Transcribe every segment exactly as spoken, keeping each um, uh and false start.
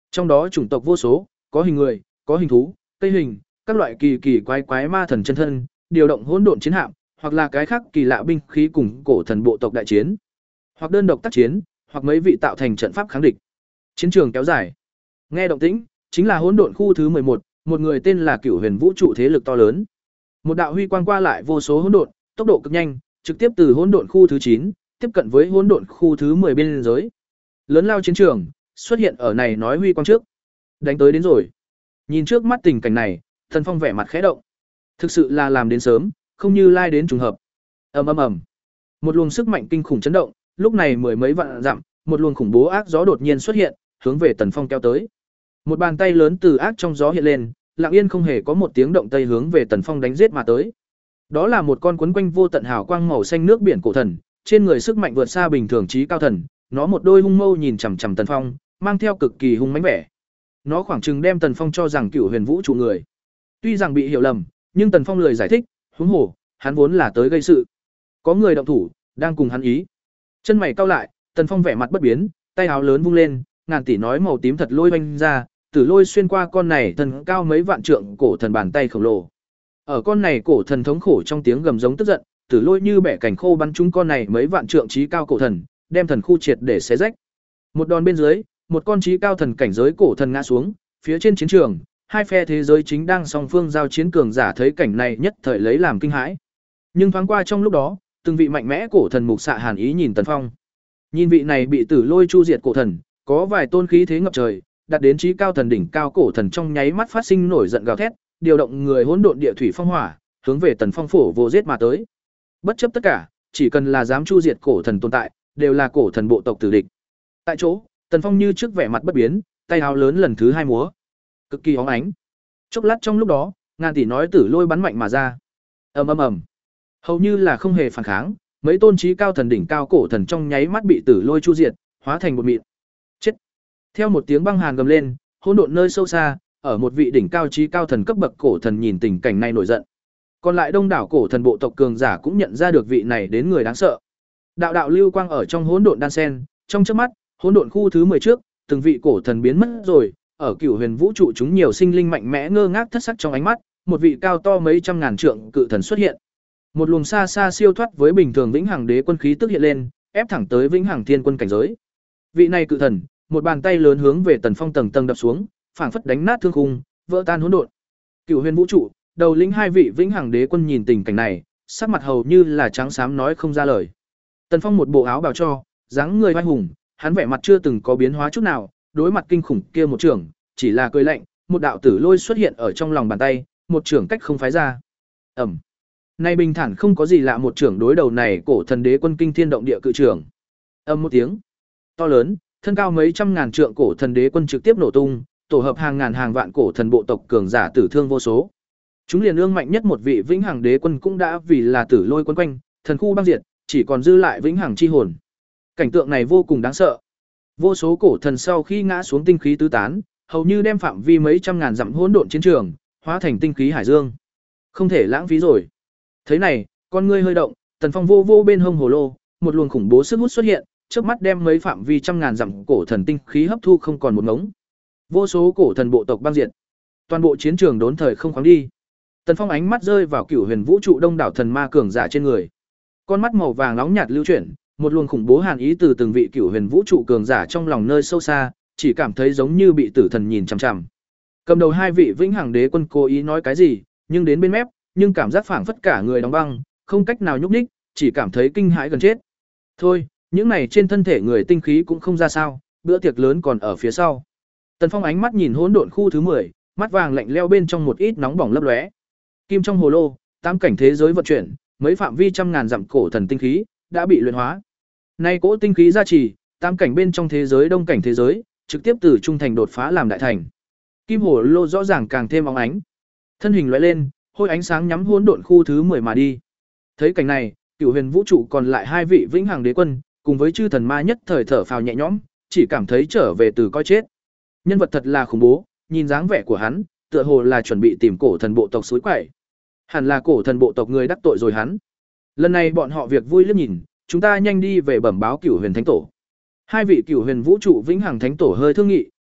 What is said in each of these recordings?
Trong đó chủng tộc vô số, có hình người, có hình thú, cây hình, các loại kỳ kỳ quái quái ma thần chân thân, điều động hỗn độn chiến hạm, hoặc là cái khác kỳ lạ binh khí cùng cổ thần bộ tộc đại chiến, hoặc đơn độc tác chiến, hoặc mấy vị tạo thành trận pháp kháng địch. Chiến trường kéo dài. Nghe động tĩnh, chính là hỗn độn khu thứ mười một, một người tên là Cửu Huyền Vũ trụ thế lực to lớn. Một đạo huy quang qua lại vô số hỗn độn, tốc độ cực nhanh, trực tiếp từ hỗn độn khu thứ chín tiếp cận với hỗn độn khu thứ mười biên giới. Lớn lao chiến trường xuất hiện ở này nói huy quang trước. Đánh tới đến rồi. Nhìn trước mắt tình cảnh này, Thần Phong vẻ mặt khẽ động. Thực sự là làm đến sớm, không như lai đến trùng hợp. Ầm ầm ầm. Một luồng sức mạnh kinh khủng chấn động, lúc này mười mấy vạn dặm, một luồng khủng bố ác gió đột nhiên xuất hiện, hướng về Tần Phong kéo tới. Một bàn tay lớn từ ác trong gió hiện lên, lặng yên không hề có một tiếng động tây hướng về Tần Phong đánh giết mà tới. Đó là một con quấn quanh vô tận hào quang màu xanh nước biển cổ thần, trên người sức mạnh vượt xa bình thường trí cao thần, nó một đôi hung mâu nhìn chằm chằm Tần Phong, mang theo cực kỳ hung mãnh vẻ. Nó khoảng chừng đem Tần Phong cho rằng Cửu Huyền Vũ trụ người. Tuy rằng bị hiểu lầm, nhưng Tần Phong lười giải thích, huống hồ, hắn vốn là tới gây sự. Có người động thủ, đang cùng hắn ý. Chân mày cau lại, Tần Phong vẻ mặt bất biến, tay áo lớn vung lên, ngàn tỷ nói màu tím thật lôi vanh ra, tử lôi xuyên qua con này thần cao mấy vạn trượng cổ thần bàn tay khổng lồ. Ở con này cổ thần thống khổ trong tiếng gầm giống tức giận, tử lôi như bẻ cảnh khô bắn trúng con này mấy vạn trượng trí cao cổ thần, đem thần khu triệt để xé rách. Một đòn bên dưới, một con trí cao thần cảnh giới cổ thần ngã xuống, phía trên chiến trường, hai phe thế giới chính đang song phương giao chiến cường giả thấy cảnh này nhất thời lấy làm kinh hãi. Nhưng thoáng qua trong lúc đó, từng vị mạnh mẽ cổ thần mục xạ hàn ý nhìn Tần Phong. Nhìn vị này bị tử lôi chu diệt cổ thần, có vài tôn khí thế ngập trời, đạt đến trí cao thần đỉnh cao cổ thần trong nháy mắt phát sinh nổi giận gào thét, điều động người hỗn độn địa thủy phong hỏa, hướng về Tần Phong phổ vô giết mà tới. Bất chấp tất cả, chỉ cần là dám chu diệt cổ thần tồn tại, đều là cổ thần bộ tộc tử địch. Tại chỗ, Tần Phong như trước vẻ mặt bất biến, tay áo lớn lần thứ hai múa, cực kỳ óng ánh. Chốc lát trong lúc đó, ngàn tỷ nói tử lôi bắn mạnh mà ra. Ầm ầm ầm. Hầu như là không hề phản kháng, mấy tôn trí cao thần đỉnh cao cổ thần trong nháy mắt bị tử lôi chu diệt, hóa thành bột mịn. Chết. Theo một tiếng băng hàn gầm lên, hỗn độn nơi sâu xa, ở một vị đỉnh cao trí cao thần cấp bậc cổ thần nhìn tình cảnh này nổi giận. Còn lại đông đảo cổ thần bộ tộc cường giả cũng nhận ra được vị này đến người đáng sợ. Đạo đạo lưu quang ở trong hỗn độn đan sen, trong chớp mắt, hỗn độn khu thứ mười trước, từng vị cổ thần biến mất rồi, ở Cửu Huyền Vũ trụ chúng nhiều sinh linh mạnh mẽ ngơ ngác thất sắc trong ánh mắt, một vị cao to mấy trăm ngàn trượng cự thần xuất hiện. Một luồng xa xa siêu thoát với bình thường vĩnh hằng đế quân khí tức hiện lên, ép thẳng tới vĩnh hằng thiên quân cảnh giới. Vị này cự thần, một bàn tay lớn hướng về Tần Phong tầng tầng đập xuống, phảng phất đánh nát thương khung, vỡ tan hỗn độn. Cửu Huyền Vũ trụ, đầu lĩnh hai vị vĩnh hằng đế quân nhìn tình cảnh này, sắc mặt hầu như là trắng xám nói không ra lời. Tần Phong một bộ áo bào cho, dáng người oai hùng, hắn vẻ mặt chưa từng có biến hóa chút nào, đối mặt kinh khủng kia một trường, chỉ là cười lạnh, một đạo tử lôi xuất hiện ở trong lòng bàn tay, một trường cách không phái ra. Ầm. Nay bình thản không có gì lạ, một trưởng đối đầu này cổ thần đế quân kinh thiên động địa cự trưởng. Âm một tiếng to lớn, thân cao mấy trăm ngàn trượng cổ thần đế quân trực tiếp nổ tung, tổ hợp hàng ngàn hàng vạn cổ thần bộ tộc cường giả tử thương vô số. Chúng liền ương mạnh nhất một vị vĩnh hằng đế quân cũng đã vì là tử lôi quân quanh, thần khu băng diệt, chỉ còn dư lại vĩnh hằng chi hồn. Cảnh tượng này vô cùng đáng sợ. Vô số cổ thần sau khi ngã xuống tinh khí tứ tán, hầu như đem phạm vi mấy trăm ngàn dặm hỗn độn chiến trường hóa thành tinh khí hải dương. Không thể lãng phí rồi. Thế này, con ngươi hơi động, Tần Phong vô vô bên hông hồ lô, một luồng khủng bố sức hút xuất hiện, chớp mắt đem mấy phạm vi trăm ngàn dặm cổ thần tinh khí hấp thu không còn một ngống. Vô số cổ thần bộ tộc băng diệt. Toàn bộ chiến trường đốn thời không khoáng đi. Tần Phong ánh mắt rơi vào Cửu Huyền Vũ trụ đông đảo thần ma cường giả trên người. Con mắt màu vàng nóng nhạt lưu chuyển, một luồng khủng bố hàn ý từ từng vị Cửu Huyền Vũ trụ cường giả trong lòng nơi sâu xa, chỉ cảm thấy giống như bị tử thần nhìn chằm chằm. Cầm đầu hai vị vĩnh hằng đế quân cố ý nói cái gì, nhưng đến bên mép, nhưng cảm giác phảng phất cả người đóng băng, không cách nào nhúc nhích, chỉ cảm thấy kinh hãi gần chết. Thôi, những này trên thân thể người tinh khí cũng không ra sao, bữa tiệc lớn còn ở phía sau. Tần Phong ánh mắt nhìn hỗn độn khu thứ mười, mắt vàng lạnh leo bên trong một ít nóng bỏng lấp lóe. Kim trong hồ lô, tám cảnh thế giới vận chuyển, mấy phạm vi trăm ngàn dặm cổ thần tinh khí đã bị luyện hóa. Nay cỗ tinh khí gia trì, tám cảnh bên trong thế giới đông cảnh thế giới, trực tiếp từ trung thành đột phá làm đại thành. Kim hồ lô rõ ràng càng thêm óng ánh. Thân hình lóe lên, hôi ánh sáng nhắm hỗn độn khu thứ mười mà đi. Thấy cảnh này, Cửu Huyền Vũ trụ còn lại hai vị vĩnh hằng đế quân, cùng với chư thần ma nhất thời thở phào nhẹ nhõm, chỉ cảm thấy trở về từ coi chết. Nhân vật thật là khủng bố, nhìn dáng vẻ của hắn, tựa hồ là chuẩn bị tìm cổ thần bộ tộc suối quẩy. Hẳn là cổ thần bộ tộc người đắc tội rồi hắn. Lần này bọn họ việc vui liếc nhìn, chúng ta nhanh đi về bẩm báo Cửu Huyền Thánh Tổ. Hai vị Cửu Huyền Vũ trụ vĩnh hằng thánh tổ hơi thương nghị,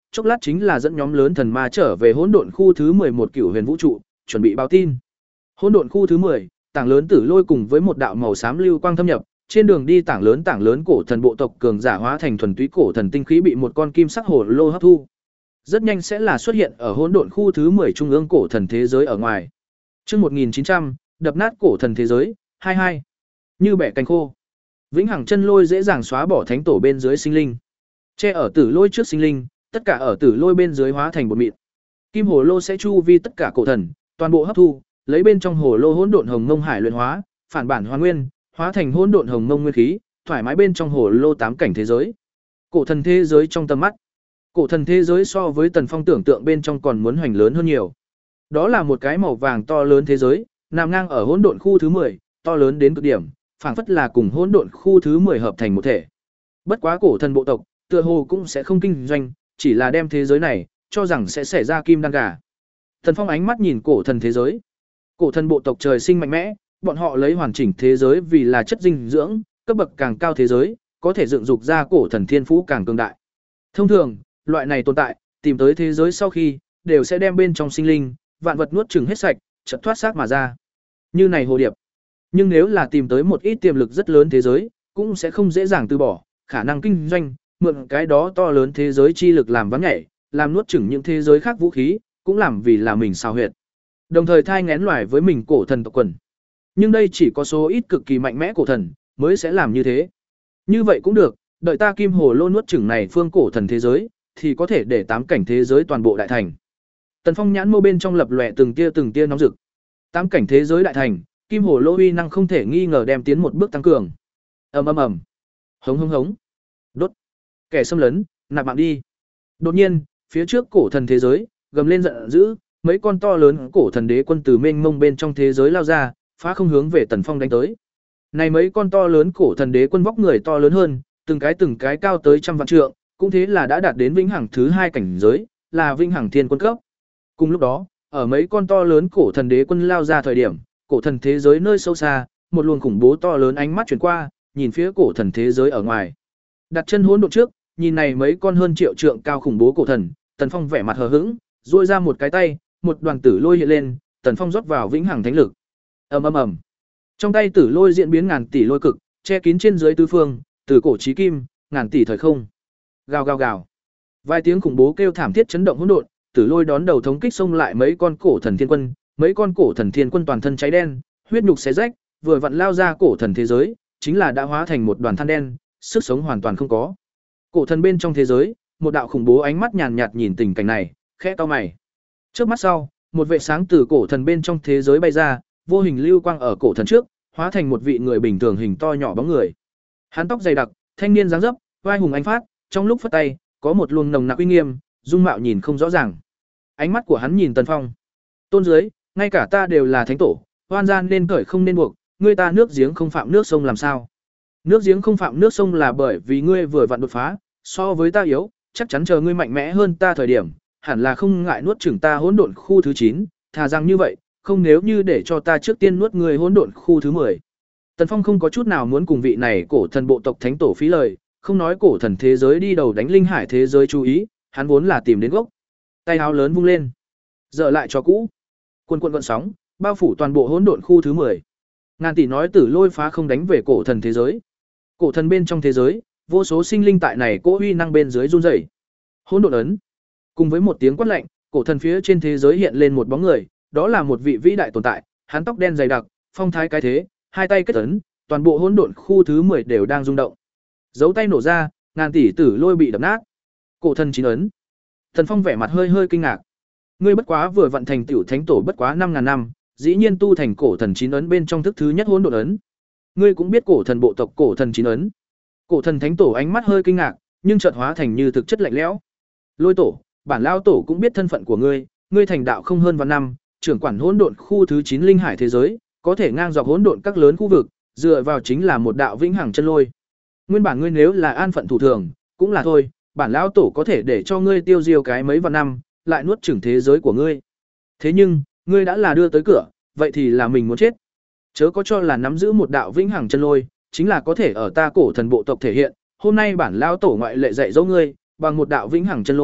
chốc lát chính là dẫn nhóm lớn thần ma trở về hỗn độn khu thứ mười một Cửu Huyền Vũ trụ, chuẩn bị báo tin. Hỗn độn khu thứ mười, tảng lớn tử lôi cùng với một đạo màu xám lưu quang thâm nhập, trên đường đi tảng lớn tảng lớn cổ thần bộ tộc cường giả hóa thành thuần túy cổ thần tinh khí bị một con kim sắc hồ lô hấp thu. Rất nhanh sẽ là xuất hiện ở hỗn độn khu thứ mười trung ương cổ thần thế giới ở ngoài. Chương một nghìn chín trăm, đập nát cổ thần thế giới, hai mươi hai. Như bẻ cánh khô. Vĩnh hằng chân lôi dễ dàng xóa bỏ thánh tổ bên dưới sinh linh. Che ở tử lôi trước sinh linh, tất cả ở tử lôi bên dưới hóa thành bột mịn. Kim hồ lô sẽ chu vi tất cả cổ thần, toàn bộ hấp thu, lấy bên trong hồ lô hỗn độn hồng mông hải luyện hóa, phản bản hóa nguyên, hóa thành hỗn độn hồng mông nguyên khí, thoải mái bên trong hồ lô tám cảnh thế giới. Cổ thần thế giới trong tầm mắt. Cổ thần thế giới so với Tần Phong tưởng tượng bên trong còn muốn hoành lớn hơn nhiều. Đó là một cái màu vàng to lớn thế giới, nằm ngang ở hỗn độn khu thứ mười, to lớn đến cực điểm, phảng phất là cùng hỗn độn khu thứ mười hợp thành một thể. Bất quá cổ thần bộ tộc, tựa hồ cũng sẽ không kinh doanh, chỉ là đem thế giới này cho rằng sẽ xảy ra kim đan gà. Tần Phong ánh mắt nhìn cổ thần thế giới. Cổ thần bộ tộc trời sinh mạnh mẽ, bọn họ lấy hoàn chỉnh thế giới vì là chất dinh dưỡng, cấp bậc càng cao thế giới, có thể dựng dục ra cổ thần thiên phú càng cường đại. Thông thường, loại này tồn tại, tìm tới thế giới sau khi, đều sẽ đem bên trong sinh linh, vạn vật nuốt chửng hết sạch, chợt thoát xác mà ra. Như này hồ điệp. Nhưng nếu là tìm tới một ít tiềm lực rất lớn thế giới, cũng sẽ không dễ dàng từ bỏ, khả năng kinh doanh, mượn cái đó to lớn thế giới chi lực làm ván nhảy, làm nuốt chửng những thế giới khác vũ khí, cũng làm vì là mình sao huyệt. Đồng thời thai nghén loài với mình cổ thần tộc quần. Nhưng đây chỉ có số ít cực kỳ mạnh mẽ cổ thần mới sẽ làm như thế. Như vậy cũng được, đợi ta kim hồ lô nuốt chửng này phương cổ thần thế giới, thì có thể để tám cảnh thế giới toàn bộ đại thành. Tần Phong nhãn mâu bên trong lập lòe từng tia từng tia nóng rực. Tám cảnh thế giới đại thành, kim hồ lô uy năng không thể nghi ngờ đem tiến một bước tăng cường. Ầm ầm ầm. Hống hống hống. Đốt. Kẻ xâm lấn, nạp mạng đi. Đột nhiên, phía trước cổ thần thế giới, gầm lên giận dữ, mấy con to lớn cổ thần đế quân từ mênh mông bên trong thế giới lao ra, phá không hướng về Tần Phong đánh tới. Này mấy con to lớn cổ thần đế quân vóc người to lớn hơn, từng cái từng cái cao tới trăm vạn trượng, cũng thế là đã đạt đến vĩnh hằng thứ hai cảnh giới, là vĩnh hằng thiên quân cấp. Cùng lúc đó, ở mấy con to lớn cổ thần đế quân lao ra thời điểm, cổ thần thế giới nơi sâu xa, một luồng khủng bố to lớn ánh mắt chuyển qua, nhìn phía cổ thần thế giới ở ngoài. Đặt chân hỗn độn trước, nhìn này mấy con hơn triệu trượng cao khủng bố cổ thần, Tần Phong vẻ mặt hờ hững, duỗi ra một cái tay, một đoàn tử lôi hiện lên, Tần Phong rót vào vĩnh hằng thánh lực. Ầm ầm ầm. Trong tay tử lôi diễn biến ngàn tỷ lôi cực, che kín trên dưới tứ phương, từ cổ chí kim, ngàn tỷ thời không. Gào gào gào. Vài tiếng khủng bố kêu thảm thiết chấn động hỗn độn, tử lôi đón đầu thống kích xông lại mấy con cổ thần thiên quân, mấy con cổ thần thiên quân toàn thân cháy đen, huyết nhục xé rách, vừa vặn lao ra cổ thần thế giới, chính là đã hóa thành một đoàn than đen, sức sống hoàn toàn không có. Cổ thần bên trong thế giới, một đạo khủng bố ánh mắt nhàn nhạt nhìn tình cảnh này, khẽ cau mày. Trước mắt sau, một vệ sáng từ cổ thần bên trong thế giới bay ra, vô hình lưu quang ở cổ thần trước, hóa thành một vị người bình thường hình to nhỏ bóng người. Hắn tóc dày đặc, thanh niên dáng dấp, vai hùng anh phát, trong lúc phất tay, có một luồng nồng nặc uy nghiêm, dung mạo nhìn không rõ ràng. Ánh mắt của hắn nhìn Tần Phong. Tôn dưới, ngay cả ta đều là thánh tổ, oan gian nên cởi không nên buộc, ngươi ta nước giếng không phạm nước sông làm sao? Nước giếng không phạm nước sông là bởi vì ngươi vừa vặn đột phá, so với ta yếu, chắc chắn chờ ngươi mạnh mẽ hơn ta thời điểm, hẳn là không ngại nuốt chửng ta hỗn độn khu thứ chín, thà rằng như vậy, không nếu như để cho ta trước tiên nuốt ngươi hỗn độn khu thứ mười. Tần Phong không có chút nào muốn cùng vị này cổ thần bộ tộc thánh tổ phí lời, không nói cổ thần thế giới đi đầu đánh linh hải thế giới chú ý, hắn vốn là tìm đến gốc. Tay áo lớn vung lên, dở lại cho cũ. Quân quân gợn sóng, bao phủ toàn bộ hỗn độn khu thứ mười. Ngàn tỷ nói tử lôi phá không đánh về cổ thần thế giới. Cổ thần bên trong thế giới, vô số sinh linh tại này cỗ uy năng bên dưới run rẩy. Hỗn độn ấn. Cùng với một tiếng quát lạnh, cổ thần phía trên thế giới hiện lên một bóng người, đó là một vị vĩ đại tồn tại, hắn tóc đen dày đặc, phong thái cái thế, hai tay kết ấn, toàn bộ hỗn độn khu thứ mười đều đang rung động. Dấu tay nổ ra, ngàn tỷ tử lôi bị đập nát. Cổ thần chín ấn. Thần Phong vẻ mặt hơi hơi kinh ngạc. Ngươi bất quá vừa vận thành tiểu thánh tổ bất quá năm ngàn năm, dĩ nhiên tu thành cổ thần chín ấn bên trong thức thứ nhất hỗn độn ấn. Ngươi cũng biết cổ thần bộ tộc cổ thần chín ấn. Cổ thần thánh tổ ánh mắt hơi kinh ngạc, nhưng chợt hóa thành như thực chất lạnh lẽo. Lôi tổ, bản lao tổ cũng biết thân phận của ngươi, ngươi thành đạo không hơn vạn năm, trưởng quản hỗn độn khu thứ chín linh hải thế giới, có thể ngang dọc hỗn độn các lớn khu vực, dựa vào chính là một đạo vĩnh hằng chân lôi. Nguyên bản ngươi nếu là an phận thủ thường, cũng là thôi, bản lão tổ có thể để cho ngươi tiêu diêu cái mấy vạn năm, lại nuốt chửng thế giới của ngươi. Thế nhưng, ngươi đã là đưa tới cửa, vậy thì là mình muốn chết. Chớ có cho là nắm giữ một đạo vĩnh hằng chân lôi, chính là có thể ở ta cổ thần bộ tộc thể hiện, hôm nay bản lão tổ ngoại lệ dạy dỗ ngươi, bằng một đạo vĩnh hằng chân lôi,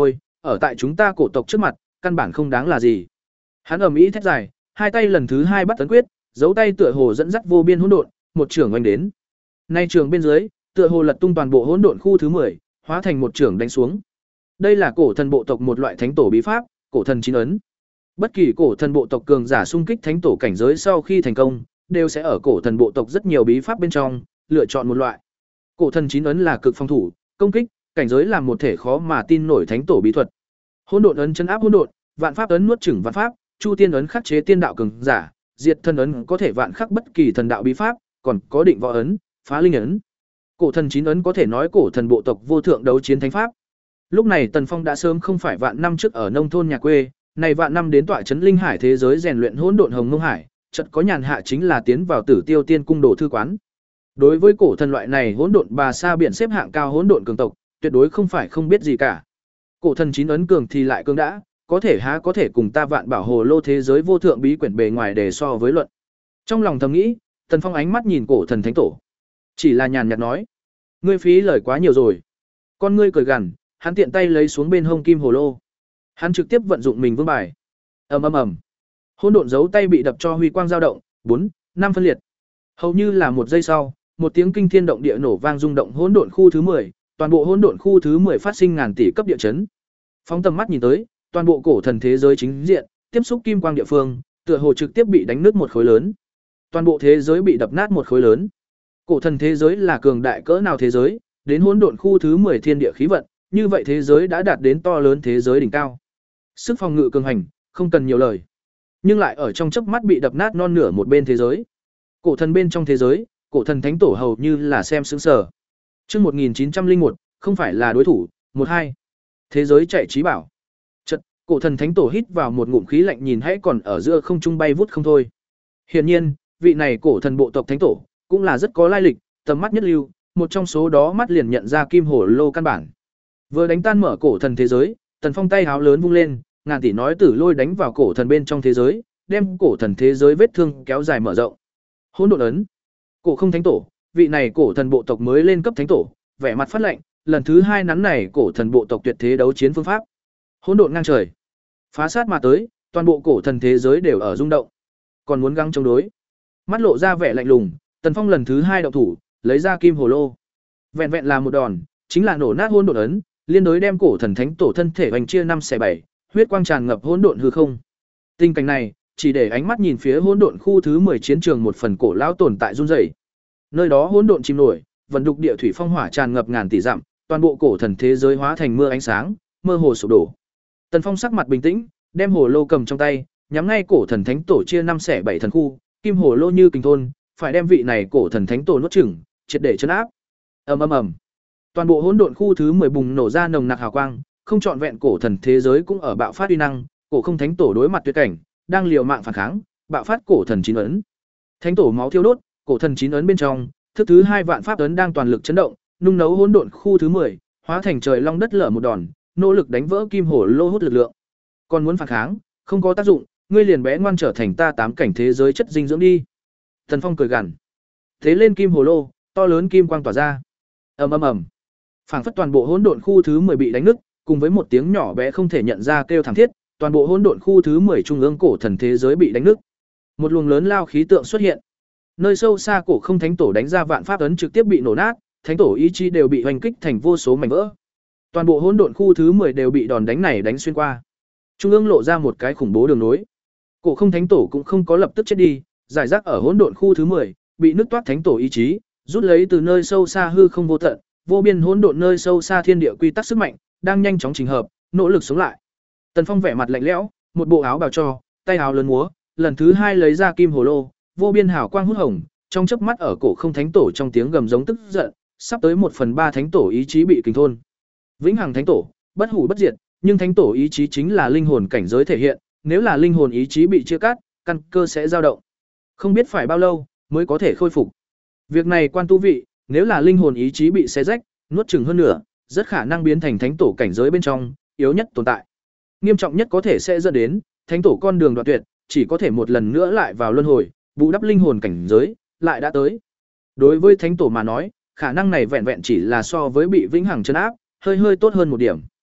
ở tại chúng ta cổ tộc trước mặt, căn bản không đáng là gì. Hắn ầm ĩ thét dài, hai tay lần thứ hai bắt tấn quyết, giấu tay tựa hồ dẫn dắt vô biên hỗn độn, một trường oanh đến. Nay trường bên dưới, tựa hồ lật tung toàn bộ hỗn độn khu thứ mười, hóa thành một trường đánh xuống. Đây là cổ thần bộ tộc một loại thánh tổ bí pháp, cổ thần chín ấn. Bất kỳ cổ thần bộ tộc cường giả xung kích thánh tổ cảnh giới sau khi thành công, đều sẽ ở cổ thần bộ tộc rất nhiều bí pháp bên trong lựa chọn một loại. Cổ thần chín ấn là cực phòng thủ, công kích, cảnh giới là một thể khó mà tin nổi thánh tổ bí thuật. Hỗn độn ấn chấn áp hỗn độn, vạn pháp ấn nuốt chửng vạn pháp, chu tiên ấn khắc chế tiên đạo cường giả, diệt thân ấn có thể vạn khắc bất kỳ thần đạo bí pháp, còn có định võ ấn, phá linh ấn. Cổ thần chín ấn có thể nói cổ thần bộ tộc vô thượng đấu chiến thánh pháp. Lúc này Tần Phong đã sớm không phải vạn năm trước ở nông thôn nhà quê, này vạn năm đến tọa trấn linh hải thế giới rèn luyện hỗn độn hồng mông hải, chợt có nhàn hạ chính là tiến vào Tử Tiêu Tiên cung đồ thư quán. Đối với cổ thần loại này hỗn độn bà sa biển xếp hạng cao hỗn độn cường tộc, tuyệt đối không phải không biết gì cả. Cổ thần chín ấn cường thì lại cường đã, có thể há có thể cùng ta vạn bảo hồ lô thế giới vô thượng bí quyển bề ngoài để so với luận. Trong lòng thầm nghĩ, Tần Phong ánh mắt nhìn cổ thần thánh tổ, chỉ là nhàn nhạt nói: "Ngươi phí lời quá nhiều rồi." Con ngươi cười gằn, hắn tiện tay lấy xuống bên hông kim hồ lô. Hắn trực tiếp vận dụng mình vương bài. Ầm ầm ầm. Hỗn độn dấu tay bị đập cho huy quang dao động, bốn, năm phân liệt. Hầu như là một giây sau, một tiếng kinh thiên động địa nổ vang rung động hỗn độn khu thứ mười, toàn bộ hỗn độn khu thứ mười phát sinh ngàn tỷ cấp địa chấn. Phóng tầm mắt nhìn tới, toàn bộ cổ thần thế giới chính diện, tiếp xúc kim quang địa phương, tựa hồ trực tiếp bị đánh nứt một khối lớn. Toàn bộ thế giới bị đập nát một khối lớn. Cổ thần thế giới là cường đại cỡ nào thế giới, đến hỗn độn khu thứ mười thiên địa khí vận, như vậy thế giới đã đạt đến to lớn thế giới đỉnh cao. Sức phòng ngự cường hành, không cần nhiều lời. Nhưng lại ở trong chớp mắt bị đập nát non nửa một bên thế giới. Cổ thần bên trong thế giới, cổ thần thánh tổ hầu như là xem sững sờ. Chương một nghìn chín trăm lẻ một, không phải là đối thủ, một hai. Thế giới chạy trí bảo. Chợt, cổ thần thánh tổ hít vào một ngụm khí lạnh nhìn hãy còn ở giữa không trung bay vút không thôi. Hiển nhiên, vị này cổ thần bộ tộc thánh tổ cũng là rất có lai lịch, tầm mắt nhất lưu, một trong số đó mắt liền nhận ra kim hổ lô căn bản. Vừa đánh tan mở cổ thần thế giới, Tần Phong tay háo lớn vung lên, ngàn tỷ nói tử lôi đánh vào cổ thần bên trong thế giới, đem cổ thần thế giới vết thương kéo dài mở rộng. Hỗn độn ấn. Cổ không thánh tổ, vị này cổ thần bộ tộc mới lên cấp thánh tổ, vẻ mặt phát lạnh, lần thứ hai nắn này cổ thần bộ tộc tuyệt thế đấu chiến phương pháp. Hỗn độn ngang trời, phá sát mà tới, toàn bộ cổ thần thế giới đều ở rung động. Còn muốn gắng chống đối. Mắt lộ ra vẻ lạnh lùng, Tần Phong lần thứ hai động thủ, lấy ra kim hồ lô. Vẹn vẹn là một đòn, chính là nổ nát hỗn độn ấn, liên đối đem cổ thần thánh tổ thân thể hoành chia năm xẻ bảy, huyết quang tràn ngập hỗn độn hư không. Tình cảnh này, chỉ để ánh mắt nhìn phía hỗn độn khu thứ mười chiến trường một phần cổ lão tồn tại run rẩy. Nơi đó hỗn độn chìm nổi, vận đục địa thủy phong hỏa tràn ngập ngàn tỷ dặm, toàn bộ cổ thần thế giới hóa thành mưa ánh sáng, mơ hồ sụp đổ. Tần Phong sắc mặt bình tĩnh, đem hồ lô cầm trong tay, nhắm ngay cổ thần thánh tổ chia năm xẻ bảy thần khu, kim hồ lô như kình thôn, phải đem vị này cổ thần thánh tổ nuốt chửng, triệt để trấn áp. Ầm ầm ầm. Toàn bộ hỗn độn khu thứ mười bùng nổ ra nồng nặc hào quang, không trọn vẹn cổ thần thế giới cũng ở bạo phát uy năng, cổ không thánh tổ đối mặt tuyệt cảnh, đang liều mạng phản kháng, bạo phát cổ thần chín ấn. Thánh tổ máu thiêu đốt, cổ thần chín ấn bên trong, thức thứ hai vạn pháp ấn đang toàn lực chấn động, nung nấu hỗn độn khu thứ mười, hóa thành trời long đất lở một đòn, nỗ lực đánh vỡ kim hổ lô hút lực lượng. Còn muốn phản kháng, không có tác dụng, ngươi liền bé ngoan trở thành ta tám cảnh thế giới chất dinh dưỡng đi. Tần Phong cười gằn. Thế lên kim hồ lô, to lớn kim quang tỏa ra. Ầm ầm ầm. Phảng phất toàn bộ hỗn độn khu thứ mười bị đánh nứt, cùng với một tiếng nhỏ bé không thể nhận ra kêu thảm thiết, toàn bộ hỗn độn khu thứ mười trung ương cổ thần thế giới bị đánh nứt. Một luồng lớn lao khí tượng xuất hiện. Nơi sâu xa cổ không thánh tổ đánh ra vạn pháp ấn trực tiếp bị nổ nát, thánh tổ ý chí đều bị hoành kích thành vô số mảnh vỡ. Toàn bộ hỗn độn khu thứ mười đều bị đòn đánh này đánh xuyên qua. Trung ương lộ ra một cái khủng bố đường nối. Cổ không thánh tổ cũng không có lập tức chết đi, giải rác ở hỗn độn khu thứ mười, bị nứt toát thánh tổ ý chí, rút lấy từ nơi sâu xa hư không vô tận, vô biên hỗn độn nơi sâu xa thiên địa quy tắc sức mạnh, đang nhanh chóng chỉnh hợp, nỗ lực sống lại. Tần Phong vẻ mặt lạnh lẽo, một bộ áo bào cho, tay áo lớn múa, lần thứ hai lấy ra kim hồ lô, vô biên hào quang hút hồng, trong chớp mắt ở cổ không thánh tổ trong tiếng gầm giống tức giận, sắp tới một phần ba thánh tổ ý chí bị kình thôn. Vĩnh hằng thánh tổ, bất hủ bất diệt, nhưng thánh tổ ý chí chính là linh hồn cảnh giới thể hiện, nếu là linh hồn ý chí bị chia cắt, căn cơ sẽ dao động. Không biết phải bao lâu mới có thể khôi phục. Việc này quan tu vị, nếu là linh hồn ý chí bị xé rách, nuốt chửng hơn nữa, rất khả năng biến thành thánh tổ cảnh giới bên trong yếu nhất tồn tại. Nghiêm trọng nhất có thể sẽ dẫn đến thánh tổ con đường đoạn tuyệt, chỉ có thể một lần nữa lại vào luân hồi, bù đắp linh hồn cảnh giới, lại đã tới. Đối với thánh tổ mà nói, khả năng này vẹn vẹn chỉ là so với bị vĩnh hằng trấn áp, hơi hơi tốt hơn một điểm.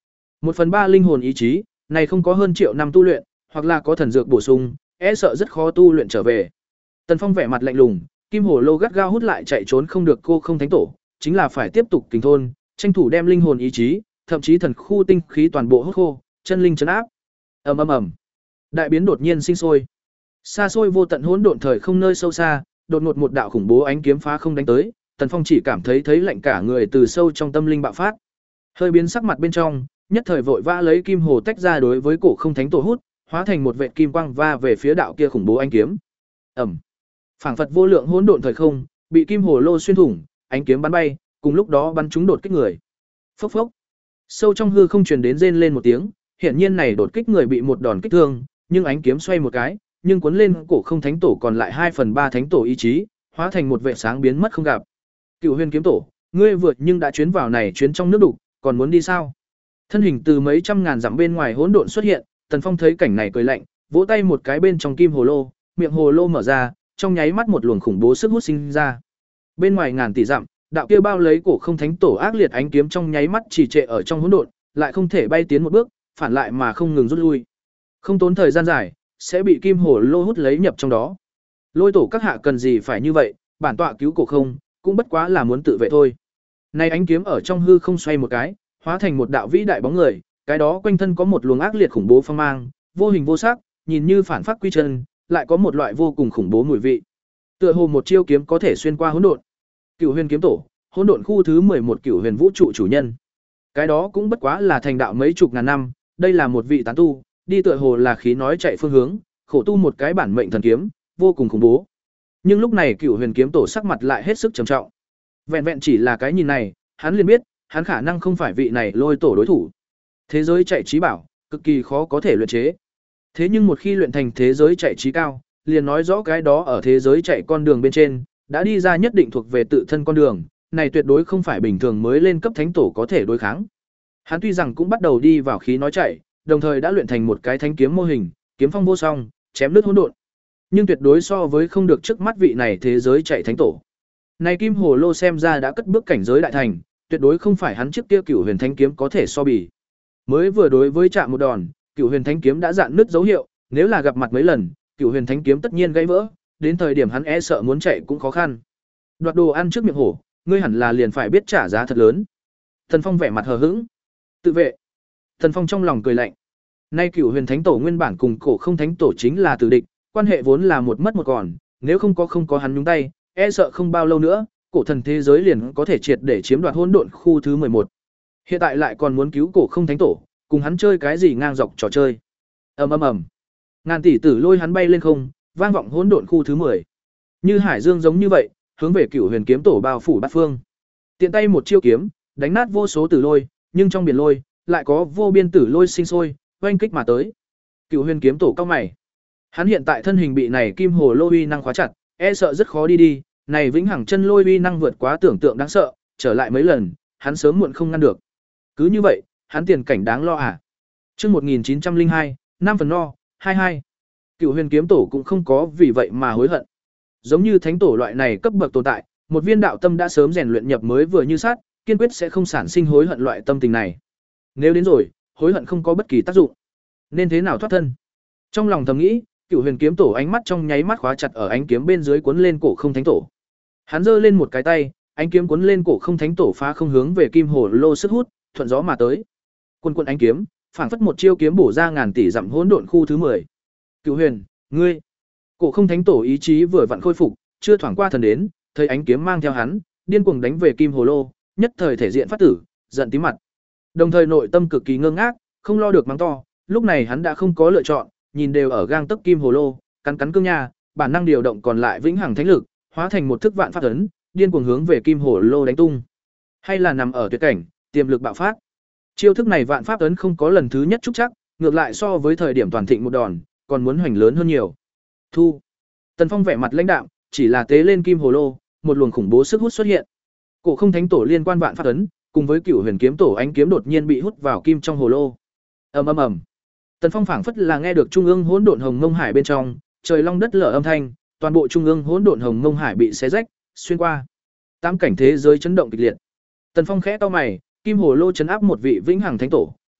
một phần ba linh hồn ý chí, này không có hơn triệu năm tu luyện, hoặc là có thần dược bổ sung, e sợ rất khó tu luyện trở về. Tần Phong vẻ mặt lạnh lùng, kim hồ lô gắt gao hút lại chạy trốn không được cô không thánh tổ, chính là phải tiếp tục kình thôn, tranh thủ đem linh hồn ý chí, thậm chí thần khu tinh khí toàn bộ hút khô, chân linh trấn áp. Ầm ầm ầm. Đại biến đột nhiên sinh sôi. Xa xôi vô tận hỗn độn thời không nơi sâu xa, đột ngột một đạo khủng bố ánh kiếm phá không đánh tới, Tần Phong chỉ cảm thấy thấy lạnh cả người từ sâu trong tâm linh bạo phát. Hơi biến sắc mặt bên trong, nhất thời vội vã lấy kim hồ tách ra đối với cổ không thánh tổ hút, hóa thành một vệt kim quang va về phía đạo kia khủng bố ánh kiếm. Ầm. Phảng phất vô lượng hỗn độn thời không, bị kim hồ lô xuyên thủng, ánh kiếm bắn bay, cùng lúc đó bắn trúng đột kích người. Phốc phốc. Sâu trong hư không truyền đến rên lên một tiếng, hiển nhiên này đột kích người bị một đòn kích thương, nhưng ánh kiếm xoay một cái, nhưng cuốn lên cổ không thánh tổ còn lại hai phần ba thánh tổ ý chí, hóa thành một vệ sáng biến mất không gặp. Cựu Huyền kiếm tổ, ngươi vượt nhưng đã chuyến vào này chuyến trong nước đục, còn muốn đi sao? Thân hình từ mấy trăm ngàn dặm bên ngoài hỗn độn xuất hiện, Tần Phong thấy cảnh này cười lạnh, vỗ tay một cái bên trong kim hồ lô, miệng hồ lô mở ra, trong nháy mắt một luồng khủng bố sức hút sinh ra. Bên ngoài ngàn tỷ dặm, đạo kia bao lấy cổ không thánh tổ ác liệt ánh kiếm trong nháy mắt chỉ trệ ở trong hỗn độn, lại không thể bay tiến một bước, phản lại mà không ngừng rút lui. Không tốn thời gian dài, sẽ bị kim hồ lô hút lấy nhập trong đó. Lôi tổ các hạ cần gì phải như vậy, bản tọa cứu cổ không, cũng bất quá là muốn tự vệ thôi. Này ánh kiếm ở trong hư không xoay một cái, hóa thành một đạo vĩ đại bóng người, cái đó quanh thân có một luồng ác liệt khủng bố phong mang, vô hình vô sắc, nhìn như phản phát quy chân, lại có một loại vô cùng khủng bố mùi vị. Tựa hồ một chiêu kiếm có thể xuyên qua hỗn độn. Cửu Huyền kiếm tổ, hỗn độn khu thứ mười một Cửu Huyền vũ trụ chủ nhân. Cái đó cũng bất quá là thành đạo mấy chục ngàn năm, đây là một vị tán tu, đi tựa hồ là khí nói chạy phương hướng, khổ tu một cái bản mệnh thần kiếm, vô cùng khủng bố. Nhưng lúc này Cửu Huyền kiếm tổ sắc mặt lại hết sức trầm trọng. Vẹn vẹn chỉ là cái nhìn này, hắn liền biết, hắn khả năng không phải vị này lôi tổ đối thủ. Thế giới chạy trí bảo, cực kỳ khó có thể luyện chế. Thế nhưng một khi luyện thành thế giới chạy trí cao, liền nói rõ cái đó ở thế giới chạy con đường bên trên, đã đi ra nhất định thuộc về tự thân con đường, này tuyệt đối không phải bình thường mới lên cấp thánh tổ có thể đối kháng. Hắn tuy rằng cũng bắt đầu đi vào khí nói chạy, đồng thời đã luyện thành một cái thánh kiếm mô hình, kiếm phong vô song, chém đứt hỗn độn. Nhưng tuyệt đối so với không được trước mắt vị này thế giới chạy thánh tổ. Này kim hồ lô xem ra đã cất bước cảnh giới đại thành, tuyệt đối không phải hắn trước kia Cửu Huyền thánh kiếm có thể so bì. Mới vừa đối với chạm một đòn, Cửu Huyền thánh kiếm đã dạn nứt dấu hiệu, nếu là gặp mặt mấy lần, Cửu Huyền thánh kiếm tất nhiên gãy vỡ, đến thời điểm hắn e sợ muốn chạy cũng khó khăn. Đoạt đồ ăn trước miệng hổ, ngươi hẳn là liền phải biết trả giá thật lớn. Thần Phong vẻ mặt hờ hững. Tự vệ. Thần Phong trong lòng cười lạnh. Nay Cửu Huyền thánh tổ nguyên bản cùng cổ không thánh tổ chính là tử địch, quan hệ vốn là một mất một còn, nếu không có không có hắn nhúng tay, e sợ không bao lâu nữa, cổ thần thế giới liền có thể triệt để chiếm đoạt hỗn độn khu thứ mười một. Hiện tại lại còn muốn cứu cổ không thánh tổ, cùng hắn chơi cái gì ngang dọc trò chơi. Ầm ầm ầm. Ngàn tỷ tử lôi hắn bay lên không, vang vọng hỗn độn khu thứ mười. Như hải dương giống như vậy, hướng về Cửu Huyền kiếm tổ bao phủ bát phương. Tiện tay một chiêu kiếm, đánh nát vô số tử lôi, nhưng trong biển lôi lại có vô biên tử lôi sinh sôi, oanh kích mà tới. Cửu Huyền kiếm tổ cao mày. Hắn hiện tại thân hình bị này kim hồ lô uy năng khóa chặt, e sợ rất khó đi đi, này vĩnh hằng chân lôi uy năng vượt quá tưởng tượng đáng sợ, trở lại mấy lần, hắn sớm muộn không ngăn được. Cứ như vậy, hắn tiền cảnh đáng lo à? Chương một nghìn chín trăm lẻ hai, năm phần no, hai mươi hai. Cửu Huyền kiếm tổ cũng không có vì vậy mà hối hận. Giống như thánh tổ loại này cấp bậc tồn tại, một viên đạo tâm đã sớm rèn luyện nhập mới vừa như sát, kiên quyết sẽ không sản sinh hối hận loại tâm tình này. Nếu đến rồi, hối hận không có bất kỳ tác dụng. Nên thế nào thoát thân? Trong lòng thầm nghĩ, Cửu Huyền kiếm tổ ánh mắt trong nháy mắt khóa chặt ở ánh kiếm bên dưới cuốn lên cổ không thánh tổ. Hắn giơ lên một cái tay, ánh kiếm cuốn lên cổ không thánh tổ phá không hướng về kim hồ lô sức hút, thuận gió mà tới. Quân quân ánh kiếm, phảng phất một chiêu kiếm bổ ra ngàn tỷ dặm hỗn độn khu thứ mười. Cửu Huyền, ngươi! Cổ không thánh tổ ý chí vừa vặn khôi phục, chưa thoảng qua thần đến, thấy ánh kiếm mang theo hắn, điên cuồng đánh về kim hồ lô, nhất thời thể diện phát tử, giận tím mặt. Đồng thời nội tâm cực kỳ ngơ ngác, không lo được mắng to, lúc này hắn đã không có lựa chọn, nhìn đều ở gang tấc kim hồ lô, cắn cắn cương nha, bản năng điều động còn lại vĩnh hằng thánh lực, hóa thành một thức vạn pháp ấn, điên cuồng hướng về kim hồ lô đánh tung. Hay là nằm ở tuyệt cảnh, tiềm lực bạo phát. Chiêu thức này vạn pháp ấn không có lần thứ nhất trúc chắc, ngược lại so với thời điểm toàn thịnh một đòn, còn muốn hoành lớn hơn nhiều. Thu. Tần Phong vẻ mặt lãnh đạm, chỉ là tế lên kim hồ lô, một luồng khủng bố sức hút xuất hiện. Cổ không thánh tổ liên quan vạn pháp ấn, cùng với Cửu Huyền kiếm tổ ánh kiếm đột nhiên bị hút vào kim trong hồ lô. Ầm ầm ầm. Tần Phong phảng phất là nghe được trung ương hỗn độn hồng mông hải bên trong, trời long đất lở âm thanh, toàn bộ trung ương hỗn độn hồng mông hải bị xé rách, xuyên qua. Tám cảnh thế giới chấn động kịch liệt. Tần Phong khẽ cau mày, kim hồ lô chấn áp một vị vĩnh hằng thánh tổ,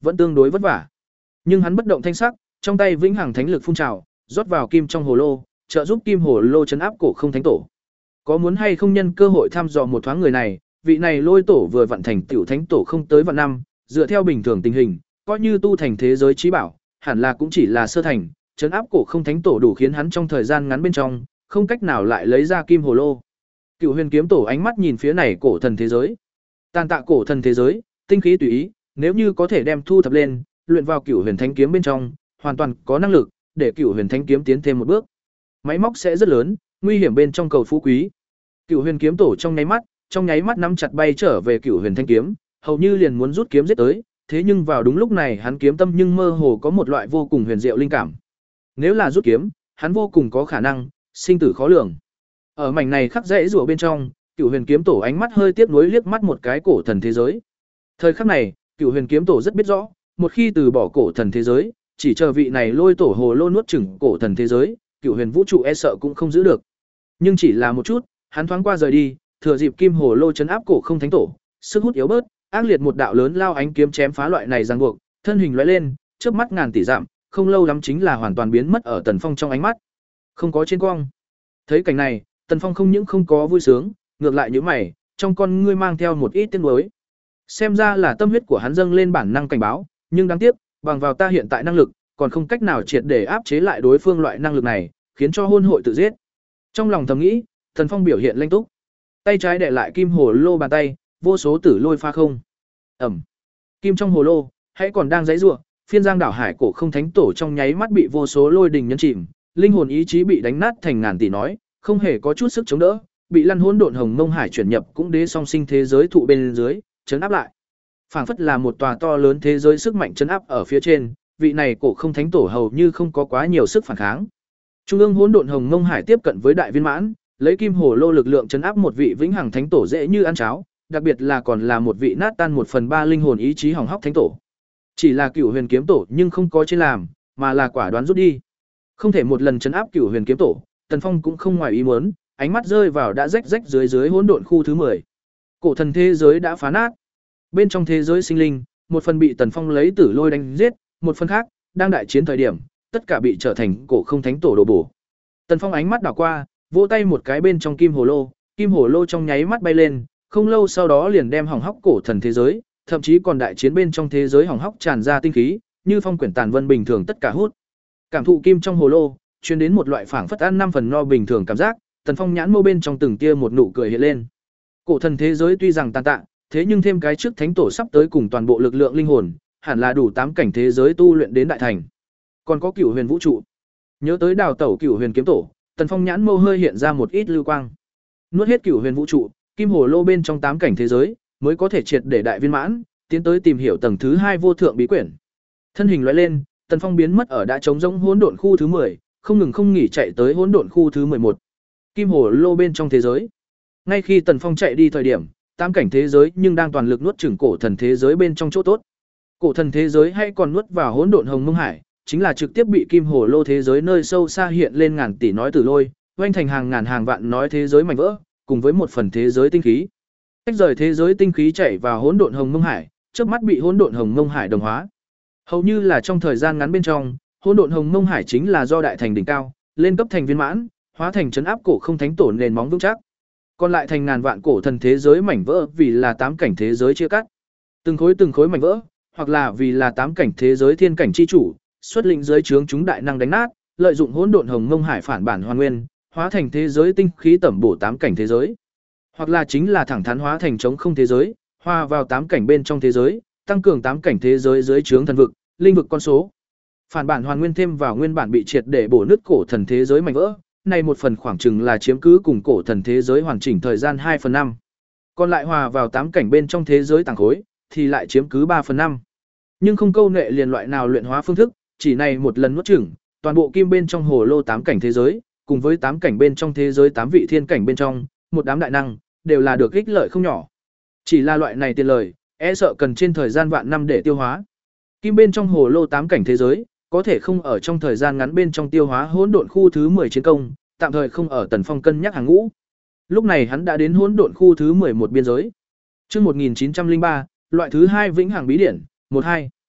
vẫn tương đối vất vả. Nhưng hắn bất động thanh sắc, trong tay vĩnh hằng thánh lực phun trào, rót vào kim trong hồ lô, trợ giúp kim hồ lô trấn áp cổ không thánh tổ. Có muốn hay không nhân cơ hội thăm dò một thoáng người này, vị này lôi tổ vừa vận thành tiểu thánh tổ không tới vạn năm, dựa theo bình thường tình hình, coi như tu thành thế giới trí bảo, hẳn là cũng chỉ là sơ thành, trấn áp cổ không thánh tổ đủ khiến hắn trong thời gian ngắn bên trong, không cách nào lại lấy ra kim hồ lô. Cựu Huyền kiếm tổ ánh mắt nhìn phía này cổ thần thế giới. Tàn tạ cổ thần thế giới, tinh khí tùy ý, nếu như có thể đem thu thập lên, luyện vào Cựu Huyền thánh kiếm bên trong, hoàn toàn có năng lực để Cựu Huyền thánh kiếm tiến thêm một bước. Máy móc sẽ rất lớn, nguy hiểm bên trong cầu phú quý. Cựu Huyền kiếm tổ trong nháy mắt, trong nháy mắt nắm chặt bay trở về Cựu Huyền thanh kiếm, hầu như liền muốn rút kiếm giết tới, thế nhưng vào đúng lúc này hắn kiếm tâm nhưng mơ hồ có một loại vô cùng huyền diệu linh cảm. Nếu là rút kiếm, hắn vô cùng có khả năng sinh tử khó lường. Ở mảnh này khắc rễ rùa bên trong, Cựu Huyền kiếm tổ ánh mắt hơi tiếc nuối liếc mắt một cái cổ thần thế giới. Thời khắc này, Cựu Huyền kiếm tổ rất biết rõ, một khi từ bỏ cổ thần thế giới, chỉ chờ vị này lôi tổ hồ lô nuốt chửng cổ thần thế giới, Cựu Huyền vũ trụ e sợ cũng không giữ được. Nhưng chỉ là một chút, hắn thoáng qua rời đi, thừa dịp kim hồ lô chấn áp cổ không thánh tổ, sức hút yếu bớt, ác liệt một đạo lớn lao ánh kiếm chém phá loại này ràng buộc, thân hình lóe lên, chớp mắt ngàn tỷ dặm, không lâu lắm chính là hoàn toàn biến mất ở Tần Phong trong ánh mắt. Không có trên quang. Thấy cảnh này, Tần Phong không những không có vui sướng, ngược lại nhíu mày, trong con ngươi mang theo một ít tiếc nuối. Xem ra là tâm huyết của hắn dâng lên bản năng cảnh báo, nhưng đáng tiếc, bằng vào ta hiện tại năng lực, còn không cách nào triệt để áp chế lại đối phương loại năng lực này, khiến cho hôn hội tự giết. Trong lòng thầm nghĩ, Tần Phong biểu hiện lanh túc. Tay trái để lại kim hồ lô bàn tay, vô số tử lôi pha không. Ẩm. Kim trong hồ lô, hãy còn đang giãy giụa, phiên giang đảo hải cổ không thánh tổ trong nháy mắt bị vô số lôi đình nhấn chìm, linh hồn ý chí bị đánh nát thành ngàn tỷ nói, không hề có chút sức chống đỡ, bị lăn hỗn độn hồng mông hải chuyển nhập cũng đế song sinh thế giới thụ bên dưới, chấn áp lại. Phảng phất là một tòa to lớn thế giới sức mạnh chấn áp ở phía trên, vị này cổ không thánh tổ hầu như không có quá nhiều sức phản kháng. Trung ương hỗn độn hồng mông hải tiếp cận với đại viên mãn, lấy kim hồ lô lực lượng chấn áp một vị vĩnh hằng thánh tổ dễ như ăn cháo, đặc biệt là còn là một vị nát tan một phần ba linh hồn ý chí hỏng hóc thánh tổ. Chỉ là Cửu Huyền kiếm tổ nhưng không có trên làm, mà là quả đoán rút đi. Không thể một lần chấn áp Cửu Huyền kiếm tổ, Tần Phong cũng không ngoài ý muốn, ánh mắt rơi vào đã rách rách dưới dưới hỗn độn khu thứ mười. Cổ thần thế giới đã phá nát. Bên trong thế giới sinh linh, một phần bị Tần Phong lấy tử lôi đánh giết, một phần khác đang đại chiến thời điểm, tất cả bị trở thành cổ không thánh tổ đổ bổ. Tần Phong ánh mắt đảo qua, vỗ tay một cái bên trong kim hồ lô, kim hồ lô trong nháy mắt bay lên, không lâu sau đó liền đem hỏng hóc cổ thần thế giới, thậm chí còn đại chiến bên trong thế giới hỏng hóc tràn ra tinh khí, như phong quyển tàn vân bình thường tất cả hút. Cảm thụ kim trong hồ lô, truyền đến một loại phảng phất ăn năm phần no bình thường cảm giác, Tần Phong nhãn mâu bên trong từng tia một nụ cười hiện lên. Cổ thần thế giới tuy rằng tàn tạ, thế nhưng thêm cái trước thánh tổ sắp tới cùng toàn bộ lực lượng linh hồn, hẳn là đủ tám cảnh thế giới tu luyện đến đại thành. Còn có Cửu Huyền vũ trụ. Nhớ tới đào tẩu Cửu Huyền kiếm tổ, Tần Phong nhãn mâu hơi hiện ra một ít lưu quang. Nuốt hết Cửu Huyền vũ trụ, kim hồ lô bên trong tám cảnh thế giới, mới có thể triệt để đại viên mãn, tiến tới tìm hiểu tầng thứ hai vô thượng bí quyển. Thân hình lóe lên, Tần Phong biến mất ở đã trống rỗng hỗn độn khu thứ mười, không ngừng không nghỉ chạy tới hỗn độn khu thứ mười một. Kim hồ lô bên trong thế giới. Ngay khi Tần Phong chạy đi thời điểm, tám cảnh thế giới nhưng đang toàn lực nuốt chửng cổ thần thế giới bên trong chỗ tốt. Cổ thần thế giới hay còn nuốt vào hỗn độn hồng mông hải, chính là trực tiếp bị kim hồ lô thế giới nơi sâu xa hiện lên ngàn tỷ nói tử lôi, oanh thành hàng ngàn hàng vạn nói thế giới mảnh vỡ, cùng với một phần thế giới tinh khí. Tách rời thế giới tinh khí chảy vào hỗn độn hồng mông hải, chớp mắt bị hỗn độn hồng mông hải đồng hóa. Hầu như là trong thời gian ngắn bên trong, hỗn độn hồng mông hải chính là do đại thành đỉnh cao, lên cấp thành viên mãn, hóa thành trấn áp cổ không thánh tổ nền móng vững chắc. Còn lại thành ngàn vạn cổ thần thế giới mảnh vỡ vì là tám cảnh thế giới chia cắt. Từng khối từng khối mảnh vỡ, hoặc là vì là tám cảnh thế giới thiên cảnh chi chủ, xuất lĩnh dưới trướng chúng đại năng đánh nát, lợi dụng hỗn độn hồng mông hải phản bản hoàn nguyên, hóa thành thế giới tinh khí tẩm bổ tám cảnh thế giới. Hoặc là chính là thẳng thắn hóa thành trống không thế giới, hòa vào tám cảnh bên trong thế giới, tăng cường tám cảnh thế giới dưới trướng thần vực, linh vực con số. Phản bản hoàn nguyên thêm vào nguyên bản bị triệt để bổ nứt cổ thần thế giới mảnh vỡ, này một phần khoảng chừng là chiếm cứ cùng cổ thần thế giới hoàn chỉnh thời gian hai phần năm. Còn lại hòa vào tám cảnh bên trong thế giới tàng khối thì lại chiếm cứ ba phần năm. Nhưng không câu nệ liền loại nào luyện hóa phương thức, chỉ này một lần nuốt chửng, toàn bộ kim bên trong hồ lô tám cảnh thế giới, cùng với tám cảnh bên trong thế giới tám vị thiên cảnh bên trong, một đám đại năng đều là được ích lợi không nhỏ. Chỉ là loại này tiền lời, e sợ cần trên thời gian vạn năm để tiêu hóa. Kim bên trong hồ lô tám cảnh thế giới, có thể không ở trong thời gian ngắn bên trong tiêu hóa hỗn độn khu thứ mười chiến công, tạm thời không ở Tần Phong cân nhắc hàng ngũ. Lúc này hắn đã đến hỗn độn khu thứ mười một biên giới. Chương một nghìn chín trăm lẻ ba, loại thứ hai vĩnh hằng bí điển, một hai.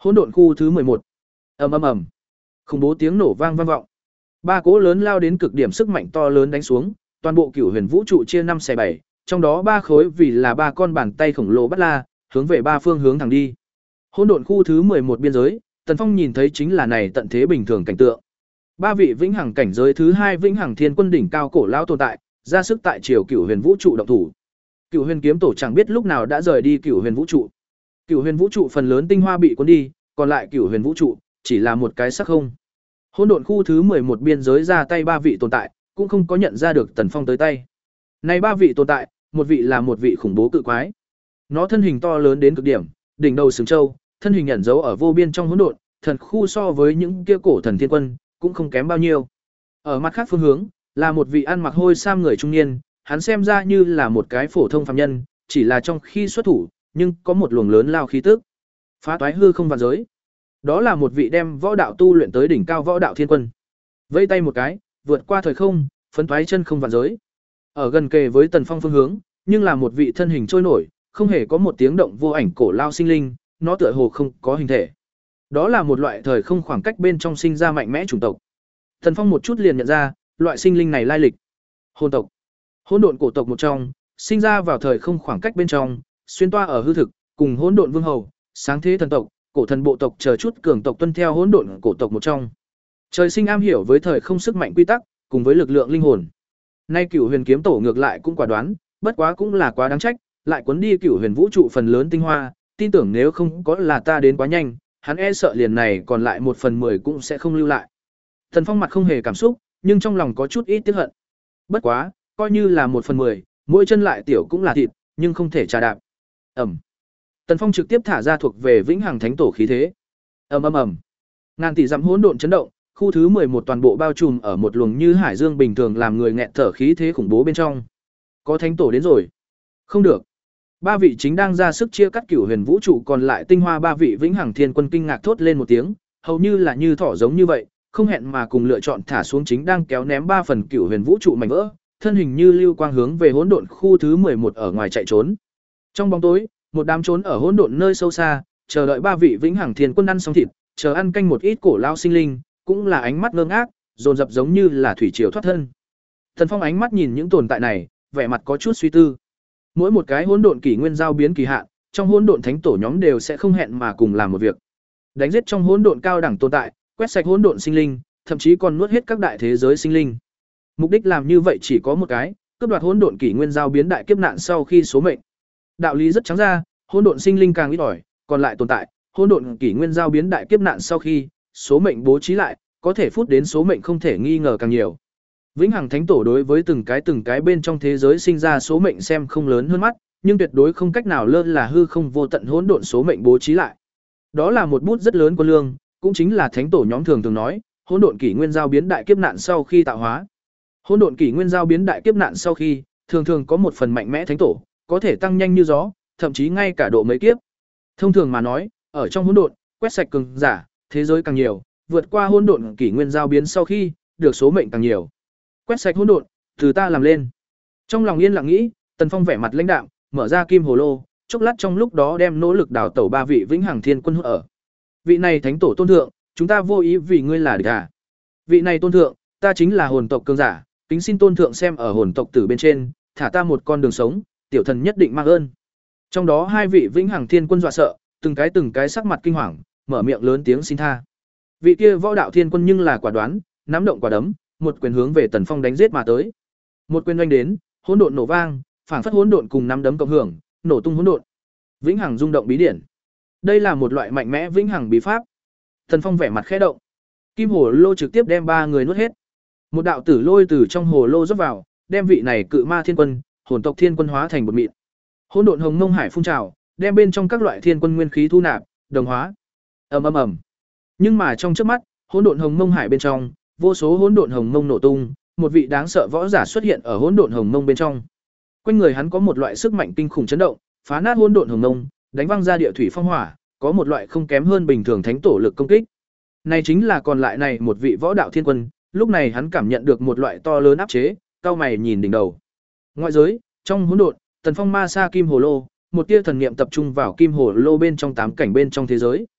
Hỗn độn khu thứ mười một. Ầm ầm ầm. Khủng bố tiếng nổ vang vang vọng. Ba cỗ lớn lao đến cực điểm sức mạnh to lớn đánh xuống, toàn bộ Cửu Huyền vũ trụ chia năm xẻ bảy, trong đó ba khối vì là ba con bàn tay khổng lồ bắt la, hướng về ba phương hướng thẳng đi. Hỗn độn khu thứ mười một biên giới, Tần Phong nhìn thấy chính là này tận thế bình thường cảnh tượng. Ba vị vĩnh hằng cảnh giới thứ hai vĩnh hằng thiên quân đỉnh cao cổ lão tồn tại, ra sức tại triều Cửu Huyền vũ trụ động thủ. Cửu Huyền kiếm tổ chẳng biết lúc nào đã rời đi Cửu Huyền vũ trụ. Cửu Huyền vũ trụ phần lớn tinh hoa bị cuốn đi, còn lại Cửu Huyền vũ trụ chỉ là một cái sắc không. Hỗn độn khu thứ mười một biên giới ra tay ba vị tồn tại, cũng không có nhận ra được Tần Phong tới tay. Này ba vị tồn tại, một vị là một vị khủng bố cự quái. Nó thân hình to lớn đến cực điểm, đỉnh đầu sừng trâu, thân hình ẩn giấu ở vô biên trong hỗn độn, thần khu so với những kia cổ thần thiên quân cũng không kém bao nhiêu. Ở mặt khác phương hướng, là một vị ăn mặc hôi sam người trung niên, hắn xem ra như là một cái phổ thông phàm nhân, chỉ là trong khi xuất thủ, nhưng có một luồng lớn lao khí tức. Phá toái hư không vạn giới. Đó là một vị đem võ đạo tu luyện tới đỉnh cao võ đạo thiên quân. Vẫy tay một cái, vượt qua thời không, phấn toái chân không vạn giới. Ở gần kề với Tần Phong phương hướng, nhưng là một vị thân hình trôi nổi, không hề có một tiếng động vô ảnh cổ lao sinh linh, nó tựa hồ không có hình thể. Đó là một loại thời không khoảng cách bên trong sinh ra mạnh mẽ chủng tộc. Tần Phong một chút liền nhận ra, loại sinh linh này lai lịch. Hồn tộc. Hỗn độn cổ tộc một trong, sinh ra vào thời không khoảng cách bên trong, xuyên toa ở hư thực, cùng hỗn độn vương hầu, sáng thế thần tộc, cổ thần bộ tộc chờ chút cường tộc tuân theo hỗn độn cổ tộc một trong. Trời sinh am hiểu với thời không sức mạnh quy tắc, cùng với lực lượng linh hồn. Nay Cửu Huyền kiếm tổ ngược lại cũng quả đoán, bất quá cũng là quá đáng trách, lại cuốn đi Cửu Huyền vũ trụ phần lớn tinh hoa, tin tưởng nếu không có là ta đến quá nhanh, hắn e sợ liền này còn lại một phần mười cũng sẽ không lưu lại. Tần Phong mặt không hề cảm xúc, nhưng trong lòng có chút ít tiếc hận. Bất quá, coi như là một phần mười, mỗi chân lại tiểu cũng là thịt, nhưng không thể trà đạp. Ẩm. Tần Phong trực tiếp thả ra thuộc về Vĩnh Hằng Thánh Tổ khí thế. Ầm ầm ầm. Ngàn tỷ dặm hỗn độn chấn động, khu thứ mười một toàn bộ bao trùm ở một luồng như hải dương bình thường làm người nghẹt thở khí thế khủng bố bên trong. Có Thánh Tổ đến rồi. Không được. Ba vị chính đang ra sức chia cắt Cửu Huyền vũ trụ còn lại tinh hoa ba vị Vĩnh Hằng Thiên Quân kinh ngạc thốt lên một tiếng, hầu như là như thỏ giống như vậy, không hẹn mà cùng lựa chọn thả xuống chính đang kéo ném ba phần Cửu Huyền vũ trụ mảnh vỡ, thân hình như lưu quang hướng về hỗn độn khu thứ mười một ở ngoài chạy trốn. Trong bóng tối, một đám trốn ở hỗn độn nơi sâu xa, chờ đợi ba vị Vĩnh Hằng Thiên Quân ăn xong thịt, chờ ăn canh một ít cổ lao sinh linh, cũng là ánh mắt ngơ ngác, dồn dập giống như là thủy triều thoát thân. Thần Phong ánh mắt nhìn những tồn tại này, vẻ mặt có chút suy tư. Mỗi một cái hỗn độn kỷ nguyên giao biến kỳ hạn, trong hỗn độn thánh tổ nhóm đều sẽ không hẹn mà cùng làm một việc. Đánh giết trong hỗn độn cao đẳng tồn tại, quét sạch hỗn độn sinh linh, thậm chí còn nuốt hết các đại thế giới sinh linh. Mục đích làm như vậy chỉ có một cái, cướp đoạt hỗn độn kỷ nguyên giao biến đại kiếp nạn sau khi số mệnh. Đạo lý rất trắng ra, hỗn độn sinh linh càng ít ỏi, còn lại tồn tại, hỗn độn kỷ nguyên giao biến đại kiếp nạn sau khi số mệnh bố trí lại, có thể phút đến số mệnh không thể nghi ngờ càng nhiều. Vĩnh Hằng Thánh Tổ đối với từng cái từng cái bên trong thế giới sinh ra số mệnh xem không lớn hơn mắt, nhưng tuyệt đối không cách nào lơ là hư không vô tận hỗn độn số mệnh bố trí lại. Đó là một bút rất lớn quân lương, cũng chính là thánh tổ nhóm thường thường nói, hỗn độn kỷ nguyên giao biến đại kiếp nạn sau khi tạo hóa. Hỗn độn kỷ nguyên giao biến đại kiếp nạn sau khi, thường thường có một phần mạnh mẽ thánh tổ, có thể tăng nhanh như gió, thậm chí ngay cả độ mấy kiếp. Thông thường mà nói, ở trong hỗn độn, quét sạch cường giả, thế giới càng nhiều, vượt qua hỗn độn kỷ nguyên giao biến sau khi, được số mệnh càng nhiều. Quét sạch hỗn độn, từ ta làm lên. Trong lòng yên lặng nghĩ, Tần Phong vẻ mặt lãnh đạm, mở ra kim hồ lô, chốc lát trong lúc đó đem nỗ lực đào tẩu ba vị Vĩnh Hằng Thiên Quân hút ở. Vị này thánh tổ tôn thượng, chúng ta vô ý vì ngươi là địch à? Vị này tôn thượng, ta chính là hồn tộc cường giả, kính xin tôn thượng xem ở hồn tộc tử bên trên, thả ta một con đường sống, tiểu thần nhất định mang ơn. Trong đó hai vị Vĩnh Hằng Thiên Quân dọa sợ, từng cái từng cái sắc mặt kinh hoàng, mở miệng lớn tiếng xin tha. Vị kia võ đạo thiên quân nhưng là quả đoán, nắm động quả đấm, một quyền hướng về Tần Phong đánh giết mà tới. Một quyền oanh đến, hỗn độn nổ vang, phảng phất hỗn độn cùng nắm đấm cộng hưởng, nổ tung hỗn độn. Vĩnh Hằng rung động bí điển. Đây là một loại mạnh mẽ Vĩnh Hằng bí pháp. Tần Phong vẻ mặt khẽ động. Kim hồ lô trực tiếp đem ba người nuốt hết. Một đạo tử lôi từ trong hồ lô rót vào, đem vị này cự ma thiên quân, hồn tộc thiên quân hóa thành một mịn. Hỗn độn hồng mông hải phun trào, đem bên trong các loại thiên quân nguyên khí thu nạp, đồng hóa. Ầm ầm ầm. Nhưng mà trong chớp mắt, hỗn độn hồng mông hải bên trong, vô số hỗn độn hồng mông nổ tung, một vị đáng sợ võ giả xuất hiện ở hỗn độn hồng mông bên trong. Quanh người hắn có một loại sức mạnh kinh khủng chấn động, phá nát hỗn độn hồng mông, đánh văng ra địa thủy phong hỏa, có một loại không kém hơn bình thường thánh tổ lực công kích. Này chính là còn lại này một vị võ đạo thiên quân, lúc này hắn cảm nhận được một loại to lớn áp chế, cau mày nhìn đỉnh đầu. Ngoại giới, trong hỗn độn, Tần Phong ma sa kim hồ lô, một tia thần niệm tập trung vào kim hồ lô bên trong tám cảnh bên trong thế giới.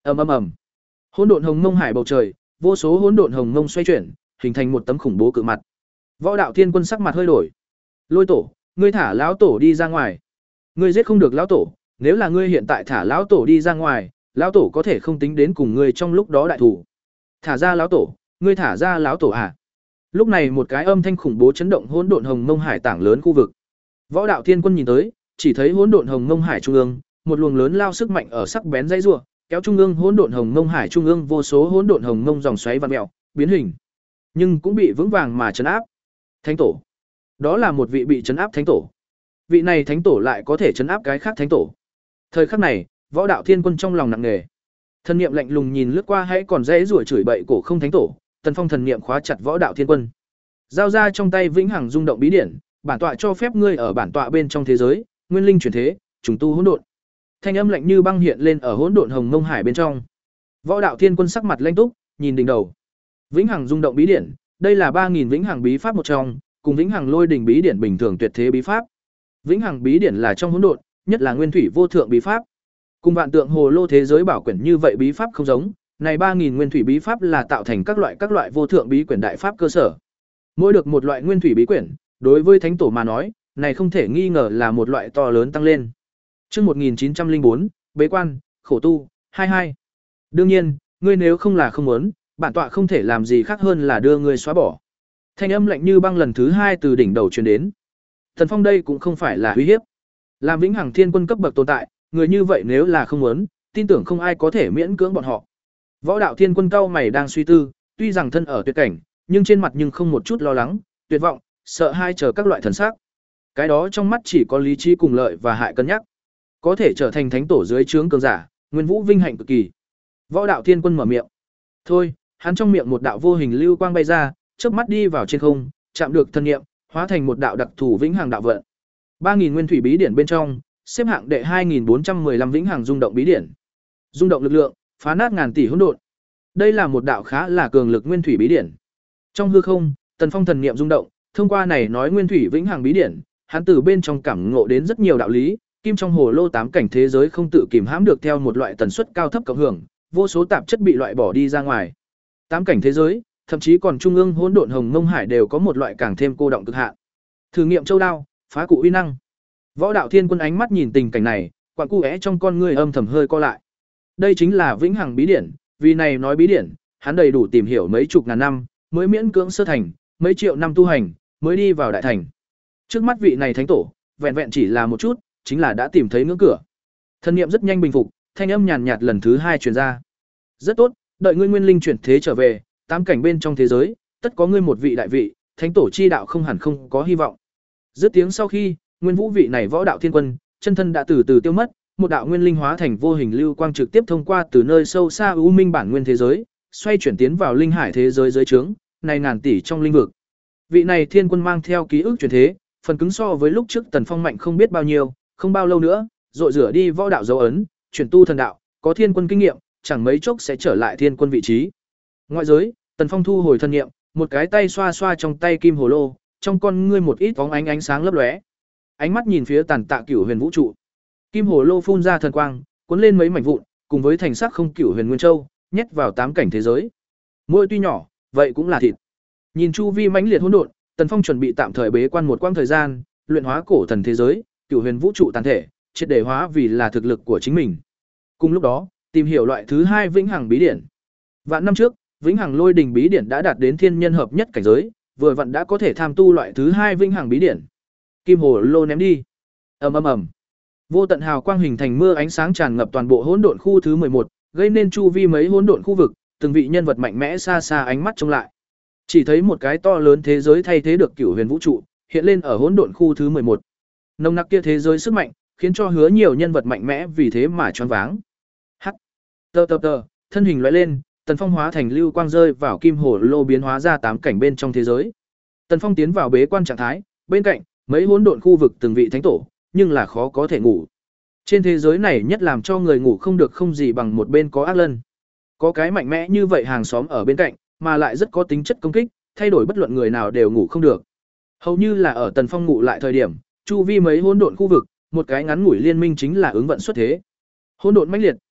Ầm ầm ầm. Hỗn độn hồng mông hải bầu trời, vô số hỗn độn hồng mông xoay chuyển, hình thành một tấm khủng bố cự mặt. Võ đạo thiên quân sắc mặt hơi đổi. Lôi tổ, ngươi thả lão tổ đi ra ngoài. Ngươi giết không được lão tổ, nếu là ngươi hiện tại thả lão tổ đi ra ngoài, lão tổ có thể không tính đến cùng ngươi trong lúc đó đại thủ. Thả ra lão tổ, ngươi thả ra lão tổ à? Lúc này một cái âm thanh khủng bố chấn động hỗn độn hồng mông hải tảng lớn khu vực. Võ đạo thiên quân nhìn tới, chỉ thấy hỗn độn hồng mông hải trung ương, một luồng lớn lao sức mạnh ở sắc bén dãy rủa, kéo trung ương hỗn độn hồng mông hải trung ương vô số hỗn độn hồng mông dòng xoáy vặn mèo, biến hình, nhưng cũng bị vững vàng mà trấn áp. Thánh tổ. Đó là một vị bị trấn áp thánh tổ. Vị này thánh tổ lại có thể trấn áp cái khác thánh tổ. Thời khắc này, Võ đạo thiên quân trong lòng nặng nề. Thần niệm lạnh lùng nhìn lướt qua hãy còn dễ rủa chửi bậy cổ không thánh tổ, Tần Phong thần niệm khóa chặt Võ đạo thiên quân. Giao ra trong tay vĩnh hằng rung động bí điển, bản tọa cho phép ngươi ở bản tọa bên trong thế giới, nguyên linh chuyển thế, trùng tu hỗn độn. Thanh âm lạnh như băng hiện lên ở hỗn độn hồng mông hải bên trong. Võ đạo thiên quân sắc mặt lãnh túc, nhìn đỉnh đầu. Vĩnh hằng rung động bí điển, đây là ba nghìn vĩnh hằng bí pháp một trong, cùng vĩnh hằng lôi đỉnh bí điển bình thường tuyệt thế bí pháp. Vĩnh hằng bí điển là trong hỗn độn, nhất là nguyên thủy vô thượng bí pháp. Cùng vạn tượng hồ lô thế giới bảo quyển như vậy bí pháp không giống, này ba nghìn nguyên thủy bí pháp là tạo thành các loại các loại vô thượng bí quyển đại pháp cơ sở. Mỗi được một loại nguyên thủy bí quyển, đối với thánh tổ mà nói, này không thể nghi ngờ là một loại to lớn tăng lên. Chương một nghìn chín trăm lẻ bốn, bế quan, khổ tu, hai mươi hai. Đương nhiên, ngươi nếu không là không muốn, bản tọa không thể làm gì khác hơn là đưa ngươi xóa bỏ. Thanh âm lạnh như băng lần thứ hai từ đỉnh đầu truyền đến. Thần Phong đây cũng không phải là uy hiếp. Làm vĩnh hằng thiên quân cấp bậc tồn tại, người như vậy nếu là không muốn, tin tưởng không ai có thể miễn cưỡng bọn họ. Võ đạo thiên quân cao mày đang suy tư, tuy rằng thân ở tuyệt cảnh, nhưng trên mặt nhưng không một chút lo lắng, tuyệt vọng, sợ hai chờ các loại thần sắc. Cái đó trong mắt chỉ có lý trí cùng lợi và hại cân nhắc. Có thể trở thành thánh tổ dưới trướng cường giả, nguyên vũ vinh hạnh cực kỳ. Võ đạo thiên quân mở miệng. Thôi, hắn trong miệng một đạo vô hình lưu quang bay ra, chớp mắt đi vào trên không, chạm được thân niệm, hóa thành một đạo đặc thù vĩnh hằng đạo vận. ba nghìn nguyên thủy bí điển bên trong, xếp hạng đệ hai nghìn bốn trăm mười lăm vĩnh hằng rung động bí điển. Rung động lực lượng, phá nát ngàn tỷ hỗn độn. Đây là một đạo khá là cường lực nguyên thủy bí điển. Trong hư không, Tần Phong thần niệm rung động, thông qua này nói nguyên thủy vĩnh hằng bí điển, hắn từ bên trong cảm ngộ đến rất nhiều đạo lý, kim trong hồ lô tám cảnh thế giới không tự kìm hãm được theo một loại tần suất cao thấp cộng hưởng, vô số tạp chất bị loại bỏ đi ra ngoài. Tám cảnh thế giới, thậm chí còn trung ương hỗn độn hồng mông hải đều có một loại càng thêm cô động cực hạn. Thử nghiệm châu đao, phá cụ uy năng. Võ đạo thiên quân ánh mắt nhìn tình cảnh này, quặn cu é trong con ngươi âm thầm hơi co lại. Đây chính là vĩnh hằng bí điển, vì này nói bí điển, hắn đầy đủ tìm hiểu mấy chục ngàn năm, mới miễn cưỡng sơ thành, mấy triệu năm tu hành, mới đi vào đại thành. Trước mắt vị này thánh tổ, vẹn vẹn chỉ là một chút, chính là đã tìm thấy ngưỡng cửa. Thân niệm rất nhanh bình phục, thanh âm nhàn nhạt lần thứ hai truyền ra. Rất tốt, đợi ngươi nguyên linh chuyển thế trở về, tám cảnh bên trong thế giới, tất có ngươi một vị đại vị, thánh tổ chi đạo không hẳn không có hy vọng. Dứt tiếng sau khi, nguyên vũ vị này võ đạo thiên quân, chân thân đã từ từ tiêu mất, một đạo nguyên linh hóa thành vô hình lưu quang trực tiếp thông qua từ nơi sâu xa u minh bản nguyên thế giới, xoay chuyển tiến vào linh hải thế giới dưới trướng, này ngàn tỷ trong linh vực. Vị này thiên quân mang theo ký ức chuyển thế, phần cứng so với lúc trước Tần Phong mạnh không biết bao nhiêu, không bao lâu nữa, rội rửa đi võ đạo dấu ấn, chuyển tu thần đạo, có thiên quân kinh nghiệm, chẳng mấy chốc sẽ trở lại thiên quân vị trí. Ngoại giới, Tần Phong thu hồi thân nghiệm, một cái tay xoa xoa trong tay kim hồ lô, trong con ngươi một ít bóng ánh ánh sáng lấp lóe. Ánh mắt nhìn phía tàn tạ cửu huyền vũ trụ. Kim hồ lô phun ra thần quang, cuốn lên mấy mảnh vụn, cùng với thành sắc không cửu huyền nguyên châu, nhét vào tám cảnh thế giới. Mỗi tuy nhỏ, vậy cũng là thịt. Nhìn chu vi mãnh liệt hỗn độn, Tần Phong chuẩn bị tạm thời bế quan một quãng thời gian, luyện hóa cổ thần thế giới, cửu huyền vũ trụ tàn thể, triệt để hóa vì là thực lực của chính mình. Cùng lúc đó, tìm hiểu loại thứ hai vĩnh hằng bí điển. Vạn năm trước, vĩnh hằng lôi đỉnh bí điển đã đạt đến thiên nhân hợp nhất cảnh giới, vừa vặn đã có thể tham tu loại thứ hai vĩnh hằng bí điển. Kim hồ lô ném đi. Ầm ầm ầm. Vô tận hào quang hình thành mưa ánh sáng tràn ngập toàn bộ hỗn độn khu thứ mười một, gây nên chu vi mấy hỗn độn khu vực, từng vị nhân vật mạnh mẽ xa xa ánh mắt trông lại. Chỉ thấy một cái to lớn thế giới thay thế được cửu huyền vũ trụ, hiện lên ở hỗn độn khu thứ mười một. Nồng nặc kia thế giới sức mạnh, khiến cho hứa nhiều nhân vật mạnh mẽ vì thế mà choáng váng. Hắc. Tơ tơ tơ, thân hình lóe lên, Tần Phong hóa thành lưu quang rơi vào kim hồ lô biến hóa ra tám cảnh bên trong thế giới. Tần Phong tiến vào bế quan trạng thái, bên cạnh mấy hỗn độn khu vực từng vị thánh tổ, nhưng là khó có thể ngủ. Trên thế giới này nhất làm cho người ngủ không được không gì bằng một bên có ác lân. Có cái mạnh mẽ như vậy hàng xóm ở bên cạnh, mà lại rất có tính chất công kích, thay đổi bất luận người nào đều ngủ không được. Hầu như là ở Tần Phong ngủ lại thời điểm, chu vi mấy hỗn độn khu vực, một cái ngắn ngủi liên minh chính là ứng vận xuất thế. Hỗn độn mãnh liệt,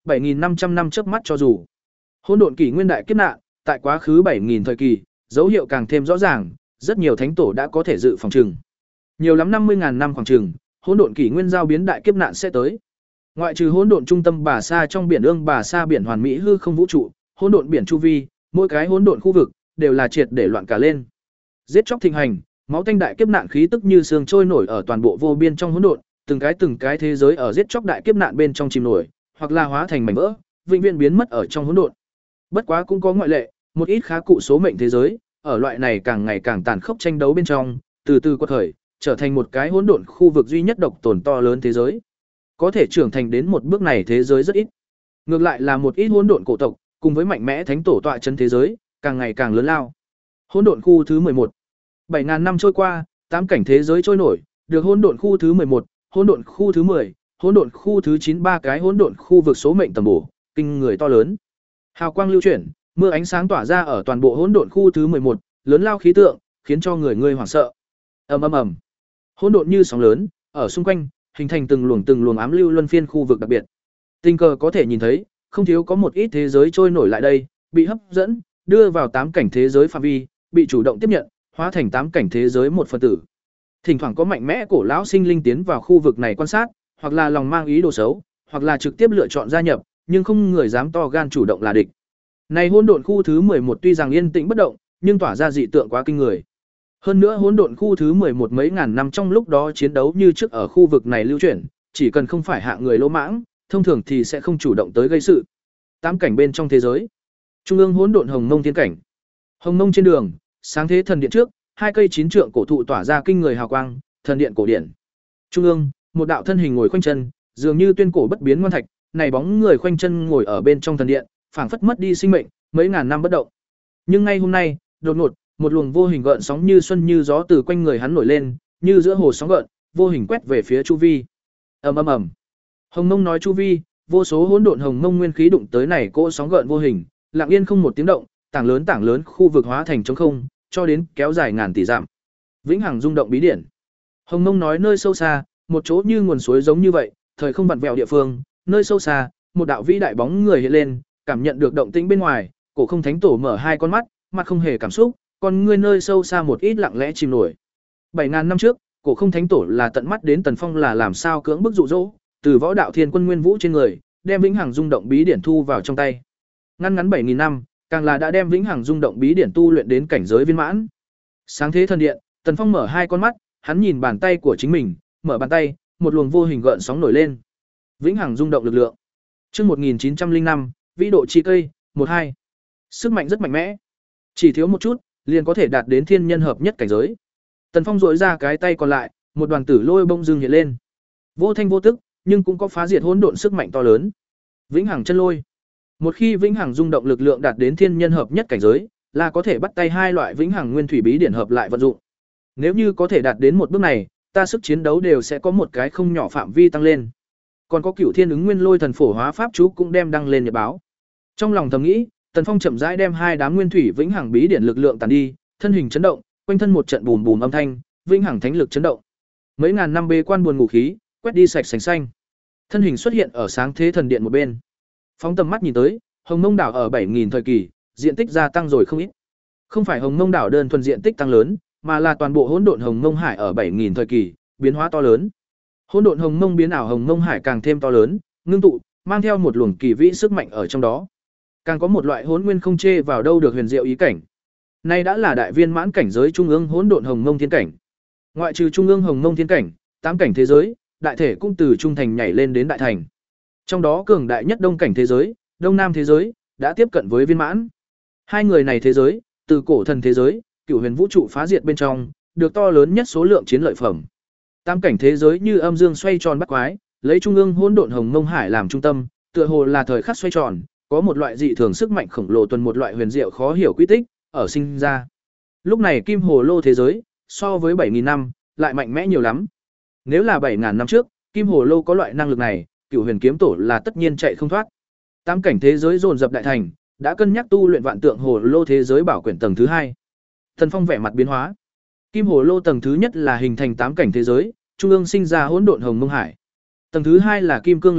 bảy nghìn năm trăm năm chớp mắt cho dù. Hỗn độn kỷ nguyên đại kiếp nạn, tại quá khứ bảy nghìn thời kỳ, dấu hiệu càng thêm rõ ràng, rất nhiều thánh tổ đã có thể dự phòng trừng. Nhiều lắm năm mươi nghìn năm khoảng chừng, hỗn độn kỷ nguyên giao biến đại kiếp nạn sẽ tới. Ngoại trừ hỗn độn trung tâm Bà Sa trong biển ương Bà Sa biển hoàn mỹ hư không vũ trụ, hỗn độn biển chu vi, mỗi cái hỗn độn khu vực đều là triệt để loạn cả lên. Giết chóc thịnh hành, máu tanh đại kiếp nạn khí tức như sương trôi nổi ở toàn bộ vô biên trong hỗn độn, từng cái từng cái thế giới ở giết chóc đại kiếp nạn bên trong chìm nổi, hoặc là hóa thành mảnh vỡ, vĩnh viễn biến mất ở trong hỗn độn. Bất quá cũng có ngoại lệ, một ít khá cụ số mệnh thế giới, ở loại này càng ngày càng tàn khốc tranh đấu bên trong, từ từ quật khởi, trở thành một cái hỗn độn khu vực duy nhất độc tồn to lớn thế giới. Có thể trưởng thành đến một bước này thế giới rất ít. Ngược lại là một ít hỗn độn cổ tộc, cùng với mạnh mẽ thánh tổ tọa chân thế giới, càng ngày càng lớn lao. Hỗn độn khu thứ mười một. bảy nghìn năm trôi qua, tám cảnh thế giới trôi nổi, được hỗn độn khu thứ mười một, hỗn độn khu thứ mười, hỗn độn khu thứ chín ba cái hỗn độn khu vực số mệnh tầm bổ, kinh người to lớn. Hào quang lưu chuyển, mưa ánh sáng tỏa ra ở toàn bộ hỗn độn khu thứ mười một, lớn lao khí tượng, khiến cho người người hoảng sợ. Ầm ầm ầm. Hỗn độn như sóng lớn, ở xung quanh hình thành từng luồng từng luồng ám lưu luân phiên khu vực đặc biệt. Tình cờ có thể nhìn thấy, không thiếu có một ít thế giới trôi nổi lại đây, bị hấp dẫn, đưa vào tám cảnh thế giới phạm vi, bị chủ động tiếp nhận, hóa thành tám cảnh thế giới một phần tử. Thỉnh thoảng có mạnh mẽ cổ lão sinh linh tiến vào khu vực này quan sát, hoặc là lòng mang ý đồ xấu, hoặc là trực tiếp lựa chọn gia nhập, nhưng không người dám to gan chủ động là địch. Này hỗn độn khu thứ mười một tuy rằng yên tĩnh bất động, nhưng tỏa ra dị tượng quá kinh người. Hơn nữa hỗn độn khu thứ mười một mấy ngàn năm trong lúc đó chiến đấu như trước ở khu vực này lưu chuyển, chỉ cần không phải hạ người lỗ mãng, thông thường thì sẽ không chủ động tới gây sự. Tám cảnh bên trong thế giới. Trung ương hỗn độn hồng mông thiên cảnh. Hồng mông trên đường, sáng thế thần điện trước, hai cây chín trượng cổ thụ tỏa ra kinh người hào quang, thần điện cổ điển. Trung ương, một đạo thân hình ngồi khoanh chân, dường như tuyên cổ bất biến ngoan thạch, này bóng người khoanh chân ngồi ở bên trong thần điện, phảng phất mất đi sinh mệnh, mấy ngàn năm bất động. Nhưng ngay hôm nay, đột ngột, một luồng vô hình gợn sóng như xuân như gió từ quanh người hắn nổi lên, như giữa hồ sóng gợn, vô hình quét về phía chu vi. Ầm ầm ầm. Hồng Mông nói chu vi, vô số hỗn độn hồng mông nguyên khí đụng tới này cỗ sóng gợn vô hình, lặng yên không một tiếng động, tảng lớn tảng lớn khu vực hóa thành trống không, cho đến kéo dài ngàn tỷ dặm. Vĩnh hằng rung động bí điển. Hồng Mông nói nơi sâu xa, một chỗ như nguồn suối giống như vậy, thời không vặn vẹo địa phương, nơi sâu xa, một đạo vĩ đại bóng người hiện lên, cảm nhận được động tĩnh bên ngoài, Cổ Không Thánh Tổ mở hai con mắt, mặt không hề cảm xúc, còn người nơi sâu xa một ít lặng lẽ chìm nổi. bảy ngàn năm trước, Cổ Không Thánh Tổ là tận mắt đến Tần Phong là làm sao cưỡng bức dụ dỗ, từ võ đạo thiên quân nguyên vũ trên người, đem vĩnh hằng rung động bí điển thu vào trong tay. Ngắn ngắn bảy nghìn năm, càng là đã đem vĩnh hằng rung động bí điển tu luyện đến cảnh giới viên mãn. Sáng thế thần điện, Tần Phong mở hai con mắt, hắn nhìn bàn tay của chính mình, mở bàn tay, một luồng vô hình gợn sóng nổi lên. Vĩnh hằng rung động lực lượng. Chương một nghìn chín trăm linh năm, vĩ độ chi cây, một hai. Sức mạnh rất mạnh mẽ. Chỉ thiếu một chút, liền có thể đạt đến thiên nhân hợp nhất cảnh giới. Tần Phong rỗi ra cái tay còn lại, một đoàn tử lôi bông dưng hiện lên. Vô thanh vô tức, nhưng cũng có phá diệt hỗn độn sức mạnh to lớn. Vĩnh hằng chân lôi. Một khi vĩnh hằng rung động lực lượng đạt đến thiên nhân hợp nhất cảnh giới, là có thể bắt tay hai loại vĩnh hằng nguyên thủy bí điển hợp lại vận dụng. Nếu như có thể đạt đến một bước này, ta sức chiến đấu đều sẽ có một cái không nhỏ phạm vi tăng lên. Còn có Cửu Thiên ứng nguyên lôi thần phổ hóa pháp chú cũng đem đăng lên nhật báo. Trong lòng thầm nghĩ, Tần Phong chậm rãi đem hai đám nguyên thủy vĩnh hằng bí điển lực lượng tàn đi, thân hình chấn động, quanh thân một trận bùm bùm âm thanh, vĩnh hằng thánh lực chấn động. Mấy ngàn năm bế quan buồn ngủ khí, quét đi sạch sành xanh. Thân hình xuất hiện ở sáng thế thần điện một bên. Phóng tầm mắt nhìn tới, Hồng Mông đảo ở bảy nghìn thời kỳ, diện tích gia tăng rồi không ít. Không phải Hồng Mông đảo đơn thuần diện tích tăng lớn, mà là toàn bộ hỗn độn Hồng Mông hải ở bảy nghìn thời kỳ, biến hóa to lớn. Hỗn độn Hồng Mông biến ảo Hồng Mông hải càng thêm to lớn, ngưng tụ, mang theo một luồng kỳ vĩ sức mạnh ở trong đó. Càng có một loại hỗn nguyên không chê vào đâu được huyền diệu ý cảnh. Nay đã là đại viên mãn cảnh giới trung ương hỗn độn Hồng Mông thiên cảnh. Ngoại trừ trung ương Hồng Mông thiên cảnh, tám cảnh thế giới, đại thể cũng từ trung thành nhảy lên đến đại thành. Trong đó cường đại nhất đông cảnh thế giới, đông nam thế giới đã tiếp cận với viên mãn. Hai người này thế giới, từ cổ thần thế giới, cửu huyền vũ trụ phá diệt bên trong, được to lớn nhất số lượng chiến lợi phẩm. Tam cảnh thế giới như âm dương xoay tròn bắt quái, lấy trung ương hỗn độn Hồng Mông hải làm trung tâm, tựa hồ là thời khắc xoay tròn, có một loại dị thường sức mạnh khổng lồ tuần một loại huyền diệu khó hiểu quy tích ở sinh ra. Lúc này Kim Hồ Lô thế giới, so với bảy nghìn năm, lại mạnh mẽ nhiều lắm. Nếu là bảy nghìn năm trước, Kim Hồ Lô có loại năng lực này, Cửu Huyền kiếm tổ là tất nhiên chạy không thoát. Tám cảnh thế giới dồn dập đại thành, đã cân nhắc tu luyện Vạn Tượng Hồ Lô thế giới bảo quyển tầng thứ hai. Thần Phong vẻ mặt biến hóa. Kim Hồ Lô tầng thứ nhất là hình thành tám cảnh thế giới, trung ương sinh ra hỗn độn Hồng Mông hải. Tầng thứ hai là kim cương lực lượng,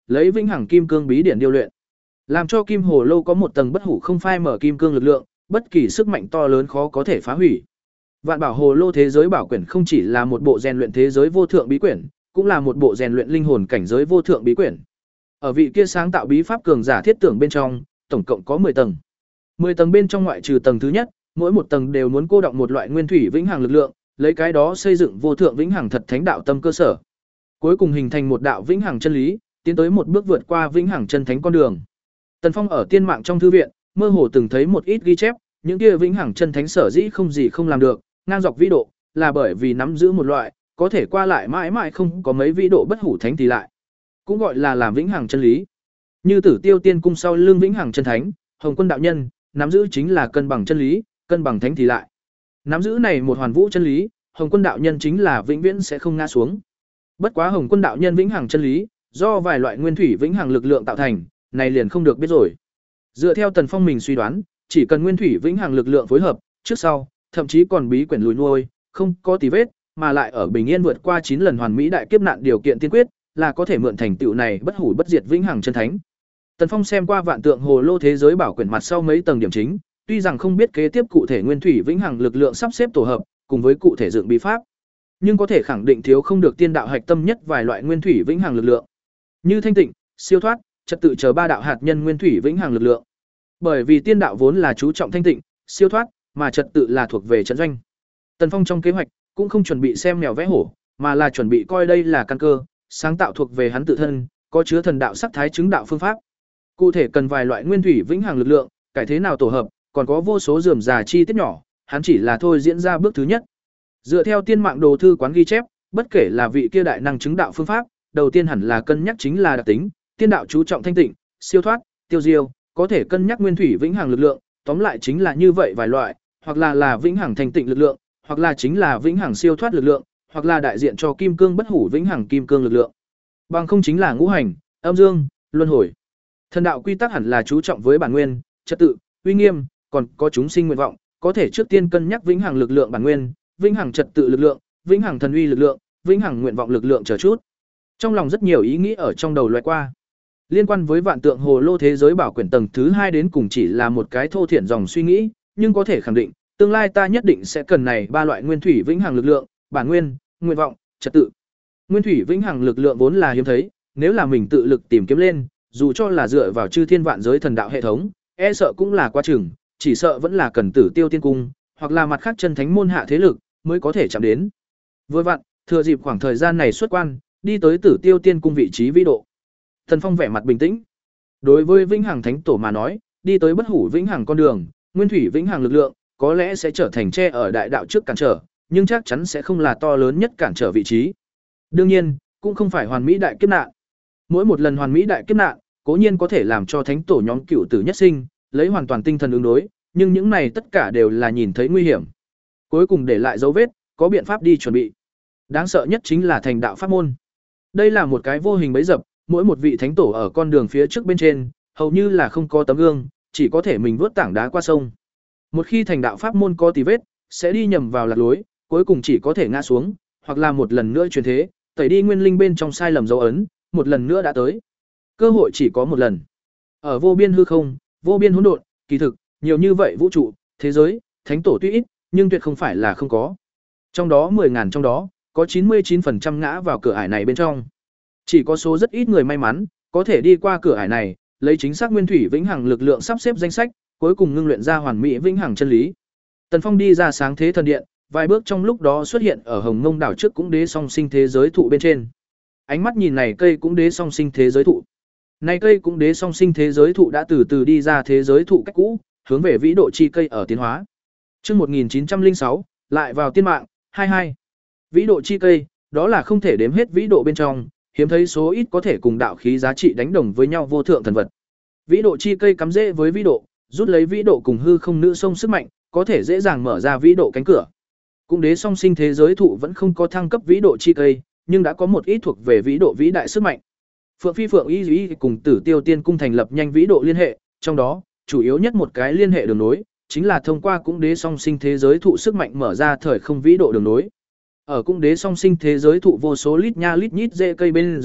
lấy vĩnh hằng kim cương bí điển điêu luyện, làm cho kim hồ lô có một tầng bất hủ không phai mở kim cương lực lượng, bất kỳ sức mạnh to lớn khó có thể phá hủy. Vạn Bảo Hồ Lô thế giới bảo quyển không chỉ là một bộ rèn luyện thế giới vô thượng bí quyển, cũng là một bộ rèn luyện linh hồn cảnh giới vô thượng bí quyển. Ở vị kia sáng tạo bí pháp cường giả thiết tưởng bên trong, tổng cộng có mười tầng. mười tầng bên trong ngoại trừ tầng thứ nhất, mỗi một tầng đều muốn cô động một loại nguyên thủy vĩnh hằng lực lượng, lấy cái đó xây dựng vô thượng vĩnh hằng thật thánh đạo tâm cơ sở. Cuối cùng hình thành một đạo vĩnh hằng chân lý, tiến tới một bước vượt qua vĩnh hằng chân thánh con đường. Tần Phong ở tiên mạng trong thư viện, mơ hồ từng thấy một ít ghi chép, những kia vĩnh hằng chân thánh sở dĩ không gì không làm được, ngang dọc vĩ độ, là bởi vì nắm giữ một loại, có thể qua lại mãi mãi không có mấy vĩ độ bất hủ thánh thì lại. Cũng gọi là làm vĩnh hằng chân lý. Như Tử Tiêu Tiên cung sau lưng vĩnh hằng chân thánh, Hồng Quân đạo nhân, nắm giữ chính là cân bằng chân lý, cân bằng thánh thì lại. Nắm giữ này một hoàn vũ chân lý, Hồng Quân đạo nhân chính là vĩnh viễn sẽ không ngã xuống. Bất quá Hồng Quân đạo nhân vĩnh hằng chân lý, do vài loại nguyên thủy vĩnh hằng lực lượng tạo thành, này liền không được biết rồi. Dựa theo Tần Phong mình suy đoán, chỉ cần nguyên thủy vĩnh hằng lực lượng phối hợp, trước sau, thậm chí còn bí quyển lùi nuôi, không có tì vết, mà lại ở bình yên vượt qua chín lần hoàn mỹ đại kiếp nạn điều kiện tiên quyết, là có thể mượn thành tựu này bất hủ bất diệt vĩnh hằng chân thánh. Tần Phong xem qua vạn tượng hồ lô thế giới bảo quyển mặt sau mấy tầng điểm chính, tuy rằng không biết kế tiếp cụ thể nguyên thủy vĩnh hằng lực lượng sắp xếp tổ hợp, cùng với cụ thể dựng bí pháp, nhưng có thể khẳng định thiếu không được tiên đạo hạch tâm nhất vài loại nguyên thủy vĩnh hằng lực lượng, như thanh tịnh, siêu thoát, trật tự chờ ba đạo hạt nhân nguyên thủy vĩnh hằng lực lượng. Bởi vì tiên đạo vốn là chú trọng thanh tịnh, siêu thoát, mà trật tự là thuộc về trận doanh. Tần Phong trong kế hoạch cũng không chuẩn bị xem mèo vẽ hổ, mà là chuẩn bị coi đây là căn cơ, sáng tạo thuộc về hắn tự thân, có chứa thần đạo sắc thái chứng đạo phương pháp. Cụ thể cần vài loại nguyên thủy vĩnh hằng lực lượng, cải thế nào tổ hợp, còn có vô số rườm rà chi tiết nhỏ, hắn chỉ là thôi diễn ra bước thứ nhất. Dựa theo tiên mạng đồ thư quán ghi chép, bất kể là vị kia đại năng chứng đạo phương pháp, đầu tiên hẳn là cân nhắc chính là đặc tính, tiên đạo chú trọng thanh tịnh, siêu thoát, tiêu diêu, có thể cân nhắc nguyên thủy vĩnh hằng lực lượng, tóm lại chính là như vậy vài loại, hoặc là là vĩnh hằng thanh tịnh lực lượng, hoặc là chính là vĩnh hằng siêu thoát lực lượng, hoặc là đại diện cho kim cương bất hủ vĩnh hằng kim cương lực lượng. Bằng không chính là ngũ hành, âm dương, luân hồi. Thần đạo quy tắc hẳn là chú trọng với bản nguyên, trật tự, uy nghiêm, còn có chúng sinh nguyện vọng, có thể trước tiên cân nhắc vĩnh hằng lực lượng bản nguyên, vĩnh hằng trật tự lực lượng, vĩnh hằng thần uy lực lượng, vĩnh hằng nguyện vọng lực lượng chờ chút. Trong lòng rất nhiều ý nghĩ ở trong đầu lóe qua. Liên quan với vạn tượng hồ lô thế giới bảo quyển tầng thứ hai đến cùng chỉ là một cái thô thiển dòng suy nghĩ, nhưng có thể khẳng định, tương lai ta nhất định sẽ cần này ba loại nguyên thủy vĩnh hằng lực lượng, bản nguyên, nguyện vọng, trật tự. Nguyên thủy vĩnh hằng lực lượng vốn là hiếm thấy, nếu là mình tự lực tìm kiếm lên, dù cho là dựa vào chư thiên vạn giới thần đạo hệ thống, e sợ cũng là quá chừng, chỉ sợ vẫn là cần Tử Tiêu Tiên cung, hoặc là mặt khác chân thánh môn hạ thế lực mới có thể chạm đến. Vừa vặn, thừa dịp khoảng thời gian này xuất quan, đi tới Tử Tiêu Tiên cung vị trí vĩ độ. Thần Phong vẻ mặt bình tĩnh. Đối với vĩnh hằng thánh tổ mà nói, đi tới bất hủ vĩnh hằng con đường, nguyên thủy vĩnh hằng lực lượng có lẽ sẽ trở thành tre ở đại đạo trước cản trở, nhưng chắc chắn sẽ không là to lớn nhất cản trở vị trí. Đương nhiên, cũng không phải hoàn mỹ đại kiếp nạn. Mỗi một lần hoàn mỹ đại kiếp nạn, cố nhiên có thể làm cho thánh tổ nhóm cựu tử nhất sinh, lấy hoàn toàn tinh thần ứng đối, nhưng những này tất cả đều là nhìn thấy nguy hiểm. Cuối cùng để lại dấu vết, có biện pháp đi chuẩn bị. Đáng sợ nhất chính là thành đạo pháp môn. Đây là một cái vô hình bẫy dập, mỗi một vị thánh tổ ở con đường phía trước bên trên, hầu như là không có tấm gương, chỉ có thể mình vớt tảng đá qua sông. Một khi thành đạo pháp môn có tì vết, sẽ đi nhầm vào lạc lối, cuối cùng chỉ có thể ngã xuống, hoặc là một lần nữa truyền thế, tẩy đi nguyên linh bên trong sai lầm dấu ấn, một lần nữa đã tới. Cơ hội chỉ có một lần. Ở vô biên hư không, vô biên hỗn độn, kỳ thực, nhiều như vậy vũ trụ, thế giới, thánh tổ tuy ít, nhưng tuyệt không phải là không có. Trong đó mười ngàn trong đó, có chín mươi chín phần trăm ngã vào cửa ải này bên trong. Chỉ có số rất ít người may mắn, có thể đi qua cửa ải này, lấy chính xác nguyên thủy vĩnh hằng lực lượng sắp xếp danh sách, cuối cùng ngưng luyện ra hoàn mỹ vĩnh hằng chân lý. Tần Phong đi ra sáng thế thần điện, vài bước trong lúc đó xuất hiện ở Hồng Ngông đảo trước cũng đế song sinh thế giới thụ bên trên. Ánh mắt nhìn này cây cũng đế song sinh thế giới thụ. Này cây cũng đế song sinh thế giới thụ đã từ từ đi ra thế giới thụ cách cũ, hướng về vĩ độ chi cây ở tiến hóa. Chương một nghìn chín trăm lẻ sáu, lại vào tiên mạng, hai mươi hai. Vĩ độ chi cây, đó là không thể đếm hết vĩ độ bên trong, hiếm thấy số ít có thể cùng đạo khí giá trị đánh đồng với nhau vô thượng thần vật. Vĩ độ chi cây cắm rễ với vĩ độ, rút lấy vĩ độ cùng hư không nữ sông sức mạnh, có thể dễ dàng mở ra vĩ độ cánh cửa. Cũng đế song sinh thế giới thụ vẫn không có thăng cấp vĩ độ chi cây, nhưng đã có một ít thuộc về vĩ độ vĩ đại sức mạnh. Phượng Phi Phượng Y Y cùng Tử Tiêu Tiên cung thành lập nhanh vĩ độ liên hệ, trong đó, chủ yếu nhất một cái liên hệ đường nối, chính là thông qua cũng đế song sinh thế giới thụ sức mạnh mở ra thời không vĩ độ đường nối. Ở cung đế song sinh thế giới thụ vô số lít nha lít nhít rễ cây bên dưới,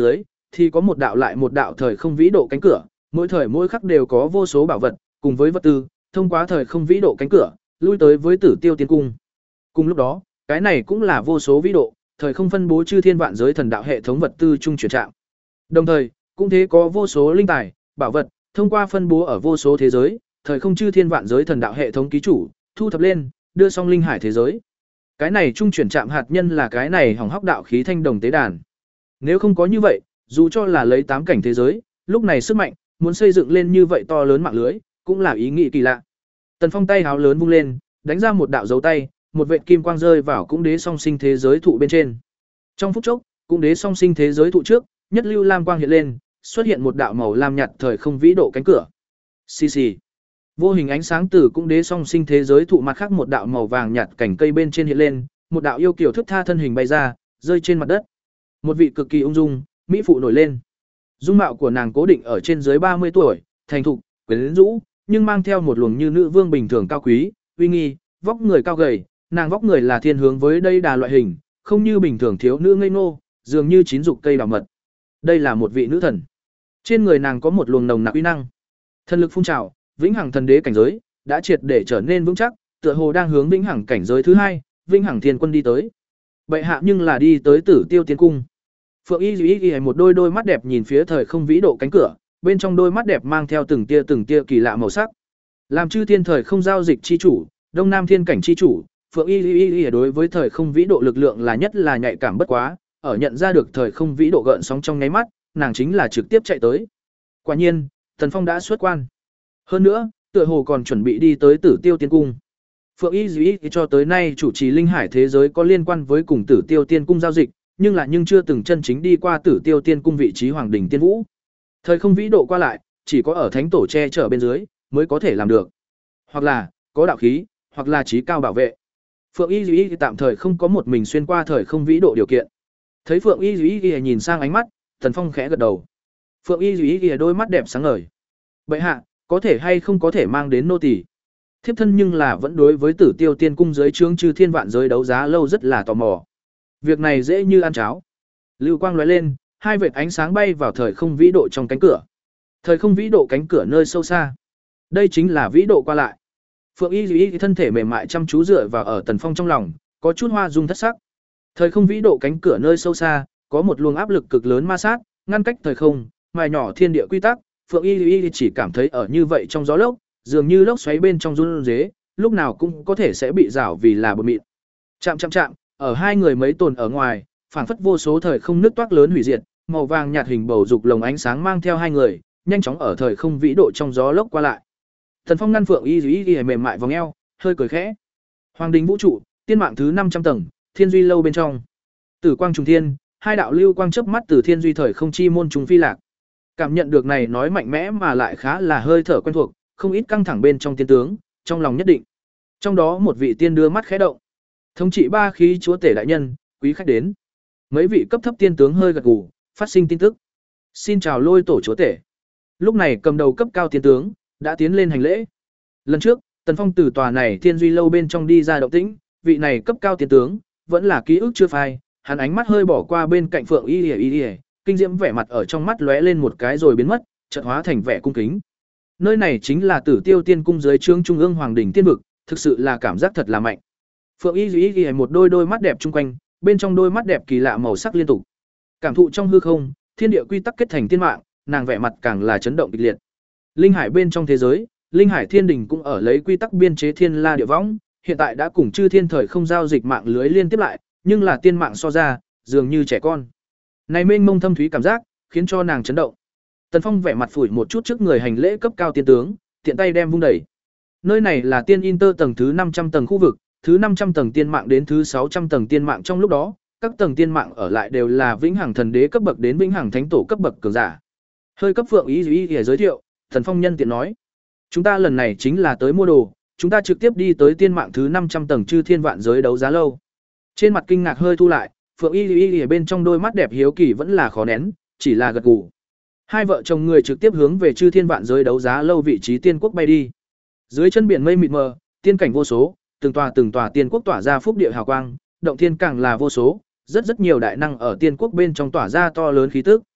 thì có một đạo lại một đạo thời không vĩ độ cánh cửa, mỗi thời mỗi khắc đều có vô số bảo vật cùng với vật tư, thông qua thời không vĩ độ cánh cửa, lui tới với Tử Tiêu Tiên Cung. Cùng lúc đó, cái này cũng là vô số vĩ độ, thời không phân bố chư thiên vạn giới thần đạo hệ thống vật tư trung chuyển trạng. Đồng thời, cũng thế có vô số linh tài, bảo vật, thông qua phân bố ở vô số thế giới, thời không chư thiên vạn giới thần đạo hệ thống ký chủ, thu thập lên, đưa xong linh hải thế giới. Cái này trung chuyển trạm hạt nhân là cái này hỏng hóc đạo khí thanh đồng tế đàn. Nếu không có như vậy, dù cho là lấy tám cảnh thế giới, lúc này sức mạnh, muốn xây dựng lên như vậy to lớn mạng lưới, cũng là ý nghĩ kỳ lạ. Tần Phong tay háo lớn vung lên, đánh ra một đạo dấu tay, một vệt kim quang rơi vào cũng đế song sinh thế giới thụ bên trên. Trong phút chốc, cũng đế song sinh thế giới thụ trước, nhất lưu lam quang hiện lên, xuất hiện một đạo màu lam nhạt thời không vĩ độ cánh cửa. Xì xì. Vô hình ánh sáng từ cũng đế song sinh thế giới thụ mặt khác một đạo màu vàng nhạt cảnh cây bên trên hiện lên, một đạo yêu kiều thức tha thân hình bay ra, rơi trên mặt đất. Một vị cực kỳ ung dung, mỹ phụ nổi lên. Dung mạo của nàng cố định ở trên dưới ba mươi tuổi, thành thục, quyến rũ, nhưng mang theo một luồng như nữ vương bình thường cao quý, uy nghi, vóc người cao gầy, nàng vóc người là thiên hướng với đây đà loại hình, không như bình thường thiếu nữ ngây ngô, dường như chín dục cây đào mật. Đây là một vị nữ thần. Trên người nàng có một luồng nồng nặc uy năng. Thần lực phun trào, vĩnh hằng thần đế cảnh giới đã triệt để trở nên vững chắc, tựa hồ đang hướng vĩnh hằng cảnh giới thứ hai, vĩnh hằng thiên quân đi tới. Bệ hạ nhưng là đi tới Tử Tiêu Tiên Cung. Phượng Y Dĩ Y một đôi đôi mắt đẹp nhìn phía thời không vĩ độ cánh cửa, bên trong đôi mắt đẹp mang theo từng tia từng tia kỳ lạ màu sắc. Làm chư thiên thời không giao dịch chi chủ, Đông Nam thiên cảnh chi chủ, Phượng Y Dĩ Y đối với thời không vĩ độ lực lượng là nhất là nhạy cảm bất quá, ở nhận ra được thời không vĩ độ gợn sóng trong nháy mắt, nàng chính là trực tiếp chạy tới. Quả nhiên, Tần Phong đã xuất quan. Hơn nữa, tựa hồ còn chuẩn bị đi tới Tử Tiêu Tiên Cung. Phượng Y Dĩ cho tới nay chủ trì linh hải thế giới có liên quan với cùng Tử Tiêu Tiên Cung giao dịch, nhưng là nhưng chưa từng chân chính đi qua Tử Tiêu Tiên Cung vị trí Hoàng đỉnh Tiên Vũ. Thời không vĩ độ qua lại, chỉ có ở thánh tổ che chở bên dưới mới có thể làm được. Hoặc là có đạo khí, hoặc là trí cao bảo vệ. Phượng Y Dĩ tạm thời không có một mình xuyên qua thời không vĩ độ điều kiện. Thấy Phượng Y Dĩ nhìn sang ánh mắt, Tần Phong khẽ gật đầu. Phượng Y Dĩ đôi mắt đẹp sáng ngời. Bệ hạ, có thể hay không có thể mang đến nô tỳ? Thiếp thân nhưng là vẫn đối với Tử Tiêu Tiên Cung dưới trướng chư thiên vạn giới đấu giá lâu rất là tò mò. Việc này dễ như ăn cháo. Lưu quang lóe lên, hai vệt ánh sáng bay vào thời không vĩ độ trong cánh cửa. Thời không vĩ độ cánh cửa nơi sâu xa. Đây chính là vĩ độ qua lại. Phượng Y Dĩ thân thể mềm mại chăm chú dựa vào ở Tần Phong trong lòng, có chút hoa dung thất sắc. Thời không vĩ độ cánh cửa nơi sâu xa, có một luồng áp lực cực lớn ma sát, ngăn cách thời không, mài nhỏ thiên địa quy tắc. Phượng Y Y chỉ cảm thấy ở như vậy trong gió lốc, dường như lốc xoáy bên trong run rế, lúc nào cũng có thể sẽ bị rảo vì là bột mịn. Chạm chạm chạm, ở hai người mấy tồn ở ngoài, phảng phất vô số thời không nước toát lớn hủy diệt, màu vàng nhạt hình bầu dục lồng ánh sáng mang theo hai người, nhanh chóng ở thời không vĩ độ trong gió lốc qua lại. Thần Phong ngăn Phượng Y Y Y mềm mại vòng eo, hơi cười khẽ. Hoàng đình vũ trụ, tiên mạng thứ năm trăm tầng, Thiên Duy lâu bên trong. Tử quang trùng thiên, hai đạo lưu quang chớp mắt từ Thiên Duy thời không chi môn trùng phi lạc. Cảm nhận được này nói mạnh mẽ mà lại khá là hơi thở quen thuộc, không ít căng thẳng bên trong tiên tướng, trong lòng nhất định. Trong đó một vị tiên đưa mắt khẽ động. Thống trị ba khí chúa tể đại nhân, quý khách đến. Mấy vị cấp thấp tiên tướng hơi gật gù, phát sinh tin tức. Xin chào Lôi tổ chúa tể. Lúc này cầm đầu cấp cao tiên tướng đã tiến lên hành lễ. Lần trước, Tần Phong từ tòa này Thiên Duy lâu bên trong đi ra động tĩnh, vị này cấp cao tiên tướng vẫn là ký ức chưa phai, hắn ánh mắt hơi bỏ qua bên cạnh Phượng Y Y Y, kinh diễm vẻ mặt ở trong mắt lóe lên một cái rồi biến mất, chợt hóa thành vẻ cung kính. Nơi này chính là Tử Tiêu Tiên Cung dưới trướng trung ương hoàng đỉnh tiên vực, thực sự là cảm giác thật là mạnh. Phượng Y Y Y một đôi đôi mắt đẹp chung quanh, bên trong đôi mắt đẹp kỳ lạ màu sắc liên tục. Cảm thụ trong hư không, thiên địa quy tắc kết thành tiên mạng, nàng vẻ mặt càng là chấn động kịch liệt. Linh hải bên trong thế giới, Linh Hải Thiên Đình cũng ở lấy quy tắc biên chế Thiên La Địa Võng, hiện tại đã cùng chư thiên thời không giao dịch mạng lưới liên tiếp lại, nhưng là tiên mạng so ra, dường như trẻ con. Này mênh mông thâm thúy cảm giác, khiến cho nàng chấn động. Tần Phong vẻ mặt phủi một chút trước người hành lễ cấp cao tiên tướng, tiện tay đem vung đẩy. Nơi này là Tiên Inter tầng thứ năm trăm tầng khu vực, thứ năm trăm tầng tiên mạng đến thứ sáu trăm tầng tiên mạng trong lúc đó, các tầng tiên mạng ở lại đều là vĩnh hằng thần đế cấp bậc đến vĩnh hằng thánh tổ cấp bậc cường giả. Hơi cấp Phượng ý ý để giới thiệu, Tần Phong nhân tiện nói: "Chúng ta lần này chính là tới mua đồ, chúng ta trực tiếp đi tới tiên mạng thứ năm trăm tầng chư thiên vạn giới đấu giá lâu." Trên mặt kinh ngạc hơi thu lại, Phượng Y Y ở bên trong đôi mắt đẹp hiếu kỳ vẫn là khó nén, chỉ là gật gù. Hai vợ chồng người trực tiếp hướng về chư thiên vạn giới đấu giá lâu vị trí tiên quốc bay đi. Dưới chân biển mây mịt mờ, tiên cảnh vô số, từng tòa từng tòa tiên quốc tỏa ra phúc địa hào quang, động thiên càng là vô số, rất rất nhiều đại năng ở tiên quốc bên trong tỏa ra to lớn khí tức.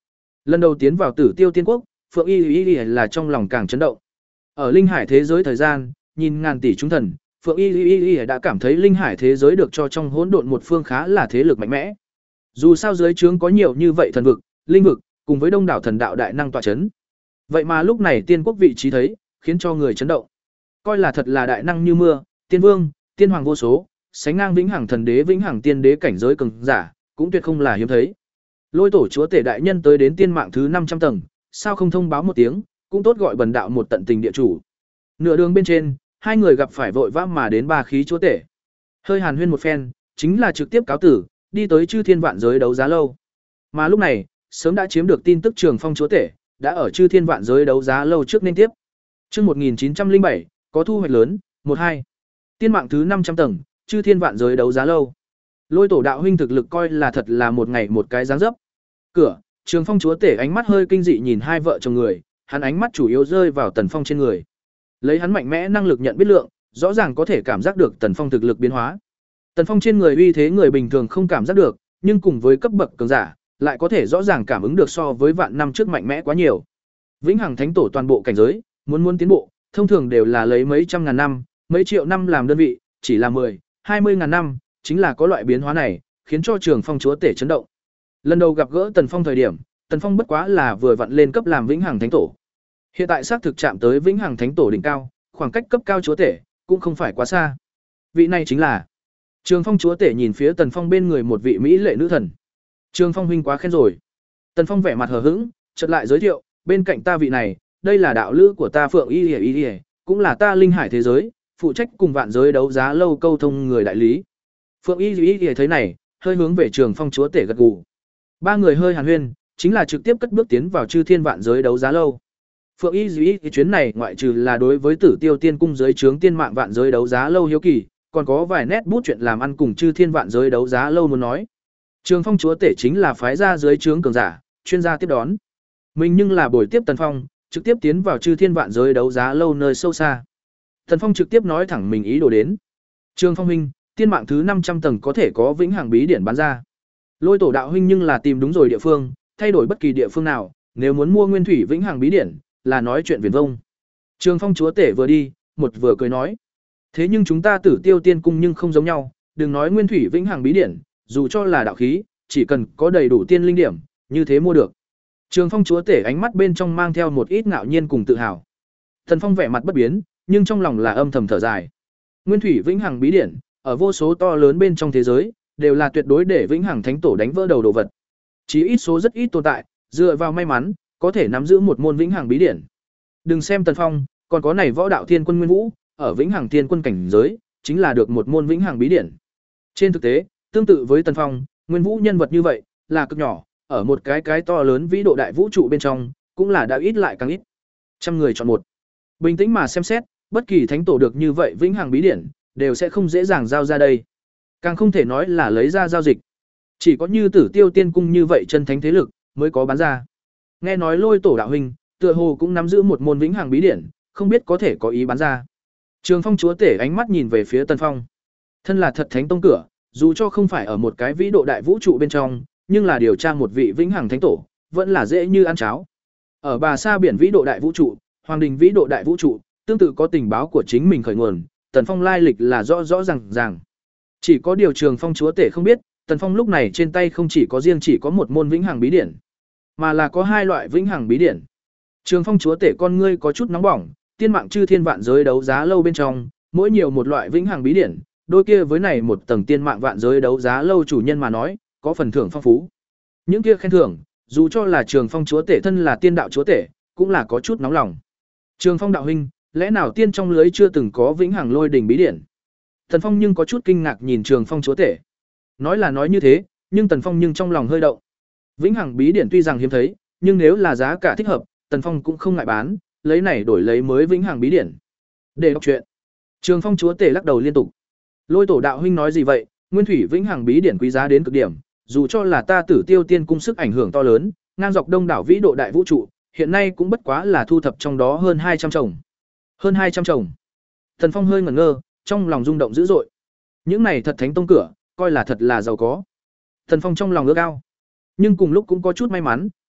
Lần đầu tiến vào Tử Tiêu Tiên Quốc, Phượng Y Y Y là trong lòng càng chấn động. Ở linh hải thế giới thời gian, nhìn ngàn tỷ chúng thần, Phượng Y Y Y đã cảm thấy linh hải thế giới được cho trong hỗn độn một phương khá là thế lực mạnh mẽ. Dù sao dưới trướng có nhiều như vậy thần vực, linh vực, cùng với đông đảo thần đạo đại năng tọa chấn. Vậy mà lúc này tiên quốc vị trí thấy, khiến cho người chấn động. Coi là thật là đại năng như mưa, tiên vương, tiên hoàng vô số, sánh ngang vĩnh hằng thần đế, vĩnh hằng tiên đế cảnh giới cường giả, cũng tuyệt không là hiếm thấy. Lôi tổ chúa tể đại nhân tới đến tiên mạng thứ năm trăm tầng, sao không thông báo một tiếng, cũng tốt gọi bần đạo một tận tình địa chủ. Nửa đường bên trên, hai người gặp phải vội vã mà đến ba khí chúa tể. Hơi hàn huyên một phen, chính là trực tiếp cáo tử, đi tới Chư Thiên Vạn Giới đấu giá lâu. Mà lúc này, sớm đã chiếm được tin tức Trường Phong chúa tể, đã ở Chư Thiên Vạn Giới đấu giá lâu trước nên tiếp. Chương một nghìn chín trăm lẻ bảy, có thu hoạch lớn, một hai. Tiên mạng thứ năm trăm tầng, Chư Thiên Vạn Giới đấu giá lâu. Lôi tổ đạo huynh thực lực coi là thật là một ngày một cái dáng dấp. Cửa, Trường Phong chúa tể ánh mắt hơi kinh dị nhìn hai vợ chồng người, hắn ánh mắt chủ yếu rơi vào Tần Phong trên người. Lấy hắn mạnh mẽ năng lực nhận biết lượng, rõ ràng có thể cảm giác được Tần Phong thực lực biến hóa. Tần Phong trên người uy thế người bình thường không cảm giác được, nhưng cùng với cấp bậc cường giả, lại có thể rõ ràng cảm ứng được so với vạn năm trước mạnh mẽ quá nhiều. Vĩnh Hằng Thánh Tổ toàn bộ cảnh giới, muốn muốn tiến bộ, thông thường đều là lấy mấy trăm ngàn năm, mấy triệu năm làm đơn vị, chỉ là mười, hai mươi ngàn năm, chính là có loại biến hóa này, khiến cho Trường Phong chúa tể chấn động. Lần đầu gặp gỡ Tần Phong thời điểm, Tần Phong bất quá là vừa vặn lên cấp làm Vĩnh Hằng Thánh Tổ. Hiện tại xác thực chạm tới Vĩnh Hằng Thánh Tổ đỉnh cao, khoảng cách cấp cao chúa tể cũng không phải quá xa. Vị này chính là Trường Phong chúa tể nhìn phía Tần Phong bên người một vị mỹ lệ nữ thần. Trường Phong huynh quá khen rồi. Tần Phong vẻ mặt hờ hững, chợt lại giới thiệu, bên cạnh ta vị này, đây là đạo lữ của ta Phượng Y Y Y, cũng là ta linh hải thế giới, phụ trách cùng vạn giới đấu giá lâu câu thông người đại lý. Phượng Y Y Y thấy này, hơi hướng về Trường Phong chúa tể gật gù. Ba người hơi hàn huyên, chính là trực tiếp cất bước tiến vào Chư Thiên Vạn Giới đấu giá lâu. Phượng Y Y Y chuyến này ngoại trừ là đối với Tử Tiêu Tiên cung giới trướng tiên mạng vạn giới đấu giá lâu hiếu kỳ, còn có vài nét bút chuyện làm ăn cùng Chư Thiên Vạn Giới đấu giá lâu muốn nói. Trường Phong chúa tể chính là phái ra dưới trướng cường giả, chuyên gia tiếp đón. Mình nhưng là buổi tiếp Tần Phong, trực tiếp tiến vào Chư Thiên Vạn Giới đấu giá lâu nơi sâu xa. Tần Phong trực tiếp nói thẳng mình ý đồ đến. Trường Phong huynh, tiên mạng thứ năm trăm tầng có thể có vĩnh hằng bí điển bán ra. Lôi tổ đạo huynh nhưng là tìm đúng rồi địa phương, thay đổi bất kỳ địa phương nào, nếu muốn mua nguyên thủy vĩnh hằng bí điển, là nói chuyện viển vông. Trường Phong chúa tể vừa đi, một vừa cười nói. Thế nhưng chúng ta Tử Tiêu Tiên cung nhưng không giống nhau, đừng nói nguyên thủy vĩnh hằng bí điển, dù cho là đạo khí, chỉ cần có đầy đủ tiên linh điểm, như thế mua được. Trường Phong chúa tể ánh mắt bên trong mang theo một ít ngạo nhiên cùng tự hào. Thần Phong vẻ mặt bất biến, nhưng trong lòng là âm thầm thở dài. Nguyên thủy vĩnh hằng bí điển, ở vô số to lớn bên trong thế giới, đều là tuyệt đối để vĩnh hằng thánh tổ đánh vỡ đầu đồ vật. Chỉ ít số rất ít tồn tại, dựa vào may mắn, có thể nắm giữ một môn vĩnh hằng bí điển. Đừng xem Tần Phong, còn có này võ đạo thiên quân Nguyên Vũ, ở vĩnh hằng thiên quân cảnh giới, chính là được một môn vĩnh hằng bí điển. Trên thực tế, tương tự với Tần Phong, Nguyên Vũ nhân vật như vậy, là cực nhỏ, ở một cái cái to lớn vĩ độ đại vũ trụ bên trong, cũng là đã ít lại càng ít. Trăm người chọn một. Bình tĩnh mà xem xét, bất kỳ thánh tổ được như vậy vĩnh hằng bí điển, đều sẽ không dễ dàng giao ra đây. Càng không thể nói là lấy ra giao dịch. Chỉ có như Tử Tiêu Tiên cung như vậy chân thánh thế lực mới có bán ra. Nghe nói Lôi tổ đạo huynh, tựa hồ cũng nắm giữ một môn vĩnh hằng bí điển, không biết có thể có ý bán ra. Trường Phong chúa tể ánh mắt nhìn về phía Tần Phong. Thân là thật thánh tông cửa, dù cho không phải ở một cái vĩ độ đại vũ trụ bên trong, nhưng là điều tra một vị vĩnh hằng thánh tổ, vẫn là dễ như ăn cháo. Ở Bà Sa biển vĩ độ đại vũ trụ, Hoàng đình vĩ độ đại vũ trụ, tương tự có tình báo của chính mình khởi nguồn, Tần Phong lai lịch là rõ rõ ràng ràng. Chỉ có điều Trường Phong chúa tể không biết, Tần Phong lúc này trên tay không chỉ có riêng chỉ có một môn vĩnh hằng bí điển, mà là có hai loại vĩnh hằng bí điển. Trường Phong chúa tể con ngươi có chút nóng bỏng, tiên mạng Chư Thiên Vạn Giới đấu giá lâu bên trong, mỗi nhiều một loại vĩnh hằng bí điển, đôi kia với này một tầng tiên mạng vạn giới đấu giá lâu chủ nhân mà nói, có phần thưởng phong phú. Những kia khen thưởng, dù cho là Trường Phong chúa tể thân là tiên đạo chúa tể, cũng là có chút nóng lòng. Trường Phong đạo huynh, lẽ nào tiên trong lưới chưa từng có vĩnh hằng lôi đỉnh bí điển? Tần Phong nhưng có chút kinh ngạc nhìn Trường Phong chúa tể. Nói là nói như thế, nhưng Tần Phong nhưng trong lòng hơi động. Vĩnh hằng bí điển tuy rằng hiếm thấy, nhưng nếu là giá cả thích hợp, Tần Phong cũng không ngại bán, lấy này đổi lấy mới vĩnh hằng bí điển. Để đọc chuyện. Trường Phong chúa tể lắc đầu liên tục. Lôi tổ đạo huynh nói gì vậy? Nguyên thủy vĩnh hằng bí điển quý giá đến cực điểm, dù cho là ta Tử Tiêu Tiên cung sức ảnh hưởng to lớn, ngang dọc đông đảo vĩ độ đại vũ trụ, hiện nay cũng bất quá là thu thập trong đó hơn hai trăm chồng. Hơn hai trăm chồng. Tần Phong hơi ngẩn ngơ, trong lòng rung động dữ dội. Những này thật thánh tông cửa, coi là thật là giàu có. Tần Phong trong lòng ước ao, nhưng cùng lúc cũng có chút may mắn,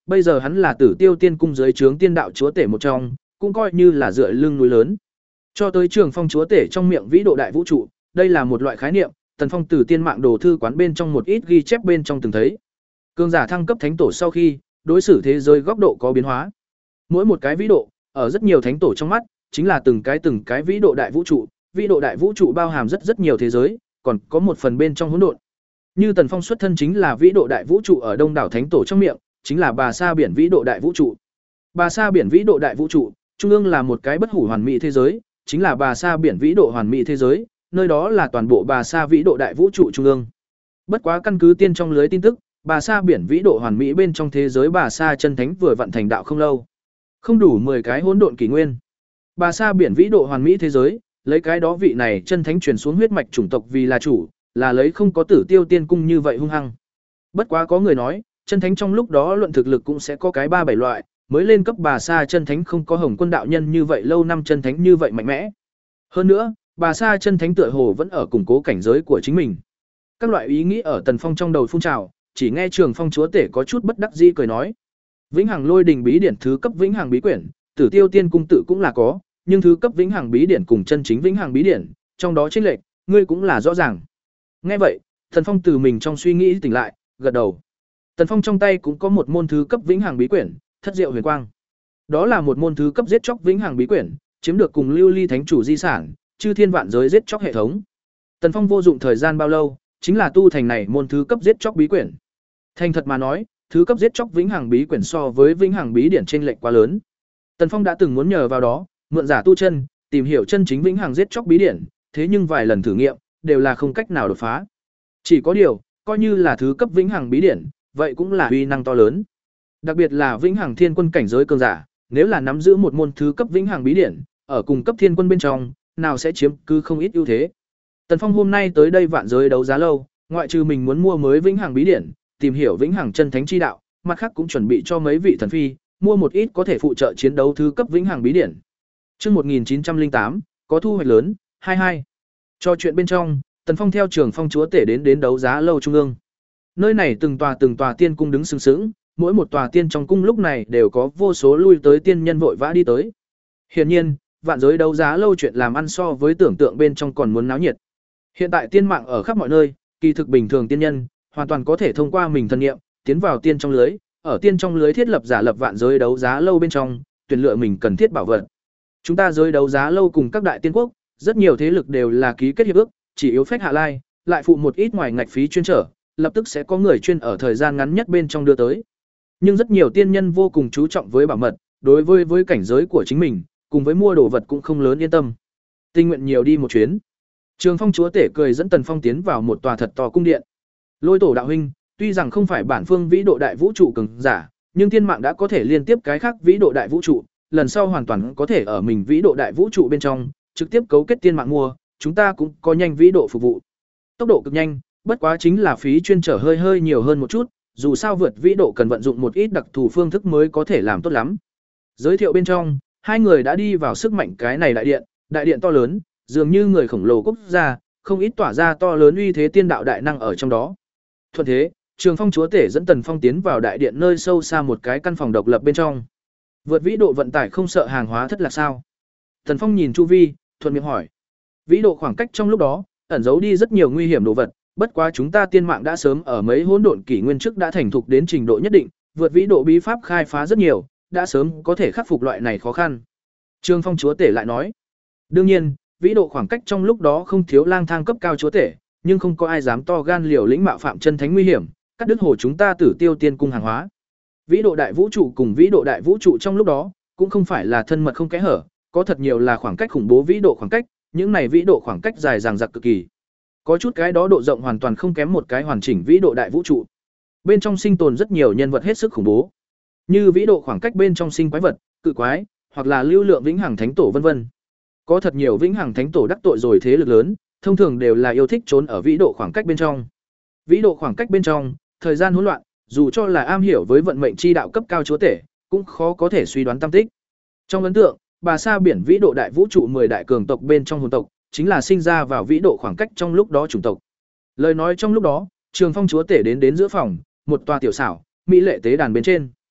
bây giờ hắn là Tử Tiêu Tiên cung dưới trướng tiên đạo chúa tể một trong, cũng coi như là dựa lưng núi lớn. Cho tới Trường Phong chúa tể trong miệng vĩ độ đại vũ trụ, đây là một loại khái niệm, Tần Phong từ tiên mạng đồ thư quán bên trong một ít ghi chép bên trong từng thấy. Cường giả thăng cấp thánh tổ sau khi, đối xử thế giới góc độ có biến hóa. Mỗi một cái vĩ độ, ở rất nhiều thánh tổ trong mắt, chính là từng cái từng cái vĩ độ đại vũ trụ, vĩ độ đại vũ trụ bao hàm rất rất nhiều thế giới, còn có một phần bên trong hỗn độn. Như Tần Phong xuất thân chính là vĩ độ đại vũ trụ ở đông đảo thánh tổ trong miệng, chính là Bà Sa biển vĩ độ đại vũ trụ. Bà Sa biển vĩ độ đại vũ trụ, trung ương là một cái bất hủ hoàn mỹ thế giới, chính là Bà Sa biển vĩ độ hoàn mỹ thế giới, nơi đó là toàn bộ Bà Sa vĩ độ đại vũ trụ trung ương. Bất quá căn cứ tiên trong lưới tin tức, Bà Sa biển vĩ độ hoàn mỹ bên trong thế giới Bà Sa chân thánh vừa vận thành đạo không lâu, không đủ mười cái hỗn độn kỷ nguyên. Bà Sa biển vĩ độ hoàn mỹ thế giới, lấy cái đó vị này chân thánh truyền xuống huyết mạch chủng tộc vì là chủ, là lấy không có Tử Tiêu Tiên cung như vậy hung hăng. Bất quá có người nói, chân thánh trong lúc đó luận thực lực cũng sẽ có cái ba bảy loại, mới lên cấp Bà Sa chân thánh không có Hồng Quân đạo nhân như vậy lâu năm chân thánh như vậy mạnh mẽ. Hơn nữa, Bà Sa chân thánh tựa hồ vẫn ở củng cố cảnh giới của chính mình. Các loại ý nghĩ ở Tần Phong trong đầu phun trào, chỉ nghe Trường Phong chúa tể có chút bất đắc dĩ cười nói: "Vĩnh Hằng Lôi Đình bí điển thứ cấp Vĩnh Hằng bí quyển, Tử Tiêu Tiên cung tự cũng là có, nhưng thứ cấp Vĩnh Hằng bí điển cùng chân chính Vĩnh Hằng bí điển, trong đó chênh lệch, ngươi cũng là rõ ràng." Nghe vậy, Tần Phong từ mình trong suy nghĩ tỉnh lại, gật đầu. Tần Phong trong tay cũng có một môn thứ cấp Vĩnh Hằng bí quyển, Thất Diệu Huyền Quang. Đó là một môn thứ cấp giết chóc Vĩnh Hằng bí quyển, chiếm được cùng Lưu Ly Thánh chủ di sản, chư thiên vạn giới giết chóc hệ thống. Tần Phong vô dụng thời gian bao lâu, chính là tu thành này môn thứ cấp giết chóc bí quyển. Thành thật mà nói, thứ cấp giết chóc Vĩnh Hằng bí quyển so với Vĩnh Hằng bí điển chênh lệch quá lớn. Tần Phong đã từng muốn nhờ vào đó, mượn giả tu chân, tìm hiểu chân chính Vĩnh Hằng giết chóc bí điển, thế nhưng vài lần thử nghiệm, đều là không cách nào đột phá. Chỉ có điều, coi như là thứ cấp Vĩnh Hằng bí điển, vậy cũng là uy năng to lớn. Đặc biệt là Vĩnh Hằng Thiên Quân cảnh giới cường giả, nếu là nắm giữ một môn thứ cấp Vĩnh Hằng bí điển, ở cùng cấp Thiên Quân bên trong, nào sẽ chiếm cứ không ít ưu thế. Tần Phong hôm nay tới đây vạn giới đấu giá lâu, ngoại trừ mình muốn mua mới Vĩnh Hằng bí điển, tìm hiểu Vĩnh Hằng chân thánh chi đạo, mặt khác cũng chuẩn bị cho mấy vị thần phi, mua một ít có thể phụ trợ chiến đấu thứ cấp Vĩnh Hằng bí điển. Chương một nghìn chín trăm lẻ tám, có thu hoạch lớn, hai mươi hai. Cho chuyện bên trong, Tần Phong theo Trường Phong chúa tể đến đến đấu giá lâu trung ương. Nơi này từng tòa từng tòa tiên cung đứng sừng sững, mỗi một tòa tiên trong cung lúc này đều có vô số lui tới tiên nhân vội vã đi tới. Hiển nhiên, vạn giới đấu giá lâu chuyện làm ăn so với tưởng tượng bên trong còn muốn náo nhiệt. Hiện tại tiên mạng ở khắp mọi nơi, kỳ thực bình thường tiên nhân hoàn toàn có thể thông qua mình thần niệm tiến vào tiên trong lưới, ở tiên trong lưới thiết lập giả lập vạn giới đấu giá lâu bên trong, tuyển lựa mình cần thiết bảo vật. Chúng ta giới đấu giá lâu cùng các đại tiên quốc, rất nhiều thế lực đều là ký kết hiệp ước, chỉ yếu phách hạ lai, lại phụ một ít ngoài ngạch phí chuyên trở, lập tức sẽ có người chuyên ở thời gian ngắn nhất bên trong đưa tới. Nhưng rất nhiều tiên nhân vô cùng chú trọng với bảo mật, đối với với cảnh giới của chính mình, cùng với mua đồ vật cũng không lớn yên tâm. Tình nguyện nhiều đi một chuyến. Trường Phong chúa tể cười dẫn Tần Phong tiến vào một tòa thật to cung điện. Lôi Tổ đạo huynh, tuy rằng không phải bản phương vĩ độ đại vũ trụ cường giả, nhưng tiên mạng đã có thể liên tiếp cái khác vĩ độ đại vũ trụ, lần sau hoàn toàn có thể ở mình vĩ độ đại vũ trụ bên trong, trực tiếp cấu kết tiên mạng mua, chúng ta cũng có nhanh vĩ độ phục vụ. Tốc độ cực nhanh, bất quá chính là phí chuyên trở hơi hơi nhiều hơn một chút, dù sao vượt vĩ độ cần vận dụng một ít đặc thù phương thức mới có thể làm tốt lắm. Giới thiệu bên trong, hai người đã đi vào sức mạnh cái này đại điện, đại điện to lớn, dường như người khổng lồ quốc gia, không ít tỏa ra to lớn uy thế tiên đạo đại năng ở trong đó. Thuận thế, Trường Phong chúa tể dẫn Tần Phong tiến vào đại điện nơi sâu xa một cái căn phòng độc lập bên trong. Vượt vĩ độ vận tải không sợ hàng hóa thất lạc sao? Tần Phong nhìn chu vi, thuận miệng hỏi. Vĩ độ khoảng cách trong lúc đó, ẩn giấu đi rất nhiều nguy hiểm đồ vật, bất quá chúng ta tiên mạng đã sớm ở mấy hỗn độn kỷ nguyên trước đã thành thục đến trình độ nhất định, vượt vĩ độ bí pháp khai phá rất nhiều, đã sớm có thể khắc phục loại này khó khăn. Trường Phong chúa tể lại nói. Đương nhiên, vĩ độ khoảng cách trong lúc đó không thiếu lang thang cấp cao chúa tể, nhưng không có ai dám to gan liều lĩnh mạo phạm chân thánh nguy hiểm, cắt đứt hồ chúng ta Tử Tiêu Tiên cung hàng hóa. Vĩ độ đại vũ trụ cùng vĩ độ đại vũ trụ trong lúc đó, cũng không phải là thân mật không kẽ hở, có thật nhiều là khoảng cách khủng bố vĩ độ khoảng cách, những này vĩ độ khoảng cách dài dằng dặc cực kỳ. Có chút cái đó độ rộng hoàn toàn không kém một cái hoàn chỉnh vĩ độ đại vũ trụ. Bên trong sinh tồn rất nhiều nhân vật hết sức khủng bố, như vĩ độ khoảng cách bên trong sinh quái vật, cự quái, hoặc là lưu lượng vĩnh hằng thánh tổ vân vân. Có thật nhiều vĩnh hằng thánh tổ đắc tội rồi thế lực lớn, thông thường đều là yêu thích trốn ở vĩ độ khoảng cách bên trong. Vĩ độ khoảng cách bên trong, thời gian hỗn loạn, dù cho là am hiểu với vận mệnh chi đạo cấp cao chúa tể, cũng khó có thể suy đoán tâm tích. Trong ấn tượng, Bà Sa biển vĩ độ đại vũ trụ mười đại cường tộc bên trong hồn tộc, chính là sinh ra vào vĩ độ khoảng cách trong lúc đó chủng tộc. Lời nói trong lúc đó, Trường Phong chúa tể đến đến giữa phòng, một tòa tiểu xảo, mỹ lệ tế đàn bên trên.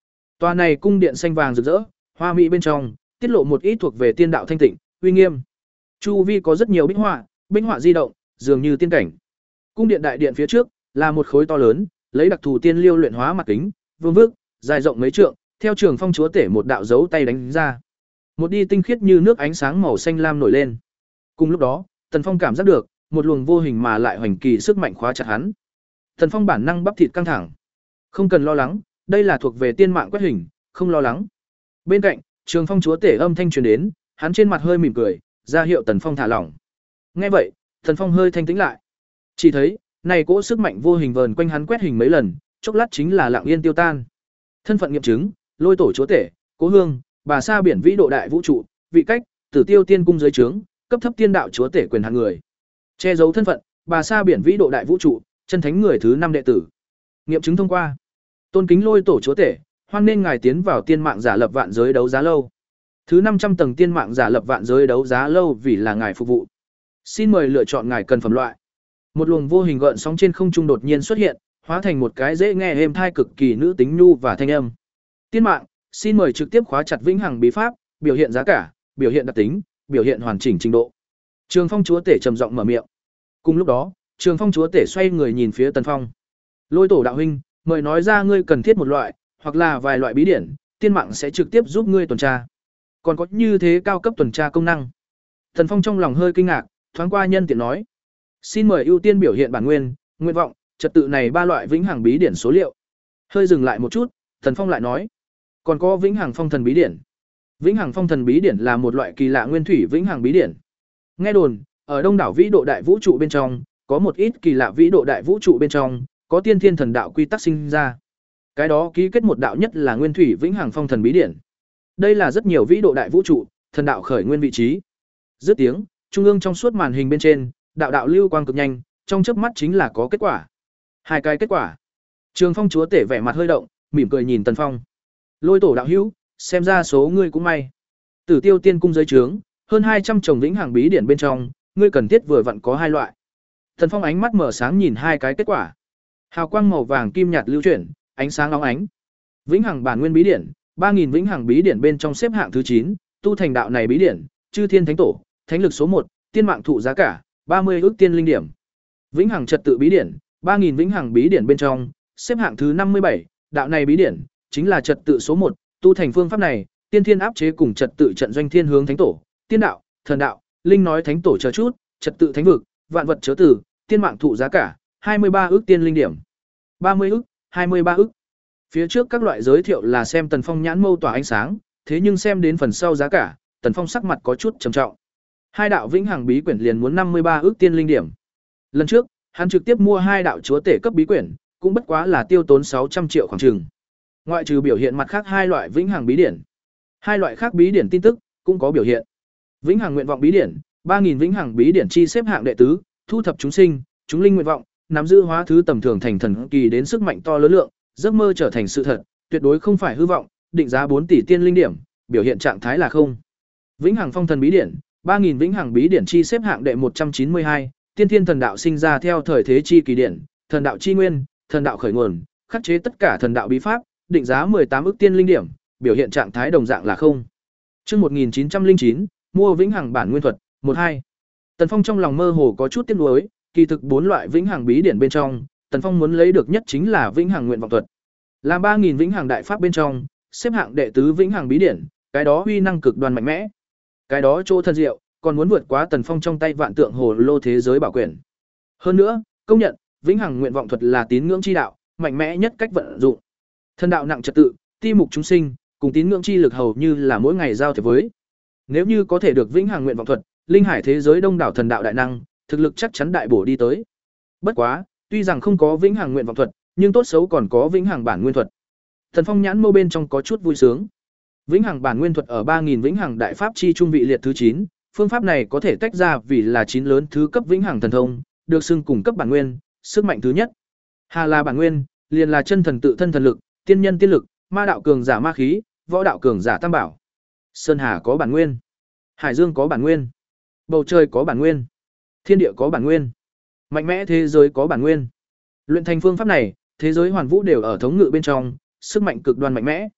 Tòa này cung điện xanh vàng rực rỡ, hoa mỹ bên trong, tiết lộ một ít thuộc về tiên đạo thanh tịnh, uy nghiêm. Chu vi có rất nhiều bích họa, bích họa di động, dường như tiên cảnh. Cung điện đại điện phía trước là một khối to lớn, lấy đặc thù tiên liêu luyện hóa mặt kính, vương vức, dài rộng mấy trượng, theo Trường Phong chúa tể một đạo dấu tay đánh ra. Một đi tinh khiết như nước ánh sáng màu xanh lam nổi lên. Cùng lúc đó, Tần Phong cảm giác được một luồng vô hình mà lại hoành kỳ sức mạnh khóa chặt hắn. Tần Phong bản năng bắp thịt căng thẳng. Không cần lo lắng, đây là thuộc về tiên mạng quét hình, không lo lắng. Bên cạnh, Trường Phong chúa tể âm thanh truyền đến, hắn trên mặt hơi mỉm cười, ra hiệu Tần Phong thả lỏng. Nghe vậy, Tần Phong hơi thanh tĩnh lại. Chỉ thấy, này cỗ sức mạnh vô hình vờn quanh hắn quét hình mấy lần, chốc lát chính là lặng yên tiêu tan. Thân phận nghiệm chứng, Lôi tổ chúa tể, Cố Hương, Bà Sa biển vĩ độ đại vũ trụ, vị cách, Tử Tiêu tiên cung dưới trướng, cấp thấp tiên đạo chúa tể quyền hạn người. Che giấu thân phận, Bà Sa biển vĩ độ đại vũ trụ, chân thánh người thứ năm đệ tử. Nghiệm chứng thông qua. Tôn kính Lôi tổ chúa tể, hoan nên ngài tiến vào tiên mạng giả lập vạn giới đấu giá lâu. Thứ năm trăm tầng tiên mạng giả lập vạn giới đấu giá lâu vì là ngài phục vụ. Xin mời lựa chọn ngài cần phẩm loại. Một luồng vô hình gợn sóng trên không trung đột nhiên xuất hiện, hóa thành một cái dễ nghe êm thai cực kỳ nữ tính nhu và thanh âm. Tiên mạng, xin mời trực tiếp khóa chặt vĩnh hằng bí pháp, biểu hiện giá cả, biểu hiện đặc tính, biểu hiện hoàn chỉnh trình độ. Trường Phong chúa tể trầm giọng mở miệng. Cùng lúc đó, Trường Phong chúa tể xoay người nhìn phía Tần Phong. Lôi tổ đạo huynh, mời nói ra ngươi cần thiết một loại, hoặc là vài loại bí điển, tiên mạng sẽ trực tiếp giúp ngươi tuần tra. Còn có như thế cao cấp tuần tra công năng. Tần Phong trong lòng hơi kinh ngạc, thoáng qua nhân tiện nói: "Xin mời ưu tiên biểu hiện bản nguyên, nguyện vọng, trật tự này ba loại vĩnh hằng bí điển số liệu." Hơi dừng lại một chút, Tần Phong lại nói: "Còn có vĩnh hằng phong thần bí điển." Vĩnh hằng phong thần bí điển là một loại kỳ lạ nguyên thủy vĩnh hằng bí điển. Nghe đồn, ở Đông đảo vĩ độ đại vũ trụ bên trong, có một ít kỳ lạ vĩ độ đại vũ trụ bên trong, có tiên thiên thần đạo quy tắc sinh ra. Cái đó ký kết một đạo nhất là nguyên thủy vĩnh hằng phong thần bí điển. Đây là rất nhiều vĩ độ đại vũ trụ, thần đạo khởi nguyên vị trí. Dứt tiếng, trung ương trong suốt màn hình bên trên, đạo đạo lưu quang cực nhanh, trong chớp mắt chính là có kết quả. Hai cái kết quả. Trường Phong chúa tể vẻ mặt hơi động, mỉm cười nhìn Tần Phong. Lôi tổ đạo hữu, xem ra số ngươi cũng may. Tử Tiêu tiên cung dưới trướng, hơn hai trăm chồng vĩnh hằng bí điển bên trong, ngươi cần thiết vừa vặn có hai loại. Tần Phong ánh mắt mở sáng nhìn hai cái kết quả. Hào quang màu vàng kim nhạt lưu chuyển, ánh sáng óng ánh. Vĩnh hằng bản nguyên bí điển, ba nghìn vĩnh hằng bí điển bên trong xếp hạng thứ chín, tu thành đạo này bí điển, Chư Thiên Thánh Tổ, thánh lực số một, tiên mạng thụ giá cả ba mươi ước tiên linh điểm. Vĩnh hằng trật tự bí điển, ba nghìn vĩnh hằng bí điển bên trong, xếp hạng thứ năm mươi bảy, đạo này bí điển chính là trật tự số một, tu thành phương pháp này, tiên thiên áp chế cùng trật tự trận doanh thiên hướng thánh tổ, tiên đạo, thần đạo, linh nói thánh tổ chờ chút, trật tự thánh vực, vạn vật chớ tử, tiên mạng thụ giá cả hai mươi ba ước tiên linh điểm. ba mươi ước, hai mươi ba ước. Phía trước các loại giới thiệu là xem Tần Phong nhãn mâu tỏa ánh sáng, thế nhưng xem đến phần sau giá cả, Tần Phong sắc mặt có chút trầm trọng. Hai đạo vĩnh hằng bí quyển liền muốn năm mươi ba ước tiên linh điểm. Lần trước, hắn trực tiếp mua hai đạo chúa tể cấp bí quyển, cũng bất quá là tiêu tốn sáu trăm triệu khoảng chừng. Ngoại trừ biểu hiện mặt khác hai loại vĩnh hằng bí điển, hai loại khác bí điển tin tức cũng có biểu hiện. Vĩnh hằng nguyện vọng bí điển, ba nghìn vĩnh hằng bí điển chi xếp hạng đệ tứ, thu thập chúng sinh, chúng linh nguyện vọng, nắm giữ hóa thứ tầm thường thành thần kỳ đến sức mạnh to lớn lượng, giấc mơ trở thành sự thật, tuyệt đối không phải hư vọng, định giá bốn tỷ tiên linh điểm, biểu hiện trạng thái là không. Vĩnh hằng phong thần bí điển, ba nghìn vĩnh hằng bí điển chi xếp hạng đệ một trăm chín mươi hai, tiên thiên thần đạo sinh ra theo thời thế chi kỳ điển, thần đạo chi nguyên, thần đạo khởi nguồn, khắc chế tất cả thần đạo bí pháp, định giá mười tám ức tiên linh điểm, biểu hiện trạng thái đồng dạng là không. Chương một nghìn chín trăm lẻ chín, mua vĩnh hằng bản nguyên thuật, một hai. Tần Phong trong lòng mơ hồ có chút tiếc nuối, kỳ thực bốn loại vĩnh hằng bí điển bên trong, Tần Phong muốn lấy được nhất chính là vĩnh hằng nguyện vọng thuật. Làm ba nghìn vĩnh hằng đại pháp bên trong, xếp hạng đệ tứ vĩnh hằng bí điển, cái đó uy năng cực đoan mạnh mẽ. Cái đó chỗ thần diệu, còn muốn vượt quá Tần Phong trong tay vạn tượng hồ lô thế giới bảo quyền. Hơn nữa, công nhận, vĩnh hằng nguyện vọng thuật là tín ngưỡng chi đạo, mạnh mẽ nhất cách vận dụng. Thần đạo nặng trật tự, ti mục chúng sinh, cùng tín ngưỡng chi lực hầu như là mỗi ngày giao thiệp với. Nếu như có thể được vĩnh hằng nguyện vọng thuật, linh hải thế giới đông đảo thần đạo đại năng, thực lực chắc chắn đại bổ đi tới. Bất quá, tuy rằng không có vĩnh hằng nguyện vọng thuật, nhưng tốt xấu còn có vĩnh hằng bản nguyên thuật. Thần Phong nhãn mâu bên trong có chút vui sướng. Vĩnh hằng bản nguyên thuật ở ba nghìn vĩnh hằng đại pháp chi trung vị liệt thứ chín, phương pháp này có thể tách ra vì là chín lớn thứ cấp vĩnh hằng thần thông, được xưng cùng cấp bản nguyên, sức mạnh thứ nhất. Hà là bản nguyên, liền là chân thần tự thân thần lực, tiên nhân tiên lực, ma đạo cường giả ma khí, võ đạo cường giả tam bảo. Sơn hà có bản nguyên, hải dương có bản nguyên, bầu trời có bản nguyên, thiên địa có bản nguyên, mạnh mẽ thế giới có bản nguyên. Luyện thành phương pháp này, thế giới hoàn vũ đều ở thống ngự bên trong, sức mạnh cực đoan mạnh mẽ.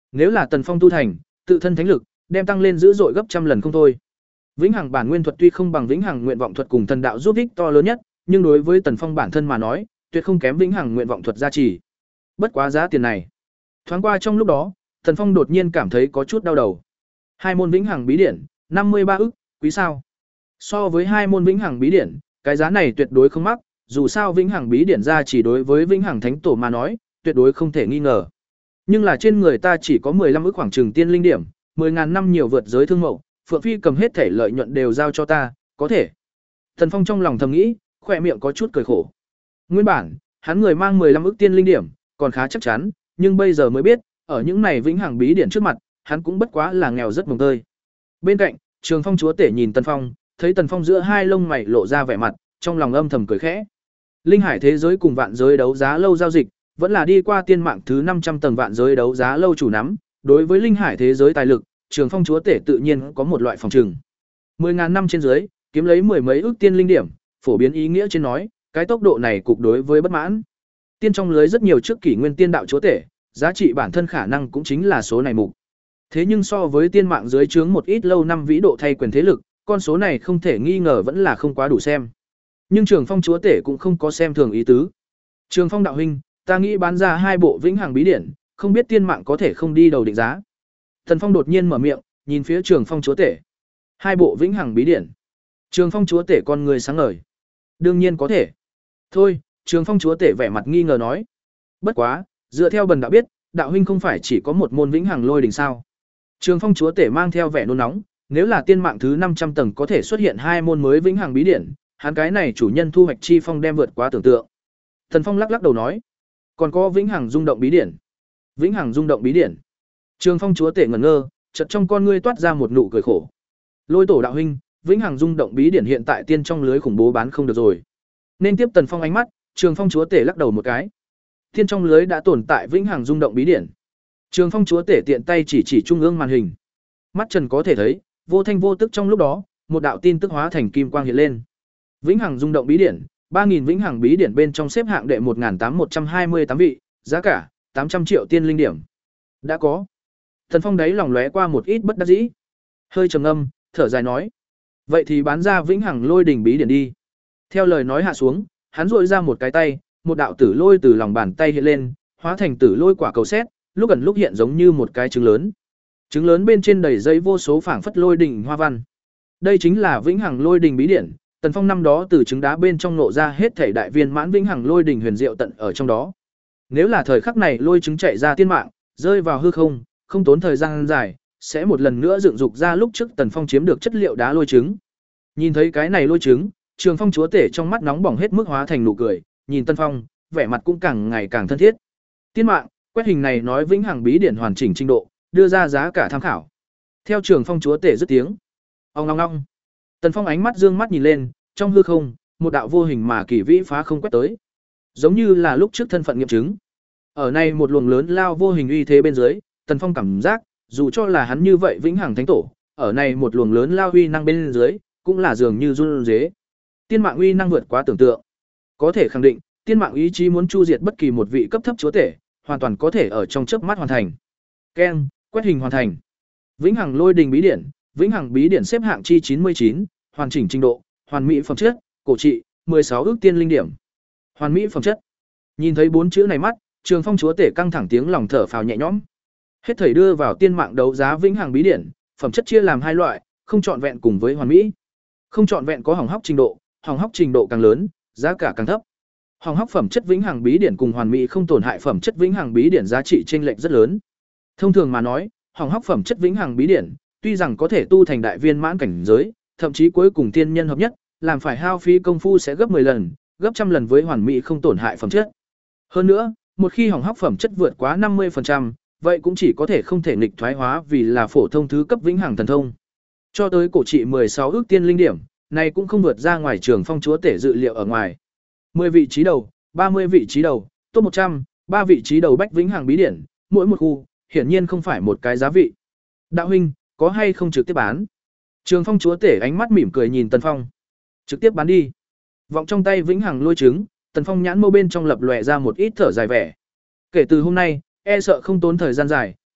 nếu là Tần Phong tu thành, tự thân thánh lực đem tăng lên dữ dội gấp trăm lần không thôi. Vĩnh hằng bản nguyên thuật tuy không bằng vĩnh hằng nguyện vọng thuật cùng thần đạo giúp ích to lớn nhất, nhưng đối với Tần Phong bản thân mà nói, tuyệt không kém vĩnh hằng nguyện vọng thuật gia trì. Bất quá giá tiền này. Thoáng qua trong lúc đó, Tần Phong đột nhiên cảm thấy có chút đau đầu. Hai môn vĩnh hằng bí điển, năm mươi ba ức, quý sao? So với hai môn vĩnh hằng bí điển, cái giá này tuyệt đối không mắc, dù sao vĩnh hằng bí điển gia chỉ đối với vĩnh hằng thánh tổ mà nói, tuyệt đối không thể nghi ngờ. Nhưng là trên người ta chỉ có mười lăm ức khoảng chừng tiên linh điểm, mười ngàn năm nhiều vượt giới thương mậu, Phượng Phi cầm hết thể lợi nhuận đều giao cho ta, có thể. Tần Phong trong lòng thầm nghĩ, khỏe miệng có chút cười khổ. Nguyên bản, hắn người mang mười lăm ức tiên linh điểm, còn khá chắc chắn, nhưng bây giờ mới biết, ở những này vĩnh hằng bí điển trước mặt, hắn cũng bất quá là nghèo rất mồng tơi. Bên cạnh, Trường Phong chúa tể nhìn Tần Phong, thấy Tần Phong giữa hai lông mày lộ ra vẻ mặt, trong lòng âm thầm cười khẽ. Linh hải thế giới cùng vạn giới đấu giá lâu giao dịch, vẫn là đi qua tiên mạng thứ năm trăm tầng vạn giới đấu giá lâu chủ nắm, đối với linh hải thế giới tài lực, Trường Phong chúa tể tự nhiên có một loại phòng trừng. mười ngàn năm trên dưới, kiếm lấy mười mấy ước tiên linh điểm, phổ biến ý nghĩa trên nói, cái tốc độ này cục đối với bất mãn. Tiên trong lưới rất nhiều trước kỷ nguyên tiên đạo chúa tể, giá trị bản thân khả năng cũng chính là số này mục. Thế nhưng so với tiên mạng dưới trướng một ít lâu năm vĩ độ thay quyền thế lực, con số này không thể nghi ngờ vẫn là không quá đủ xem. Nhưng Trường Phong chúa tể cũng không có xem thường ý tứ. Trường Phong đạo huynh, ta nghĩ bán ra hai bộ vĩnh hằng bí điển, không biết tiên mạng có thể không đi đầu định giá. Tần Phong đột nhiên mở miệng, nhìn phía Trường Phong chúa tể. Hai bộ vĩnh hằng bí điển. Trường Phong chúa tể con người sáng ngời. Đương nhiên có thể. Thôi, Trường Phong chúa tể vẻ mặt nghi ngờ nói. Bất quá, dựa theo bần đạo biết, đạo huynh không phải chỉ có một môn vĩnh hằng lôi đình sao? Trường Phong chúa tể mang theo vẻ nôn nóng, nếu là tiên mạng thứ năm trăm tầng có thể xuất hiện hai môn mới vĩnh hằng bí điển, hắn cái này chủ nhân thu hoạch chi phong đem vượt quá tưởng tượng. Tần Phong lắc lắc đầu nói, còn có vĩnh hằng rung động bí điển. Vĩnh hằng rung động bí điển. Trường Phong chúa tể ngẩn ngơ, chợt trong con ngươi toát ra một nụ cười khổ. Lôi tổ đạo huynh, vĩnh hằng rung động bí điển hiện tại tiên trong lưới khủng bố bán không được rồi. Nên tiếp Tần Phong ánh mắt, Trường Phong chúa tể lắc đầu một cái. Tiên trong lưới đã tồn tại vĩnh hằng rung động bí điển. Trường Phong chúa tể tiện tay chỉ chỉ trung ương màn hình. Mắt Trần có thể thấy, vô thanh vô tức trong lúc đó, một đạo tin tức hóa thành kim quang hiện lên. Vĩnh hằng rung động bí điển, ba nghìn vĩnh hằng bí điển bên trong xếp hạng đệ một nghìn tám trăm một trăm hai mươi tám vị, giá cả tám trăm triệu tiên linh điểm. Đã có. Thần Phong đấy lòng lóe qua một ít bất đắc dĩ. Hơi trầm ngâm, thở dài nói: "Vậy thì bán ra vĩnh hằng lôi đỉnh bí điển đi." Theo lời nói hạ xuống, hắn duỗi ra một cái tay, một đạo tử lôi từ lòng bàn tay hiện lên, hóa thành tử lôi quả cầu sét, lúc ẩn lúc hiện giống như một cái trứng lớn. Trứng lớn bên trên đầy dây vô số phảng phất lôi đỉnh hoa văn. Đây chính là vĩnh hằng lôi đỉnh bí điển, Tần Phong năm đó từ trứng đá bên trong nộ ra hết thể đại viên mãn vĩnh hằng lôi đỉnh huyền diệu tận ở trong đó. Nếu là thời khắc này lôi trứng chạy ra tiên mạng, rơi vào hư không, không tốn thời gian dài, sẽ một lần nữa dựng dục ra lúc trước Tần Phong chiếm được chất liệu đá lôi trứng. Nhìn thấy cái này lôi trứng, Trường Phong chúa tể trong mắt nóng bỏng hết mức hóa thành nụ cười, nhìn Tần Phong, vẻ mặt cũng càng ngày càng thân thiết. Tiên mạng, quét hình này nói vĩnh hằng bí điển hoàn chỉnh trình độ, đưa ra giá cả tham khảo. Theo Trường Phong chúa tể dứt tiếng, ong ong ong. Tần Phong ánh mắt dương mắt nhìn lên, trong hư không, một đạo vô hình mà kỳ vĩ phá không quét tới, giống như là lúc trước thân phận nghiệm chứng. Ở này một luồng lớn lao vô hình uy thế bên dưới, Tần Phong cảm giác, dù cho là hắn như vậy vĩnh hằng thánh tổ, ở này một luồng lớn lao uy năng bên dưới, cũng là dường như run rế. Tiên mạng uy năng vượt quá tưởng tượng. Có thể khẳng định, tiên mạng ý chí muốn chu diệt bất kỳ một vị cấp thấp chúa tể, hoàn toàn có thể ở trong chớp mắt hoàn thành. Ken, quét hình hoàn thành. Vĩnh hằng lôi đình bí điển, vĩnh hằng bí điển xếp hạng chi chín mươi chín, hoàn chỉnh trình độ, hoàn mỹ phẩm chất, cổ trị, mười sáu ước tiên linh điểm. Hoàn mỹ phẩm chất. Nhìn thấy bốn chữ này mắt, Trường Phong chúa tể căng thẳng tiếng lòng thở phào nhẹ nhõm. Hết thảy đưa vào tiên mạng đấu giá vĩnh hằng bí điển, phẩm chất chia làm hai loại, không trọn vẹn cùng với hoàn mỹ. Không trọn vẹn có hỏng hóc trình độ, hỏng hóc trình độ càng lớn, giá cả càng thấp. Hỏng hóc phẩm chất vĩnh hằng bí điển cùng hoàn mỹ không tổn hại phẩm chất vĩnh hằng bí điển giá trị chênh lệch rất lớn. Thông thường mà nói, hỏng hóc phẩm chất vĩnh hằng bí điển, tuy rằng có thể tu thành đại viên mãn cảnh giới, thậm chí cuối cùng tiên nhân hợp nhất, làm phải hao phí công phu sẽ gấp mười lần, gấp trăm lần với hoàn mỹ không tổn hại phẩm chất. Hơn nữa, một khi hỏng hóc phẩm chất vượt quá năm mươi phần trăm, vậy cũng chỉ có thể không thể nghịch thoái hóa vì là phổ thông thứ cấp vĩnh hằng thần thông. Cho tới cổ trị mười sáu ước tiên linh điểm, này cũng không vượt ra ngoài Trường Phong chúa tể dự liệu ở ngoài. mười vị trí đầu, ba mươi vị trí đầu, top một trăm, ba vị trí đầu bách vĩnh hằng bí điển, mỗi một khu, hiển nhiên không phải một cái giá vị. Đạo huynh, có hay không trực tiếp bán? Trường Phong chúa tể ánh mắt mỉm cười nhìn Tần Phong. Trực tiếp bán đi. Vọng trong tay vĩnh hằng lôi trứng, Tần Phong nhãn mâu bên trong lập lòe ra một ít thở dài vẻ. Kể từ hôm nay, e sợ không tốn thời gian dài,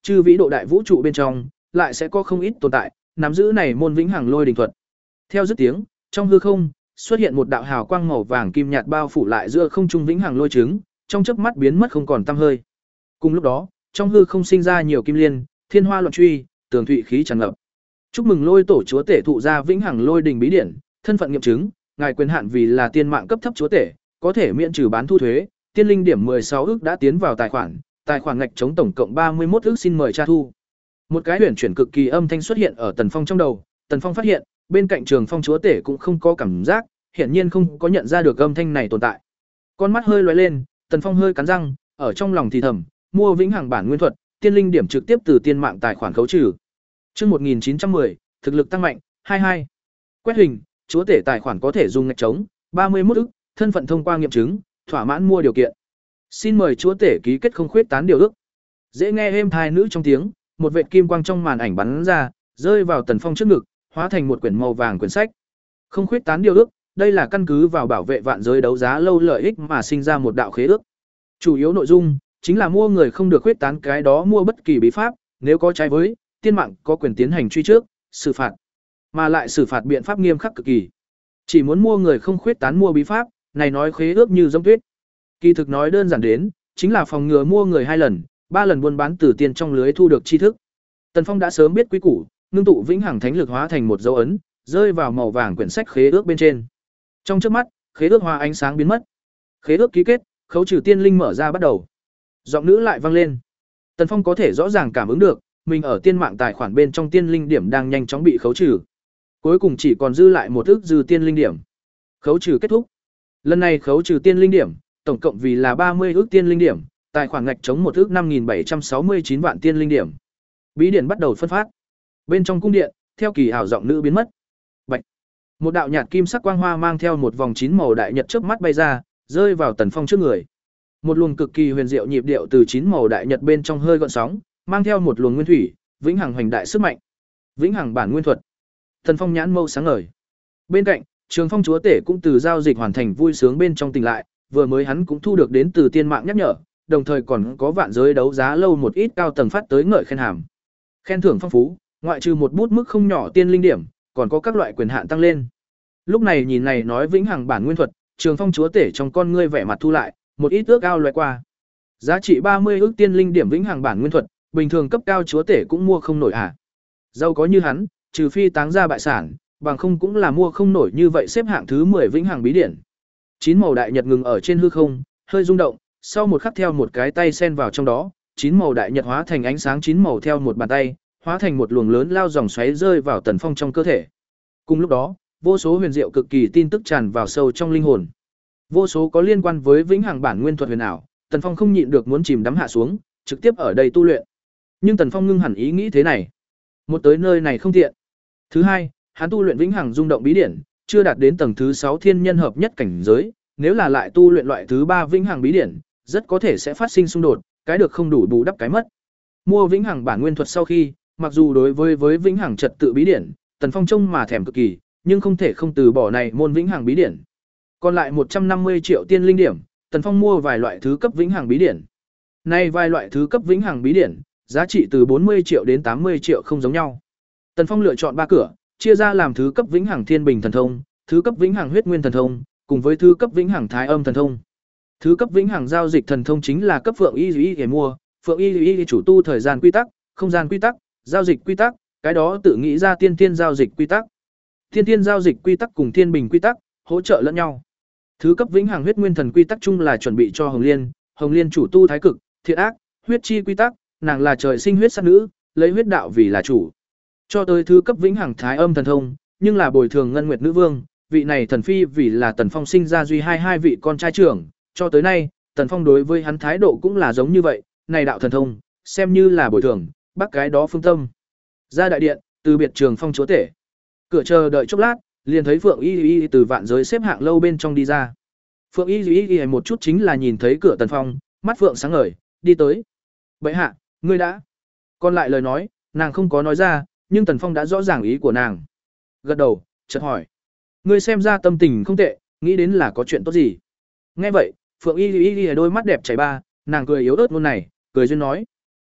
Chư vĩ độ đại vũ trụ bên trong, lại sẽ có không ít tồn tại, nắm giữ này môn vĩnh hằng lôi đình thuật. Theo dứt tiếng, trong hư không xuất hiện một đạo hào quang màu vàng kim nhạt bao phủ lại giữa không trung vĩnh hằng lôi trứng, trong chớp mắt biến mất không còn tăm hơi. Cùng lúc đó, trong hư không sinh ra nhiều kim liên, thiên hoa loạn truy, tường thụy khí tràn ngập. Chúc mừng Lôi tổ chúa tể thụ ra vĩnh hằng lôi đình bí điển, thân phận nghiệm chứng, ngài quyền hạn vì là tiên mạng cấp thấp chúa tể, có thể miễn trừ bán thu thuế, tiên linh điểm mười sáu ức đã tiến vào tài khoản, tài khoản ngạch chống tổng cộng ba mươi mốt ức, xin mời tra thu. Một cái huyền chuyển cực kỳ âm thanh xuất hiện ở Tần Phong trong đầu, Tần Phong phát hiện, bên cạnh Trường Phong chúa tể cũng không có cảm giác, hiển nhiên không có nhận ra được âm thanh này tồn tại. Con mắt hơi lóe lên, Tần Phong hơi cắn răng, ở trong lòng thì thầm, mua vĩnh hằng bản nguyên thuật, tiên linh điểm trực tiếp từ tiên mạng tài khoản khấu trừ. Chương một nghìn chín trăm mười, thực lực tăng mạnh, hai mươi hai. Quét hình, chúa tể tài khoản có thể dùng ngạch trống, ba mươi mốt ức, thân phận thông qua nghiệm chứng, thỏa mãn mua điều kiện. Xin mời chúa tể ký kết không khuyết tán điều ước. Dễ nghe êm thai nữ trong tiếng, một vệt kim quang trong màn ảnh bắn ra, rơi vào Tần Phong trước ngực, hóa thành một quyển màu vàng quyển sách. Không khuyết tán điều ước, đây là căn cứ vào bảo vệ vạn giới đấu giá lâu lợi ích mà sinh ra một đạo khế ước. Chủ yếu nội dung chính là mua người không được khuyết tán cái đó mua bất kỳ bí pháp, nếu có trái với, tiên mạng có quyền tiến hành truy trước, xử phạt. Mà lại xử phạt biện pháp nghiêm khắc cực kỳ. Chỉ muốn mua người không khuyết tán mua bí pháp, này nói khế ước như giống tuyết. Kỳ thực nói đơn giản đến, chính là phòng ngừa mua người hai lần, ba lần buôn bán từ tiền trong lưới thu được tri thức. Tần Phong đã sớm biết quy củ, ngưng tụ vĩnh hằng thánh lực hóa thành một dấu ấn, rơi vào màu vàng quyển sách khế ước bên trên. Trong chớp mắt, khế ước hoa ánh sáng biến mất. Khế ước ký kết, khấu trừ tiên linh mở ra bắt đầu. Giọng nữ lại vang lên. Tần Phong có thể rõ ràng cảm ứng được, mình ở tiên mạng tài khoản bên trong tiên linh điểm đang nhanh chóng bị khấu trừ. Cuối cùng chỉ còn dư lại một ức dư tiên linh điểm. Khấu trừ kết thúc. Lần này khấu trừ tiên linh điểm, tổng cộng vì là ba mươi ức tiên linh điểm, tài khoản ngạch chống một ức năm nghìn bảy trăm sáu mươi chín vạn tiên linh điểm. Bí điển bắt đầu phân phát. Bên trong cung điện, theo kỳ ảo giọng nữ biến mất. Bạch. Một đạo nhạt kim sắc quang hoa mang theo một vòng chín màu đại nhật chớp mắt bay ra, rơi vào Tần Phong trước người. Một luồng cực kỳ huyền diệu nhịp điệu từ chín màu đại nhật bên trong hơi gợn sóng, mang theo một luồng nguyên thủy, vĩnh hằng hoành đại sức mạnh. Vĩnh hằng bản nguyên thuật. Tần Phong nhãn mâu sáng ngời. Bên cạnh, Trường Phong chúa tể cũng từ giao dịch hoàn thành vui sướng bên trong tỉnh lại, vừa mới hắn cũng thu được đến từ tiên mạng nhắc nhở, đồng thời còn có vạn giới đấu giá lâu một ít cao tầng phát tới ngợi khen hàm. Khen thưởng phong phú, ngoại trừ một bút mức không nhỏ tiên linh điểm, còn có các loại quyền hạn tăng lên. Lúc này nhìn này nói vĩnh hằng bản nguyên thuật, Trường Phong chúa tể trong con ngươi vẻ mặt thu lại, một ít ước ao loại qua. Giá trị ba mươi ước tiên linh điểm vĩnh hằng bản nguyên thuật, bình thường cấp cao chúa tể cũng mua không nổi à? Giàu có như hắn, trừ phi táng ra bại sản, bằng không cũng là mua không nổi như vậy, xếp hạng thứ mười vĩnh hằng bí điển. Chín màu đại nhật ngừng ở trên hư không, hơi rung động, sau một khắc theo một cái tay sen vào trong đó, chín màu đại nhật hóa thành ánh sáng chín màu theo một bàn tay, hóa thành một luồng lớn lao dòng xoáy rơi vào Tần Phong trong cơ thể. Cùng lúc đó, vô số huyền diệu cực kỳ tin tức tràn vào sâu trong linh hồn. Vô số có liên quan với vĩnh hằng bản nguyên thuật huyền ảo, Tần Phong không nhịn được muốn chìm đắm hạ xuống, trực tiếp ở đây tu luyện. Nhưng Tần Phong ngưng hẳn ý nghĩ thế này, một tới nơi này không tiện. Thứ hai, hắn tu luyện vĩnh hằng rung động bí điển, chưa đạt đến tầng thứ sáu thiên nhân hợp nhất cảnh giới, nếu là lại tu luyện loại thứ ba vĩnh hằng bí điển, rất có thể sẽ phát sinh xung đột, cái được không đủ bù đắp cái mất. Mua vĩnh hằng bản nguyên thuật sau khi, mặc dù đối với với vĩnh hằng trật tự bí điển, Tần Phong trông mà thèm cực kỳ, nhưng không thể không từ bỏ này môn vĩnh hằng bí điển. Còn lại một trăm năm mươi triệu tiên linh điểm, Tần Phong mua vài loại thứ cấp vĩnh hằng bí điển. Nay vài loại thứ cấp vĩnh hằng bí điển, giá trị từ bốn mươi triệu đến tám mươi triệu không giống nhau. Tần Phong lựa chọn ba cửa, chia ra làm thứ cấp vĩnh hằng thiên bình thần thông, thứ cấp vĩnh hằng huyết nguyên thần thông, cùng với thứ cấp vĩnh hằng thái âm thần thông. Thứ cấp vĩnh hằng giao dịch thần thông chính là cấp Phượng Y Y để mua, Phượng Y Y chủ tu thời gian quy tắc, không gian quy tắc, giao dịch quy tắc, cái đó tự nghĩ ra tiên tiên giao dịch quy tắc. Tiên tiên giao dịch quy tắc cùng thiên bình quy tắc hỗ trợ lẫn nhau. Thứ cấp vĩnh hằng huyết nguyên thần quy tắc chung là chuẩn bị cho Hồng Liên, Hồng Liên chủ tu thái cực, thiện ác, huyết chi quy tắc, nàng là trời sinh huyết sát nữ, lấy huyết đạo vì là chủ. Cho tới thứ cấp vĩnh hằng thái âm thần thông, nhưng là bồi thường ngân nguyệt nữ vương, vị này thần phi vì là Tần Phong sinh ra duy hai hai vị con trai trưởng, cho tới nay, Tần Phong đối với hắn thái độ cũng là giống như vậy, này đạo thần thông, xem như là bồi thường, bắt cái đó phương tâm. Ra đại điện, từ biệt Trường Phong chúa tể. Cửa chờ đợi chốc lát, liền thấy Phượng Y Y từ vạn giới xếp hạng lâu bên trong đi ra. Phượng Y Y Y một chút chính là nhìn thấy cửa Tần Phong, mắt phượng sáng ngời, đi tới. Bệ hạ, ngươi đã. Còn lại lời nói, nàng không có nói ra, nhưng Tần Phong đã rõ ràng ý của nàng. Gật đầu, chợt hỏi. Ngươi xem ra tâm tình không tệ, nghĩ đến là có chuyện tốt gì. Nghe vậy, Phượng Y Y Y đôi mắt đẹp chảy ba, nàng cười yếu ớt ngôn này, cười duyên nói.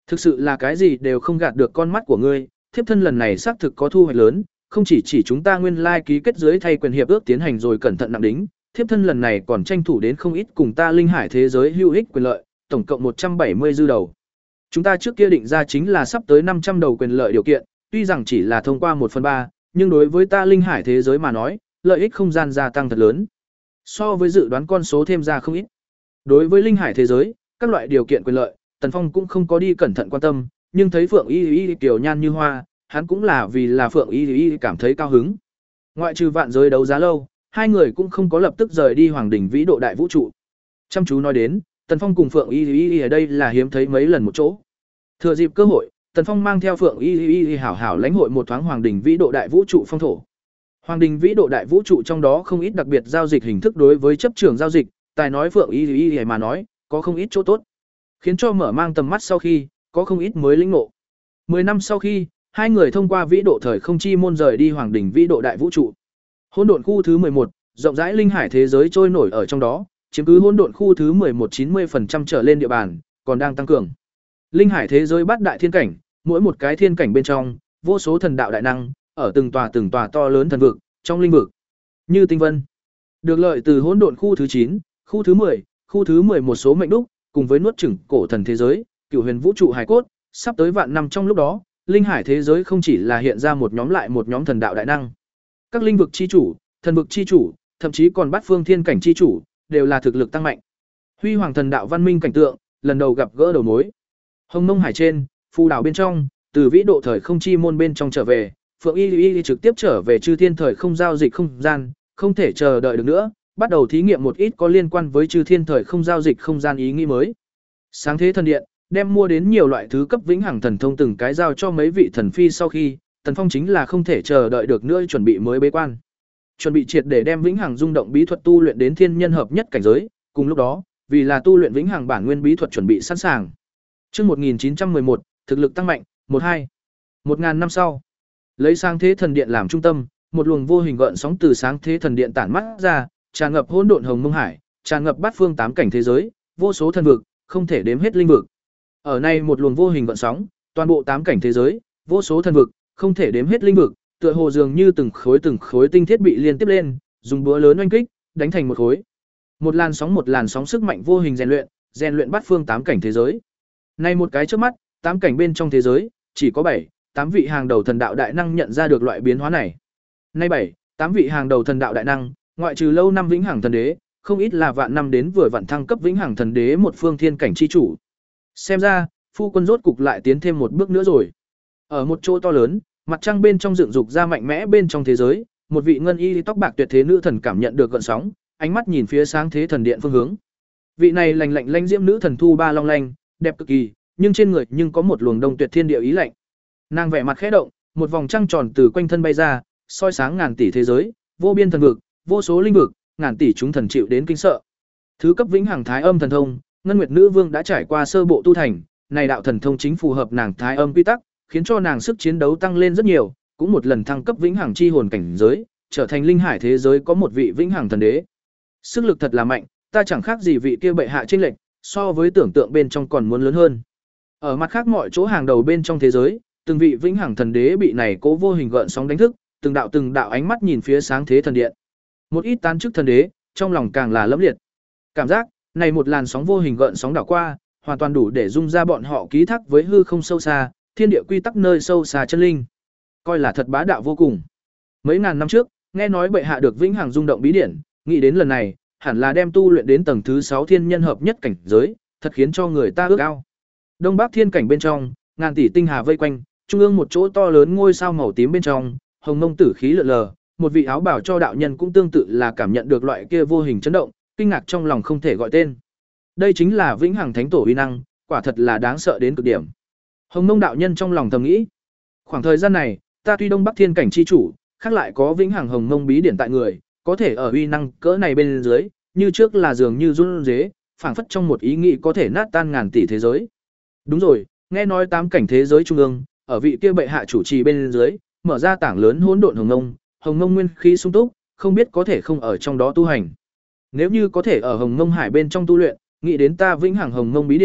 Thực sự là cái gì đều không gạt được con mắt của ngươi, thiếp thân lần này xác thực có thu hoạch lớn, không chỉ chỉ chúng ta nguyên lai ký kết dưới thay quyền hiệp ước tiến hành rồi cẩn thận nặng đính, thiếp thân lần này còn tranh thủ đến không ít cùng ta linh hải thế giới hữu ích quyền lợi, tổng cộng một trăm bảy mươi dư đầu. Chúng ta trước kia định ra chính là sắp tới năm trăm đầu quyền lợi điều kiện, tuy rằng chỉ là thông qua một phần ba, nhưng đối với ta linh hải thế giới mà nói, lợi ích không gian gia tăng thật lớn. So với dự đoán con số thêm ra không ít. Đối với linh hải thế giới, các loại điều kiện quyền lợi, Tần Phong cũng không có đi cẩn thận quan tâm, nhưng thấy Phượng Y Y tiểu nhan như hoa, hắn cũng là vì là Phượng Y Y cảm thấy cao hứng. Ngoại trừ vạn giới đấu giá lâu, hai người cũng không có lập tức rời đi Hoàng đỉnh vĩ độ đại vũ trụ. Chăm chú nói đến, Tần Phong cùng Phượng Y Y ở đây là hiếm thấy mấy lần một chỗ. Thừa dịp cơ hội, Tần Phong mang theo Phượng Y Y hảo hảo lãnh hội một thoáng Hoàng đỉnh vĩ độ đại vũ trụ phong thổ. Hoàng đỉnh vĩ độ đại vũ trụ trong đó không ít đặc biệt giao dịch hình thức đối với chấp trưởng giao dịch, tài nói Phượng Y Y mà nói, có không ít chỗ tốt, khiến cho mở mang tầm mắt sau khi, có không ít mới lĩnh ngộ. Mười năm sau khi, hai người thông qua vĩ độ thời không chi môn rời đi Hoàng đỉnh vĩ độ đại vũ trụ. Hỗn độn khu thứ mười một, rộng rãi linh hải thế giới trôi nổi ở trong đó, chiếm cứ hỗn độn khu thứ mười một chín mươi phần trăm trở lên địa bàn, còn đang tăng cường. Linh hải thế giới bát đại thiên cảnh, mỗi một cái thiên cảnh bên trong, vô số thần đạo đại năng, ở từng tòa từng tòa to lớn thần vực, trong linh vực. Như Tinh Vân, được lợi từ hỗn độn khu thứ chín, khu thứ mười, khu thứ mười một số mệnh đúc, cùng với nuốt chửng cổ thần thế giới, cửu huyền vũ trụ hải cốt, sắp tới vạn năm trong lúc đó, linh hải thế giới không chỉ là hiện ra một nhóm lại một nhóm thần đạo đại năng. Các linh vực chi chủ, thần vực chi chủ, thậm chí còn bát phương thiên cảnh chi chủ, đều là thực lực tăng mạnh. Huy hoàng thần đạo văn minh cảnh tượng, lần đầu gặp gỡ đầu mối. Hồng Mông Hải trên, phù đảo bên trong, từ vĩ độ thời không chi môn bên trong trở về, Phượng Y Y trực tiếp trở về chư thiên thời không giao dịch không gian, không thể chờ đợi được nữa, bắt đầu thí nghiệm một ít có liên quan với chư thiên thời không giao dịch không gian ý nghĩ mới. Sáng thế thần điện, đem mua đến nhiều loại thứ cấp vĩnh hằng thần thông từng cái giao cho mấy vị thần phi sau khi, Tần Phong chính là không thể chờ đợi được nữa chuẩn bị mới bế quan. Chuẩn bị triệt để đem vĩnh hằng rung động bí thuật tu luyện đến thiên nhân hợp nhất cảnh giới, cùng lúc đó, vì là tu luyện vĩnh hằng bản nguyên bí thuật chuẩn bị sẵn sàng. Chương một nghìn chín trăm mười một, thực lực tăng mạnh, một hai. một nghìn năm sau, lấy sáng thế thần điện làm trung tâm, một luồng vô hình gợn sóng từ sáng thế thần điện tản mắt ra, tràn ngập hỗn độn hồng mông hải, tràn ngập bát phương tám cảnh thế giới, vô số thần vực, không thể đếm hết linh vực. Ở này một luồng vô hình gợn sóng, toàn bộ tám cảnh thế giới, vô số thần vực, không thể đếm hết linh vực, tựa hồ dường như từng khối từng khối tinh thiết bị liên tiếp lên, dùng búa lớn oanh kích, đánh thành một khối. Một làn sóng một làn sóng sức mạnh vô hình rèn luyện, rèn luyện bát phương tám cảnh thế giới. Này một cái chớp mắt, tám cảnh bên trong thế giới, chỉ có bảy, tám vị hàng đầu thần đạo đại năng nhận ra được loại biến hóa này. Nay bảy, tám vị hàng đầu thần đạo đại năng, ngoại trừ lâu năm vĩnh hằng thần đế, không ít là vạn năm đến vừa vạn thăng cấp vĩnh hằng thần đế một phương thiên cảnh chi chủ. Xem ra, phu quân rốt cục lại tiến thêm một bước nữa rồi. Ở một chỗ to lớn, mặt trăng bên trong dựng dục ra mạnh mẽ bên trong thế giới, một vị ngân y tóc bạc tuyệt thế nữ thần cảm nhận được gợn sóng, ánh mắt nhìn phía sáng thế thần điện phương hướng. Vị này lành lạnh lanh diễm nữ thần thu ba long lanh, đẹp cực kỳ, nhưng trên người nhưng có một luồng đông tuyệt thiên địa ý lạnh. Nàng vẻ mặt khẽ động, một vòng trăng tròn từ quanh thân bay ra, soi sáng ngàn tỷ thế giới, vô biên thần vực, vô số linh vực, ngàn tỷ chúng thần chịu đến kinh sợ. Thứ cấp vĩnh hằng thái âm thần thông, Ngân Nguyệt Nữ Vương đã trải qua sơ bộ tu thành, này đạo thần thông chính phù hợp nàng thái âm quy tắc, khiến cho nàng sức chiến đấu tăng lên rất nhiều, cũng một lần thăng cấp vĩnh hằng chi hồn cảnh giới, trở thành linh hải thế giới có một vị vĩnh hằng thần đế. Sức lực thật là mạnh, ta chẳng khác gì vị kia bệ hạ chênh lệch, so với tưởng tượng bên trong còn muốn lớn hơn. Ở mặt khác mọi chỗ hàng đầu bên trong thế giới, từng vị vĩnh hằng thần đế bị này cố vô hình gợn sóng đánh thức, từng đạo từng đạo ánh mắt nhìn phía sáng thế thần điện. Một ít tán chức thần đế, trong lòng càng là lẫm liệt. Cảm giác, này một làn sóng vô hình gợn sóng đảo qua, hoàn toàn đủ để dung ra bọn họ ký thác với hư không sâu xa, thiên địa quy tắc nơi sâu xa chân linh. Coi là thật bá đạo vô cùng. Mấy ngàn năm trước, nghe nói bệ hạ được vĩnh hằng rung động bí điển, nghĩ đến lần này, hẳn là đem tu luyện đến tầng thứ sáu thiên nhân hợp nhất cảnh giới, thật khiến cho người ta ước ao. Đông Bắc thiên cảnh bên trong, ngàn tỷ tinh hà vây quanh, trung ương một chỗ to lớn ngôi sao màu tím bên trong, hồng mông tử khí lượn lờ, một vị áo bảo cho đạo nhân cũng tương tự là cảm nhận được loại kia vô hình chấn động, kinh ngạc trong lòng không thể gọi tên. Đây chính là vĩnh hằng thánh tổ uy năng, quả thật là đáng sợ đến cực điểm. Hồng mông đạo nhân trong lòng thầm nghĩ, khoảng thời gian này, ta tuy Đông Bắc thiên cảnh chi chủ, khác lại có vĩnh hằng hồng mông bí điển tại người, có thể ở uy năng cỡ này bên dưới, như trước là dường như run rế, phảng phất trong một ý nghĩ có thể nát tan ngàn tỷ thế giới. Đúng rồi, nghe nói tám cảnh thế giới trung ương, ở vị kia bệ hạ chủ trì bên dưới, mở ra tảng lớn hỗn độn hồng mông, hồng mông nguyên khí sung túc, không biết có thể không ở trong đó tu hành. Nếu như có thể ở hồng mông hải bên trong tu luyện, nghĩ đến ta vĩnh hằng hồng mông bí điển,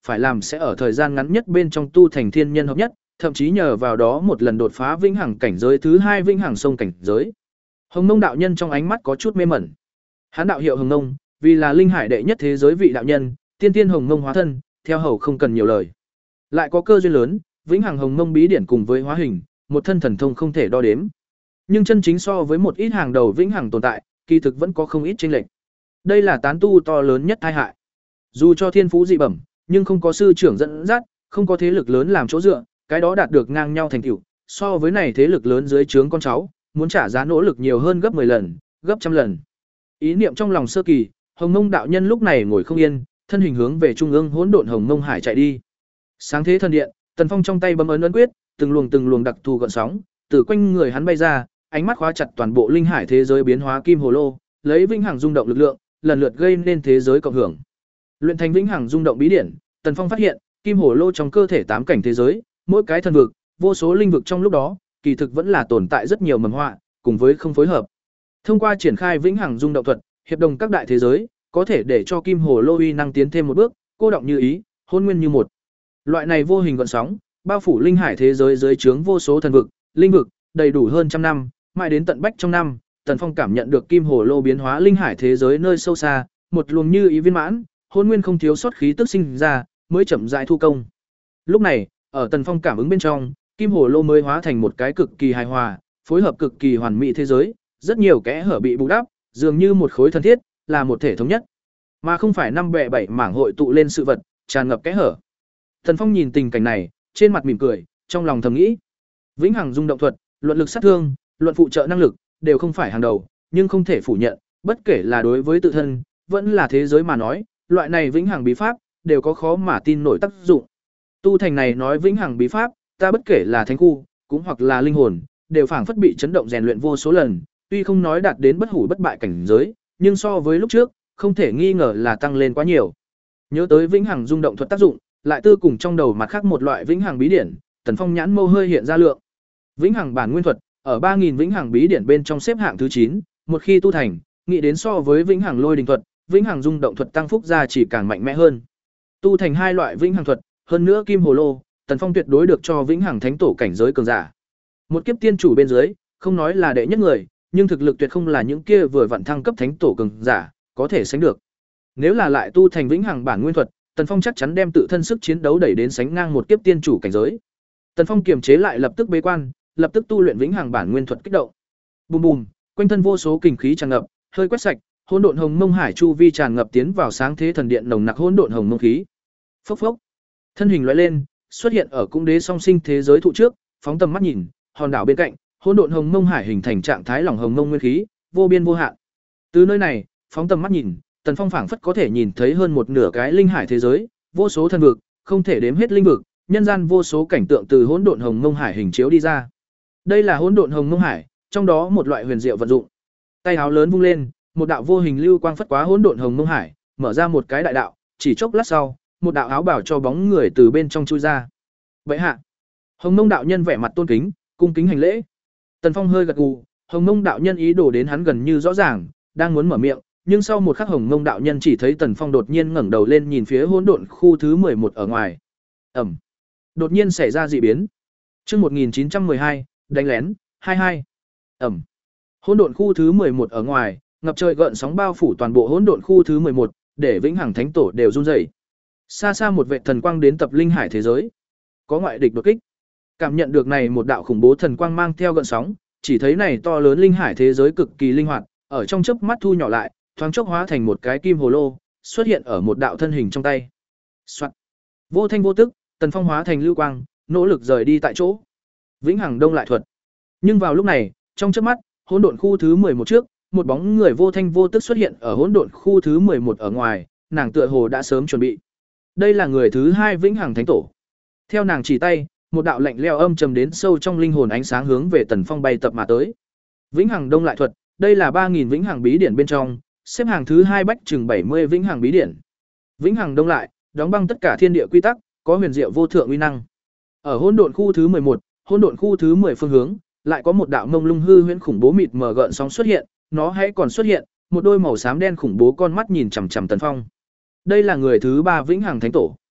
phải làm sẽ ở thời gian ngắn nhất bên trong tu thành thiên nhân hợp nhất, thậm chí nhờ vào đó một lần đột phá vĩnh hằng cảnh giới thứ hai vĩnh hằng sông cảnh giới. Hồng Mông đạo nhân trong ánh mắt có chút mê mẩn. Hắn đạo hiệu Hồng Mông, vì là linh hải đệ nhất thế giới vị đạo nhân, tiên tiên Hồng Mông hóa thân, theo hầu không cần nhiều lời. Lại có cơ duyên lớn, vĩnh hằng Hồng Mông bí điển cùng với hóa hình, một thân thần thông không thể đo đếm. Nhưng chân chính so với một ít hàng đầu vĩnh hằng tồn tại, kỳ thực vẫn có không ít chênh lệch. Đây là tán tu to lớn nhất tai hại. Dù cho thiên phú dị bẩm, nhưng không có sư trưởng dẫn dắt, không có thế lực lớn làm chỗ dựa, cái đó đạt được ngang nhau thành tựu, so với này thế lực lớn dưới trướng con cháu, muốn trả giá nỗ lực nhiều hơn gấp mười lần, gấp trăm lần. Ý niệm trong lòng sơ kỳ, Hồng Mông đạo nhân lúc này ngồi không yên, thân hình hướng về trung ương hỗn độn Hồng Mông Hải chạy đi. Sáng thế thần điện, Tần Phong trong tay bấm ấn ấn quyết, từng luồng từng luồng đặc thù gợn sóng, từ quanh người hắn bay ra, ánh mắt khóa chặt toàn bộ linh hải thế giới biến hóa kim hồ lô, lấy vĩnh hằng rung động lực lượng, lần lượt gây nên thế giới cộng hưởng. Luyện thành vĩnh hằng rung động bí điển, Tần Phong phát hiện, kim hồ lô trong cơ thể tám cảnh thế giới, mỗi cái thần vực, vô số linh vực trong lúc đó, kỳ thực vẫn là tồn tại rất nhiều mầm họa, cùng với không phối hợp. Thông qua triển khai vĩnh hằng rung động thuật, hiệp đồng các đại thế giới, có thể để cho kim hồ lô uy năng tiến thêm một bước, cô động như ý, hôn nguyên như một. Loại này vô hình gợn sóng, bao phủ linh hải thế giới dưới trướng vô số thần vực, linh vực, đầy đủ hơn trăm năm, mãi đến tận bách trong năm, Tần Phong cảm nhận được kim hồ lô biến hóa linh hải thế giới nơi sâu xa, một luồng như ý viên mãn, hôn nguyên không thiếu sót khí tức sinh ra, mới chậm rãi thu công. Lúc này, ở Tần Phong cảm ứng bên trong, kim hồ lô mới hóa thành một cái cực kỳ hài hòa, phối hợp cực kỳ hoàn mỹ thế giới, rất nhiều kẽ hở bị bù đắp, dường như một khối thân thiết, là một thể thống nhất, mà không phải năm bè bảy mảng hội tụ lên sự vật, tràn ngập kẽ hở. Tần Phong nhìn tình cảnh này, trên mặt mỉm cười, trong lòng thầm nghĩ, vĩnh hằng rung động thuật, luận lực sát thương, luận phụ trợ năng lực, đều không phải hàng đầu, nhưng không thể phủ nhận, bất kể là đối với tự thân, vẫn là thế giới mà nói, loại này vĩnh hằng bí pháp, đều có khó mà tin nổi tác dụng. Tu thành này nói vĩnh hằng bí pháp, ta bất kể là thánh khu, cũng hoặc là linh hồn, đều phảng phất bị chấn động rèn luyện vô số lần, tuy không nói đạt đến bất hủ bất bại cảnh giới, nhưng so với lúc trước, không thể nghi ngờ là tăng lên quá nhiều. Nhớ tới vĩnh hằng rung động thuật tác dụng, lại tư cùng trong đầu mặt khác một loại vĩnh hằng bí điển, Tần Phong nhãn mâu hơi hiện ra lượng. Vĩnh hằng bản nguyên thuật, ở ba nghìn vĩnh hằng bí điển bên trong xếp hạng thứ chín, một khi tu thành, nghĩ đến so với vĩnh hằng lôi đình thuật, vĩnh hằng rung động thuật tăng phúc ra chỉ càng mạnh mẽ hơn. Tu thành hai loại vĩnh hằng thuật, hơn nữa kim hồ lô, Tần Phong tuyệt đối được cho vĩnh hằng thánh tổ cảnh giới cường giả. Một kiếp tiên chủ bên dưới, không nói là đệ nhất người, nhưng thực lực tuyệt không là những kia vừa vặn thăng cấp thánh tổ cường giả có thể sánh được. Nếu là lại tu thành vĩnh hằng bản nguyên thuật, Tần Phong chắc chắn đem tự thân sức chiến đấu đẩy đến sánh ngang một kiếp tiên chủ cảnh giới. Tần Phong kiềm chế lại lập tức bế quan, lập tức tu luyện vĩnh hằng bản nguyên thuật kích động. Bùm bùm, quanh thân vô số kình khí tràn ngập, hơi quét sạch, hỗn độn hồng mông hải chu vi tràn ngập tiến vào sáng thế thần điện nồng nặc hỗn độn hồng mông khí. Phốc phốc. Thân hình lóe lên, xuất hiện ở cung đế song sinh thế giới thụ trước, phóng tầm mắt nhìn, hòn đảo bên cạnh, hỗn độn hồng mông hải hình thành trạng thái lỏng hồng mông nguyên khí, vô biên vô hạn. Từ nơi này, phóng tầm mắt nhìn, Tần Phong phảng phất có thể nhìn thấy hơn một nửa cái linh hải thế giới, vô số thần vực, không thể đếm hết linh vực, nhân gian vô số cảnh tượng từ hỗn độn hồng mông hải hình chiếu đi ra. Đây là hỗn độn hồng mông hải, trong đó một loại huyền diệu vận dụng. Tay áo lớn vung lên, một đạo vô hình lưu quang phất quá hỗn độn hồng mông hải, mở ra một cái đại đạo, chỉ chốc lát sau, một đạo áo bảo cho bóng người từ bên trong chui ra. Vậy hạ, Hồng Mông đạo nhân vẻ mặt tôn kính, cung kính hành lễ. Tần Phong hơi gật gù, Hồng Mông đạo nhân ý đồ đến hắn gần như rõ ràng, đang muốn mở miệng, nhưng sau một khắc Hồng Mông đạo nhân chỉ thấy Tần Phong đột nhiên ngẩng đầu lên nhìn phía hỗn độn khu thứ mười một ở ngoài. Ầm. Đột nhiên xảy ra dị biến. Chương một nghìn chín trăm mười hai, đánh lén, hai mươi hai. Ầm. Hỗn độn khu thứ mười một ở ngoài, ngập trời gợn sóng bao phủ toàn bộ hỗn độn khu thứ mười một, để vĩnh hằng thánh tổ đều run rẩy. Xa xa một vệt thần quang đến tập linh hải thế giới. Có ngoại địch đột kích. Cảm nhận được này một đạo khủng bố thần quang mang theo gợn sóng, chỉ thấy này to lớn linh hải thế giới cực kỳ linh hoạt, ở trong chớp mắt thu nhỏ lại, thoáng chốc hóa thành một cái kim hồ lô, xuất hiện ở một đạo thân hình trong tay. Soạt. Vô thanh vô tức, Tần Phong hóa thành lưu quang, nỗ lực rời đi tại chỗ. Vĩnh hằng đông lại thuật. Nhưng vào lúc này, trong chớp mắt, hỗn độn khu thứ mười một trước, một bóng người vô thanh vô tức xuất hiện ở hỗn độn khu thứ mười một ở ngoài, nàng tựa hồ đã sớm chuẩn bị. Đây là người thứ hai vĩnh hằng thánh tổ. Theo nàng chỉ tay, một đạo lạnh lẽo âm trầm đến sâu trong linh hồn ánh sáng hướng về Tần Phong bay tập mà tới. Vĩnh hằng đông lại thuật, đây là ba nghìn vĩnh hằng bí điển bên trong, xếp hàng thứ hai bách chừng bảy mươi vĩnh hằng bí điển. Vĩnh hằng đông lại, đóng băng tất cả thiên địa quy tắc, có huyền diệu vô thượng uy năng. Ở hỗn độn khu thứ mười một, hỗn độn khu thứ mười phương hướng, lại có một đạo mông lung hư huyễn khủng bố mịt mờ gợn sóng xuất hiện, nó hãy còn xuất hiện, một đôi màu xám đen khủng bố con mắt nhìn chằm chằm Tần Phong. Đây là người thứ ba vĩnh hằng thánh tổ.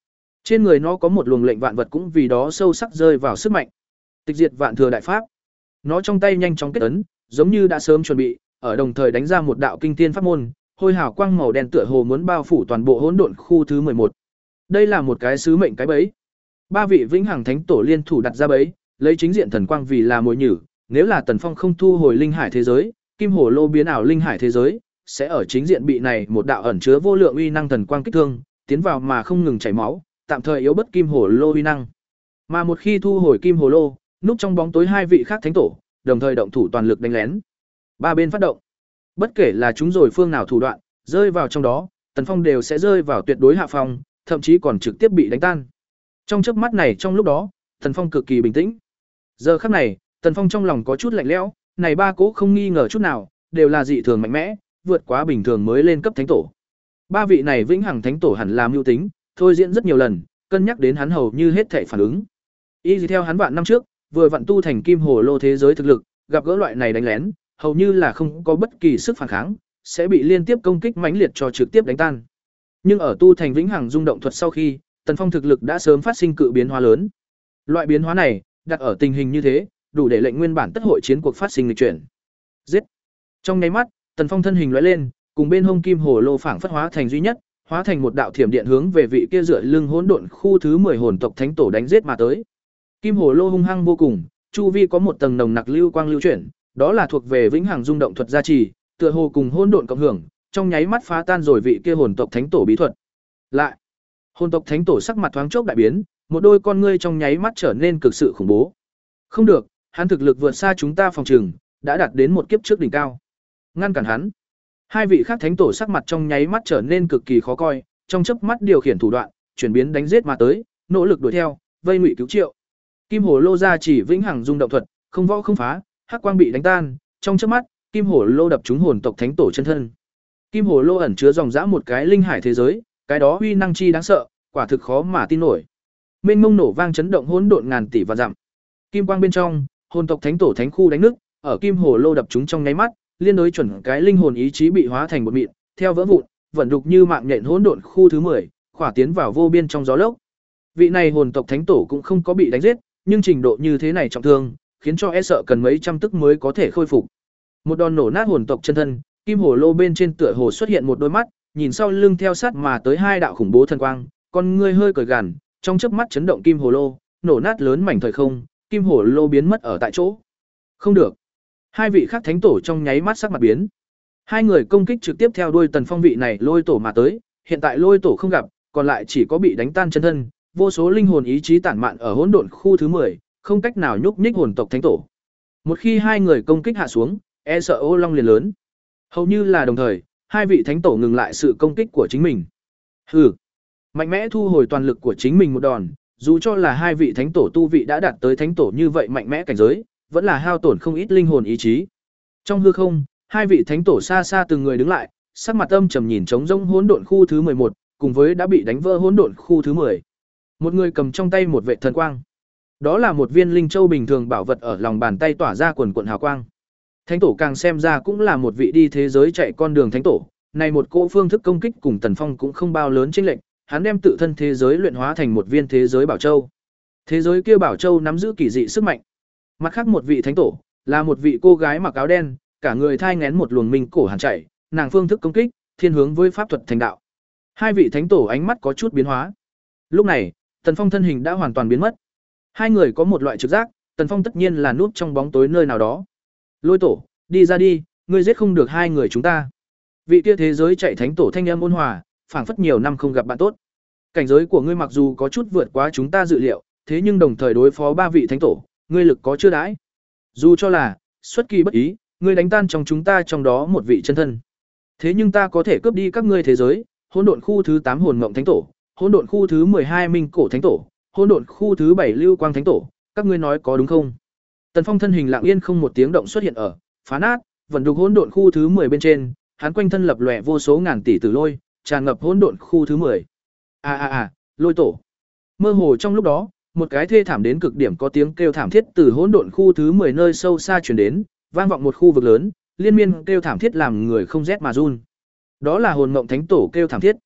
Trên người nó có một luồng lệnh vạn vật cũng vì đó sâu sắc rơi vào sức mạnh. Tịch diệt vạn thừa đại pháp. Nó trong tay nhanh chóng kết ấn, giống như đã sớm chuẩn bị, ở đồng thời đánh ra một đạo kinh tiên pháp môn, hôi hào quang màu đen tựa hồ muốn bao phủ toàn bộ hỗn độn khu thứ mười một. Đây là một cái sứ mệnh cái bẫy. Ba vị vĩnh hằng thánh tổ liên thủ đặt ra bẫy, lấy chính diện thần quang vì là mồi nhử, nếu là Tần Phong không thu hồi linh hải thế giới, kim hồ lô biến ảo linh hải thế giới, sẽ ở chính diện bị này một đạo ẩn chứa vô lượng uy năng thần quang kích thương, tiến vào mà không ngừng chảy máu, tạm thời yếu bất kim hồ lô uy năng. Mà một khi thu hồi kim hồ lô, núp trong bóng tối hai vị khác thánh tổ, đồng thời động thủ toàn lực đánh lén. Ba bên phát động. Bất kể là chúng rồi phương nào thủ đoạn, rơi vào trong đó, Tần Phong đều sẽ rơi vào tuyệt đối hạ phong, thậm chí còn trực tiếp bị đánh tan. Trong chớp mắt này trong lúc đó, Tần Phong cực kỳ bình tĩnh. Giờ khắc này, Tần Phong trong lòng có chút lạnh lẽo, này ba cố không nghi ngờ chút nào, đều là dị thường mạnh mẽ, vượt quá bình thường mới lên cấp thánh tổ. Ba vị này vĩnh hằng thánh tổ hẳn là mưu tính, thôi diễn rất nhiều lần, cân nhắc đến hắn hầu như hết thảy phản ứng. Y gì theo hắn vạn năm trước, vừa vặn tu thành kim hồ lô thế giới thực lực, gặp gỡ loại này đánh lén, hầu như là không có bất kỳ sức phản kháng, sẽ bị liên tiếp công kích mãnh liệt cho trực tiếp đánh tan. Nhưng ở tu thành vĩnh hằng rung động thuật sau khi, Tần Phong thực lực đã sớm phát sinh cự biến hóa lớn. Loại biến hóa này, đặt ở tình hình như thế, đủ để lệnh nguyên bản tất hội chiến cuộc phát sinh lịch chuyển. Giết. Trong nháy mắt, Tần Phong thân hình lóe lên, cùng bên hông kim hồ lô phảng phất hóa thành duy nhất, hóa thành một đạo thiểm điện hướng về vị kia dựa lưng hỗn độn khu thứ mười hồn tộc thánh tổ đánh giết mà tới. Kim hồ lô hung hăng vô cùng, chu vi có một tầng nồng nặc lưu quang lưu chuyển, đó là thuộc về vĩnh hằng rung động thuật gia trì, tựa hồ cùng hỗn độn cộng hưởng, trong nháy mắt phá tan rồi vị kia hồn tộc thánh tổ bí thuật. Lại, hồn tộc thánh tổ sắc mặt thoáng chốc đại biến, một đôi con ngươi trong nháy mắt trở nên cực sự khủng bố. Không được, hắn thực lực vượt xa chúng ta phòng trừng, đã đạt đến một kiếp trước đỉnh cao. Ngăn cản hắn. Hai vị khác thánh tổ sắc mặt trong nháy mắt trở nên cực kỳ khó coi, trong chớp mắt điều khiển thủ đoạn, chuyển biến đánh giết mà tới, nỗ lực đuổi theo, vây ngụy cứu triệu. Kim hồ lô ra chỉ vĩnh hằng rung động thuật, không võ không phá, hắc quang bị đánh tan, trong chớp mắt, kim hồ lô đập trúng hồn tộc thánh tổ chân thân. Kim hồ lô ẩn chứa dòng dã một cái linh hải thế giới, cái đó uy năng chi đáng sợ, quả thực khó mà tin nổi. Mênh mông nổ vang chấn động hỗn độn ngàn tỷ vạn dặm. Kim quang bên trong, hồn tộc thánh tổ thánh khu đánh nứt, ở kim hồ lô đập trúng trong nháy mắt, liên đối chuẩn cái linh hồn ý chí bị hóa thành một mịn, theo vỡ vụn, vận đục như mạng nhện hỗn độn khu thứ mười, khỏa tiến vào vô biên trong gió lốc. Vị này hồn tộc thánh tổ cũng không có bị đánh giết, nhưng trình độ như thế này trọng thương, khiến cho e sợ cần mấy trăm tức mới có thể khôi phục. Một đòn nổ nát hồn tộc chân thân, kim hồ lô bên trên tựa hồ xuất hiện một đôi mắt, nhìn sau lưng theo sát mà tới hai đạo khủng bố thần quang, con ngươi hơi cởi gằn, trong chớp mắt chấn động kim hồ lô, nổ nát lớn mảnh thời không, kim hồ lô biến mất ở tại chỗ. Không được. Hai vị khác thánh tổ trong nháy mắt sắc mặt biến. Hai người công kích trực tiếp theo đuôi Tần Phong vị này lôi tổ mà tới, hiện tại lôi tổ không gặp, còn lại chỉ có bị đánh tan chân thân, vô số linh hồn ý chí tản mạn ở hỗn độn khu thứ mười, không cách nào nhúc nhích hồn tộc thánh tổ. Một khi hai người công kích hạ xuống, e sợ ô long liền lớn. Hầu như là đồng thời, hai vị thánh tổ ngừng lại sự công kích của chính mình. Hừ, mạnh mẽ thu hồi toàn lực của chính mình một đòn, dù cho là hai vị thánh tổ tu vị đã đạt tới thánh tổ như vậy mạnh mẽ cảnh giới, vẫn là hao tổn không ít linh hồn ý chí. Trong hư không, hai vị thánh tổ xa xa từng người đứng lại, sắc mặt âm trầm nhìn trống rỗng hỗn độn khu thứ mười một, cùng với đã bị đánh vỡ hỗn độn khu thứ mười. Một người cầm trong tay một vệ thần quang. Đó là một viên linh châu bình thường bảo vật ở lòng bàn tay tỏa ra quần quần hào quang. Thánh tổ càng xem ra cũng là một vị đi thế giới chạy con đường thánh tổ, này một cỗ phương thức công kích cùng Tần Phong cũng không bao lớn chênh lệch, hắn đem tự thân thế giới luyện hóa thành một viên thế giới bảo châu. Thế giới kia bảo châu nắm giữ kỳ dị sức mạnh. Mặt khác một vị thánh tổ, là một vị cô gái mặc áo đen, cả người thai nghén một luồng minh cổ hàn chảy, nàng phương thức công kích, thiên hướng với pháp thuật thành đạo. Hai vị thánh tổ ánh mắt có chút biến hóa. Lúc này, Tần Phong thân hình đã hoàn toàn biến mất. Hai người có một loại trực giác, Tần Phong tất nhiên là núp trong bóng tối nơi nào đó. Lôi tổ, đi ra đi, ngươi giết không được hai người chúng ta. Vị kia thế giới chạy thánh tổ thanh âm ôn hòa, phảng phất nhiều năm không gặp bạn tốt. Cảnh giới của ngươi mặc dù có chút vượt quá chúng ta dự liệu, thế nhưng đồng thời đối phó ba vị thánh tổ, ngươi lực có chưa đãi. Dù cho là xuất kỳ bất ý, ngươi đánh tan trong chúng ta trong đó một vị chân thân. Thế nhưng ta có thể cướp đi các ngươi thế giới, hỗn độn khu thứ tám hồn ngộng thánh tổ, hỗn độn khu thứ mười hai minh cổ thánh tổ, hỗn độn khu thứ bảy lưu quang thánh tổ, các ngươi nói có đúng không? Tần Phong thân hình lặng yên không một tiếng động xuất hiện ở, phá nát, vận đục hỗn độn khu thứ mười bên trên, hắn quanh thân lập lòe vô số ngàn tỷ tử lôi, tràn ngập hỗn độn khu thứ mười. A a a, lôi tổ. Mơ hồ trong lúc đó, một cái thê thảm đến cực điểm có tiếng kêu thảm thiết từ hỗn độn khu thứ mười nơi sâu xa truyền đến, vang vọng một khu vực lớn, liên miên kêu thảm thiết làm người không rét mà run. Đó là hồn ngộng thánh tổ kêu thảm thiết.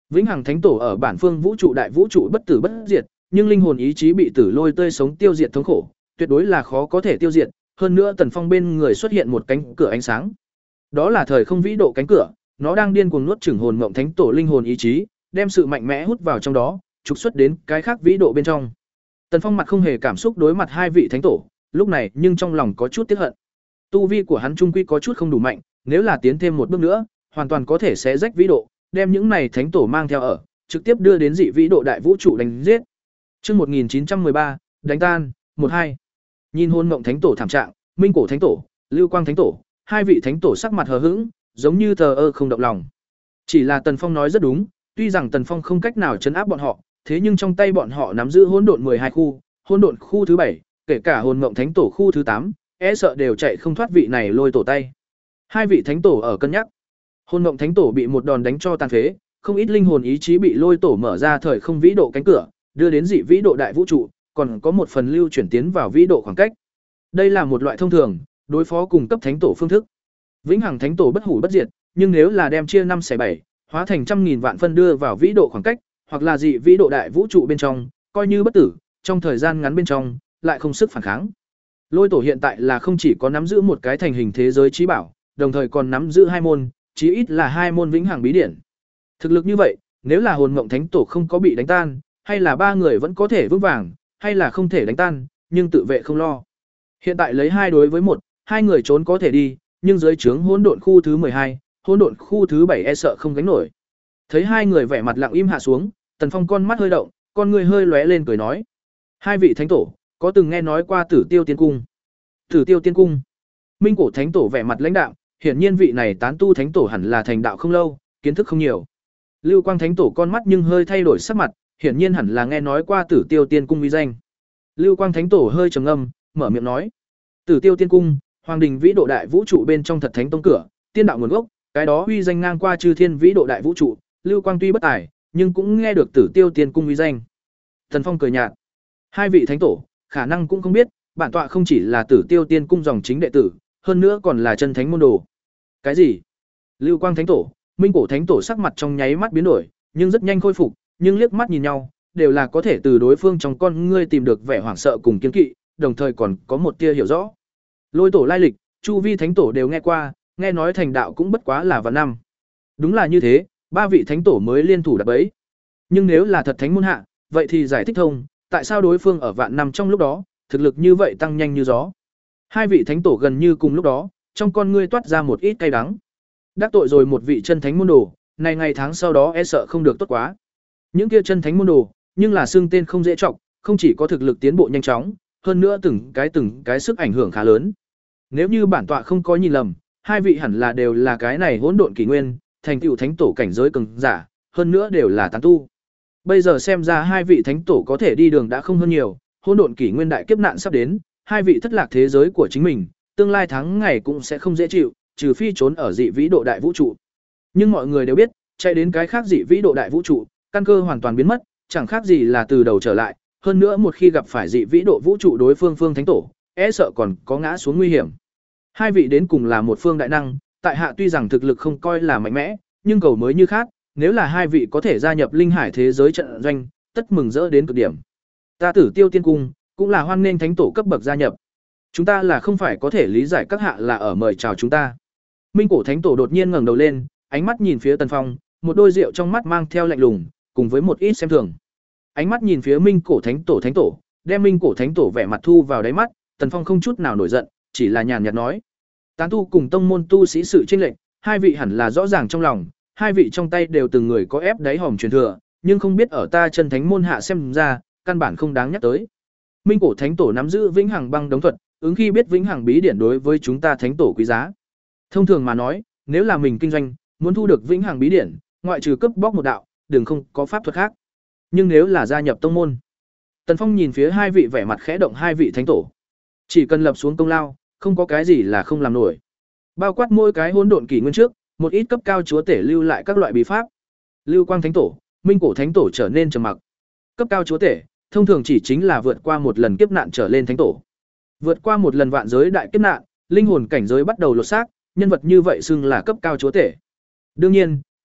Vĩnh hằng thánh tổ ở bản phương vũ trụ đại vũ trụ bất tử bất diệt, nhưng linh hồn ý chí bị tử lôi tươi sống tiêu diệt thống khổ, tuyệt đối là khó có thể tiêu diệt, hơn nữa Tần Phong bên người xuất hiện một cánh cửa ánh sáng. Đó là thời không vĩ độ cánh cửa, nó đang điên cuồng nuốt chửng hồn mộng thánh tổ linh hồn ý chí, đem sự mạnh mẽ hút vào trong đó, trục xuất đến cái khác vĩ độ bên trong. Tần Phong mặt không hề cảm xúc đối mặt hai vị thánh tổ, lúc này nhưng trong lòng có chút tiếc hận. Tu vi của hắn trung quy có chút không đủ mạnh, nếu là tiến thêm một bước nữa, hoàn toàn có thể xé rách vĩ độ, đem những này thánh tổ mang theo ở, trực tiếp đưa đến dị vĩ độ đại vũ trụ đánh giết. Chương một nghìn chín trăm mười ba, đánh tan, một hai. Nhìn hồn mộng thánh tổ thảm trạng, Minh cổ thánh tổ, Lưu Quang thánh tổ, hai vị thánh tổ sắc mặt hờ hững, giống như thờ ơ không động lòng. Chỉ là Tần Phong nói rất đúng, tuy rằng Tần Phong không cách nào trấn áp bọn họ, thế nhưng trong tay bọn họ nắm giữ hỗn độn mười hai khu, hỗn độn khu thứ bảy, kể cả hồn mộng thánh tổ khu thứ tám, e sợ đều chạy không thoát vị này lôi tổ tay. Hai vị thánh tổ ở cân nhắc. Hồn mộng thánh tổ bị một đòn đánh cho tàn phế, không ít linh hồn ý chí bị lôi tổ mở ra thời không vĩ độ cánh cửa, đưa đến dị vĩ độ đại vũ trụ, còn có một phần lưu chuyển tiến vào vĩ độ khoảng cách. Đây là một loại thông thường, đối phó cùng cấp thánh tổ phương thức. Vĩnh hằng thánh tổ bất hủ bất diệt, nhưng nếu là đem chia năm xẻ bảy, hóa thành trăm nghìn vạn phân đưa vào vĩ độ khoảng cách, hoặc là dị vĩ độ đại vũ trụ bên trong, coi như bất tử, trong thời gian ngắn bên trong, lại không sức phản kháng. Lôi tổ hiện tại là không chỉ có nắm giữ một cái thành hình thế giới trí bảo, đồng thời còn nắm giữ hai môn, chí ít là hai môn vĩnh hằng bí điển. Thực lực như vậy, nếu là hồn mộng thánh tổ không có bị đánh tan, hay là ba người vẫn có thể vững vàng, hay là không thể đánh tan, nhưng tự vệ không lo. Hiện tại lấy hai đối với một, hai người trốn có thể đi, nhưng dưới trướng hỗn độn khu thứ mười hai, hỗn độn khu thứ bảy e sợ không gánh nổi. Thấy hai người vẻ mặt lặng im hạ xuống, Tần Phong con mắt hơi động, con người hơi lóe lên cười nói: "Hai vị thánh tổ, có từng nghe nói qua Tử Tiêu Tiên Cung?" Tử Tiêu Tiên Cung? Minh cổ thánh tổ vẻ mặt lãnh đạm, hiển nhiên vị này tán tu thánh tổ hẳn là thành đạo không lâu, kiến thức không nhiều. Lưu Quang thánh tổ con mắt nhưng hơi thay đổi sắc mặt, hiển nhiên hẳn là nghe nói qua Tử Tiêu Tiên Cung uy danh. Lưu Quang thánh tổ hơi trầm ngâm, mở miệng nói: "Tử Tiêu Tiên Cung, hoàng đình vĩ độ đại vũ trụ bên trong thật thánh tông cửa, tiên đạo nguồn gốc, cái đó uy danh ngang qua chư thiên vĩ độ đại vũ trụ, Lưu Quang tuy bất tài, nhưng cũng nghe được Tử Tiêu Tiên Cung uy danh." Thần Phong cười nhạt: "Hai vị thánh tổ, khả năng cũng không biết, bản tọa không chỉ là Tử Tiêu Tiên Cung dòng chính đệ tử, hơn nữa còn là chân thánh môn đồ." Cái gì? Lưu Quang thánh tổ, Minh cổ thánh tổ sắc mặt trong nháy mắt biến đổi, nhưng rất nhanh khôi phục, nhưng liếc mắt nhìn nhau, đều là có thể từ đối phương trong con ngươi tìm được vẻ hoảng sợ cùng kiên kỵ, đồng thời còn có một tia hiểu rõ. Lôi tổ lai lịch, chu vi thánh tổ đều nghe qua, nghe nói thành đạo cũng bất quá là vạn năm. Đúng là như thế, ba vị thánh tổ mới liên thủ đặt bẫy. Nhưng nếu là thật thánh môn hạ, vậy thì giải thích thông, tại sao đối phương ở vạn năm trong lúc đó, thực lực như vậy tăng nhanh như gió. Hai vị thánh tổ gần như cùng lúc đó, trong con ngươi toát ra một ít cay đắng. Đắc tội rồi một vị chân thánh môn đồ, này ngày tháng sau đó e sợ không được tốt quá. Những kia chân thánh môn đồ, nhưng là xưng tên không dễ trọng, không chỉ có thực lực tiến bộ nhanh chóng, hơn nữa từng cái từng cái sức ảnh hưởng khá lớn. Nếu như bản tọa không có nhìn lầm, hai vị hẳn là đều là cái này hỗn độn kỷ nguyên, thành tựu thánh tổ cảnh giới cường giả, hơn nữa đều là tán tu. Bây giờ xem ra hai vị thánh tổ có thể đi đường đã không hơn nhiều, hỗn độn kỷ nguyên đại kiếp nạn sắp đến, hai vị thất lạc thế giới của chính mình, tương lai tháng ngày cũng sẽ không dễ chịu, trừ phi trốn ở dị vĩ độ đại vũ trụ. Nhưng mọi người đều biết, chạy đến cái khác dị vĩ độ đại vũ trụ, căn cơ hoàn toàn biến mất, chẳng khác gì là từ đầu trở lại, hơn nữa một khi gặp phải dị vĩ độ vũ trụ đối phương phương thánh tổ, e sợ còn có ngã xuống nguy hiểm. Hai vị đến cùng là một phương đại năng, tại hạ tuy rằng thực lực không coi là mạnh mẽ, nhưng cầu mới như khác, nếu là hai vị có thể gia nhập linh hải thế giới trận doanh, tất mừng rỡ đến cực điểm. Ta Tử Tiêu Tiên Cung cũng là hoan nghênh thánh tổ cấp bậc gia nhập. Chúng ta là không phải có thể lý giải các hạ là ở mời chào chúng ta. Minh cổ thánh tổ đột nhiên ngẩng đầu lên, ánh mắt nhìn phía Tần Phong, một đôi rượu trong mắt mang theo lạnh lùng, cùng với một ít xem thường. Ánh mắt nhìn phía Minh cổ thánh tổ thánh tổ, đem Minh cổ thánh tổ vẻ mặt thu vào đáy mắt, Tần Phong không chút nào nổi giận, chỉ là nhàn nhạt nói: "Tán tu cùng tông môn tu sĩ sự chênh lệch, hai vị hẳn là rõ ràng trong lòng, hai vị trong tay đều từng người có ép đáy hòm truyền thừa, nhưng không biết ở ta chân thánh môn hạ xem ra, căn bản không đáng nhắc tới." Minh cổ thánh tổ nắm giữ vĩnh hằng băng đống thuật, ứng khi biết vĩnh hằng bí điển đối với chúng ta thánh tổ quý giá. Thông thường mà nói, nếu là mình kinh doanh, muốn thu được vĩnh hằng bí điển, ngoại trừ cướp bóc một đạo, đừng không có pháp thuật khác. Nhưng nếu là gia nhập tông môn, Tần Phong nhìn phía hai vị vẻ mặt khẽ động hai vị thánh tổ, chỉ cần lập xuống công lao, không có cái gì là không làm nổi. Bao quát mỗi cái hỗn độn kỷ nguyên trước, một ít cấp cao chúa tể lưu lại các loại bí pháp. Lưu Quang thánh tổ, Minh cổ thánh tổ trở nên trầm mặc. Cấp cao chúa tể, thông thường chỉ chính là vượt qua một lần kiếp nạn trở lên thánh tổ. Vượt qua một lần vạn giới đại kiếp nạn, linh hồn cảnh giới bắt đầu lột xác, nhân vật như vậy xưng là cấp cao chúa tể. Đương nhiên,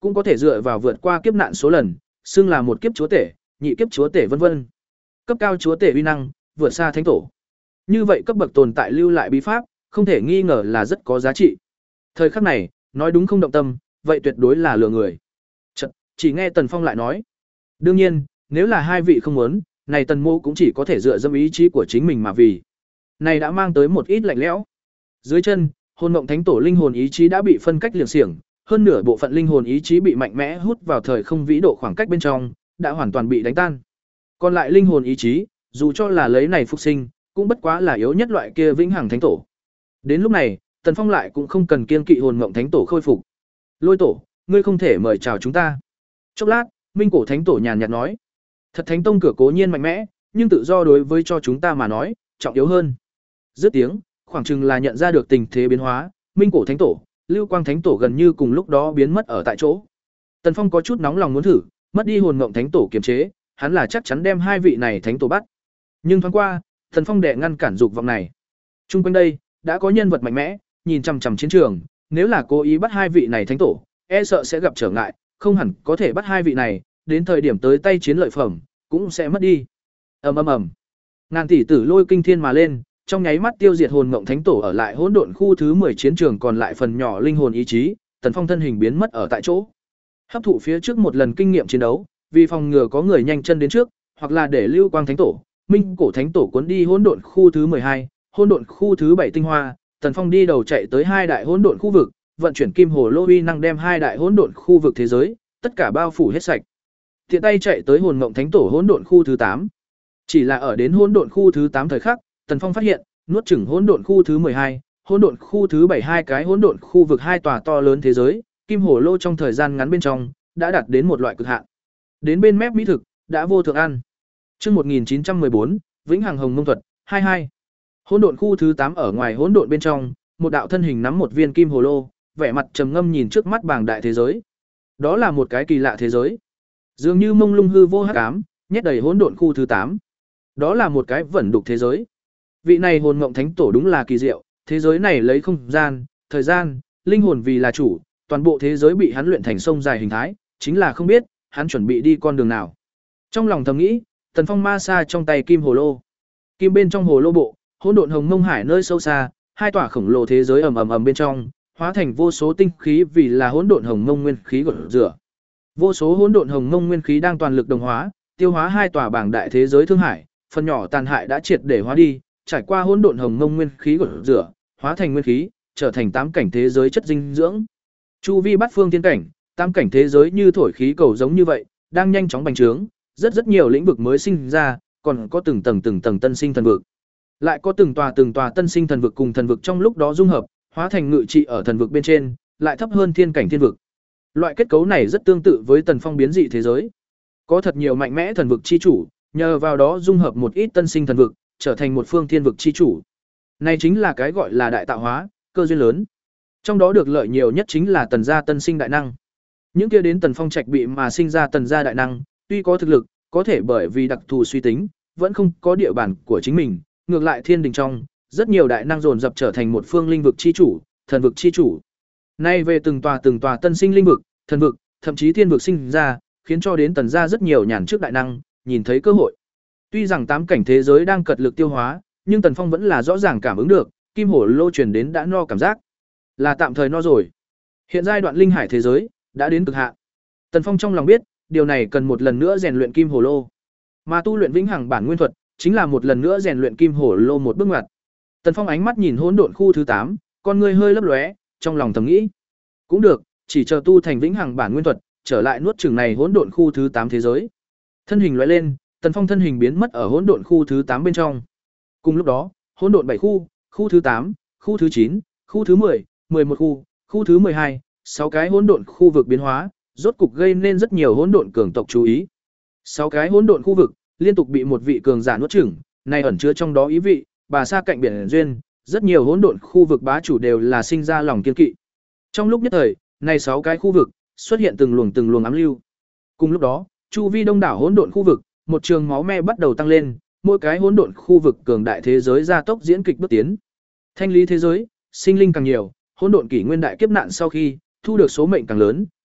cũng có thể dựa vào vượt qua kiếp nạn số lần, xưng là một kiếp chúa tể, nhị kiếp chúa tể vân vân. Cấp cao chúa tể uy năng, vượt xa thánh tổ. Như vậy cấp bậc tồn tại lưu lại bí pháp, không thể nghi ngờ là rất có giá trị. Thời khắc này, nói đúng không động tâm, vậy tuyệt đối là lừa người. Chật, chỉ nghe Tần Phong lại nói, đương nhiên, nếu là hai vị không muốn, này Tần Mô cũng chỉ có thể dựa dẫm ý chí của chính mình mà vì. Này đã mang tới một ít lạnh lẽo. Dưới chân, hồn mộng thánh tổ linh hồn ý chí đã bị phân cách liệng xiềng, hơn nửa bộ phận linh hồn ý chí bị mạnh mẽ hút vào thời không vĩ độ khoảng cách bên trong, đã hoàn toàn bị đánh tan. Còn lại linh hồn ý chí, dù cho là lấy này phục sinh, cũng bất quá là yếu nhất loại kia vĩnh hằng thánh tổ. Đến lúc này, Tần Phong lại cũng không cần kiêng kỵ hồn mộng thánh tổ khôi phục. Lôi tổ, ngươi không thể mời chào chúng ta. Chốc lát, Minh cổ thánh tổ nhàn nhạt nói, thật thánh tông cửa cố nhiên mạnh mẽ, nhưng tự do đối với cho chúng ta mà nói, trọng yếu hơn. Dứt tiếng, khoảng chừng là nhận ra được tình thế biến hóa, Minh cổ thánh tổ, Lưu Quang thánh tổ gần như cùng lúc đó biến mất ở tại chỗ. Tần Phong có chút nóng lòng muốn thử, mất đi hồn mộng thánh tổ kiềm chế, hắn là chắc chắn đem hai vị này thánh tổ bắt. Nhưng thoáng qua, Tần Phong đệ ngăn cản dục vọng này. Trung quanh đây, đã có nhân vật mạnh mẽ, nhìn chằm chằm chiến trường, nếu là cố ý bắt hai vị này thánh tổ, e sợ sẽ gặp trở ngại, không hẳn có thể bắt hai vị này, đến thời điểm tới tay chiến lợi phẩm cũng sẽ mất đi. Ầm ầm ầm. Ngàn tỷ tử lôi kinh thiên mà lên, trong nháy mắt tiêu diệt hồn mộng thánh tổ ở lại hỗn độn khu thứ mười chiến trường, còn lại phần nhỏ linh hồn ý chí, Tần Phong thân hình biến mất ở tại chỗ. Hấp thụ phía trước một lần kinh nghiệm chiến đấu, vì phòng ngừa có người nhanh chân đến trước, hoặc là để Lưu Quang thánh tổ, Minh cổ thánh tổ cuốn đi hỗn độn khu thứ mười hai, hỗn độn khu thứ bảy tinh hoa, Tần Phong đi đầu chạy tới hai đại hỗn độn khu vực, vận chuyển kim hồ lô uy năng đem hai đại hỗn độn khu vực thế giới tất cả bao phủ hết sạch. Tiện tay chạy tới hồn mộng thánh tổ hỗn độn khu thứ tám. Chỉ là ở đến hỗn độn khu thứ tám thời khắc, Tần Phong phát hiện, nuốt chửng hỗn độn khu thứ mười hai, hỗn độn khu thứ bảy hai cái hỗn độn khu vực hai tòa to lớn thế giới, kim hồ lô trong thời gian ngắn bên trong đã đạt đến một loại cực hạn. Đến bên mép mỹ thực, đã vô thượng ăn. Chương một nghìn chín trăm mười bốn, Vĩnh Hằng Hồng Mông thuật, hai mươi hai. Hỗn độn khu thứ tám ở ngoài hỗn độn bên trong, một đạo thân hình nắm một viên kim hồ lô, vẻ mặt trầm ngâm nhìn trước mắt bảng đại thế giới. Đó là một cái kỳ lạ thế giới, dường như mông lung hư vô hắc ám, nhét đầy hỗn độn khu thứ tám. Đó là một cái vẩn đục thế giới. Vị này hồn mộng thánh tổ đúng là kỳ diệu, thế giới này lấy không gian, thời gian, linh hồn vì là chủ, toàn bộ thế giới bị hắn luyện thành sông dài hình thái, chính là không biết hắn chuẩn bị đi con đường nào. Trong lòng thầm nghĩ, Tần Phong ma xa trong tay kim hồ lô. Kim bên trong hồ lô bộ, hỗn độn hồng mông hải nơi sâu xa, hai tòa khổng lồ thế giới ầm ầm ầm bên trong, hóa thành vô số tinh khí vì là hỗn độn hồng mông nguyên khí gột rửa. Vô số hỗn độn hồng mông nguyên khí đang toàn lực đồng hóa, tiêu hóa hai tòa bảng đại thế giới thương hải, phần nhỏ tàn hại đã triệt để hóa đi, trải qua hỗn độn hồng mông nguyên khí gột rửa, hóa thành nguyên khí, trở thành tám cảnh thế giới chất dinh dưỡng. Chu vi bát phương tiên cảnh, tám cảnh thế giới như thổi khí cầu giống như vậy, đang nhanh chóng bành trướng, rất rất nhiều lĩnh vực mới sinh ra, còn có từng tầng từng tầng tân sinh thần vực. Lại có từng tòa từng tòa tân sinh thần vực cùng thần vực trong lúc đó dung hợp, hóa thành ngự trị ở thần vực bên trên, lại thấp hơn thiên cảnh thiên vực. Loại kết cấu này rất tương tự với Tần Phong biến dị thế giới. Có thật nhiều mạnh mẽ thần vực chi chủ, nhờ vào đó dung hợp một ít tân sinh thần vực, trở thành một phương thiên vực chi chủ. Này chính là cái gọi là đại tạo hóa, cơ duyên lớn. Trong đó được lợi nhiều nhất chính là Tần gia tân sinh đại năng. Những kia đến Tần Phong trạch bị mà sinh ra Tần gia đại năng, tuy có thực lực, có thể bởi vì đặc thù suy tính, vẫn không có địa bàn của chính mình, ngược lại thiên đình trong, rất nhiều đại năng dồn dập trở thành một phương linh vực chi chủ, thần vực chi chủ. Nay về từng tòa từng tòa tân sinh linh vực, thần vực, thậm chí thiên vực sinh ra, khiến cho đến Tần gia rất nhiều nhàn trước đại năng nhìn thấy cơ hội. Tuy rằng tám cảnh thế giới đang cật lực tiêu hóa, nhưng Tần Phong vẫn là rõ ràng cảm ứng được, kim hổ lô truyền đến đã no cảm giác, là tạm thời no rồi. Hiện giai đoạn linh hải thế giới đã đến cực hạn. Tần Phong trong lòng biết, điều này cần một lần nữa rèn luyện kim hổ lô. Mà tu luyện vĩnh hằng bản nguyên thuật, chính là một lần nữa rèn luyện kim hổ lô một bước ngoặt. Tần Phong ánh mắt nhìn hỗn độn khu thứ tám, con người hơi lấp lóe, trong lòng thầm nghĩ, cũng được, chỉ chờ tu thành vĩnh hằng bản nguyên thuật, trở lại nuốt chửng này hỗn độn khu thứ tám thế giới. Thân hình lóe lên, Tần Phong thân hình biến mất ở hỗn độn khu thứ tám bên trong. Cùng lúc đó, hỗn độn bảy khu, khu thứ tám, khu thứ chín, khu thứ mười, mười một khu, khu thứ mười hai, sáu cái hỗn độn khu vực biến hóa, rốt cục gây nên rất nhiều hỗn độn cường tộc chú ý. sáu cái hỗn độn khu vực liên tục bị một vị cường giả nuốt chửng, này ẩn chứa trong đó ý vị, bà xa cạnh biển duyên, rất nhiều hỗn độn khu vực bá chủ đều là sinh ra lòng kiên kỵ. Trong lúc nhất thời, này sáu cái khu vực xuất hiện từng luồng từng luồng ám lưu. Cùng lúc đó, chu vi đông đảo hỗn độn khu vực, một trường máu me bắt đầu tăng lên, mỗi cái hỗn độn khu vực cường đại thế giới gia tốc diễn kịch bước tiến. Thanh lý thế giới, sinh linh càng nhiều, hỗn độn kỷ nguyên đại kiếp nạn sau khi thu được số mệnh càng lớn,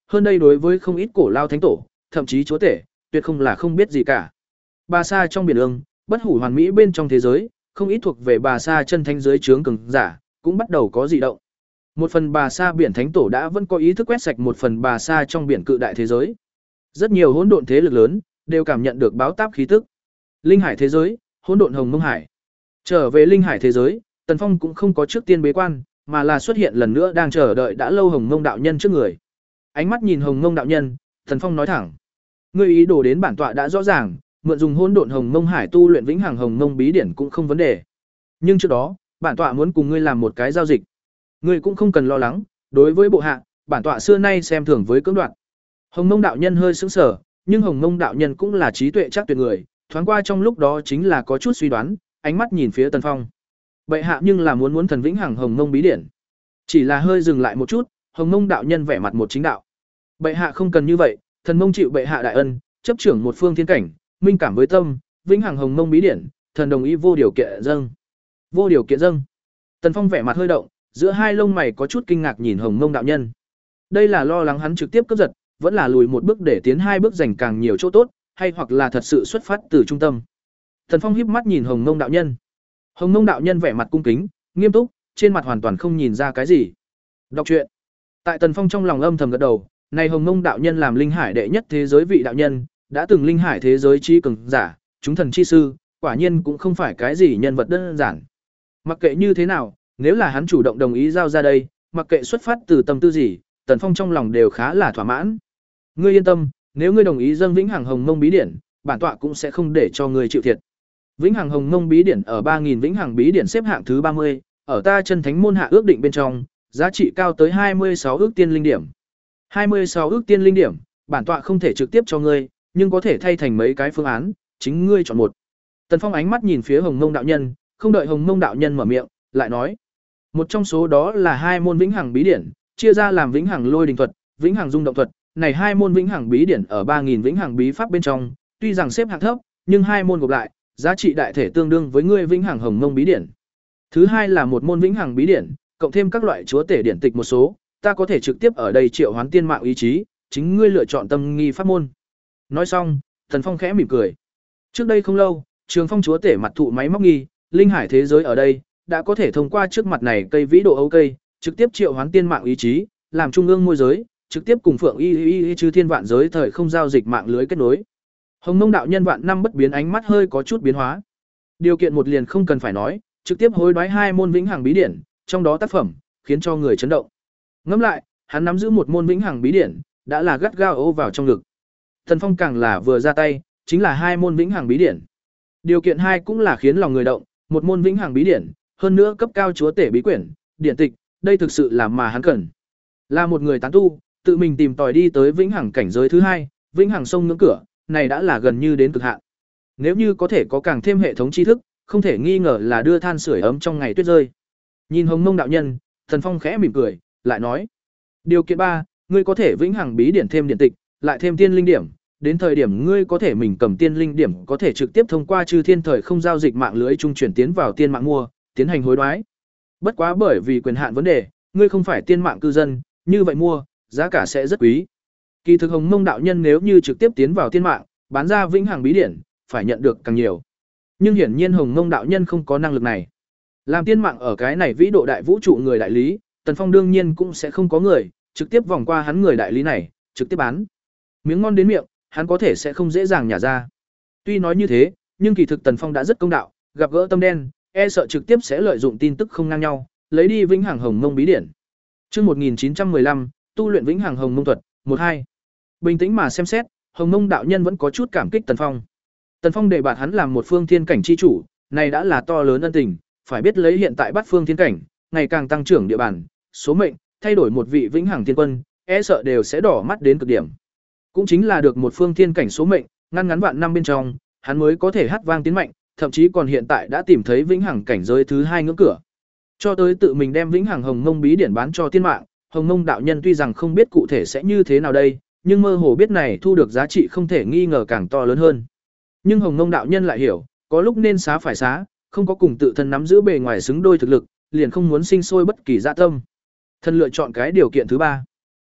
hơn đây đối với không ít cổ lao thánh tổ, thậm chí chúa tể, tuyệt không là không biết gì cả. Bà Sa trong biển ương, bất hủ hoàn mỹ bên trong thế giới, không ít thuộc về Bà Sa chân thánh dưới trướng cường giả, cũng bắt đầu có dị động. Một phần Bà Sa biển thánh tổ đã vẫn có ý thức quét sạch một phần Bà Sa trong biển cự đại thế giới. Rất nhiều hỗn độn thế lực lớn đều cảm nhận được báo táp khí tức. Linh hải thế giới, hỗn độn hồng mông hải. Trở về linh hải thế giới, Tần Phong cũng không có trước tiên bế quan, mà là xuất hiện lần nữa đang chờ đợi đã lâu Hồng Mông đạo nhân trước người. Ánh mắt nhìn Hồng Mông đạo nhân, Tần Phong nói thẳng: "Ngươi ý đồ đến bản tọa đã rõ ràng, mượn dùng hỗn độn Hồng Mông hải tu luyện vĩnh hằng Hồng Mông bí điển cũng không vấn đề. Nhưng trước đó, bản tọa muốn cùng ngươi làm một cái giao dịch. Ngươi cũng không cần lo lắng, đối với bộ hạ, bản tọa xưa nay xem thường với cưỡng đoạt." Hồng Mông đạo nhân hơi sững sờ, nhưng Hồng Mông đạo nhân cũng là trí tuệ chắc tuyệt người, thoáng qua trong lúc đó chính là có chút suy đoán, ánh mắt nhìn phía Tần Phong. Bệ hạ nhưng là muốn muốn thần vĩnh hằng Hồng Mông bí điển. Chỉ là hơi dừng lại một chút, Hồng Mông đạo nhân vẻ mặt một chính đạo. Bệ hạ không cần như vậy, thần mông chịu bệ hạ đại ân, chấp trưởng một phương thiên cảnh, minh cảm với tâm, vĩnh hằng Hồng Mông bí điển, thần đồng ý vô điều kiện dâng. Vô điều kiện dâng. Tần Phong vẻ mặt hơi động, giữa hai lông mày có chút kinh ngạc nhìn Hồng Mông đạo nhân. Đây là lo lắng hắn trực tiếp cướp giật, vẫn là lùi một bước để tiến hai bước giành càng nhiều chỗ tốt, hay hoặc là thật sự xuất phát từ trung tâm. Tần Phong híp mắt nhìn Hồng Mông đạo nhân. Hồng Mông đạo nhân vẻ mặt cung kính, nghiêm túc, trên mặt hoàn toàn không nhìn ra cái gì. Đọc truyện. Tại Tần Phong trong lòng âm thầm gật đầu, này Hồng Mông đạo nhân làm linh hải đệ nhất thế giới vị đạo nhân, đã từng linh hải thế giới chi cường giả, chúng thần chi sư, quả nhiên cũng không phải cái gì nhân vật đơn giản. Mặc kệ như thế nào, nếu là hắn chủ động đồng ý giao ra đây, mặc kệ xuất phát từ tâm tư gì, Tần Phong trong lòng đều khá là thỏa mãn. Ngươi yên tâm, nếu ngươi đồng ý dâng vĩnh hằng Hồng Mông bí điển, bản tọa cũng sẽ không để cho ngươi chịu thiệt. Vĩnh hằng Hồng Mông bí điển ở ba nghìn vĩnh hằng bí điển xếp hạng thứ ba mươi, ở ta chân thánh môn hạ ước định bên trong, giá trị cao tới hai mươi sáu ước tiên linh điểm. hai mươi sáu ước tiên linh điểm, bản tọa không thể trực tiếp cho ngươi, nhưng có thể thay thành mấy cái phương án, chính ngươi chọn một. Tần Phong ánh mắt nhìn phía Hồng Mông đạo nhân, không đợi Hồng Mông đạo nhân mở miệng, lại nói: "Một trong số đó là hai môn vĩnh hằng bí điển, chia ra làm vĩnh hằng lôi đình thuật, vĩnh hằng dung động thuật, này hai môn vĩnh hằng bí điển ở ba nghìn vĩnh hằng bí pháp bên trong, tuy rằng xếp hạng thấp, nhưng hai môn gộp lại, giá trị đại thể tương đương với ngươi vĩnh hằng Hồng Mông bí điển. Thứ hai là một môn vĩnh hằng bí điển, cộng thêm các loại chúa tể điển tịch một số, ta có thể trực tiếp ở đây triệu hoán tiên mạng ý chí, chính ngươi lựa chọn tâm nghi pháp môn." Nói xong, Thần Phong khẽ mỉm cười. Trước đây không lâu, Trường Phong chúa tể mặt thụ máy móc nghi, linh hải thế giới ở đây, đã có thể thông qua trước mặt này cây vĩ độ ấu cây, trực tiếp triệu hoán tiên mạng ý chí, làm trung ương môi giới, trực tiếp cùng Phượng Y Y Y chư thiên vạn giới thời không giao dịch mạng lưới kết nối. Hồng Mông đạo nhân vạn năm bất biến ánh mắt hơi có chút biến hóa. Điều kiện một liền không cần phải nói, trực tiếp hối đoái hai môn vĩnh hằng bí điển, trong đó tác phẩm khiến cho người chấn động. Ngẫm lại, hắn nắm giữ một môn vĩnh hằng bí điển, đã là gắt gao ô vào trong ngực. Thần Phong càng là vừa ra tay, chính là hai môn vĩnh hằng bí điển. Điều kiện hai cũng là khiến lòng người động, một môn vĩnh hằng bí điển, hơn nữa cấp cao chúa tể bí quyển, điển tịch, đây thực sự là mà hắn cần. Là một người tán tu, tự mình tìm tòi đi tới vĩnh hằng cảnh giới thứ hai, vĩnh hằng sông ngưỡng cửa, này đã là gần như đến cực hạn. Nếu như có thể có càng thêm hệ thống tri thức, không thể nghi ngờ là đưa than sưởi ấm trong ngày tuyết rơi. Nhìn Hồng Mông đạo nhân, Thần Phong khẽ mỉm cười, lại nói: "Điều kiện ba, ngươi có thể vĩnh hằng bí điển thêm điển tịch, lại thêm tiên linh điểm, đến thời điểm ngươi có thể mình cầm tiên linh điểm có thể trực tiếp thông qua chư thiên thời không giao dịch mạng lưới trung chuyển tiến vào tiên mạng mua, tiến hành hối đoái. Bất quá bởi vì quyền hạn vấn đề, ngươi không phải tiên mạng cư dân, như vậy mua, giá cả sẽ rất quý." Kỳ thực Hồng Mông đạo nhân nếu như trực tiếp tiến vào tiên mạng, bán ra vĩnh hằng bí điển, phải nhận được càng nhiều. Nhưng hiển nhiên Hồng Mông đạo nhân không có năng lực này. Làm tiên mạng ở cái này vĩ độ đại vũ trụ người đại lý, Tần Phong đương nhiên cũng sẽ không có người trực tiếp vòng qua hắn người đại lý này, trực tiếp bán. Miếng ngon đến miệng, hắn có thể sẽ không dễ dàng nhả ra. Tuy nói như thế, nhưng kỳ thực Tần Phong đã rất công đạo, gặp gỡ tâm đen, e sợ trực tiếp sẽ lợi dụng tin tức không ngang nhau, lấy đi vĩnh hằng Hồng Mông bí điển. Chương một nghìn chín trăm mười lăm, tu luyện vĩnh hằng Hồng Mông thuật, một hai. Bình tĩnh mà xem xét, Hồng Mông đạo nhân vẫn có chút cảm kích Tần Phong. Tần Phong đề bạt hắn làm một phương thiên cảnh chi chủ, này đã là to lớn ân tình, phải biết lấy hiện tại Bát phương thiên cảnh, ngày càng tăng trưởng địa bàn, số mệnh, thay đổi một vị vĩnh hằng thiên quân, e sợ đều sẽ đỏ mắt đến cực điểm. Cũng chính là được một phương thiên cảnh số mệnh, ngăn ngắn vạn năm bên trong, hắn mới có thể hát vang tiến mạnh, thậm chí còn hiện tại đã tìm thấy vĩnh hằng cảnh giới thứ hai ngưỡng cửa. Cho tới tự mình đem vĩnh hằng Hồng Mông bí điển bán cho tiên mạng, Hồng Mông đạo nhân tuy rằng không biết cụ thể sẽ như thế nào đây, nhưng mơ hồ biết này thu được giá trị không thể nghi ngờ càng to lớn hơn. Nhưng Hồng Mông đạo nhân lại hiểu, có lúc nên xá phải xá, không có cùng tự thân nắm giữ bề ngoài xứng đôi thực lực, liền không muốn sinh sôi bất kỳ dạ tâm. Thân lựa chọn cái điều kiện thứ ba.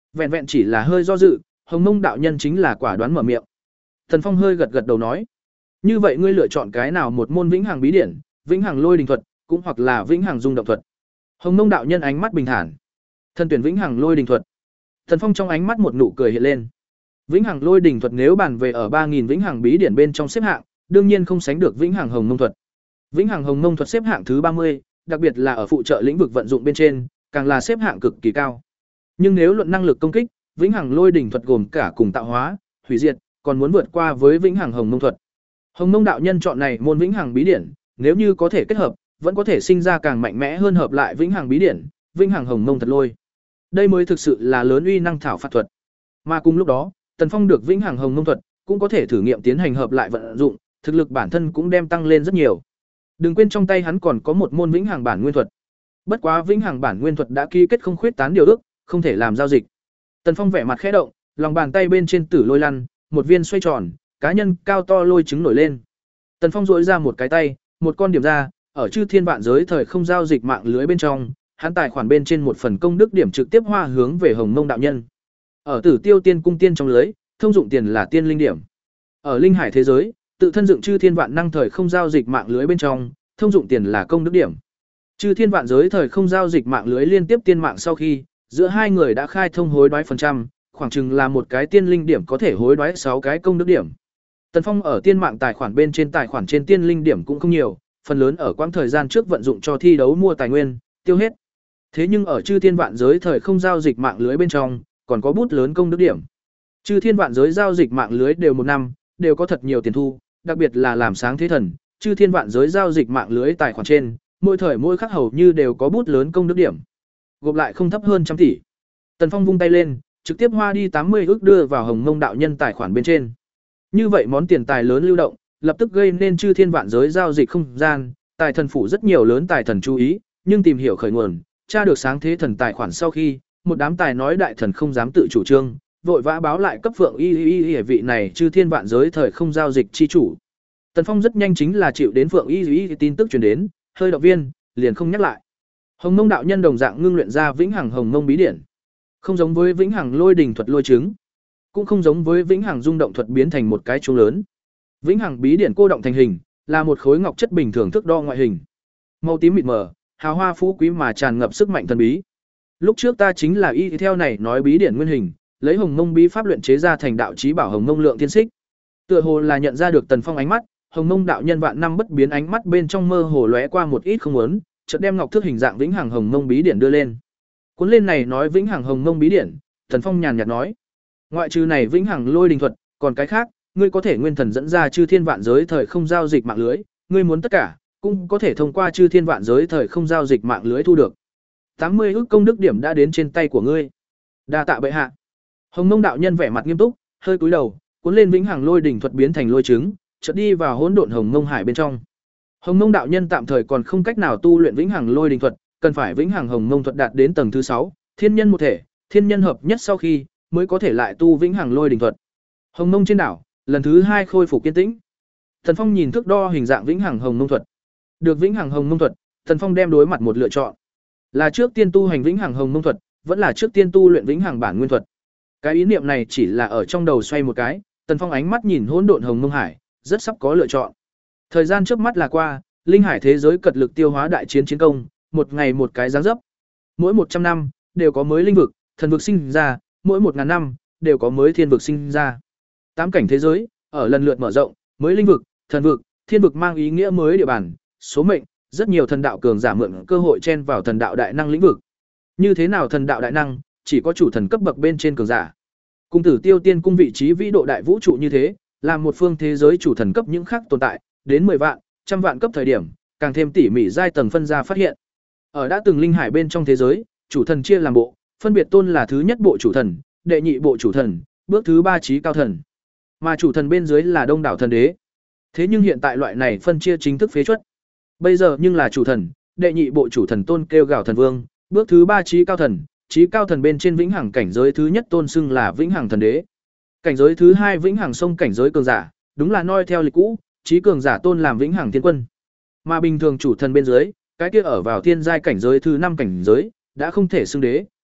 Vẹn vẹn chỉ là hơi do dự, Hồng Mông đạo nhân chính là quả đoán mở miệng. Tần Phong hơi gật gật đầu nói, như vậy ngươi lựa chọn cái nào một môn vĩnh hằng bí điển, vĩnh hằng lôi đình thuật, cũng hoặc là vĩnh hằng dung động thuật. Hồng Mông đạo nhân ánh mắt bình thản. Thân tuyển vĩnh hằng lôi đình thuật. Tần Phong trong ánh mắt một nụ cười hiện lên. Vĩnh hằng lôi đình thuật nếu bàn về ở ba nghìn vĩnh hằng bí điển bên trong xếp hạng, đương nhiên không sánh được vĩnh hằng hồng mông thuật. Vĩnh hằng hồng mông thuật xếp hạng thứ ba mươi, đặc biệt là ở phụ trợ lĩnh vực vận dụng bên trên, càng là xếp hạng cực kỳ cao. Nhưng nếu luận năng lực công kích, vĩnh hằng lôi đỉnh thuật gồm cả cùng tạo hóa, hủy diệt, còn muốn vượt qua với vĩnh hằng hồng mông thuật. Hồng Mông đạo nhân chọn này môn vĩnh hằng bí điển, nếu như có thể kết hợp, vẫn có thể sinh ra càng mạnh mẽ hơn hợp lại vĩnh hằng bí điển, vĩnh hằng hồng mông thật lôi. Đây mới thực sự là lớn uy năng thảo phạt thuật. Mà cùng lúc đó, Tần Phong được vĩnh hằng hồng mông thuật, cũng có thể thử nghiệm tiến hành hợp lại vận dụng, thực lực bản thân cũng đem tăng lên rất nhiều. Đừng quên trong tay hắn còn có một môn vĩnh hằng bản nguyên thuật. Bất quá vĩnh hằng bản nguyên thuật đã ký kết không khuyết tán điều ước, không thể làm giao dịch. Tần Phong vẻ mặt khẽ động, lòng bàn tay bên trên tử lôi lăn, một viên xoay tròn, cá nhân cao to lôi trứng nổi lên. Tần Phong duỗi ra một cái tay, một con điểm ra, ở chư thiên vạn giới thời không giao dịch mạng lưới bên trong, hắn tài khoản bên trên một phần công đức điểm trực tiếp hoa hướng về Hồng Mông đạo nhân. Ở Tử Tiêu Tiên cung tiên trong lưới, thông dụng tiền là tiên linh điểm. Ở linh hải thế giới, tự thân dựng chư thiên vạn năng thời không giao dịch mạng lưới bên trong, thông dụng tiền là công đức điểm. Chư thiên vạn giới thời không giao dịch mạng lưới liên tiếp tiên mạng sau khi, giữa hai người đã khai thông hối đoái phần trăm, khoảng chừng là một cái tiên linh điểm có thể hối đoái sáu cái công đức điểm. Tần Phong ở tiên mạng tài khoản bên trên tài khoản trên tiên linh điểm cũng không nhiều, phần lớn ở quãng thời gian trước vận dụng cho thi đấu mua tài nguyên, tiêu hết. Thế nhưng ở chư thiên vạn giới thời không giao dịch mạng lưới bên trong, còn có bút lớn công đức điểm. Chư thiên vạn giới giao dịch mạng lưới đều một năm, đều có thật nhiều tiền thu, đặc biệt là làm sáng thế thần, chư thiên vạn giới giao dịch mạng lưới tài khoản trên, mỗi thời mỗi khắc hầu như đều có bút lớn công đức điểm. Gộp lại không thấp hơn trăm tỷ. Tần Phong vung tay lên, trực tiếp hoa đi tám mươi ức đưa vào Hồng Mông đạo nhân tài khoản bên trên. Như vậy món tiền tài lớn lưu động, lập tức gây nên chư thiên vạn giới giao dịch không gian, tài thần phủ rất nhiều lớn tài thần chú ý, nhưng tìm hiểu khởi nguồn, tra được sáng thế thần tài khoản sau khi, một đám tài nói đại thần không dám tự chủ trương, vội vã báo lại cấp Phượng Y Y Y vị này chư thiên vạn giới thời không giao dịch chi chủ. Tần Phong rất nhanh chính là chịu đến Phượng Y Y tin tức truyền đến, hơi động viên, liền không nhắc lại. Hồng Mông đạo nhân đồng dạng ngưng luyện ra vĩnh hằng hồng mông bí điển, không giống với vĩnh hằng lôi đỉnh thuật lôi trứng, cũng không giống với vĩnh hằng rung động thuật biến thành một cái chuông lớn. Vĩnh hằng bí điển cô động thành hình, là một khối ngọc chất bình thường thước đo ngoại hình, màu tím mịt mờ, hào hoa phú quý mà tràn ngập sức mạnh thần bí. Lúc trước ta chính là y theo này nói bí điển nguyên hình, lấy Hồng Mông bí pháp luyện chế ra thành đạo chí bảo Hồng Mông lượng thiên xích. Tựa hồ là nhận ra được Tần Phong ánh mắt, Hồng Mông đạo nhân vạn năm bất biến ánh mắt bên trong mơ hồ lóe qua một ít không muốn, chợt đem ngọc thước hình dạng vĩnh hằng Hồng Mông bí điển đưa lên. Cuốn lên này nói vĩnh hằng Hồng Mông bí điển, Tần Phong nhàn nhạt nói: ngoại trừ này vĩnh hằng lôi đình thuật, còn cái khác, ngươi có thể nguyên thần dẫn ra chư thiên vạn giới thời không giao dịch mạng lưới, ngươi muốn tất cả, cũng có thể thông qua chư thiên vạn giới thời không giao dịch mạng lưới thu được. tám mươi ức công đức điểm đã đến trên tay của ngươi. Đa tạ bệ hạ. Hồng Mông đạo nhân vẻ mặt nghiêm túc, hơi cúi đầu, cuốn lên vĩnh hằng lôi đỉnh thuật biến thành lôi trứng, chợt đi vào hỗn độn Hồng Mông hải bên trong. Hồng Mông đạo nhân tạm thời còn không cách nào tu luyện vĩnh hằng lôi đỉnh thuật, cần phải vĩnh hằng Hồng Mông thuật đạt đến tầng thứ sáu, thiên nhân một thể, thiên nhân hợp nhất sau khi mới có thể lại tu vĩnh hằng lôi đỉnh thuật. Hồng Mông trên đảo, lần thứ hai khôi phục kiên tĩnh. Thần Phong nhìn thước đo hình dạng vĩnh hằng Hồng Mông thuật. Được vĩnh hằng Hồng Mông thuật, Thần Phong đem đối mặt một lựa chọn. Là trước tiên tu hành vĩnh hằng Hồng Mông thuật, vẫn là trước tiên tu luyện vĩnh hằng bản nguyên thuật. Cái ý niệm này chỉ là ở trong đầu xoay một cái, Tần Phong ánh mắt nhìn hỗn độn Hồng Mông hải, rất sắp có lựa chọn. Thời gian trước mắt là qua, linh hải thế giới cật lực tiêu hóa đại chiến chiến công, một ngày một cái dáng dấp. Mỗi một trăm năm đều có mới linh vực, thần vực sinh ra, mỗi một ngàn năm đều có mới thiên vực sinh ra. Tám cảnh thế giới ở lần lượt mở rộng, mới linh vực, thần vực, thiên vực mang ý nghĩa mới địa bàn, số mệnh, rất nhiều thần đạo cường giả mượn cơ hội chen vào thần đạo đại năng lĩnh vực. Như thế nào thần đạo đại năng, chỉ có chủ thần cấp bậc bên trên cường giả. Cung Tử Tiêu Tiên cung vị trí vĩ độ đại vũ trụ như thế, là một phương thế giới chủ thần cấp những khác tồn tại, đến mười vạn, trăm vạn cấp thời điểm, càng thêm tỉ mỉ giai tầng phân ra phát hiện. Ở đã từng linh hải bên trong thế giới, chủ thần chia làm bộ, phân biệt tôn là thứ nhất bộ chủ thần, đệ nhị bộ chủ thần, bước thứ ba trí cao thần. Mà chủ thần bên dưới là đông đảo thần đế. Thế nhưng hiện tại loại này phân chia chính thức phế chuất. Bây giờ nhưng là chủ thần, đệ nhị bộ chủ thần tôn kêu gào thần vương, bước thứ ba trí cao thần, trí cao thần bên trên vĩnh hằng cảnh giới thứ nhất tôn xưng là vĩnh hằng thần đế. Cảnh giới thứ hai vĩnh hằng sông cảnh giới cường giả, đúng là noi theo lịch cũ, trí cường giả tôn làm vĩnh hằng thiên quân. Mà bình thường chủ thần bên dưới, cái kia ở vào thiên giai cảnh giới thứ năm cảnh giới, đã không thể xưng đế,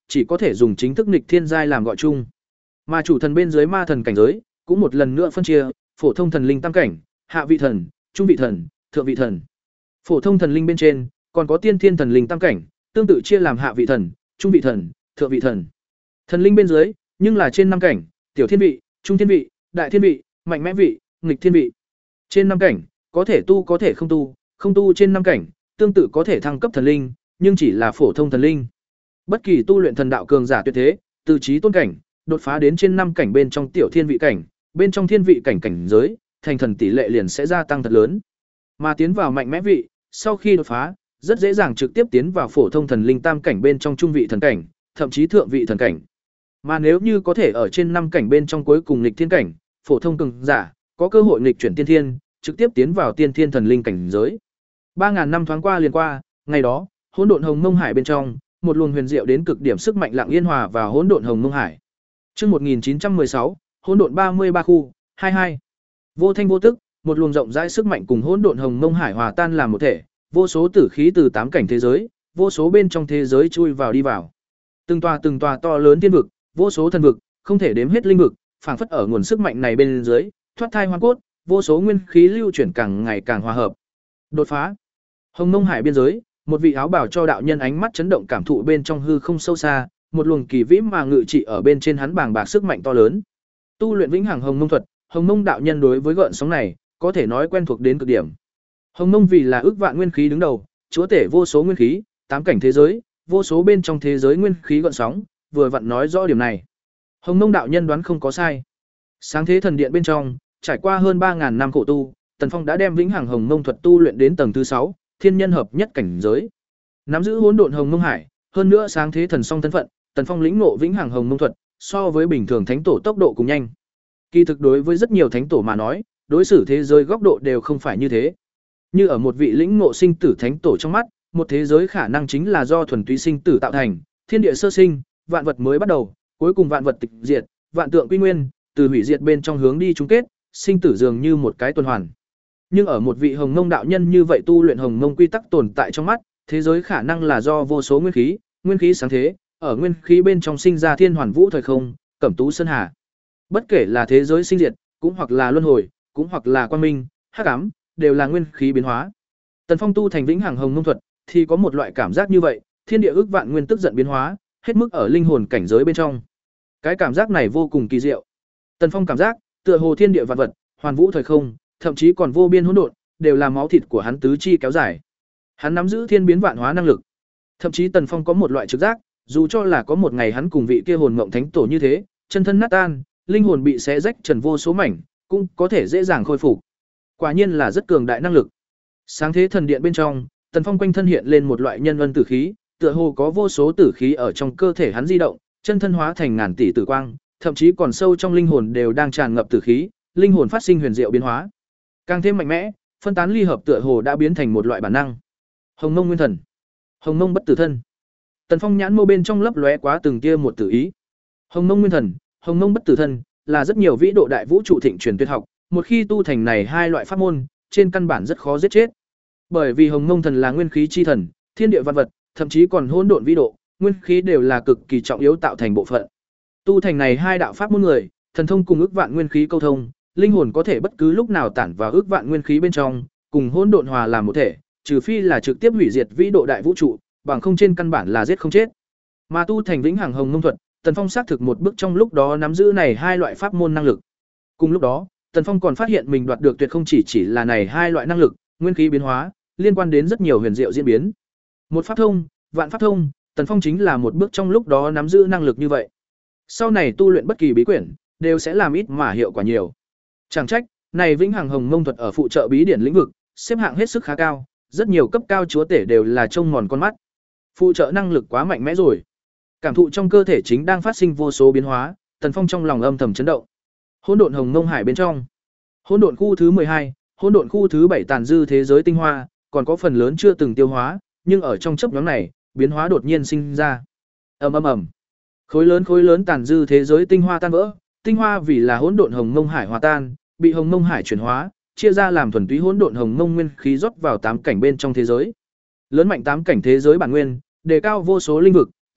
chỉ có thể dùng chính thức nghịch thiên giai làm gọi chung. Mà chủ thần bên dưới ma thần cảnh giới, cũng một lần nữa phân chia, phổ thông thần linh tam cảnh, hạ vị thần, trung vị thần, thượng vị thần. Phổ thông thần linh bên trên, còn có tiên thiên thần linh tam cảnh, tương tự chia làm hạ vị thần, trung vị thần, thượng vị thần. Thần linh bên dưới, nhưng là trên năm cảnh, tiểu thiên vị, trung thiên vị, đại thiên vị, mạnh mẽ vị, nghịch thiên vị. Trên năm cảnh, có thể tu có thể không tu, không tu trên năm cảnh, tương tự có thể thăng cấp thần linh, nhưng chỉ là phổ thông thần linh. Bất kỳ tu luyện thần đạo cường giả tuyệt thế, từ trí tôn cảnh, đột phá đến trên năm cảnh bên trong tiểu thiên vị cảnh, bên trong thiên vị cảnh cảnh giới, thành thần tỷ lệ liền sẽ gia tăng thật lớn. Mà tiến vào mạnh mẽ vị, sau khi đột phá, rất dễ dàng trực tiếp tiến vào phổ thông thần linh tam cảnh bên trong trung vị thần cảnh, thậm chí thượng vị thần cảnh. Mà nếu như có thể ở trên năm cảnh bên trong cuối cùng nghịch thiên cảnh, phổ thông cường giả, có cơ hội nghịch chuyển tiên thiên, trực tiếp tiến vào tiên thiên thần linh cảnh giới. ba ngàn năm thoáng qua liền qua, ngày đó, hỗn độn hồng mông hải bên trong, một luồng huyền diệu đến cực điểm sức mạnh lặng yên hòa vào hỗn độn hồng mông hải. Chương một nghìn chín trăm mười sáu, hỗn độn ba mươi ba khu, hai mươi hai. Vô thanh vô tức, một luồng rộng rãi sức mạnh cùng hỗn độn hồng mông hải hòa tan làm một thể, vô số tử khí từ tám cảnh thế giới, vô số bên trong thế giới chui vào đi vào. Từng tòa từng tòa to lớn thiên vực, vô số thần vực, không thể đếm hết linh vực, phảng phất ở nguồn sức mạnh này bên dưới, thoát thai hoang cốt, vô số nguyên khí lưu chuyển càng ngày càng hòa hợp. Đột phá. Hồng mông hải biên giới, một vị áo bào cho đạo nhân ánh mắt chấn động cảm thụ bên trong hư không sâu xa, một luồng kỳ vĩ mà ngự trị ở bên trên hắn bàng bạc sức mạnh to lớn. Tu luyện vĩnh hằng hồng mông thuật, hồng mông đạo nhân đối với gợn sóng này, có thể nói quen thuộc đến cực điểm. Hồng mông vì là ước vạn nguyên khí đứng đầu, chúa tể vô số nguyên khí, tám cảnh thế giới, vô số bên trong thế giới nguyên khí gợn sóng, vừa vặn nói rõ điểm này. Hồng mông đạo nhân đoán không có sai. Sáng thế thần điện bên trong, trải qua hơn ba ngàn năm khổ tu, Tần Phong đã đem vĩnh hằng hồng mông thuật tu luyện đến tầng thứ sáu, thiên nhân hợp nhất cảnh giới. Nắm giữ hỗn độn hồng mông hải, hơn nữa sáng thế thần song thân phận, Tần Phong lĩnh ngộ vĩnh hằng hồng mông thuật, so với bình thường thánh tổ tốc độ cũng nhanh. Kỳ thực đối với rất nhiều thánh tổ mà nói, đối xử thế giới góc độ đều không phải như thế. Như ở một vị lĩnh ngộ sinh tử thánh tổ trong mắt, một thế giới khả năng chính là do thuần túy sinh tử tạo thành, thiên địa sơ sinh, vạn vật mới bắt đầu, cuối cùng vạn vật tịch diệt, vạn tượng quy nguyên, từ hủy diệt bên trong hướng đi chung kết, sinh tử dường như một cái tuần hoàn. Nhưng ở một vị hồng mông đạo nhân như vậy tu luyện hồng mông quy tắc tồn tại trong mắt, thế giới khả năng là do vô số nguyên khí, nguyên khí sáng thế, ở nguyên khí bên trong sinh ra thiên hoàn vũ thời không, cẩm tú sơn hà. Bất kể là thế giới sinh diệt, cũng hoặc là luân hồi, cũng hoặc là quang minh, hắc ám, đều là nguyên khí biến hóa. Tần Phong tu thành vĩnh hằng hồng mông thuật, thì có một loại cảm giác như vậy, thiên địa ước vạn nguyên tức giận biến hóa, hết mức ở linh hồn cảnh giới bên trong. Cái cảm giác này vô cùng kỳ diệu. Tần Phong cảm giác, tựa hồ thiên địa vạn vật, hoàn vũ thời không, thậm chí còn vô biên hỗn độn, đều là máu thịt của hắn tứ chi kéo dài. Hắn nắm giữ thiên biến vạn hóa năng lực. Thậm chí Tần Phong có một loại trực giác, dù cho là có một ngày hắn cùng vị kia hồn mộng thánh tổ như thế, chân thân nát tan, linh hồn bị xé rách trần vô số mảnh, cũng có thể dễ dàng khôi phục. Quả nhiên là rất cường đại năng lực. Sáng thế thần điện bên trong, Tần Phong quanh thân hiện lên một loại nhân ân tử khí, tựa hồ có vô số tử khí ở trong cơ thể hắn di động, chân thân hóa thành ngàn tỷ tử quang, thậm chí còn sâu trong linh hồn đều đang tràn ngập tử khí, linh hồn phát sinh huyền diệu biến hóa. Càng thêm mạnh mẽ, phân tán ly hợp tựa hồ đã biến thành một loại bản năng. Hồng Mông Nguyên Thần, Hồng Mông Bất Tử Thân. Tần Phong nhãn mâu bên trong lấp lóe quá từng tia một tử ý. Hồng Mông Nguyên Thần, Hồng Mông Bất Tử Thân là rất nhiều vĩ độ đại vũ trụ thịnh truyền tuyệt học, một khi tu thành này hai loại pháp môn, trên căn bản rất khó giết chết. Bởi vì Hồng Mông Thần là nguyên khí chi thần, thiên địa vạn vật, thậm chí còn hỗn độn vĩ độ, nguyên khí đều là cực kỳ trọng yếu tạo thành bộ phận. Tu thành này hai đạo pháp môn người, thần thông cùng ước vạn nguyên khí câu thông, linh hồn có thể bất cứ lúc nào tản vào ước vạn nguyên khí bên trong, cùng hỗn độn hòa làm một thể, trừ phi là trực tiếp hủy diệt vĩ độ đại vũ trụ, bằng không trên căn bản là giết không chết. Mà tu thành vĩnh hằng hồng mông thuật, Tần Phong xác thực một bước trong lúc đó nắm giữ này hai loại pháp môn năng lực. Cùng lúc đó, Tần Phong còn phát hiện mình đoạt được tuyệt không chỉ chỉ là này hai loại năng lực, nguyên khí biến hóa, liên quan đến rất nhiều huyền diệu diễn biến. Một pháp thông, vạn pháp thông, Tần Phong chính là một bước trong lúc đó nắm giữ năng lực như vậy. Sau này tu luyện bất kỳ bí quyển, đều sẽ làm ít mà hiệu quả nhiều. Chẳng trách, này vĩnh hằng hồng mông thuật ở phụ trợ bí điển lĩnh vực, xếp hạng hết sức khá cao, rất nhiều cấp cao chúa tể đều là trông mòn con mắt. Phụ trợ năng lực quá mạnh mẽ rồi. Cảm thụ trong cơ thể chính đang phát sinh vô số biến hóa, Tần Phong trong lòng âm thầm chấn động. Hỗn độn hồng mông hải bên trong, hỗn độn khu thứ mười hai, hỗn độn khu thứ bảy tàn dư thế giới tinh hoa, còn có phần lớn chưa từng tiêu hóa, nhưng ở trong chốc ngắn này, biến hóa đột nhiên sinh ra. Ầm ầm ầm. Khối lớn khối lớn tàn dư thế giới tinh hoa tan vỡ, tinh hoa vì là hỗn độn hồng mông hải hòa tan, bị hồng mông hải chuyển hóa, chia ra làm thuần túy hỗn độn hồng mông nguyên khí rót vào tám cảnh bên trong thế giới. Lớn mạnh tám cảnh thế giới bản nguyên, đề cao vô số linh vực, thần vực,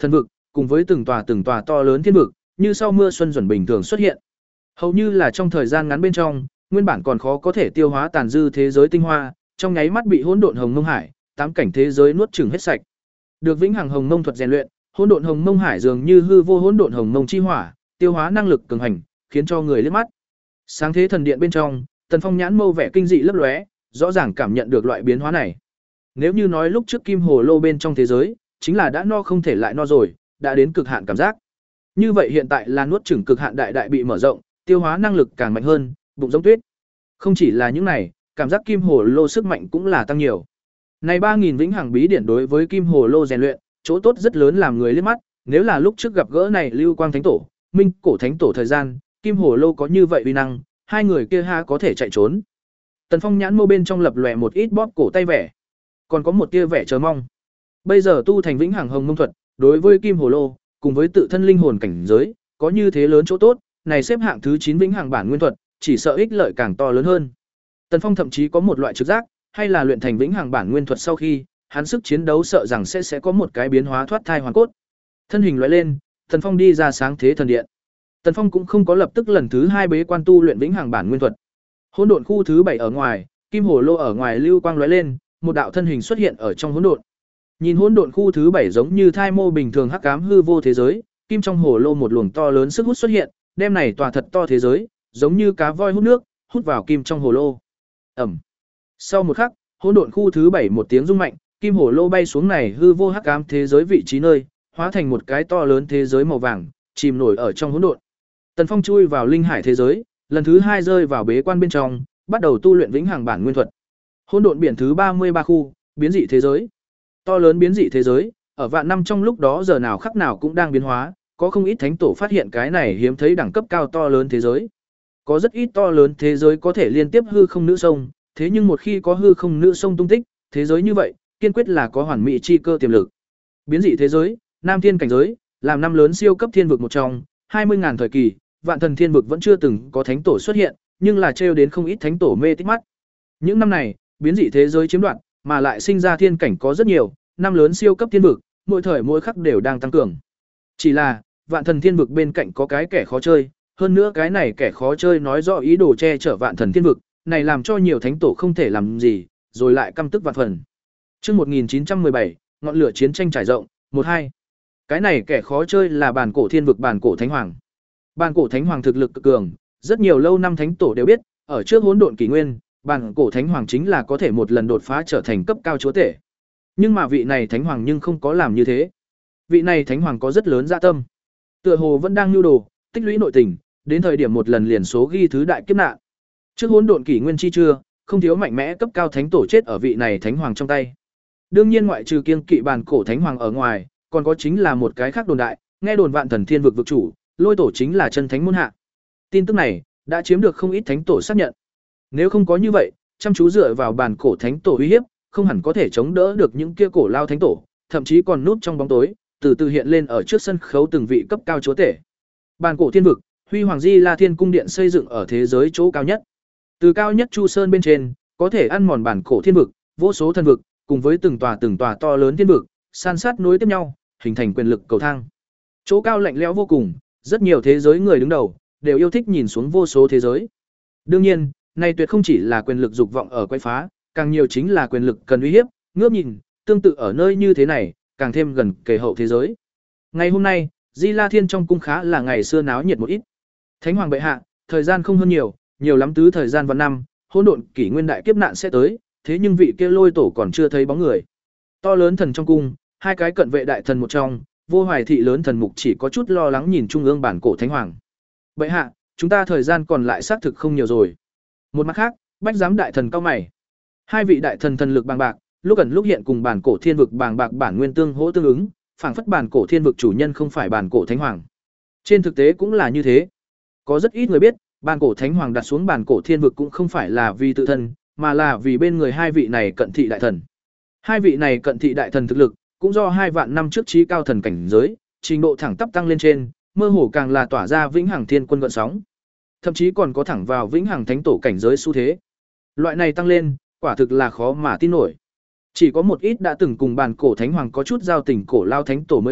cùng với từng tòa từng tòa to lớn thiên vực, như sau mưa xuân dần bình thường xuất hiện. Hầu như là trong thời gian ngắn bên trong, nguyên bản còn khó có thể tiêu hóa tàn dư thế giới tinh hoa, trong nháy mắt bị hỗn độn hồng mông hải, tám cảnh thế giới nuốt chửng hết sạch. Được vĩnh hằng hồng mông thuật rèn luyện, hỗn độn hồng mông hải dường như hư vô hỗn độn hồng mông chi hỏa, tiêu hóa năng lực cường hành, khiến cho người liếc mắt. Sáng thế thần điện bên trong, Tần Phong nhãn mâu vẻ kinh dị lấp lóe, rõ ràng cảm nhận được loại biến hóa này. Nếu như nói lúc trước kim hồ lô bên trong thế giới, chính là đã no không thể lại no rồi, đã đến cực hạn cảm giác. Như vậy hiện tại là nuốt chửng cực hạn đại đại bị mở rộng, tiêu hóa năng lực càng mạnh hơn, bụng giống tuyết. Không chỉ là những này, cảm giác kim hồ lô sức mạnh cũng là tăng nhiều. Này ba nghìn vĩnh hằng bí điển đối với kim hồ lô rèn luyện, chỗ tốt rất lớn làm người liếc mắt, nếu là lúc trước gặp gỡ này Lưu Quang Thánh Tổ, Minh Cổ Thánh Tổ thời gian, kim hồ lô có như vậy uy năng, hai người kia ha có thể chạy trốn. Tần Phong nhãn mâu bên trong lập lòe một ít bóp cổ tay vẻ, còn có một tia vẻ chờ mong. Bây giờ tu thành vĩnh hằng hồng mông thuật, đối với kim hồ lô, cùng với tự thân linh hồn cảnh giới, có như thế lớn chỗ tốt, này xếp hạng thứ chín vĩnh hằng bản nguyên thuật, chỉ sợ ích lợi càng to lớn hơn. Tần Phong thậm chí có một loại trực giác, hay là luyện thành vĩnh hằng bản nguyên thuật sau khi, hắn sức chiến đấu sợ rằng sẽ sẽ có một cái biến hóa thoát thai hoàn cốt. Thân hình lóe lên, Tần Phong đi ra sáng thế thần điện. Tần Phong cũng không có lập tức lần thứ hai bế quan tu luyện vĩnh hằng bản nguyên thuật. Hỗn độn khu thứ bảy ở ngoài, kim hồ lô ở ngoài lưu quang lóe lên, một đạo thân hình xuất hiện ở trong hỗn độn. Nhìn hỗn độn khu thứ bảy giống như thai mô bình thường hắc ám hư vô thế giới, kim trong hồ lô một luồng to lớn sức hút xuất hiện, đem này tòa thật to thế giới, giống như cá voi hút nước, hút vào kim trong hồ lô. Ẩm. Sau một khắc, hỗn độn khu thứ bảy một tiếng rung mạnh, kim hồ lô bay xuống này hư vô hắc ám thế giới vị trí nơi, hóa thành một cái to lớn thế giới màu vàng, chìm nổi ở trong hỗn độn. Tần Phong chui vào linh hải thế giới, lần thứ hai rơi vào bế quan bên trong, bắt đầu tu luyện vĩnh hằng bản nguyên thuật. Hỗn độn biển thứ ba mươi ba khu, biến dị thế giới. To lớn biến dị thế giới, ở vạn năm trong lúc đó giờ nào khắc nào cũng đang biến hóa, có không ít thánh tổ phát hiện cái này hiếm thấy đẳng cấp cao to lớn thế giới. Có rất ít to lớn thế giới có thể liên tiếp hư không nữ sông, thế nhưng một khi có hư không nữ sông tung tích, thế giới như vậy, kiên quyết là có hoàn mỹ chi cơ tiềm lực. Biến dị thế giới, Nam Thiên cảnh giới, làm năm lớn siêu cấp thiên vực một trong, hai mươi ngàn thời kỳ, Vạn Thần Thiên vực vẫn chưa từng có thánh tổ xuất hiện, nhưng là trêu đến không ít thánh tổ mê tích mắt. Những năm này, biến dị thế giới chiếm đoạt, mà lại sinh ra thiên cảnh có rất nhiều, năm lớn siêu cấp thiên vực, mỗi thời mỗi khắc đều đang tăng cường. Chỉ là, Vạn Thần Thiên vực bên cạnh có cái kẻ khó chơi, hơn nữa cái này kẻ khó chơi nói rõ ý đồ che chở Vạn Thần Thiên vực, này làm cho nhiều thánh tổ không thể làm gì, rồi lại căm tức vạn phần. Chương một nghìn chín trăm mười bảy, ngọn lửa chiến tranh trải rộng, một hai. Cái này kẻ khó chơi là Bản Cổ Thiên vực Bản Cổ Thánh Hoàng. Bản Cổ Thánh Hoàng thực lực cực cường, rất nhiều lâu năm thánh tổ đều biết, ở trước hỗn độn kỷ nguyên, Bản Cổ Thánh Hoàng chính là có thể một lần đột phá trở thành cấp cao chúa tể. Nhưng mà vị này Thánh Hoàng nhưng không có làm như thế. Vị này Thánh Hoàng có rất lớn dạ tâm. Tựa hồ vẫn đang nưu đồ, tích lũy nội tình, đến thời điểm một lần liền số ghi thứ đại kiếp nạn. Trước hỗn độn kỷ nguyên chi chưa, không thiếu mạnh mẽ cấp cao thánh tổ chết ở vị này Thánh Hoàng trong tay. Đương nhiên ngoại trừ kiêng kỵ Bản Cổ Thánh Hoàng ở ngoài, còn có chính là một cái khác đồn đại, nghe đồn Vạn Thần Thiên vực vực chủ, Lôi Tổ chính là chân thánh môn hạ. Tin tức này đã chiếm được không ít thánh tổ xác nhận. Nếu không có như vậy, chăm chú dựa vào Bản Cổ Thánh tổ uy hiếp, không hẳn có thể chống đỡ được những kia cổ lao thánh tổ, thậm chí còn núp trong bóng tối, từ từ hiện lên ở trước sân khấu từng vị cấp cao chúa tể. Bản Cổ Thiên vực, Huy Hoàng Di La Thiên cung điện xây dựng ở thế giới chỗ cao nhất. Từ cao nhất Chu Sơn bên trên, có thể ăn mòn Bản Cổ Thiên vực, vô số thần vực, cùng với từng tòa từng tòa to lớn thiên vực, san sát nối tiếp nhau, hình thành quyền lực cầu thang. Chỗ cao lạnh lẽo vô cùng, rất nhiều thế giới người đứng đầu đều yêu thích nhìn xuống vô số thế giới. Đương nhiên, này tuyệt không chỉ là quyền lực dục vọng ở quay phá, càng nhiều chính là quyền lực cần uy hiếp, ngước nhìn, tương tự ở nơi như thế này, càng thêm gần kề hậu thế giới. Ngày hôm nay, Di La Thiên trong cung khá là ngày xưa náo nhiệt một ít. Thánh Hoàng bệ hạ, thời gian không hơn nhiều, nhiều lắm tứ thời gian và năm, hỗn độn kỷ nguyên đại kiếp nạn sẽ tới, thế nhưng vị kia Lôi Tổ còn chưa thấy bóng người. To lớn thần trong cung, hai cái cận vệ đại thần một trong, Vô Hoài thị lớn thần mục chỉ có chút lo lắng nhìn trung ương Bản Cổ Thánh Hoàng. Bệ hạ, chúng ta thời gian còn lại xác thực không nhiều rồi. Một mặt khác, Bách giám đại thần cao mày. Hai vị đại thần thần lực bàng bạc, lúc ẩn lúc hiện cùng Bản Cổ Thiên vực bàng bạc bản nguyên tương hỗ tương ứng, phảng phất Bản Cổ Thiên vực chủ nhân không phải Bản Cổ Thánh Hoàng. Trên thực tế cũng là như thế. Có rất ít người biết, Bản Cổ Thánh Hoàng đặt xuống Bản Cổ Thiên vực cũng không phải là vì tự thân, mà là vì bên người hai vị này cận thị đại thần. Hai vị này cận thị đại thần thực lực, cũng do hai vạn năm trước trí cao thần cảnh giới, trình độ thẳng tắp tăng lên trên, mơ hồ càng là tỏa ra vĩnh hằng thiên quân gợn sóng. Thậm chí còn có thẳng vào vĩnh hằng thánh tổ cảnh giới xu thế. Loại này tăng lên, quả thực là khó mà tin nổi. Chỉ có một ít đã từng cùng Bản Cổ Thánh Hoàng có chút giao tình cổ lao thánh tổ mới biết,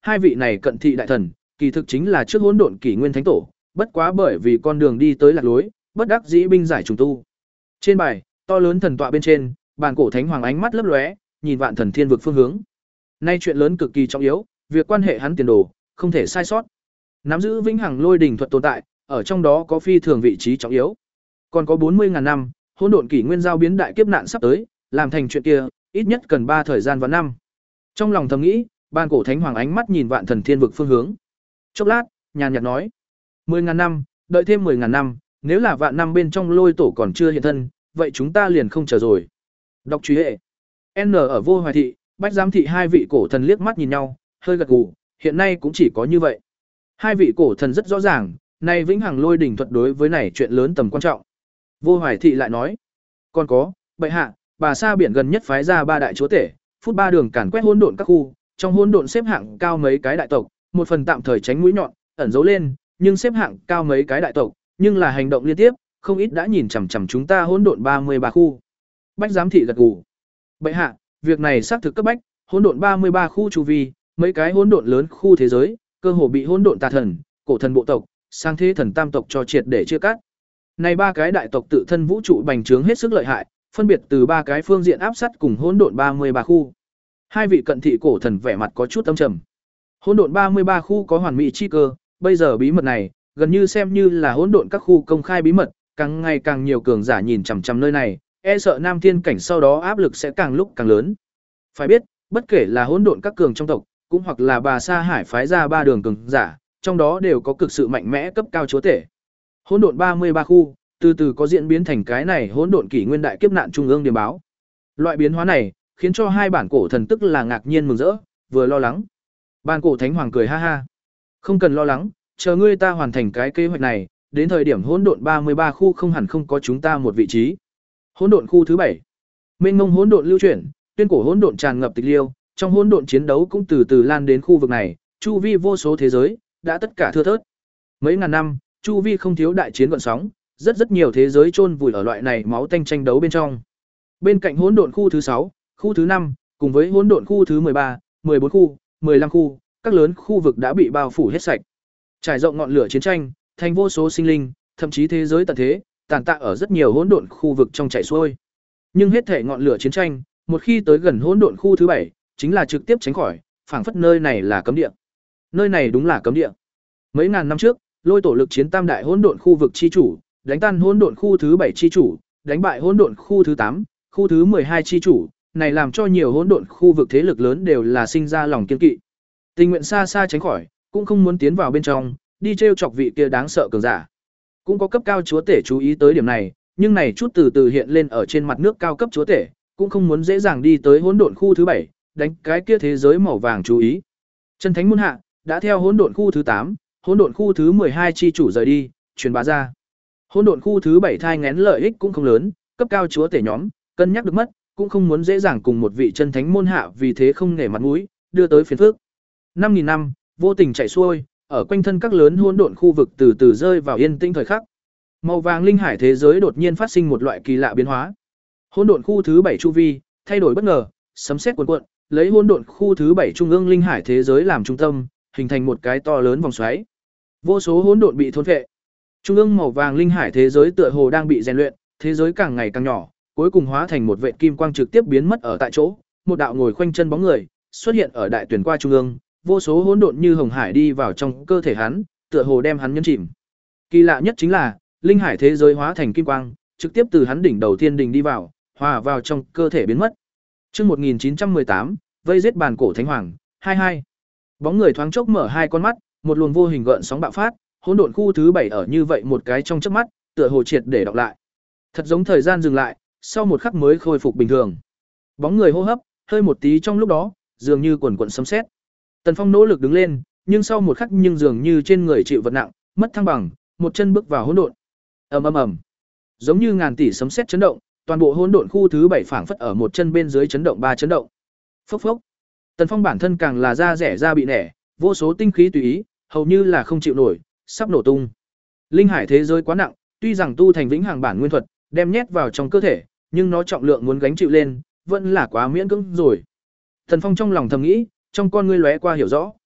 hai vị này cận thị đại thần, kỳ thực chính là trước hỗn độn kỷ nguyên thánh tổ, bất quá bởi vì con đường đi tới lạc lối, bất đắc dĩ binh giải trùng tu. Trên bài, to lớn thần tọa bên trên, bàn cổ thánh hoàng ánh mắt lấp lóe, nhìn vạn thần thiên vực phương hướng. Nay chuyện lớn cực kỳ trọng yếu, việc quan hệ hắn tiền đồ, không thể sai sót. Nắm giữ vĩnh hằng lôi đỉnh thuật tồn tại, ở trong đó có phi thường vị trí trọng yếu. Còn có bốn mươi ngàn năm, hỗn độn kỷ nguyên giao biến đại kiếp nạn sắp tới, làm thành chuyện kia, ít nhất cần ba thời gian và năm. Trong lòng thầm nghĩ, bàn cổ thánh hoàng ánh mắt nhìn vạn thần thiên vực phương hướng. Chốc lát, nhàn nhạt nói: mười ngàn năm, đợi thêm mười ngàn năm, nếu là vạn năm bên trong lôi tổ còn chưa hiện thân, vậy chúng ta liền không chờ rồi. Đọc truy hệ. N ở Vô Hoài thị, Bách Giám thị hai vị cổ thần liếc mắt nhìn nhau, hơi gật gù, hiện nay cũng chỉ có như vậy. Hai vị cổ thần rất rõ ràng, nay vĩnh hằng lôi đỉnh thuật đối với này chuyện lớn tầm quan trọng. Vô Hoài thị lại nói: còn có, bệ hạ, bà sa biển gần nhất phái ra ba đại chúa tể, phút ba đường càn quét hỗn độn các khu, trong hỗn độn xếp hạng cao mấy cái đại tộc, một phần tạm thời tránh mũi nhọn, ẩn giấu lên, nhưng xếp hạng cao mấy cái đại tộc, nhưng là hành động liên tiếp, không ít đã nhìn chằm chằm chúng ta hỗn độn ba mươi ba khu. Bách Giám thị gật gù. Bệ hạ, việc này xác thực cấp bách, hỗn độn ba mươi ba khu chu vi, mấy cái hỗn độn lớn khu thế giới, cơ hồ bị hỗn độn tà thần, cổ thần bộ tộc, sang thế thần tam tộc cho triệt để chia cắt. Này ba cái đại tộc tự thân vũ trụ bành trướng hết sức lợi hại, phân biệt từ ba cái phương diện áp sát cùng hỗn độn ba mươi ba khu. Hai vị cận thị cổ thần vẻ mặt có chút âm trầm. Hỗn độn ba mươi ba khu có hoàn mỹ chi cơ, bây giờ bí mật này, gần như xem như là hỗn độn các khu công khai bí mật, càng ngày càng nhiều cường giả nhìn chằm chằm nơi này, e sợ Nam Thiên cảnh sau đó áp lực sẽ càng lúc càng lớn. Phải biết, bất kể là hỗn độn các cường trong tộc, cũng hoặc là bà Sa Hải phái ra ba đường cường giả, trong đó đều có cực sự mạnh mẽ cấp cao chúa tể. Hỗn độn ba mươi ba khu, từ từ có diễn biến thành cái này hỗn độn kỷ nguyên đại kiếp nạn trung ương điểm báo. Loại biến hóa này, khiến cho hai bản cổ thần tức là ngạc nhiên mừng rỡ, vừa lo lắng. Bản cổ thánh hoàng cười ha ha. Không cần lo lắng, chờ ngươi ta hoàn thành cái kế hoạch này, đến thời điểm hỗn độn ba mươi ba khu không hẳn không có chúng ta một vị trí. Hỗn độn khu thứ bảy. Mênh mông hỗn độn lưu chuyển, tuyên cổ hỗn độn tràn ngập tịch liêu, trong hỗn độn chiến đấu cũng từ từ lan đến khu vực này, chu vi vô số thế giới, đã tất cả thưa thớt. Mấy ngàn năm, chu vi không thiếu đại chiến gợn sóng, rất rất nhiều thế giới chôn vùi ở loại này máu tanh tranh đấu bên trong. Bên cạnh hỗn độn khu thứ sáu, khu thứ năm, cùng với hỗn độn khu thứ mười ba, mười bốn khu, mười lăm khu, các lớn khu vực đã bị bao phủ hết sạch. Trải rộng ngọn lửa chiến tranh, thành vô số sinh linh, thậm chí thế giới tận thế, tàn tạ ở rất nhiều hỗn độn khu vực trong chảy xuôi. Nhưng hết thể ngọn lửa chiến tranh, một khi tới gần hỗn độn khu thứ bảy, chính là trực tiếp tránh khỏi, phảng phất nơi này là cấm địa. Nơi này đúng là cấm địa. Mấy ngàn năm trước, Lôi tổ lực chiến tam đại hỗn độn khu vực chi chủ, đánh tan hỗn độn khu thứ bảy chi chủ, đánh bại hỗn độn khu thứ tám, khu thứ mười hai chi chủ, này làm cho nhiều hỗn độn khu vực thế lực lớn đều là sinh ra lòng kiên kỵ. Tình nguyện xa xa tránh khỏi, cũng không muốn tiến vào bên trong, đi trêu chọc vị kia đáng sợ cường giả. Cũng có cấp cao chúa tể chú ý tới điểm này, nhưng này chút từ từ hiện lên ở trên mặt nước cao cấp chúa tể, cũng không muốn dễ dàng đi tới hỗn độn khu thứ bảy, đánh cái kia thế giới màu vàng chú ý. Chân thánh môn hạ đã theo hỗn độn khu thứ tám, hỗn độn khu thứ mười hai chi chủ rời đi, truyền bá ra. Hỗn độn khu thứ bảy thai nghén lợi ích cũng không lớn, cấp cao chúa tể nhóm cân nhắc được mất, cũng không muốn dễ dàng cùng một vị chân thánh môn hạ vì thế không nể mặt mũi, đưa tới phiền phức. năm nghìn năm, vô tình chạy xuôi, ở quanh thân các lớn hỗn độn khu vực từ từ rơi vào yên tĩnh thời khắc. Màu vàng linh hải thế giới đột nhiên phát sinh một loại kỳ lạ biến hóa. Hỗn độn khu thứ bảy chu vi thay đổi bất ngờ, sấm sét cuồn cuộn, lấy hỗn độn khu thứ bảy trung ương linh hải thế giới làm trung tâm, hình thành một cái to lớn vòng xoáy. Vô số hỗn độn bị thôn phệ. Trung ương màu vàng linh hải thế giới tựa hồ đang bị rèn luyện, thế giới càng ngày càng nhỏ, cuối cùng hóa thành một vệt kim quang trực tiếp biến mất ở tại chỗ, một đạo ngồi khoanh chân bóng người xuất hiện ở đại tuyển qua trung ương, vô số hỗn độn như hồng hải đi vào trong cơ thể hắn, tựa hồ đem hắn nhấn chìm. Kỳ lạ nhất chính là, linh hải thế giới hóa thành kim quang, trực tiếp từ hắn đỉnh đầu thiên đình đi vào, hòa vào trong cơ thể biến mất. Chương một nghìn chín trăm mười tám, vây giết bàn cổ thánh hoàng, hai mươi hai. Bóng người thoáng chốc mở hai con mắt, một luồng vô hình gợn sóng bạo phát, hỗn độn khu thứ bảy ở như vậy một cái trong chớp mắt, tựa hồ triệt để đọc lại. Thật giống thời gian dừng lại, sau một khắc mới khôi phục bình thường. Bóng người hô hấp, hơi một tí trong lúc đó, dường như quần quần sấm sét. Tần Phong nỗ lực đứng lên, nhưng sau một khắc nhưng dường như trên người chịu vật nặng, mất thăng bằng, một chân bước vào hỗn độn. Ầm ầm ầm. Giống như ngàn tỷ sấm sét chấn động, toàn bộ hỗn độn khu thứ bảy phảng phất ở một chân bên dưới chấn động ba chấn động. Phốc phốc. Tần Phong bản thân càng là da rẻ da bị nẻ, vô số tinh khí tùy ý, hầu như là không chịu nổi, sắp nổ tung. Linh hải thế giới quá nặng, tuy rằng tu thành vĩnh hằng bản nguyên thuật, đem nhét vào trong cơ thể, nhưng nó trọng lượng muốn gánh chịu lên, vẫn là quá miễn cưỡng rồi. Tần Phong trong lòng thầm nghĩ, trong con ngươi lóe qua hiểu rõ.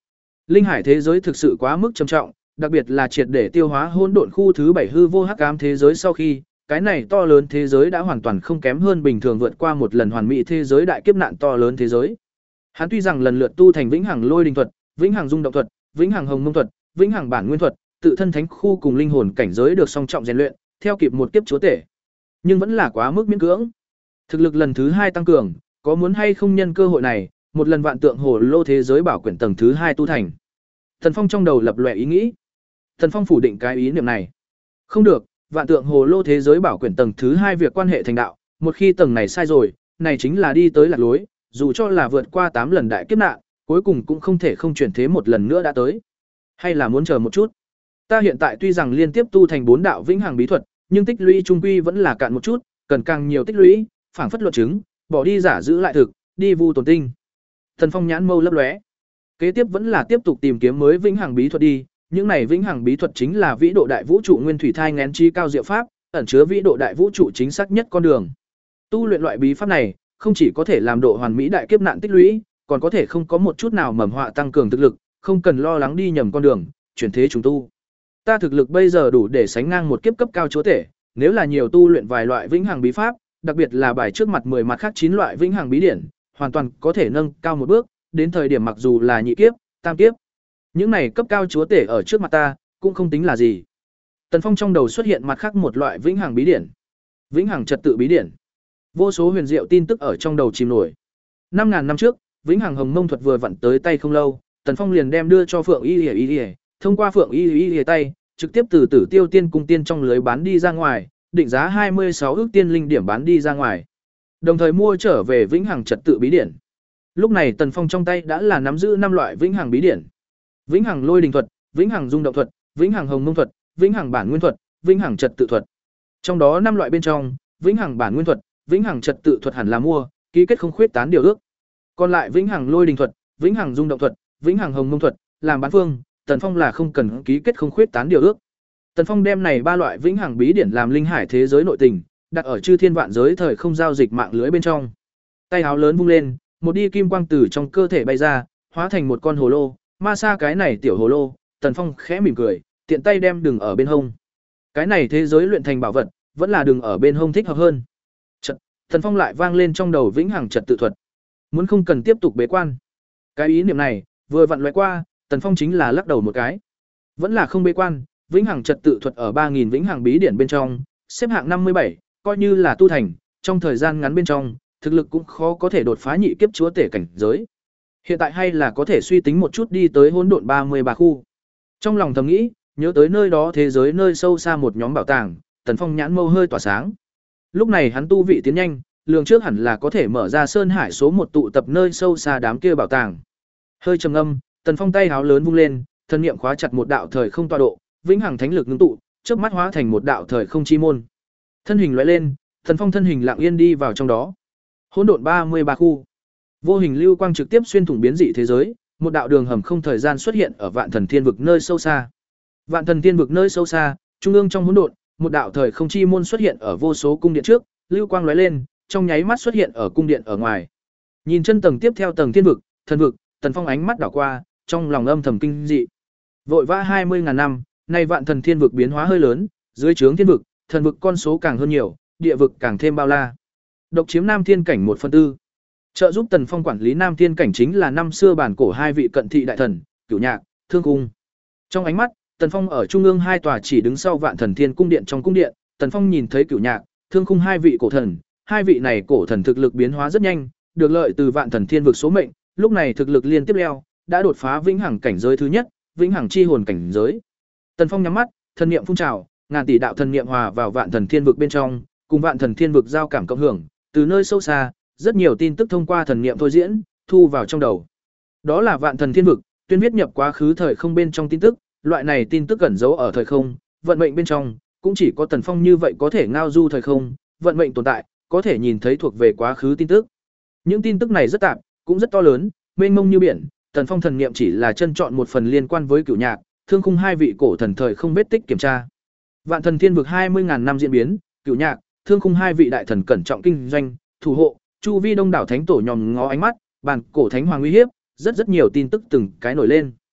Linh hải thế giới thực sự quá mức trầm trọng, đặc biệt là triệt để tiêu hóa hỗn độn khu thứ bảy hư vô hắc ám thế giới sau khi, cái này to lớn thế giới đã hoàn toàn không kém hơn bình thường vượt qua một lần hoàn mỹ thế giới đại kiếp nạn to lớn thế giới. Hắn tuy rằng lần lượt tu thành vĩnh hằng lôi đình thuật, vĩnh hằng dung động thuật, vĩnh hằng hồng mông thuật, vĩnh hằng bản nguyên thuật, tự thân thánh khu cùng linh hồn cảnh giới được song trọng rèn luyện, theo kịp một kiếp chúa tể, nhưng vẫn là quá mức miễn cưỡng. Thực lực lần thứ hai tăng cường, có muốn hay không nhân cơ hội này, một lần vạn tượng hồ lô thế giới bảo quyển tầng thứ hai tu thành. Thần Phong trong đầu lập lòe ý nghĩ. Thần Phong phủ định cái ý niệm này. Không được, vạn tượng hồ lô thế giới bảo quyển tầng thứ hai việc quan hệ thành đạo, một khi tầng này sai rồi, này chính là đi tới lạc lối, dù cho là vượt qua tám lần đại kiếp nạn, cuối cùng cũng không thể không chuyển thế một lần nữa đã tới. Hay là muốn chờ một chút. Ta hiện tại tuy rằng liên tiếp tu thành bốn đạo vĩnh hằng bí thuật, nhưng tích lũy trung quy vẫn là cạn một chút, cần càng nhiều tích lũy, phảng phất luận chứng, bỏ đi giả giữ lại thực, đi vu tồn tinh. Thần Phong nhãn mâu lấp lóe. Kế tiếp vẫn là tiếp tục tìm kiếm mới vĩnh hằng bí thuật đi, những này vĩnh hằng bí thuật chính là vĩ độ đại vũ trụ nguyên thủy thai nghén chi cao diệu pháp, ẩn chứa vĩ độ đại vũ trụ chính xác nhất con đường. Tu luyện loại bí pháp này, không chỉ có thể làm độ hoàn mỹ đại kiếp nạn tích lũy, còn có thể không có một chút nào mầm họa tăng cường thực lực, không cần lo lắng đi nhầm con đường, chuyển thế trùng tu. Ta thực lực bây giờ đủ để sánh ngang một kiếp cấp cao chúa tể, nếu là nhiều tu luyện vài loại vĩnh hằng bí pháp, đặc biệt là bài trước mặt mười mặt khác chín loại vĩnh hằng bí điển, hoàn toàn có thể nâng cao một bước, đến thời điểm mặc dù là nhị kiếp, tam kiếp, những này cấp cao chúa tể ở trước mặt ta, cũng không tính là gì. Tần Phong trong đầu xuất hiện mặt khác một loại vĩnh hằng bí điển, vĩnh hằng trật tự bí điển. Vô số huyền diệu tin tức ở trong đầu chìm nổi. năm ngàn năm trước, vĩnh hằng hồng mông thuật vừa vặn tới tay không lâu, Tần Phong liền đem đưa cho Phượng Y Y Y, thông qua Phượng Y Y Y tay, trực tiếp từ Tử Tiêu Tiên cung tiên trong lưới bán đi ra ngoài, định giá hai mươi sáu ước tiên linh điểm bán đi ra ngoài. Đồng thời mua trở về vĩnh hằng trật tự bí điển. Lúc này Tần Phong trong tay đã là nắm giữ năm loại vĩnh hằng bí điển. Vĩnh hằng lôi đình thuật, vĩnh hằng dung động thuật, vĩnh hằng hồng mông thuật, vĩnh hằng bản nguyên thuật, vĩnh hằng trật tự thuật. Trong đó năm loại bên trong, vĩnh hằng bản nguyên thuật, vĩnh hằng trật tự thuật hẳn là mua, ký kết không khuyết tán điều ước. Còn lại vĩnh hằng lôi đình thuật, vĩnh hằng dung động thuật, vĩnh hằng hồng mông thuật, làm bán phương, Tần Phong là không cần ký kết không khuyết tán điều ước. Tần Phong đem này ba loại vĩnh hằng bí điển làm linh hải thế giới nội tình, đặt ở chư thiên vạn giới thời không giao dịch mạng lưới bên trong. Tay áo lớn vung lên, một đi kim quang từ trong cơ thể bay ra, hóa thành một con hồ lô, ma sa cái này tiểu hồ lô, Tần Phong khẽ mỉm cười, tiện tay đem đừng ở bên hông. Cái này thế giới luyện thành bảo vật, vẫn là đừng ở bên hông thích hợp hơn. Chợt, Tần Phong lại vang lên trong đầu vĩnh hằng trật tự thuật. Muốn không cần tiếp tục bế quan. Cái ý niệm này, vừa vặn lóe qua, Tần Phong chính là lắc đầu một cái. Vẫn là không bế quan, vĩnh hằng trật tự thuật ở ba nghìn vĩnh hằng bí điển bên trong, xếp hạng năm mươi bảy, coi như là tu thành, trong thời gian ngắn bên trong, thực lực cũng khó có thể đột phá nhị kiếp chúa tể cảnh giới. Hiện tại hay là có thể suy tính một chút đi tới hỗn độn ba mươi ba khu. Trong lòng thầm nghĩ, nhớ tới nơi đó thế giới nơi sâu xa một nhóm bảo tàng, Tần Phong nhãn mâu hơi tỏa sáng. Lúc này hắn tu vị tiến nhanh, lường trước hẳn là có thể mở ra sơn hải số một tụ tập nơi sâu xa đám kia bảo tàng. Hơi trầm ngâm, Tần Phong tay háo lớn vung lên, thân niệm khóa chặt một đạo thời không tọa độ, vĩnh hằng thánh lực ngưng tụ, chớp mắt hóa thành một đạo thời không chi môn. Thân hình lóe lên, Tần Phong thân hình lặng yên đi vào trong đó. Hỗn độn ba mươi ba khu. Vô hình lưu quang trực tiếp xuyên thủng biến dị thế giới, một đạo đường hầm không thời gian xuất hiện ở Vạn Thần Thiên vực nơi sâu xa. Vạn Thần Thiên vực nơi sâu xa, trung ương trong hỗn độn, một đạo thời không chi môn xuất hiện ở vô số cung điện trước, lưu quang lóe lên, trong nháy mắt xuất hiện ở cung điện ở ngoài. Nhìn chân tầng tiếp theo tầng thiên vực, thần vực, Tần Phong ánh mắt đảo qua, trong lòng âm thầm kinh dị. Vội vã hai mươi ngàn năm, nay Vạn Thần Thiên vực biến hóa hơi lớn, dưới trướng thiên vực, thần vực con số càng hơn nhiều, địa vực càng thêm bao la. Độc chiếm Nam Thiên cảnh một phần tư. Trợ giúp Tần Phong quản lý Nam Thiên cảnh chính là năm xưa bản cổ hai vị cận thị đại thần, Cửu Nhạc, Thương Cung. Trong ánh mắt, Tần Phong ở trung ương hai tòa chỉ đứng sau Vạn Thần Thiên cung điện trong cung điện, Tần Phong nhìn thấy Cửu Nhạc, Thương Cung hai vị cổ thần, hai vị này cổ thần thực lực biến hóa rất nhanh, được lợi từ Vạn Thần Thiên vực số mệnh, lúc này thực lực liên tiếp leo, đã đột phá vĩnh hằng cảnh giới thứ nhất, vĩnh hằng chi hồn cảnh giới. Tần Phong nhắm mắt, thần niệm phun trào, ngàn tỷ đạo thần niệm hòa vào Vạn Thần Thiên vực bên trong, cùng Vạn Thần Thiên vực giao cảm cộng hưởng, từ nơi sâu xa, rất nhiều tin tức thông qua thần niệm thôi diễn, thu vào trong đầu. Đó là Vạn Thần Thiên vực, tuyên viết nhập quá khứ thời không bên trong tin tức, loại này tin tức ẩn giấu ở thời không, vận mệnh bên trong, cũng chỉ có Tần Phong như vậy có thể ngao du thời không, vận mệnh tồn tại, có thể nhìn thấy thuộc về quá khứ tin tức. Những tin tức này rất tạp, cũng rất to lớn, mênh mông như biển, Tần Phong thần niệm chỉ là chân chọn một phần liên quan với Cửu Nhạc, Thương Khung hai vị cổ thần thời không vết tích kiểm tra. Vạn Thần Thiên vực hai mươi ngàn năm diễn biến, Cửu Nhạc, Thương Khung hai vị đại thần cẩn trọng kinh doanh, thủ hộ, chu vi đông đảo thánh tổ nhòm ngó ánh mắt, bàn cổ thánh hoàng uy hiếp, rất rất nhiều tin tức từng cái nổi lên.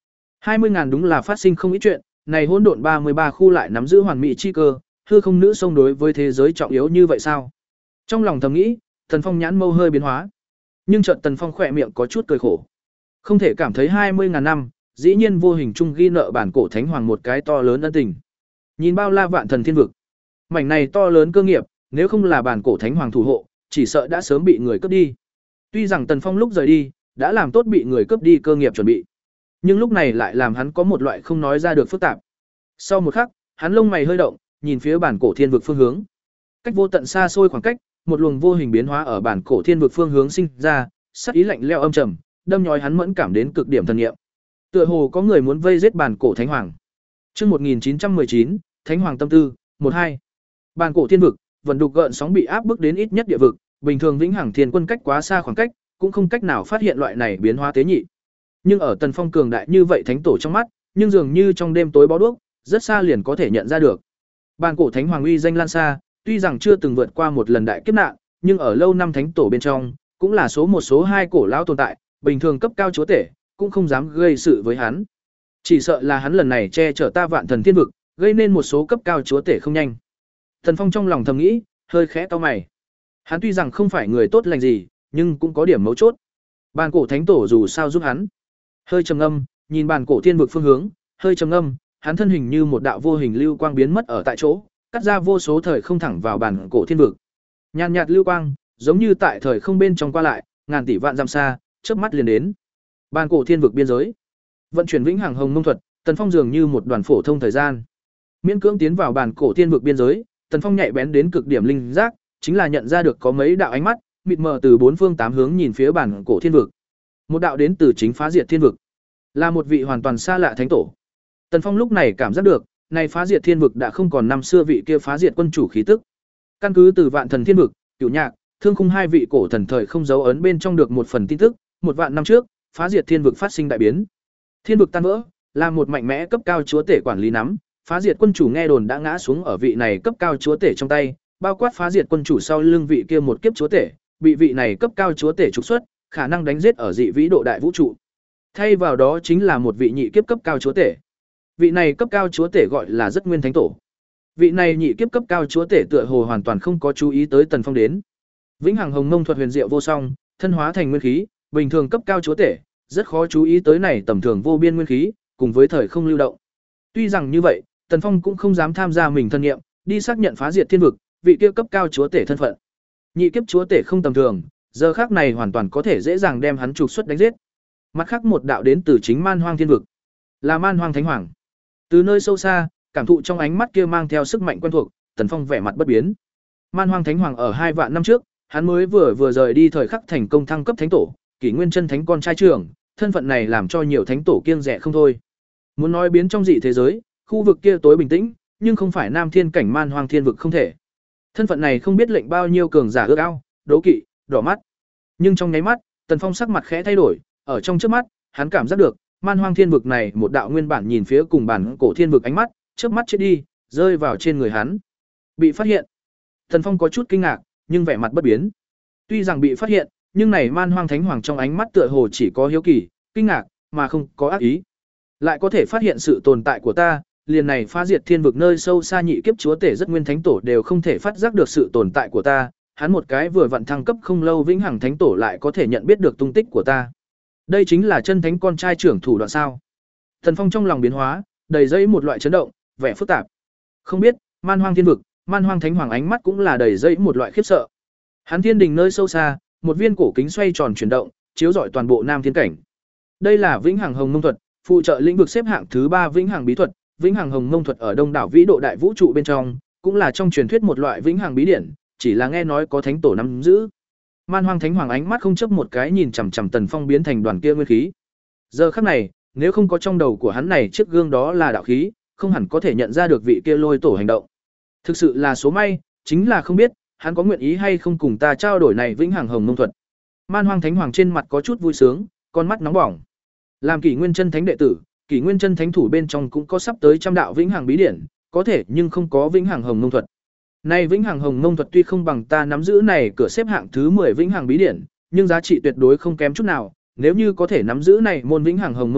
hai mươi ngàn đúng là phát sinh không ít chuyện, này hỗn độn ba mươi ba khu lại nắm giữ hoàn mỹ chi cơ, hư không nữ song đối với thế giới trọng yếu như vậy sao? Trong lòng thầm nghĩ, Tần Phong nhãn mâu hơi biến hóa. Nhưng chợt Tần Phong khỏe miệng có chút cười khổ. Không thể cảm thấy hai mươi ngàn năm, dĩ nhiên vô hình chung ghi nợ bản cổ thánh hoàng một cái to lớn ân tình. Nhìn bao la vạn thần thiên vực, mảnh này to lớn cơ nghiệp, nếu không là bản cổ thánh hoàng thủ hộ, chỉ sợ đã sớm bị người cướp đi. Tuy rằng Tần Phong lúc rời đi, đã làm tốt bị người cướp đi cơ nghiệp chuẩn bị, nhưng lúc này lại làm hắn có một loại không nói ra được phức tạp. Sau một khắc, hắn lông mày hơi động, nhìn phía bản cổ thiên vực phương hướng. Cách vô tận xa xôi khoảng cách, một luồng vô hình biến hóa ở bản cổ thiên vực phương hướng sinh ra, sắc ý lạnh lẽo âm trầm, đâm nhói hắn mẫn cảm đến cực điểm thần niệm. Tựa hồ có người muốn vây giết bản cổ thánh hoàng. Chương một nghìn chín trăm mười chín, Thánh hoàng tâm tư, một hai. Bản cổ thiên vực, vận đục gợn sóng bị áp bức đến ít nhất địa vực, bình thường vĩnh hằng thiên quân cách quá xa khoảng cách, cũng không cách nào phát hiện loại này biến hóa tế nhị. Nhưng ở Tần Phong cường đại như vậy thánh tổ trong mắt, nhưng dường như trong đêm tối bó đuốc, rất xa liền có thể nhận ra được. Bản cổ thánh hoàng uy danh lan xa, tuy rằng chưa từng vượt qua một lần đại kiếp nạn, nhưng ở lâu năm thánh tổ bên trong, cũng là số một số hai cổ lão tồn tại, bình thường cấp cao chúa tể, cũng không dám gây sự với hắn. Chỉ sợ là hắn lần này che chở ta vạn thần thiên vực, gây nên một số cấp cao chúa tể không nhanh. Tần Phong trong lòng thầm nghĩ, hơi khẽ cau mày. Hắn tuy rằng không phải người tốt lành gì, nhưng cũng có điểm mấu chốt. Bản cổ thánh tổ dù sao giúp hắn. Hơi trầm ngâm, nhìn bản cổ thiên vực phương hướng, hơi trầm ngâm, hắn thân hình như một đạo vô hình lưu quang biến mất ở tại chỗ, cắt ra vô số thời không thẳng vào bản cổ thiên vực. Nhàn nhạt lưu quang, giống như tại thời không bên trong qua lại, ngàn tỷ vạn dặm xa, chớp mắt liền đến. Bản cổ thiên vực biên giới. Vận chuyển vĩnh hằng hồng mông thuật, Tần Phong dường như một đoàn phổ thông thời gian. Miễn cưỡng tiến vào bản cổ thiên vực biên giới, Tần Phong nhạy bén đến cực điểm linh giác, chính là nhận ra được có mấy đạo ánh mắt mịt mờ từ bốn phương tám hướng nhìn phía bản cổ thiên vực. Một đạo đến từ chính phá diệt thiên vực, là một vị hoàn toàn xa lạ thánh tổ. Tần Phong lúc này cảm giác được, này phá diệt thiên vực đã không còn năm xưa vị kia phá diệt quân chủ khí tức. Căn cứ từ vạn thần thiên vực, cửu nhạc, thương khung hai vị cổ thần thời không dấu ấn bên trong được một phần tin tức, một vạn năm trước, phá diệt thiên vực phát sinh đại biến. Thiên vực tan vỡ, là một mạnh mẽ cấp cao chúa tể quản lý nắm, phá diệt quân chủ nghe đồn đã ngã xuống ở vị này cấp cao chúa tể trong tay, bao quát phá diệt quân chủ sau lưng vị kia một kiếp chúa tể, bị vị này cấp cao chúa tể trục xuất, khả năng đánh giết ở dị vĩ độ đại vũ trụ. Thay vào đó chính là một vị nhị kiếp cấp cao chúa tể. Vị này cấp cao chúa tể gọi là Rất Nguyên Thánh Tổ. Vị này nhị kiếp cấp cao chúa tể tựa hồ hoàn toàn không có chú ý tới Tần Phong đến. Vĩnh hằng hồng mông thuật huyền diệu vô song, thân hóa thành nguyên khí, bình thường cấp cao chúa tể, rất khó chú ý tới này tầm thường vô biên nguyên khí, cùng với thời không lưu động. Tuy rằng như vậy, Tần Phong cũng không dám tham gia mình thân nghiệm, đi xác nhận phá diệt thiên vực, vị kia cấp cao chúa tể thân phận. Nhị kiếp chúa tể không tầm thường, giờ khác này hoàn toàn có thể dễ dàng đem hắn trục xuất đánh giết. Mặt khác một đạo đến từ chính Man Hoang thiên vực, là Man Hoang Thánh Hoàng. Từ nơi sâu xa, cảm thụ trong ánh mắt kia mang theo sức mạnh quen thuộc, Tần Phong vẻ mặt bất biến. Man Hoang Thánh Hoàng ở hai vạn năm trước, hắn mới vừa vừa rời đi thời khắc thành công thăng cấp thánh tổ, Kỷ Nguyên Chân Thánh con trai trưởng, thân phận này làm cho nhiều thánh tổ kiêng dè không thôi. Muốn nói biến trong dị thế giới, khu vực kia tối bình tĩnh, nhưng không phải Nam Thiên cảnh Man Hoang thiên vực không thể. Thân phận này không biết lệnh bao nhiêu cường giả ước ao, đố kỵ, đỏ mắt. Nhưng trong nháy mắt, Tần Phong sắc mặt khẽ thay đổi, ở trong trước mắt, hắn cảm giác được, Man Hoang thiên vực này một đạo nguyên bản nhìn phía cùng bản cổ thiên vực ánh mắt, chớp mắt chết đi, rơi vào trên người hắn. Bị phát hiện. Tần Phong có chút kinh ngạc, nhưng vẻ mặt bất biến. Tuy rằng bị phát hiện, nhưng này Man Hoang Thánh Hoàng trong ánh mắt tựa hồ chỉ có hiếu kỳ, kinh ngạc, mà không có ác ý. Lại có thể phát hiện sự tồn tại của ta, liền này phá diệt thiên vực nơi sâu xa nhị kiếp chúa tể Rất Nguyên Thánh Tổ đều không thể phát giác được sự tồn tại của ta, hắn một cái vừa vặn thăng cấp không lâu vĩnh hằng thánh tổ lại có thể nhận biết được tung tích của ta. Đây chính là chân thánh con trai trưởng thủ đoạn sao? Tần Phong trong lòng biến hóa, đầy dây một loại chấn động, vẻ phức tạp. Không biết, Man Hoang thiên vực, Man Hoang Thánh Hoàng ánh mắt cũng là đầy dây một loại khiếp sợ. Hắn thiên đình nơi sâu xa, một viên cổ kính xoay tròn chuyển động, chiếu rọi toàn bộ Nam Thiên cảnh. Đây là Vĩnh Hằng Hồng Mông thuật, phụ trợ lĩnh vực xếp hạng thứ ba Vĩnh Hằng bí thuật, Vĩnh Hằng Hồng Mông thuật ở Đông đảo vĩ độ đại vũ trụ bên trong, cũng là trong truyền thuyết một loại vĩnh hằng bí điển, chỉ là nghe nói có thánh tổ nắm giữ. Man Hoang Thánh Hoàng ánh mắt không chấp một cái nhìn chằm chằm Tần Phong biến thành đoàn kia nguyên khí. Giờ khắc này, nếu không có trong đầu của hắn này chiếc gương đó là đạo khí, không hẳn có thể nhận ra được vị kia lôi tổ hành động. Thực sự là số may, chính là không biết hắn có nguyện ý hay không cùng ta trao đổi này Vĩnh Hằng Hồng Mông thuật. Man Hoang Thánh Hoàng trên mặt có chút vui sướng, con mắt nóng bỏng. Làm Kỷ Nguyên Chân Thánh đệ tử, Kỷ Nguyên Chân Thánh thủ bên trong cũng có sắp tới trăm đạo vĩnh hằng bí điển, có thể nhưng không có Vĩnh Hằng Hồng Mông thuật. Này Vĩnh Hằng Hồng Mông thuật tuy không bằng ta nắm giữ này cửa xếp hạng thứ mười Vĩnh Hằng bí điển, nhưng giá trị tuyệt đối không kém chút nào, nếu như có thể nắm giữ này môn Vĩnh Hằng Hồng Mông thuật,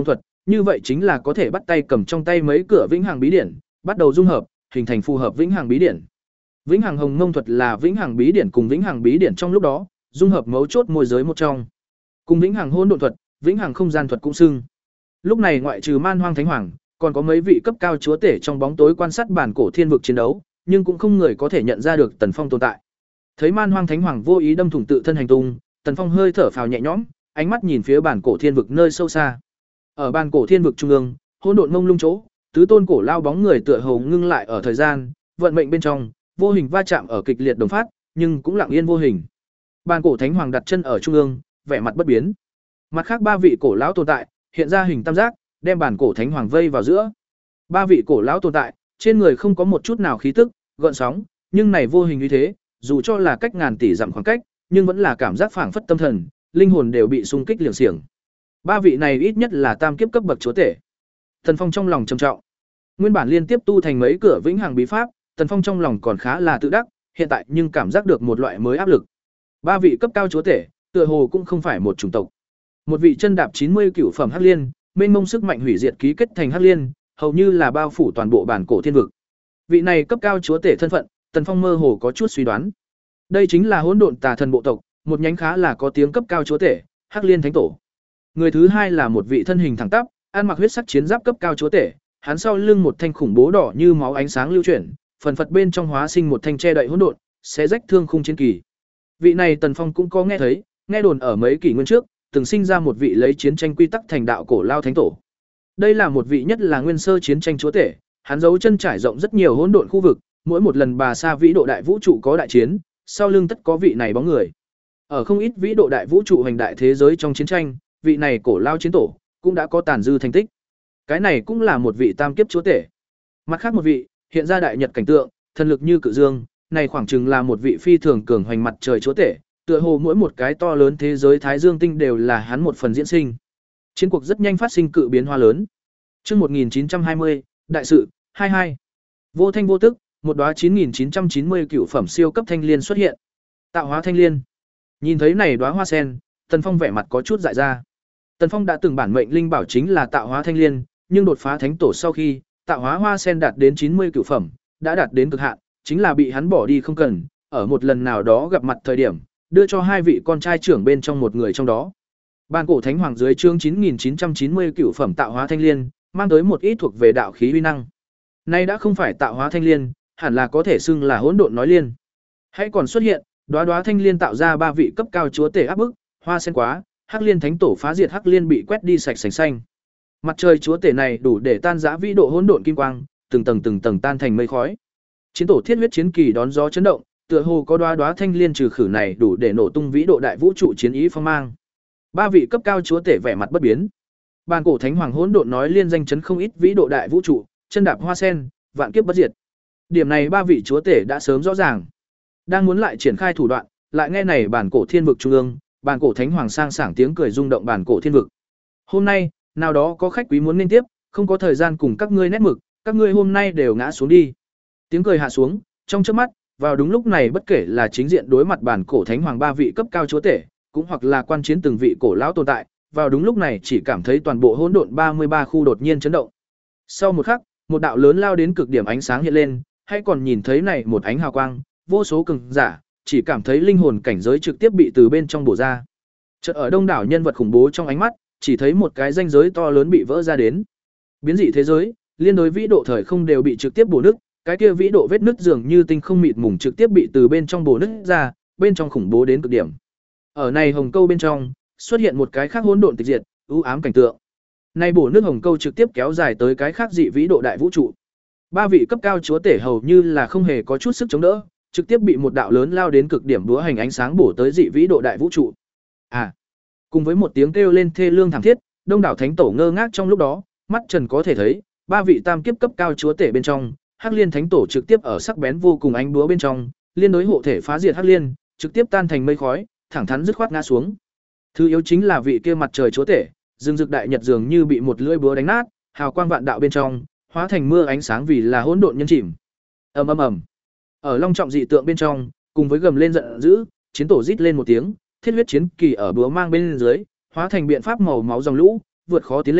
như vậy chính là có thể bắt tay cầm trong tay mấy cửa vĩnh hằng bí điển, bắt đầu dung hợp, hình thành phù hợp vĩnh hằng bí điển. Vĩnh hằng hồng mông thuật là vĩnh hằng bí điển cùng vĩnh hằng bí điển trong lúc đó, dung hợp mấu chốt môi giới một trong. Cùng vĩnh hằng hỗn độn thuật, vĩnh hằng không gian thuật cũng xưng. Lúc này ngoại trừ Man Hoang Thánh Hoàng, còn có mấy vị cấp cao chúa tể trong bóng tối quan sát bản cổ thiên vực chiến đấu, nhưng cũng không người có thể nhận ra được Tần Phong tồn tại. Thấy Man Hoang Thánh Hoàng vô ý đâm thủng tự thân hành tung, Tần Phong hơi thở phào nhẹ nhõm, ánh mắt nhìn phía bản cổ thiên vực nơi sâu xa. Ở bản cổ thiên vực trung ương, hỗn độn mông lung chỗ, tứ tôn cổ lao bóng người tựa hồ ngưng lại ở thời gian, vận mệnh bên trong, vô hình va chạm ở kịch liệt đồng phát, nhưng cũng lặng yên vô hình. Bản cổ Thánh Hoàng đặt chân ở trung ương, vẻ mặt bất biến. Mặt khác ba vị cổ lão tồn tại, hiện ra hình tam giác, đem bản cổ Thánh Hoàng vây vào giữa. Ba vị cổ lão tồn tại, trên người không có một chút nào khí tức, gợn sóng, nhưng này vô hình như thế, dù cho là cách ngàn tỷ dặm khoảng cách, nhưng vẫn là cảm giác phảng phất tâm thần, linh hồn đều bị xung kích liệng xiềng. Ba vị này ít nhất là tam kiếp cấp bậc chúa tể. Tần Phong trong lòng trầm trọng. Nguyên bản liên tiếp tu thành mấy cửa vĩnh hằng bí pháp, Tần Phong trong lòng còn khá là tự đắc, hiện tại nhưng cảm giác được một loại mới áp lực. Ba vị cấp cao chúa tể, tựa hồ cũng không phải một chủng tộc. Một vị chân đạp chín mươi cửu phẩm hắc liên, mênh mông sức mạnh hủy diệt ký kết thành hắc liên, hầu như là bao phủ toàn bộ bản cổ thiên vực. Vị này cấp cao chúa tể thân phận, Tần Phong mơ hồ có chút suy đoán. Đây chính là hỗn độn tà thần bộ tộc, một nhánh khá là có tiếng cấp cao chúa tể, Hắc Liên Thánh Tổ. Người thứ hai là một vị thân hình thẳng tắp, ăn mặc huyết sắc chiến giáp cấp cao chúa tể, hắn sau lưng một thanh khủng bố đỏ như máu ánh sáng lưu chuyển, phần phật bên trong hóa sinh một thanh che đậy hỗn độn, xé rách thương khung chiến kỳ. Vị này Tần Phong cũng có nghe thấy, nghe đồn ở mấy kỷ nguyên trước, từng sinh ra một vị lấy chiến tranh quy tắc thành đạo cổ lao thánh tổ. Đây là một vị nhất là nguyên sơ chiến tranh chúa tể, hắn giấu chân trải rộng rất nhiều hỗn độn khu vực, mỗi một lần bà sa vĩ độ đại vũ trụ có đại chiến, sau lưng tất có vị này bóng người. Ở không ít vĩ độ đại vũ trụ hành đại thế giới trong chiến tranh, vị này cổ lao chiến tổ cũng đã có tàn dư thành tích. Cái này cũng là một vị tam kiếp chúa tể. Mặt khác một vị, hiện ra đại nhật cảnh tượng, thần lực như cự dương, này khoảng chừng là một vị phi thường cường hoành mặt trời chúa tể, tựa hồ mỗi một cái to lớn thế giới thái dương tinh đều là hắn một phần diễn sinh. Chiến cuộc rất nhanh phát sinh cự biến hóa lớn. Chương một nghìn chín trăm hai mươi, đại sự hai mươi hai. Vô thanh vô tức, một đóa chín nghìn chín trăm chín mươi cựu phẩm siêu cấp thanh liên xuất hiện. Tạo hóa thanh liên. Nhìn thấy này đóa hoa sen, Tần Phong vẻ mặt có chút dại ra. Tần Phong đã từng bản mệnh linh bảo chính là tạo hóa thanh liên, nhưng đột phá thánh tổ sau khi, tạo hóa hoa sen đạt đến chín mươi cựu phẩm, đã đạt đến cực hạn, chính là bị hắn bỏ đi không cần, ở một lần nào đó gặp mặt thời điểm, đưa cho hai vị con trai trưởng bên trong một người trong đó. Ban cổ thánh hoàng dưới chương chín nghìn chín trăm chín mươi cựu phẩm tạo hóa thanh liên, mang tới một ít thuộc về đạo khí uy năng. Nay đã không phải tạo hóa thanh liên, hẳn là có thể xưng là hỗn độn nói liên. Hãy còn xuất hiện, đóa đóa thanh liên tạo ra ba vị cấp cao chúa tể áp bức, hoa sen quá, Hắc Liên Thánh Tổ phá diệt Hắc Liên bị quét đi sạch sành xanh. Mặt trời chúa tể này đủ để tan rã vĩ độ hỗn độn kim quang, từng tầng từng tầng tan thành mây khói. Chiến tổ thiết huyết chiến kỳ đón gió chấn động, tựa hồ có đóa đóa thanh liên trừ khử này đủ để nổ tung vĩ độ đại vũ trụ chiến ý phong mang. Ba vị cấp cao chúa tể vẻ mặt bất biến. Bàn cổ thánh hoàng hỗn độn nói liên danh chấn không ít vĩ độ đại vũ trụ, chân đạp hoa sen, vạn kiếp bất diệt. Điểm này ba vị chúa tể đã sớm rõ ràng. Đang muốn lại triển khai thủ đoạn, lại nghe này bản cổ thiên vực trung ương, bản cổ thánh hoàng sang sảng tiếng cười rung động bản cổ thiên vực. Hôm nay, nào đó có khách quý muốn nên tiếp, không có thời gian cùng các ngươi nét mực, các ngươi hôm nay đều ngã xuống đi. Tiếng cười hạ xuống, trong chớp mắt, vào đúng lúc này bất kể là chính diện đối mặt bản cổ thánh hoàng ba vị cấp cao chúa tể, cũng hoặc là quan chiến từng vị cổ lão tồn tại, vào đúng lúc này chỉ cảm thấy toàn bộ hỗn độn ba mươi ba khu đột nhiên chấn động. Sau một khắc, một đạo lớn lao đến cực điểm ánh sáng hiện lên, hay còn nhìn thấy này một ánh hào quang, vô số cường giả, chỉ cảm thấy linh hồn cảnh giới trực tiếp bị từ bên trong bổ ra. Chợt ở đông đảo nhân vật khủng bố trong ánh mắt, chỉ thấy một cái ranh giới to lớn bị vỡ ra đến. Biến dị thế giới, liên đối vĩ độ thời không đều bị trực tiếp bổ nứt, cái kia vĩ độ vết nứt dường như tinh không mịt mùng trực tiếp bị từ bên trong bổ nứt ra, bên trong khủng bố đến cực điểm. Ở này hồng câu bên trong, xuất hiện một cái khác hỗn độn tịch diệt, u ám cảnh tượng. Nay bổ nước hồng câu trực tiếp kéo dài tới cái khác dị vĩ độ đại vũ trụ. Ba vị cấp cao chúa tể hầu như là không hề có chút sức chống đỡ, trực tiếp bị một đạo lớn lao đến cực điểm đúa hành ánh sáng bổ tới dị vĩ độ đại vũ trụ. À, cùng với một tiếng kêu lên thê lương thảm thiết, đông đảo thánh tổ ngơ ngác trong lúc đó, mắt trần có thể thấy, ba vị tam kiếp cấp cao chúa tể bên trong, Hắc Liên Thánh Tổ trực tiếp ở sắc bén vô cùng ánh búa bên trong, liên đối hộ thể phá diệt Hắc Liên, trực tiếp tan thành mây khói, thẳng thắn dứt khoát ngã xuống. Thứ yếu chính là vị kia mặt trời chúa tể, rừng rực đại nhật dường như bị một lưỡi búa đánh nát, hào quang vạn đạo bên trong, hóa thành mưa ánh sáng vì là hỗn độn nhân chìm. Ầm ầm ầm. Ở long trọng dị tượng bên trong, cùng với gầm lên giận dữ, chiến tổ rít lên một tiếng, thiết huyết chiến kỳ ở búa mang bên dưới, hóa thành biện pháp màu máu dòng lũ, vượt khó tiến lên,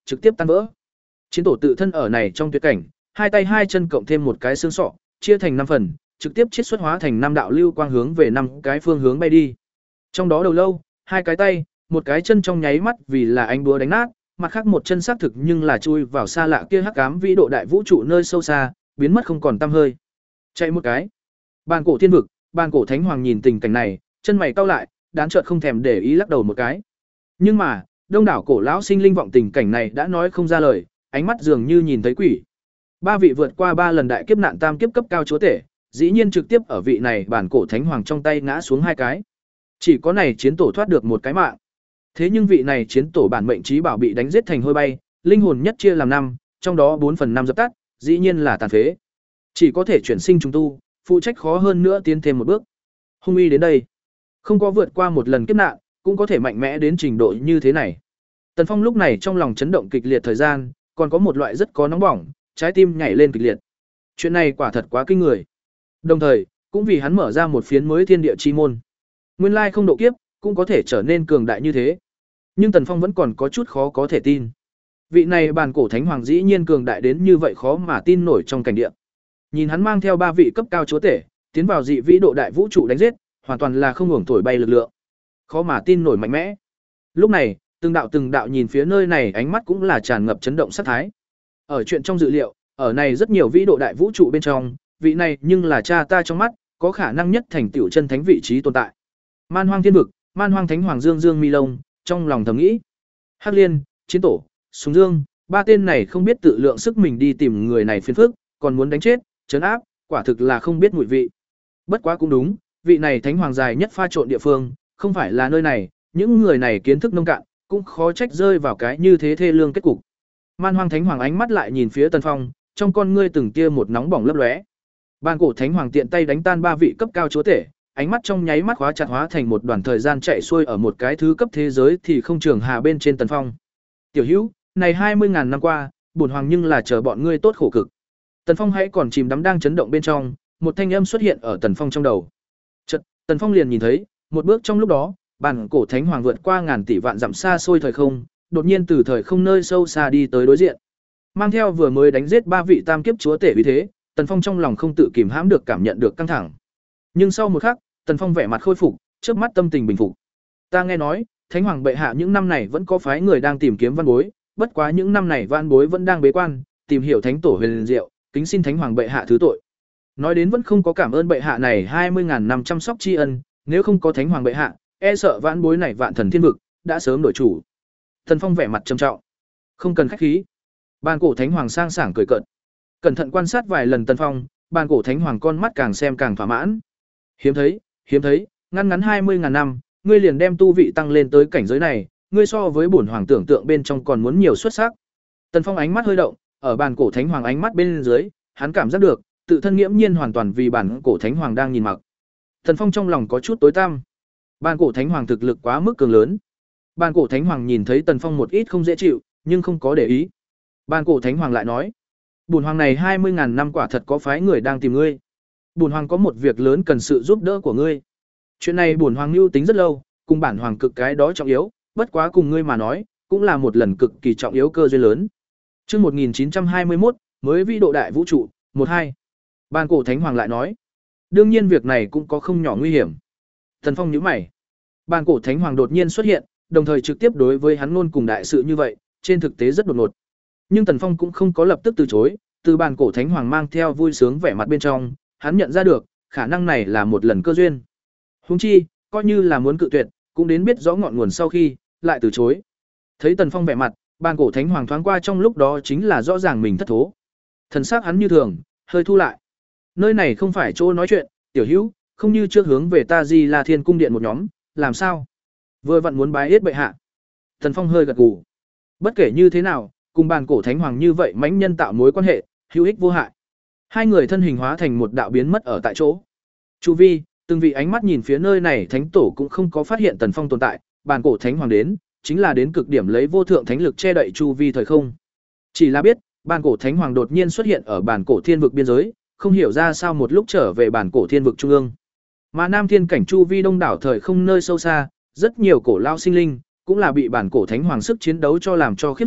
trực tiếp tan vỡ. Chiến tổ tự thân ở này trong tuyệt cảnh, hai tay hai chân cộng thêm một cái xương sọ, chia thành năm phần, trực tiếp chiết xuất hóa thành năm đạo lưu quang hướng về năm cái phương hướng bay đi. Trong đó đầu lâu, hai cái tay, một cái chân trong nháy mắt vì là ánh búa đánh nát, mặt khác một chân xác thực nhưng là chui vào xa lạ kia hắc ám vĩ độ đại vũ trụ nơi sâu xa, biến mất không còn tăm hơi. Chạy một cái. Bàn cổ thiên vực, bàn cổ thánh hoàng nhìn tình cảnh này, chân mày cau lại, đán chợt không thèm để ý lắc đầu một cái. Nhưng mà, đông đảo cổ lão sinh linh vọng tình cảnh này đã nói không ra lời, ánh mắt dường như nhìn thấy quỷ. Ba vị vượt qua ba lần đại kiếp nạn tam kiếp cấp cao chúa tể, dĩ nhiên trực tiếp ở vị này bản cổ thánh hoàng trong tay ngã xuống hai cái. Chỉ có này chiến tổ thoát được một cái mạng. Thế nhưng vị này chiến tổ bản mệnh trí bảo bị đánh giết thành hôi bay, linh hồn nhất chia làm năm, trong đó bốn phần năm dập tắt, dĩ nhiên là tàn phế. Chỉ có thể chuyển sinh trùng tu, phụ trách khó hơn nữa tiến thêm một bước. Hung uy đến đây, không có vượt qua một lần kiếp nạn, cũng có thể mạnh mẽ đến trình độ như thế này. Tần Phong lúc này trong lòng chấn động kịch liệt thời gian, còn có một loại rất có nóng bỏng, trái tim nhảy lên kịch liệt. Chuyện này quả thật quá kinh người. Đồng thời, cũng vì hắn mở ra một phiến mới thiên địa chi môn. Nguyên lai không độ kiếp, cũng có thể trở nên cường đại như thế. Nhưng Tần Phong vẫn còn có chút khó có thể tin. Vị này bàn cổ thánh hoàng dĩ nhiên cường đại đến như vậy khó mà tin nổi trong cảnh địa. Nhìn hắn mang theo ba vị cấp cao chúa tể, tiến vào dị vĩ độ đại vũ trụ đánh giết, hoàn toàn là không hưởng thổi bay lực lượng. Khó mà tin nổi mạnh mẽ. Lúc này, từng đạo từng đạo nhìn phía nơi này ánh mắt cũng là tràn ngập chấn động sát thái. Ở chuyện trong dự liệu, ở này rất nhiều vĩ độ đại vũ trụ bên trong, vị này nhưng là cha ta trong mắt, có khả năng nhất thành tiểu chân thánh vị trí tồn tại. Man Hoang Thiên Vực, Man Hoang Thánh Hoàng Dương Dương Mi Lông, trong lòng thầm nghĩ. Hắc Liên, Chiến Tổ, Sùng Dương, ba tên này không biết tự lượng sức mình đi tìm người này phiền phức, còn muốn đánh chết, trấn áp, quả thực là không biết mùi vị. Bất quá cũng đúng, vị này Thánh Hoàng dài nhất pha trộn địa phương, không phải là nơi này, những người này kiến thức nông cạn, cũng khó trách rơi vào cái như thế thê lương kết cục. Man Hoang Thánh Hoàng ánh mắt lại nhìn phía Tần Phong, trong con ngươi từng tia một nóng bỏng lấp lóe. Bàn cổ Thánh Hoàng tiện tay đánh tan ba vị cấp cao chúa tể, ánh mắt trong nháy mắt khóa chặt hóa thành một đoàn thời gian chạy xuôi ở một cái thứ cấp thế giới thì không trường hà bên trên Tần Phong. Tiểu Hữu, này hai mươi ngàn năm qua, bổn hoàng nhưng là chờ bọn ngươi tốt khổ cực. Tần Phong hãy còn chìm đắm đang chấn động bên trong, một thanh âm xuất hiện ở Tần Phong trong đầu. Chợt, Tần Phong liền nhìn thấy, một bước trong lúc đó, bàn cổ Thánh Hoàng vượt qua ngàn tỷ vạn dặm xa xôi thời không, đột nhiên từ thời không nơi sâu xa đi tới đối diện. Mang theo vừa mới đánh giết ba vị tam kiếp chúa tể vì thế, Tần Phong trong lòng không tự kìm hãm được cảm nhận được căng thẳng. Nhưng sau một khắc, Tần Phong vẻ mặt khôi phục, chớp mắt tâm tình bình phục. Ta nghe nói, Thánh Hoàng bệ hạ những năm này vẫn có phái người đang tìm kiếm văn bối, bất quá những năm này văn bối vẫn đang bế quan, tìm hiểu thánh tổ huyền diệu, kính xin Thánh Hoàng bệ hạ thứ tội. Nói đến vẫn không có cảm ơn bệ hạ này hai mươi ngàn năm chăm sóc tri ân, nếu không có Thánh Hoàng bệ hạ, e sợ văn bối này vạn thần thiên vực đã sớm đổi chủ. Tần Phong vẻ mặt trầm trọng, không cần khách khí. Bàn cổ Thánh Hoàng sang sảng cười cợt. Cẩn thận quan sát vài lần Tần Phong, bàn cổ Thánh Hoàng con mắt càng xem càng thỏa mãn. Hiếm thấy, hiếm thấy, ngăn ngắn hai mươi ngàn năm, ngươi liền đem tu vị tăng lên tới cảnh giới này, ngươi so với bổn hoàng tưởng tượng bên trong còn muốn nhiều xuất sắc. Tần Phong ánh mắt hơi động, ở bàn cổ Thánh Hoàng ánh mắt bên dưới, hắn cảm giác được, tự thân nghiễm nhiên hoàn toàn vì bản cổ Thánh Hoàng đang nhìn mặc. Tần Phong trong lòng có chút tối tăm. Bàn cổ Thánh Hoàng thực lực quá mức cường lớn. Bàn cổ Thánh Hoàng nhìn thấy Tần Phong một ít không dễ chịu, nhưng không có để ý. Bàn cổ Thánh Hoàng lại nói: "Bổn hoàng này hai mươi ngàn năm quả thật có phái người đang tìm ngươi. Bổn hoàng có một việc lớn cần sự giúp đỡ của ngươi. Chuyện này bổn hoàng lưu tính rất lâu, cùng bản hoàng cực cái đó trọng yếu, bất quá cùng ngươi mà nói, cũng là một lần cực kỳ trọng yếu cơ duyên lớn." Chương một nghìn chín trăm hai mươi mốt, mới vĩ độ đại vũ trụ, một hai. Bàn cổ Thánh Hoàng lại nói: "Đương nhiên việc này cũng có không nhỏ nguy hiểm." Tần Phong nhíu mày. Bàn cổ Thánh Hoàng đột nhiên xuất hiện, đồng thời trực tiếp đối với hắn luôn cùng đại sự như vậy, trên thực tế rất đột ngột. Nhưng Tần Phong cũng không có lập tức từ chối, từ bàn cổ Thánh Hoàng mang theo vui sướng vẻ mặt bên trong, hắn nhận ra được, khả năng này là một lần cơ duyên. Huống chi, coi như là muốn cự tuyệt, cũng đến biết rõ ngọn nguồn sau khi, lại từ chối. Thấy Tần Phong vẻ mặt, bàn cổ Thánh Hoàng thoáng qua trong lúc đó chính là rõ ràng mình thất thố. Thần sắc hắn như thường, hơi thu lại. Nơi này không phải chỗ nói chuyện, tiểu hữu, không như trước hướng về ta Di La Thiên cung điện một nhóm, làm sao? Vừa vặn muốn bái yết bệ hạ. Tần Phong hơi gật gù. Bất kể như thế nào, cùng bàn cổ Thánh Hoàng như vậy mãnh nhân tạo mối quan hệ, hữu ích vô hại. Hai người thân hình hóa thành một đạo biến mất ở tại chỗ. Chu vi, từng vị ánh mắt nhìn phía nơi này thánh tổ cũng không có phát hiện Tần Phong tồn tại, bàn cổ Thánh Hoàng đến, chính là đến cực điểm lấy vô thượng thánh lực che đậy chu vi thời không. Chỉ là biết, bàn cổ Thánh Hoàng đột nhiên xuất hiện ở bàn cổ thiên vực biên giới, không hiểu ra sao một lúc trở về bàn cổ thiên vực trung ương. Mà Nam Thiên cảnh chu vi đông đảo thời không nơi sâu xa, rất nhiều cổ lao sinh linh, cũng là bị bản cổ Thánh Hoàng sức chiến đấu cho làm cho khiếp sợ,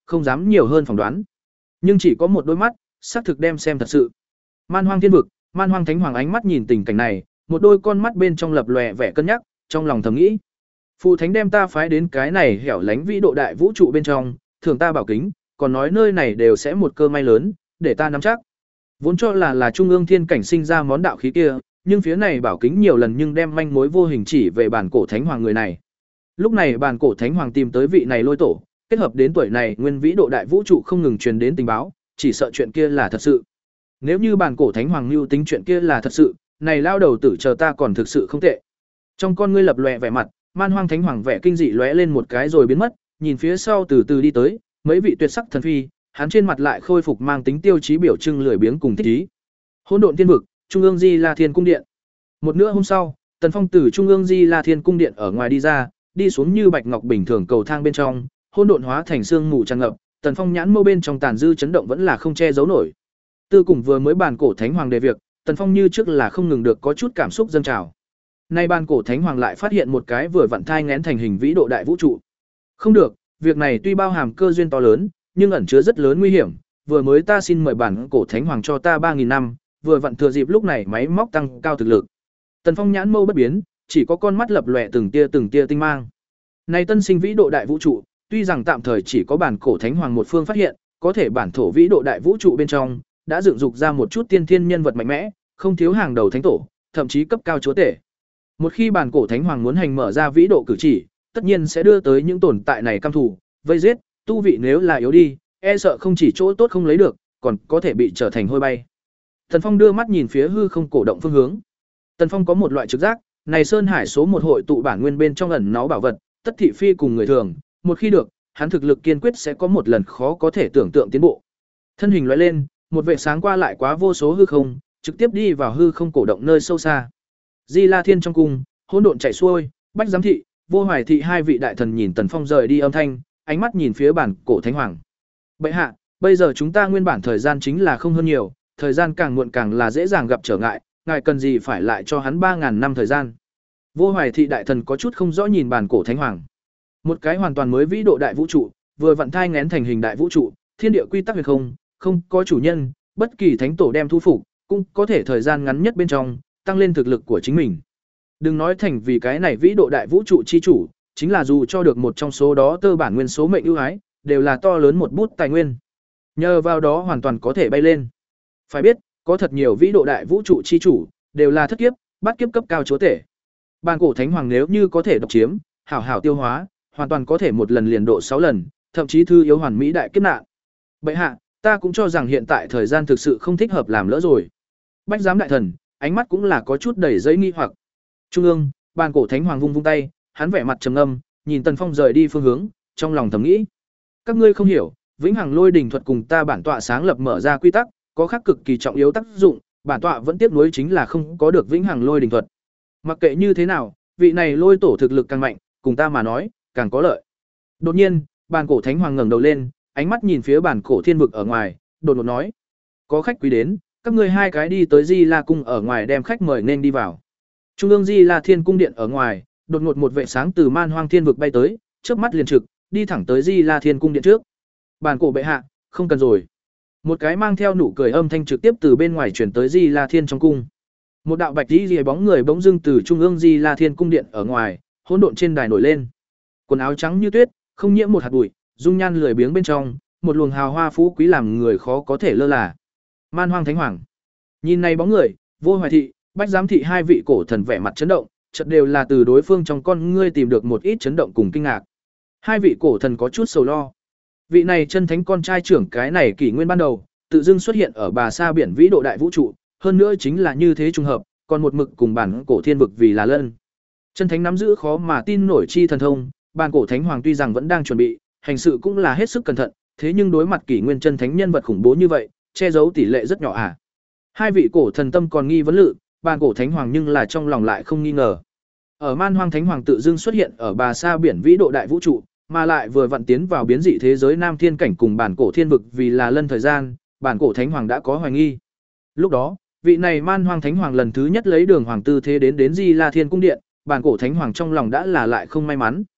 không dám nhiều hơn phỏng đoán. Nhưng chỉ có một đôi mắt, xác thực đem xem thật sự. Man Hoang Thiên Vực, Man Hoang Thánh Hoàng ánh mắt nhìn tình cảnh này, một đôi con mắt bên trong lập lòe vẻ cân nhắc, trong lòng thầm nghĩ: Phụ Thánh đem ta phái đến cái này hẻo lánh vĩ độ đại vũ trụ bên trong, thưởng ta bảo kính, còn nói nơi này đều sẽ một cơ may lớn, để ta nắm chắc. Vốn cho là là trung ương thiên cảnh sinh ra món đạo khí kia, nhưng phía này bảo kính nhiều lần nhưng đem manh mối vô hình chỉ về bản cổ Thánh Hoàng người này. Lúc này bản cổ Thánh Hoàng tìm tới vị này lôi tổ, kết hợp đến tuổi này nguyên vĩ độ đại vũ trụ không ngừng truyền đến tình báo, chỉ sợ chuyện kia là thật sự. Nếu như bản cổ Thánh Hoàng lưu tính chuyện kia là thật sự, này lao đầu tử chờ ta còn thực sự không tệ. Trong con ngươi lập lòe vẻ mặt, Man Hoang Thánh Hoàng vẻ kinh dị lóe lên một cái rồi biến mất, nhìn phía sau từ từ đi tới, mấy vị tuyệt sắc thần phi, hắn trên mặt lại khôi phục mang tính tiêu chí biểu trưng lười biếng cùng thích ý. Hỗn độn thiên vực, Trung ương Di La Thiên cung điện. Một nửa hôm sau, Tần Phong từ Trung ương Di La Thiên cung điện ở ngoài đi ra, đi xuống như bạch ngọc bình thường cầu thang bên trong, hỗn độn hóa thành sương mù tràn ngập, Tần Phong nhãn mâu bên trong tàn dư chấn động vẫn là không che giấu nổi. Tư cùng vừa mới bàn cổ Thánh Hoàng đề việc, Tần Phong như trước là không ngừng được có chút cảm xúc dâng trào. Nay bàn cổ Thánh Hoàng lại phát hiện một cái vừa vặn thai nghén thành hình vĩ độ đại vũ trụ. Không được, việc này tuy bao hàm cơ duyên to lớn, nhưng ẩn chứa rất lớn nguy hiểm, vừa mới ta xin mời bản cổ Thánh Hoàng cho ta ba nghìn năm, vừa vặn thừa dịp lúc này máy móc tăng cao thực lực. Tần Phong nhãn mâu bất biến, chỉ có con mắt lập lòe từng tia từng tia tinh mang. Này tân sinh vĩ độ đại vũ trụ, tuy rằng tạm thời chỉ có bản cổ Thánh Hoàng một phương phát hiện, có thể bản thổ vĩ độ đại vũ trụ bên trong đã dựng dục ra một chút tiên thiên nhân vật mạnh mẽ, không thiếu hàng đầu thánh tổ, thậm chí cấp cao chúa tể. Một khi bản cổ Thánh Hoàng muốn hành mở ra vĩ độ cử chỉ, tất nhiên sẽ đưa tới những tồn tại này căm thù, vây giết, tu vị nếu là yếu đi, e sợ không chỉ chỗ tốt không lấy được, còn có thể bị trở thành hôi bay. Tần Phong đưa mắt nhìn phía hư không cổ động phương hướng. Tần Phong có một loại trực giác, này Sơn Hải số một hội tụ bản nguyên bên trong ẩn náu bảo vật, tất thị phi cùng người thường, một khi được, hắn thực lực kiên quyết sẽ có một lần khó có thể tưởng tượng tiến bộ. Thân hình lóe lên, một vệ sáng qua lại quá vô số hư không, trực tiếp đi vào hư không cổ động nơi sâu xa. Di La Thiên trong cung, hỗn độn chảy xuôi, Bách Giám thị, Vô Hoài thị hai vị đại thần nhìn Tần Phong rời đi âm thanh, ánh mắt nhìn phía bản cổ Thánh Hoàng. Bệ hạ, bây giờ chúng ta nguyên bản thời gian chính là không hơn nhiều, thời gian càng muộn càng là dễ dàng gặp trở ngại, ngài cần gì phải lại cho hắn ba ngàn năm thời gian. Vô Hoài thị đại thần có chút không rõ nhìn bản cổ Thánh Hoàng. Một cái hoàn toàn mới vĩ độ đại vũ trụ, vừa vận thai ngén thành hình đại vũ trụ, thiên địa quy tắc huyền không, không có chủ nhân, bất kỳ thánh tổ đem thu phục, cũng có thể thời gian ngắn nhất bên trong tăng lên thực lực của chính mình. Đừng nói thành vì cái này vĩ độ đại vũ trụ chi chủ, chính là dù cho được một trong số đó tơ bản nguyên số mệnh ưu ái, đều là to lớn một bút tài nguyên. Nhờ vào đó hoàn toàn có thể bay lên. Phải biết, có thật nhiều vĩ độ đại vũ trụ chi chủ, đều là thất kiếp, bát kiếp cấp cao chúa tể. Bản cổ Thánh Hoàng nếu như có thể độc chiếm, hảo hảo tiêu hóa, hoàn toàn có thể một lần liền độ sáu lần, thậm chí thư yếu hoàn mỹ đại kiếp nạn. Bệ hạ, ta cũng cho rằng hiện tại thời gian thực sự không thích hợp làm lỡ rồi. Bách Giám đại thần, ánh mắt cũng là có chút đầy giấy nghi hoặc. Trung ương, bản cổ Thánh Hoàng vung vung tay, hắn vẻ mặt trầm ngâm, nhìn Tần Phong rời đi phương hướng, trong lòng thầm nghĩ: các ngươi không hiểu, vĩnh hằng lôi đỉnh thuật cùng ta bản tọa sáng lập mở ra quy tắc, có khác cực kỳ trọng yếu tác dụng, bản tọa vẫn tiếc nuối chính là không có được vĩnh hằng lôi đỉnh thuật. Mặc kệ như thế nào, vị này lôi tổ thực lực càng mạnh, cùng ta mà nói, càng có lợi. Đột nhiên, bản cổ Thánh Hoàng ngẩng đầu lên, ánh mắt nhìn phía bản cổ thiên vực ở ngoài, đột ngột nói: có khách quý đến, các ngươi hai cái đi tới Di La cung ở ngoài đem khách mời nên đi vào. Trung ương Di La Thiên cung điện ở ngoài, đột ngột một vệ sáng từ Man Hoang Thiên vực bay tới, chớp mắt liền trực, đi thẳng tới Di La Thiên cung điện trước. Bản cổ bệ hạ, không cần rồi. Một cái mang theo nụ cười âm thanh trực tiếp từ bên ngoài chuyển tới Di La Thiên trong cung. Một đạo bạch tí liễu bóng người bỗng dưng từ trung ương Di La Thiên cung điện ở ngoài, hỗn độn trên đài nổi lên. Quần áo trắng như tuyết, không nhiễm một hạt bụi, dung nhan lười biếng bên trong, một luồng hào hoa phú quý làm người khó có thể lơ là. Man Hoang Thánh Hoàng. Nhìn này bóng người, Vô Hoài thị, Bách Giám thị hai vị cổ thần vẻ mặt chấn động, chợt đều là từ đối phương trong con ngươi tìm được một ít chấn động cùng kinh ngạc. Hai vị cổ thần có chút sầu lo. Vị này chân thánh con trai trưởng cái này kỷ nguyên ban đầu, tự dưng xuất hiện ở bà sa biển vĩ độ đại vũ trụ, hơn nữa chính là như thế trùng hợp, còn một mực cùng bản cổ thiên vực vì là lân. Chân thánh nắm giữ khó mà tin nổi chi thần thông, bản cổ Thánh Hoàng tuy rằng vẫn đang chuẩn bị, hành sự cũng là hết sức cẩn thận, thế nhưng đối mặt kỷ nguyên chân thánh nhân vật khủng bố như vậy, che giấu tỷ lệ rất nhỏ à. Hai vị cổ thần tâm còn nghi vấn lự, bản cổ Thánh Hoàng nhưng là trong lòng lại không nghi ngờ. Ở Man Hoang Thánh Hoàng tự dưng xuất hiện ở bà sa biển vĩ độ đại vũ trụ, mà lại vừa vặn tiến vào biến dị thế giới Nam Thiên cảnh cùng bản cổ thiên vực vì là lân thời gian, bản cổ Thánh Hoàng đã có hoài nghi. Lúc đó, vị này Man Hoang Thánh Hoàng lần thứ nhất lấy đường hoàng tư thế đến đến Di La Thiên cung điện, bản cổ Thánh Hoàng trong lòng đã là lại không may mắn.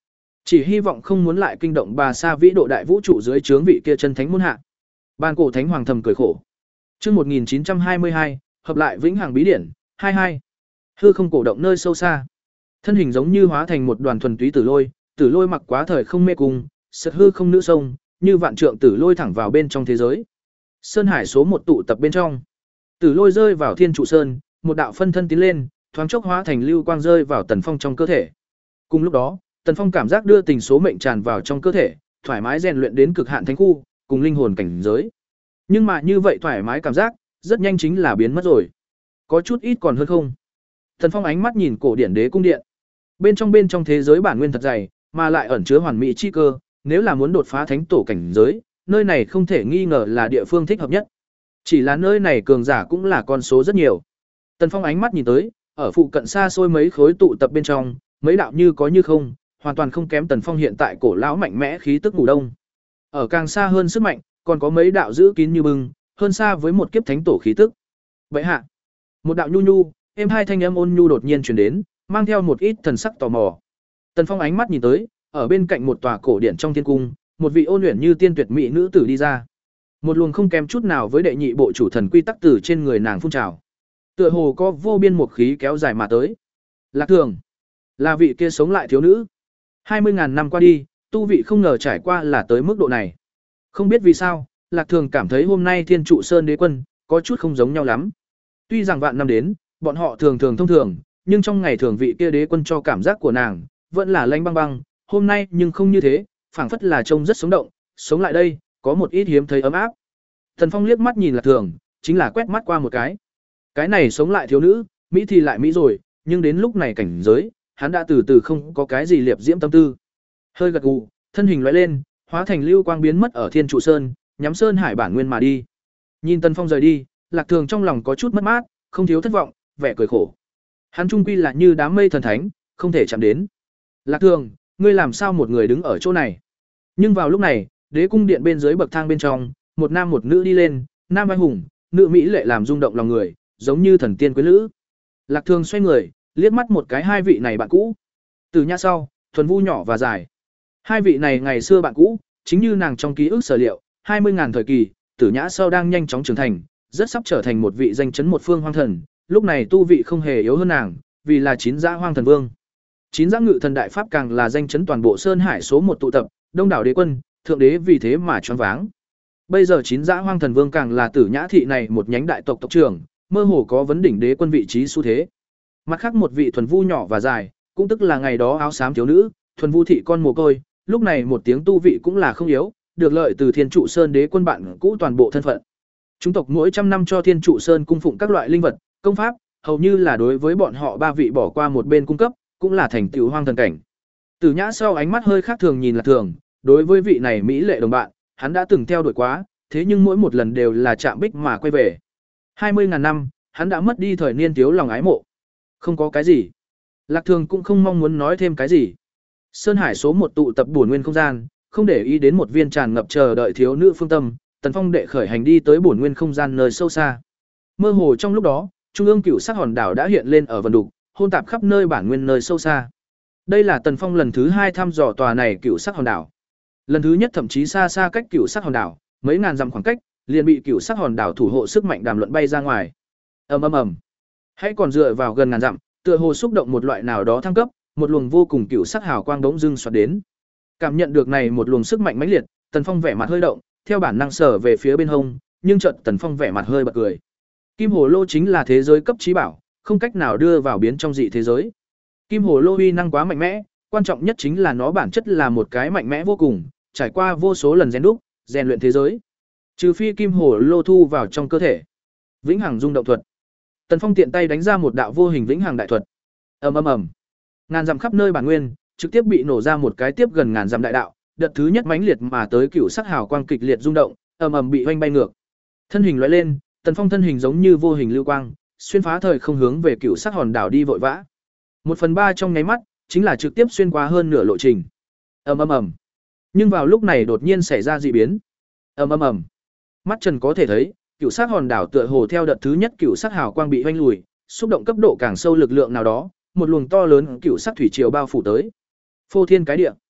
Chỉ hy vọng không muốn lại kinh động bà Sa Vĩ độ đại vũ trụ dưới trướng vị kia chân thánh môn hạ. Ban cổ thánh hoàng thầm cười khổ. Chương một nghìn chín trăm hai mươi hai, hợp lại vĩnh hằng bí điển, hai mươi hai. Hư không cổ động nơi sâu xa. Thân hình giống như hóa thành một đoàn thuần túy tử lôi, tử lôi mặc quá thời không mê cung, sật hư không nữ sông, như vạn trượng tử lôi thẳng vào bên trong thế giới. Sơn hải số một tụ tập bên trong. Tử lôi rơi vào thiên trụ sơn, một đạo phân thân tiến lên, thoáng chốc hóa thành lưu quang rơi vào Tần Phong trong cơ thể. Cùng lúc đó, Tần Phong cảm giác đưa tình số mệnh tràn vào trong cơ thể, thoải mái rèn luyện đến cực hạn thánh khu, cùng linh hồn cảnh giới. Nhưng mà như vậy thoải mái cảm giác, rất nhanh chính là biến mất rồi. Có chút ít còn hơn không. Tần Phong ánh mắt nhìn cổ điển đế cung điện. Bên trong bên trong thế giới bản nguyên thật dày, mà lại ẩn chứa hoàn mỹ chi cơ, nếu là muốn đột phá thánh tổ cảnh giới, nơi này không thể nghi ngờ là địa phương thích hợp nhất. Chỉ là nơi này cường giả cũng là con số rất nhiều. Tần Phong ánh mắt nhìn tới, ở phụ cận xa xôi mấy khối tụ tập bên trong, mấy đạo như có như không, hoàn toàn không kém Tần Phong hiện tại cổ lão mạnh mẽ khí tức ngủ đông. Ở càng xa hơn sức mạnh, còn có mấy đạo giữ kín như bưng, hơn xa với một kiếp thánh tổ khí tức. Vậy hạ, một đạo nhu nhu, êm hai thanh âm ôn nhu đột nhiên truyền đến, mang theo một ít thần sắc tò mò. Tần Phong ánh mắt nhìn tới, ở bên cạnh một tòa cổ điển trong thiên cung, một vị ôn luyện như tiên tuyệt mỹ nữ tử đi ra. Một luồng không kém chút nào với đệ nhị bộ chủ thần quy tắc từ trên người nàng phun trào. Tựa hồ có vô biên một khí kéo dài mà tới. Lạc Thường, là vị kia sống lại thiếu nữ. Hai mươi ngàn năm qua đi, tu vị không ngờ trải qua là tới mức độ này. Không biết vì sao, Lạc Thường cảm thấy hôm nay Thiên Trụ Sơn Đế Quân có chút không giống nhau lắm. Tuy rằng vạn năm đến, bọn họ thường thường thông thường, nhưng trong ngày thường vị kia Đế Quân cho cảm giác của nàng vẫn là lạnh băng băng, hôm nay nhưng không như thế, phảng phất là trông rất sống động, sống lại đây, có một ít hiếm thấy ấm áp. Thần Phong liếc mắt nhìn Lạc Thường, chính là quét mắt qua một cái. Cái này sống lại thiếu nữ, mỹ thì lại mỹ rồi, nhưng đến lúc này cảnh giới, hắn đã từ từ không có cái gì liệp diễm tâm tư. Hơi gật gù, thân hình lóe lên, hóa thành lưu quang biến mất ở Thiên Trụ Sơn, nhắm Sơn Hải bản nguyên mà đi. Nhìn Tần Phong rời đi, Lạc Thường trong lòng có chút mất mát, không thiếu thất vọng, vẻ cười khổ. Hắn trung quy là như đám mây thần thánh, không thể chạm đến. Lạc Thường, ngươi làm sao một người đứng ở chỗ này? Nhưng vào lúc này, đế cung điện bên dưới bậc thang bên trong, một nam một nữ đi lên, nam vai hùng, nữ mỹ lệ làm rung động lòng người, giống như thần tiên quyến lữ. Lạc Thường xoay người, liếc mắt một cái hai vị này bạn cũ. Từ nhã sau, thuần vu nhỏ và dài. Hai vị này ngày xưa bạn cũ, chính như nàng trong ký ức sở liệu, hai mươi ngàn thời kỳ, Tử Nhã sau đang nhanh chóng trưởng thành, rất sắp trở thành một vị danh chấn một phương hoang thần, lúc này tu vị không hề yếu hơn nàng, vì là chín dã hoang thần vương. Chín dã ngự thần đại pháp càng là danh chấn toàn bộ Sơn Hải số một tụ tập, đông đảo đế quân, thượng đế vì thế mà choáng váng. Bây giờ chín dã hoang thần vương càng là Tử Nhã thị này một nhánh đại tộc tộc trưởng, mơ hồ có vấn đỉnh đế quân vị trí xu thế. Mặt khác một vị thuần vu nhỏ và dài, cũng tức là ngày đó áo xám thiếu nữ, thuần vu thị con mồ côi, lúc này một tiếng tu vị cũng là không yếu, được lợi từ Thiên Trụ Sơn đế quân bạn cũ toàn bộ thân phận. Chúng tộc mỗi trăm năm cho Thiên Trụ Sơn cung phụng các loại linh vật, công pháp, hầu như là đối với bọn họ ba vị bỏ qua một bên cung cấp, cũng là thành tựu hoang thần cảnh. Tử Nhã sau ánh mắt hơi khác thường nhìn là thường, đối với vị này mỹ lệ đồng bạn, hắn đã từng theo đuổi quá, thế nhưng mỗi một lần đều là chạm bích mà quay về. Hai mươi ngàn năm, hắn đã mất đi thời niên thiếu lòng ái mộ. Không có cái gì. Lạc Thường cũng không mong muốn nói thêm cái gì. Sơn Hải số một tụ tập bổn nguyên không gian, không để ý đến một viên tràn ngập chờ đợi thiếu nữ phương tâm, Tần Phong đệ khởi hành đi tới bổn nguyên không gian nơi sâu xa. Mơ hồ trong lúc đó, trung ương cửu sắc hòn đảo đã hiện lên ở vần đục, hôn tạp khắp nơi bản nguyên nơi sâu xa. Đây là Tần Phong lần thứ hai thăm dò tòa này cửu sắc hòn đảo. Lần thứ nhất thậm chí xa xa cách cửu sắc hòn đảo, mấy ngàn dặm khoảng cách, liền bị cửu sắc hòn đảo thủ hộ sức mạnh đàm luận bay ra ngoài. Ầm ầm ầm. Hãy còn dựa vào gần ngàn dặm, tựa hồ xúc động một loại nào đó thăng cấp, một luồng vô cùng cửu sắc hào quang đống dưng xoạt đến. Cảm nhận được này một luồng sức mạnh mãnh liệt, Tần Phong vẻ mặt hơi động, theo bản năng sở về phía bên hông, nhưng chợt Tần Phong vẻ mặt hơi bật cười. Kim Hồ Lô chính là thế giới cấp trí bảo, không cách nào đưa vào biến trong dị thế giới. Kim Hồ Lô uy năng quá mạnh mẽ, quan trọng nhất chính là nó bản chất là một cái mạnh mẽ vô cùng, trải qua vô số lần rèn đúc, rèn luyện thế giới. Trừ phi Kim Hồ Lô thu vào trong cơ thể. Vĩnh hằng rung động thuật. Tần Phong tiện tay đánh ra một đạo vô hình vĩnh hằng đại thuật. Ầm ầm ầm. Ngàn dặm khắp nơi bản nguyên, trực tiếp bị nổ ra một cái tiếp gần ngàn dặm đại đạo, đợt thứ nhất mãnh liệt mà tới cửu sắc hào quang kịch liệt rung động, ầm ầm bị hoanh bay ngược. Thân hình lóe lên, Tần Phong thân hình giống như vô hình lưu quang, xuyên phá thời không hướng về cửu sắc hòn đảo đi vội vã. Một phần ba trong nháy mắt, chính là trực tiếp xuyên qua hơn nửa lộ trình. Ầm ầm ầm. Nhưng vào lúc này đột nhiên xảy ra dị biến. Ầm ầm ầm. Mắt Trần có thể thấy, cửu sắc hòn đảo tựa hồ theo đợt thứ nhất cửu sắc hào quang bị hoanh lùi, xúc động cấp độ càng sâu lực lượng nào đó, một luồng to lớn cửu sắc thủy triều bao phủ tới. Phô thiên cái địa.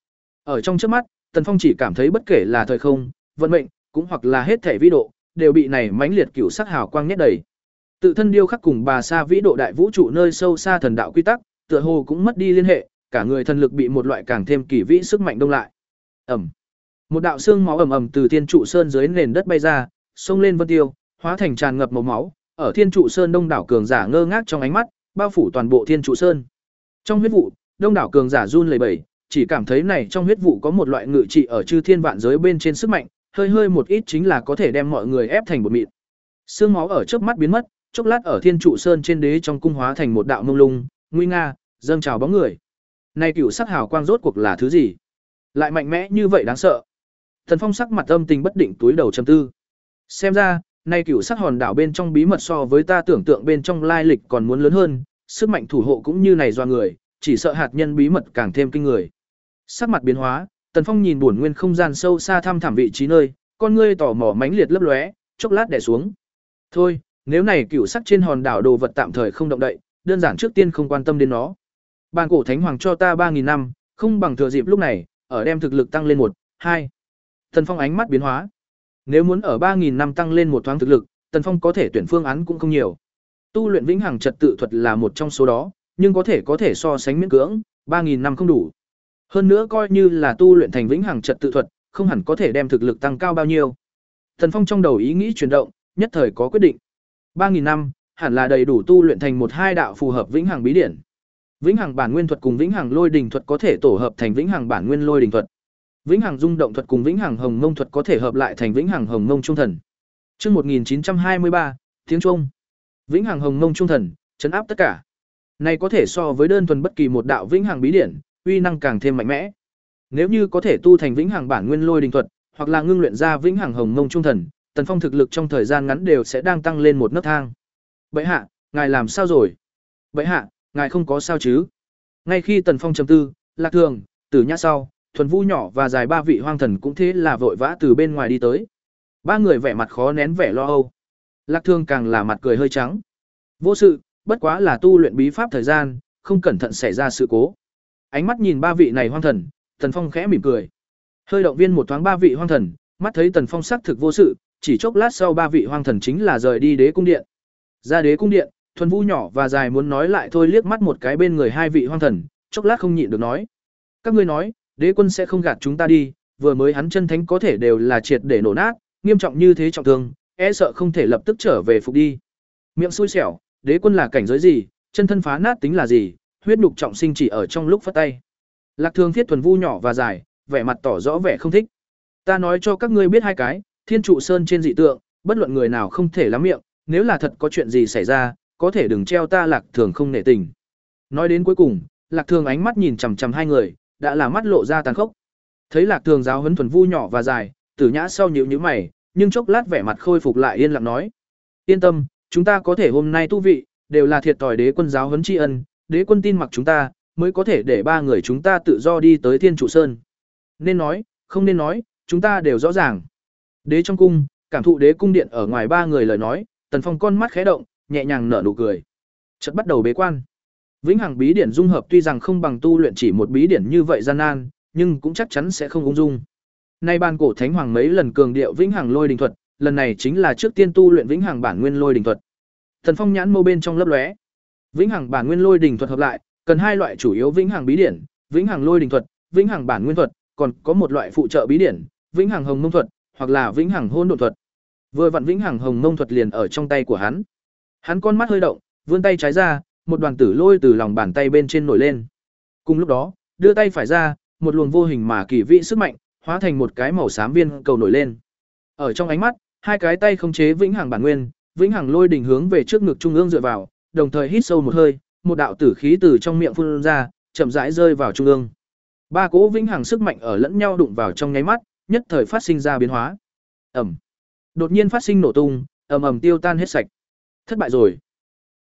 Ở trong chớp mắt, Tần Phong chỉ cảm thấy bất kể là thời không, vận mệnh, cũng hoặc là hết thể vĩ độ, đều bị này mãnh liệt cửu sắc hào quang nhét đầy. Tự thân điêu khắc cùng bà sa vĩ độ đại vũ trụ nơi sâu xa thần đạo quy tắc, tựa hồ cũng mất đi liên hệ, cả người thần lực bị một loại càng thêm kỳ vĩ sức mạnh đông lại. Ầm. Một đạo xương máu ầm ầm từ Thiên Trụ Sơn dưới nền đất bay ra, xông lên vân tiêu, hóa thành tràn ngập màu máu, ở Thiên Trụ Sơn đông đảo cường giả ngơ ngác trong ánh mắt, bao phủ toàn bộ Thiên Trụ Sơn. Trong huyết vụ, đông đảo cường giả run lẩy bẩy, chỉ cảm thấy này trong huyết vụ có một loại ngự trị ở chư thiên vạn giới bên trên sức mạnh, hơi hơi một ít chính là có thể đem mọi người ép thành bột mịn. Xương máu ở chớp mắt biến mất, chốc lát ở Thiên Trụ Sơn trên đế trong cung hóa thành một đạo mông lung, nguy nga, dâng trào bóng người. Này cửu sắc hào quang rốt cuộc là thứ gì? Lại mạnh mẽ như vậy đáng sợ. Thần Phong sắc mặt âm tình bất định túi đầu trầm tư. Xem ra, nay cửu sắc hòn đảo bên trong bí mật so với ta tưởng tượng bên trong lai lịch còn muốn lớn hơn, sức mạnh thủ hộ cũng như này do người, chỉ sợ hạt nhân bí mật càng thêm kinh người. Sắc mặt biến hóa, Tần Phong nhìn buồn nguyên không gian sâu xa thăm thẳm vị trí nơi, con ngươi tò mò mãnh liệt lấp lóe, chốc lát đè xuống. Thôi, nếu này cửu sắc trên hòn đảo đồ vật tạm thời không động đậy, đơn giản trước tiên không quan tâm đến nó. Bàn cổ thánh hoàng cho ta ba nghìn năm, không bằng thừa dịp lúc này, ở đem thực lực tăng lên một, hai. Tần Phong ánh mắt biến hóa. Nếu muốn ở ba nghìn năm tăng lên một thoáng thực lực, Tần Phong có thể tuyển phương án cũng không nhiều. Tu luyện vĩnh hằng trật tự thuật là một trong số đó, nhưng có thể có thể so sánh miễn cưỡng, ba nghìn năm không đủ. Hơn nữa coi như là tu luyện thành vĩnh hằng trật tự thuật, không hẳn có thể đem thực lực tăng cao bao nhiêu. Tần Phong trong đầu ý nghĩ chuyển động, nhất thời có quyết định. ba nghìn năm, hẳn là đầy đủ tu luyện thành một hai đạo phù hợp vĩnh hằng bí điển. Vĩnh hằng bản nguyên thuật cùng vĩnh hằng lôi đình thuật có thể tổ hợp thành vĩnh hằng bản nguyên lôi đình thuật. Vĩnh hằng rung động thuật cùng vĩnh hằng hồng mông thuật có thể hợp lại thành vĩnh hằng hồng mông trung thần. Chương một nghìn chín trăm hai mươi ba, tiếng chuông. Vĩnh hằng hồng mông trung thần, trấn áp tất cả. Này có thể so với đơn thuần bất kỳ một đạo vĩnh hằng bí điển, uy năng càng thêm mạnh mẽ. Nếu như có thể tu thành vĩnh hằng bản nguyên lôi đình thuật, hoặc là ngưng luyện ra vĩnh hằng hồng mông trung thần, Tần Phong thực lực trong thời gian ngắn đều sẽ đang tăng lên một nấc thang. Bệ hạ, ngài làm sao rồi? Bệ hạ, ngài không có sao chứ? Ngay khi Tần Phong trầm tư, Lạc Thường, Tử Nhã sau, Thuần Vu nhỏ và dài ba vị hoang thần cũng thế là vội vã từ bên ngoài đi tới. Ba người vẻ mặt khó nén vẻ lo âu. Lạc Thường càng là mặt cười hơi trắng. Vô sự, bất quá là tu luyện bí pháp thời gian, không cẩn thận xảy ra sự cố. Ánh mắt nhìn ba vị này hoang thần, Tần Phong khẽ mỉm cười. Hơi động viên một thoáng ba vị hoang thần, mắt thấy Tần Phong sắc thực vô sự, chỉ chốc lát sau ba vị hoang thần chính là rời đi đế cung điện. Ra đế cung điện, Thuần Vu nhỏ và dài muốn nói lại thôi liếc mắt một cái bên người hai vị hoang thần, chốc lát không nhịn được nói: "Các ngươi nói, đế quân sẽ không gạt chúng ta đi, vừa mới hắn chân thánh có thể đều là triệt để nổ nát, nghiêm trọng như thế trọng thương, e sợ không thể lập tức trở về phục đi." Miệng xui xẻo, đế quân là cảnh giới gì, chân thân phá nát tính là gì, huyết nhục trọng sinh chỉ ở trong lúc phất tay. Lạc Thường thiết Thuần Vu nhỏ và dài, vẻ mặt tỏ rõ vẻ không thích. Ta nói cho các ngươi biết hai cái, Thiên Trụ Sơn trên dị tượng, bất luận người nào không thể lắm miệng, nếu là thật có chuyện gì xảy ra, có thể đừng treo ta Lạc Thường không nể tình. Nói đến cuối cùng, Lạc Thường ánh mắt nhìn chằm chằm hai người, đã là mắt lộ ra tàn khốc. Thấy Lạc Thường giáo huấn Thuần Vu nhỏ và dài, Tử Nhã sau nhíu nhíu mày, nhưng chốc lát vẻ mặt khôi phục lại yên lặng nói: "Yên tâm, chúng ta có thể hôm nay tu vị, đều là thiệt thòi đế quân giáo huấn tri ân, đế quân tin mặc chúng ta, mới có thể để ba người chúng ta tự do đi tới Thiên Trụ Sơn. Nên nói, không nên nói, chúng ta đều rõ ràng." Đế trong cung, cảm thụ đế cung điện ở ngoài ba người lời nói, Tần Phong con mắt khẽ động, nhẹ nhàng nở nụ cười. Chợt bắt đầu bế quan. Vĩnh hằng bí điển dung hợp tuy rằng không bằng tu luyện chỉ một bí điển như vậy gian nan, nhưng cũng chắc chắn sẽ không ung dung. Nay ban cổ thánh hoàng mấy lần cường điệu vĩnh hằng lôi đình thuật, lần này chính là trước tiên tu luyện vĩnh hằng bản nguyên lôi đình thuật. Tần Phong nhãn mâu bên trong lấp lóe. Vĩnh hằng bản nguyên lôi đình thuật hợp lại, cần hai loại chủ yếu vĩnh hằng bí điển, vĩnh hằng lôi đình thuật, vĩnh hằng bản nguyên thuật, còn có một loại phụ trợ bí điển, vĩnh hằng hồng mông thuật, hoặc là vĩnh hằng hôn độn thuật. Vừa vặn vĩnh hằng hồng mông thuật liền ở trong tay của hắn. Hắn con mắt hơi động, vươn tay trái ra, một đoàn tử lôi từ lòng bàn tay bên trên nổi lên. Cùng lúc đó, đưa tay phải ra, một luồng vô hình mà kỳ vị sức mạnh, hóa thành một cái màu xám viên cầu nổi lên. Ở trong ánh mắt, hai cái tay khống chế vĩnh hằng bản nguyên, vĩnh hằng lôi đỉnh hướng về trước ngực trung ương dựa vào, đồng thời hít sâu một hơi, một đạo tử khí từ trong miệng phun ra, chậm rãi rơi vào trung ương. Ba cỗ vĩnh hằng sức mạnh ở lẫn nhau đụng vào trong nháy mắt, nhất thời phát sinh ra biến hóa. Ầm. Đột nhiên phát sinh nổ tung, ầm ầm tiêu tan hết sạch. Thất bại rồi.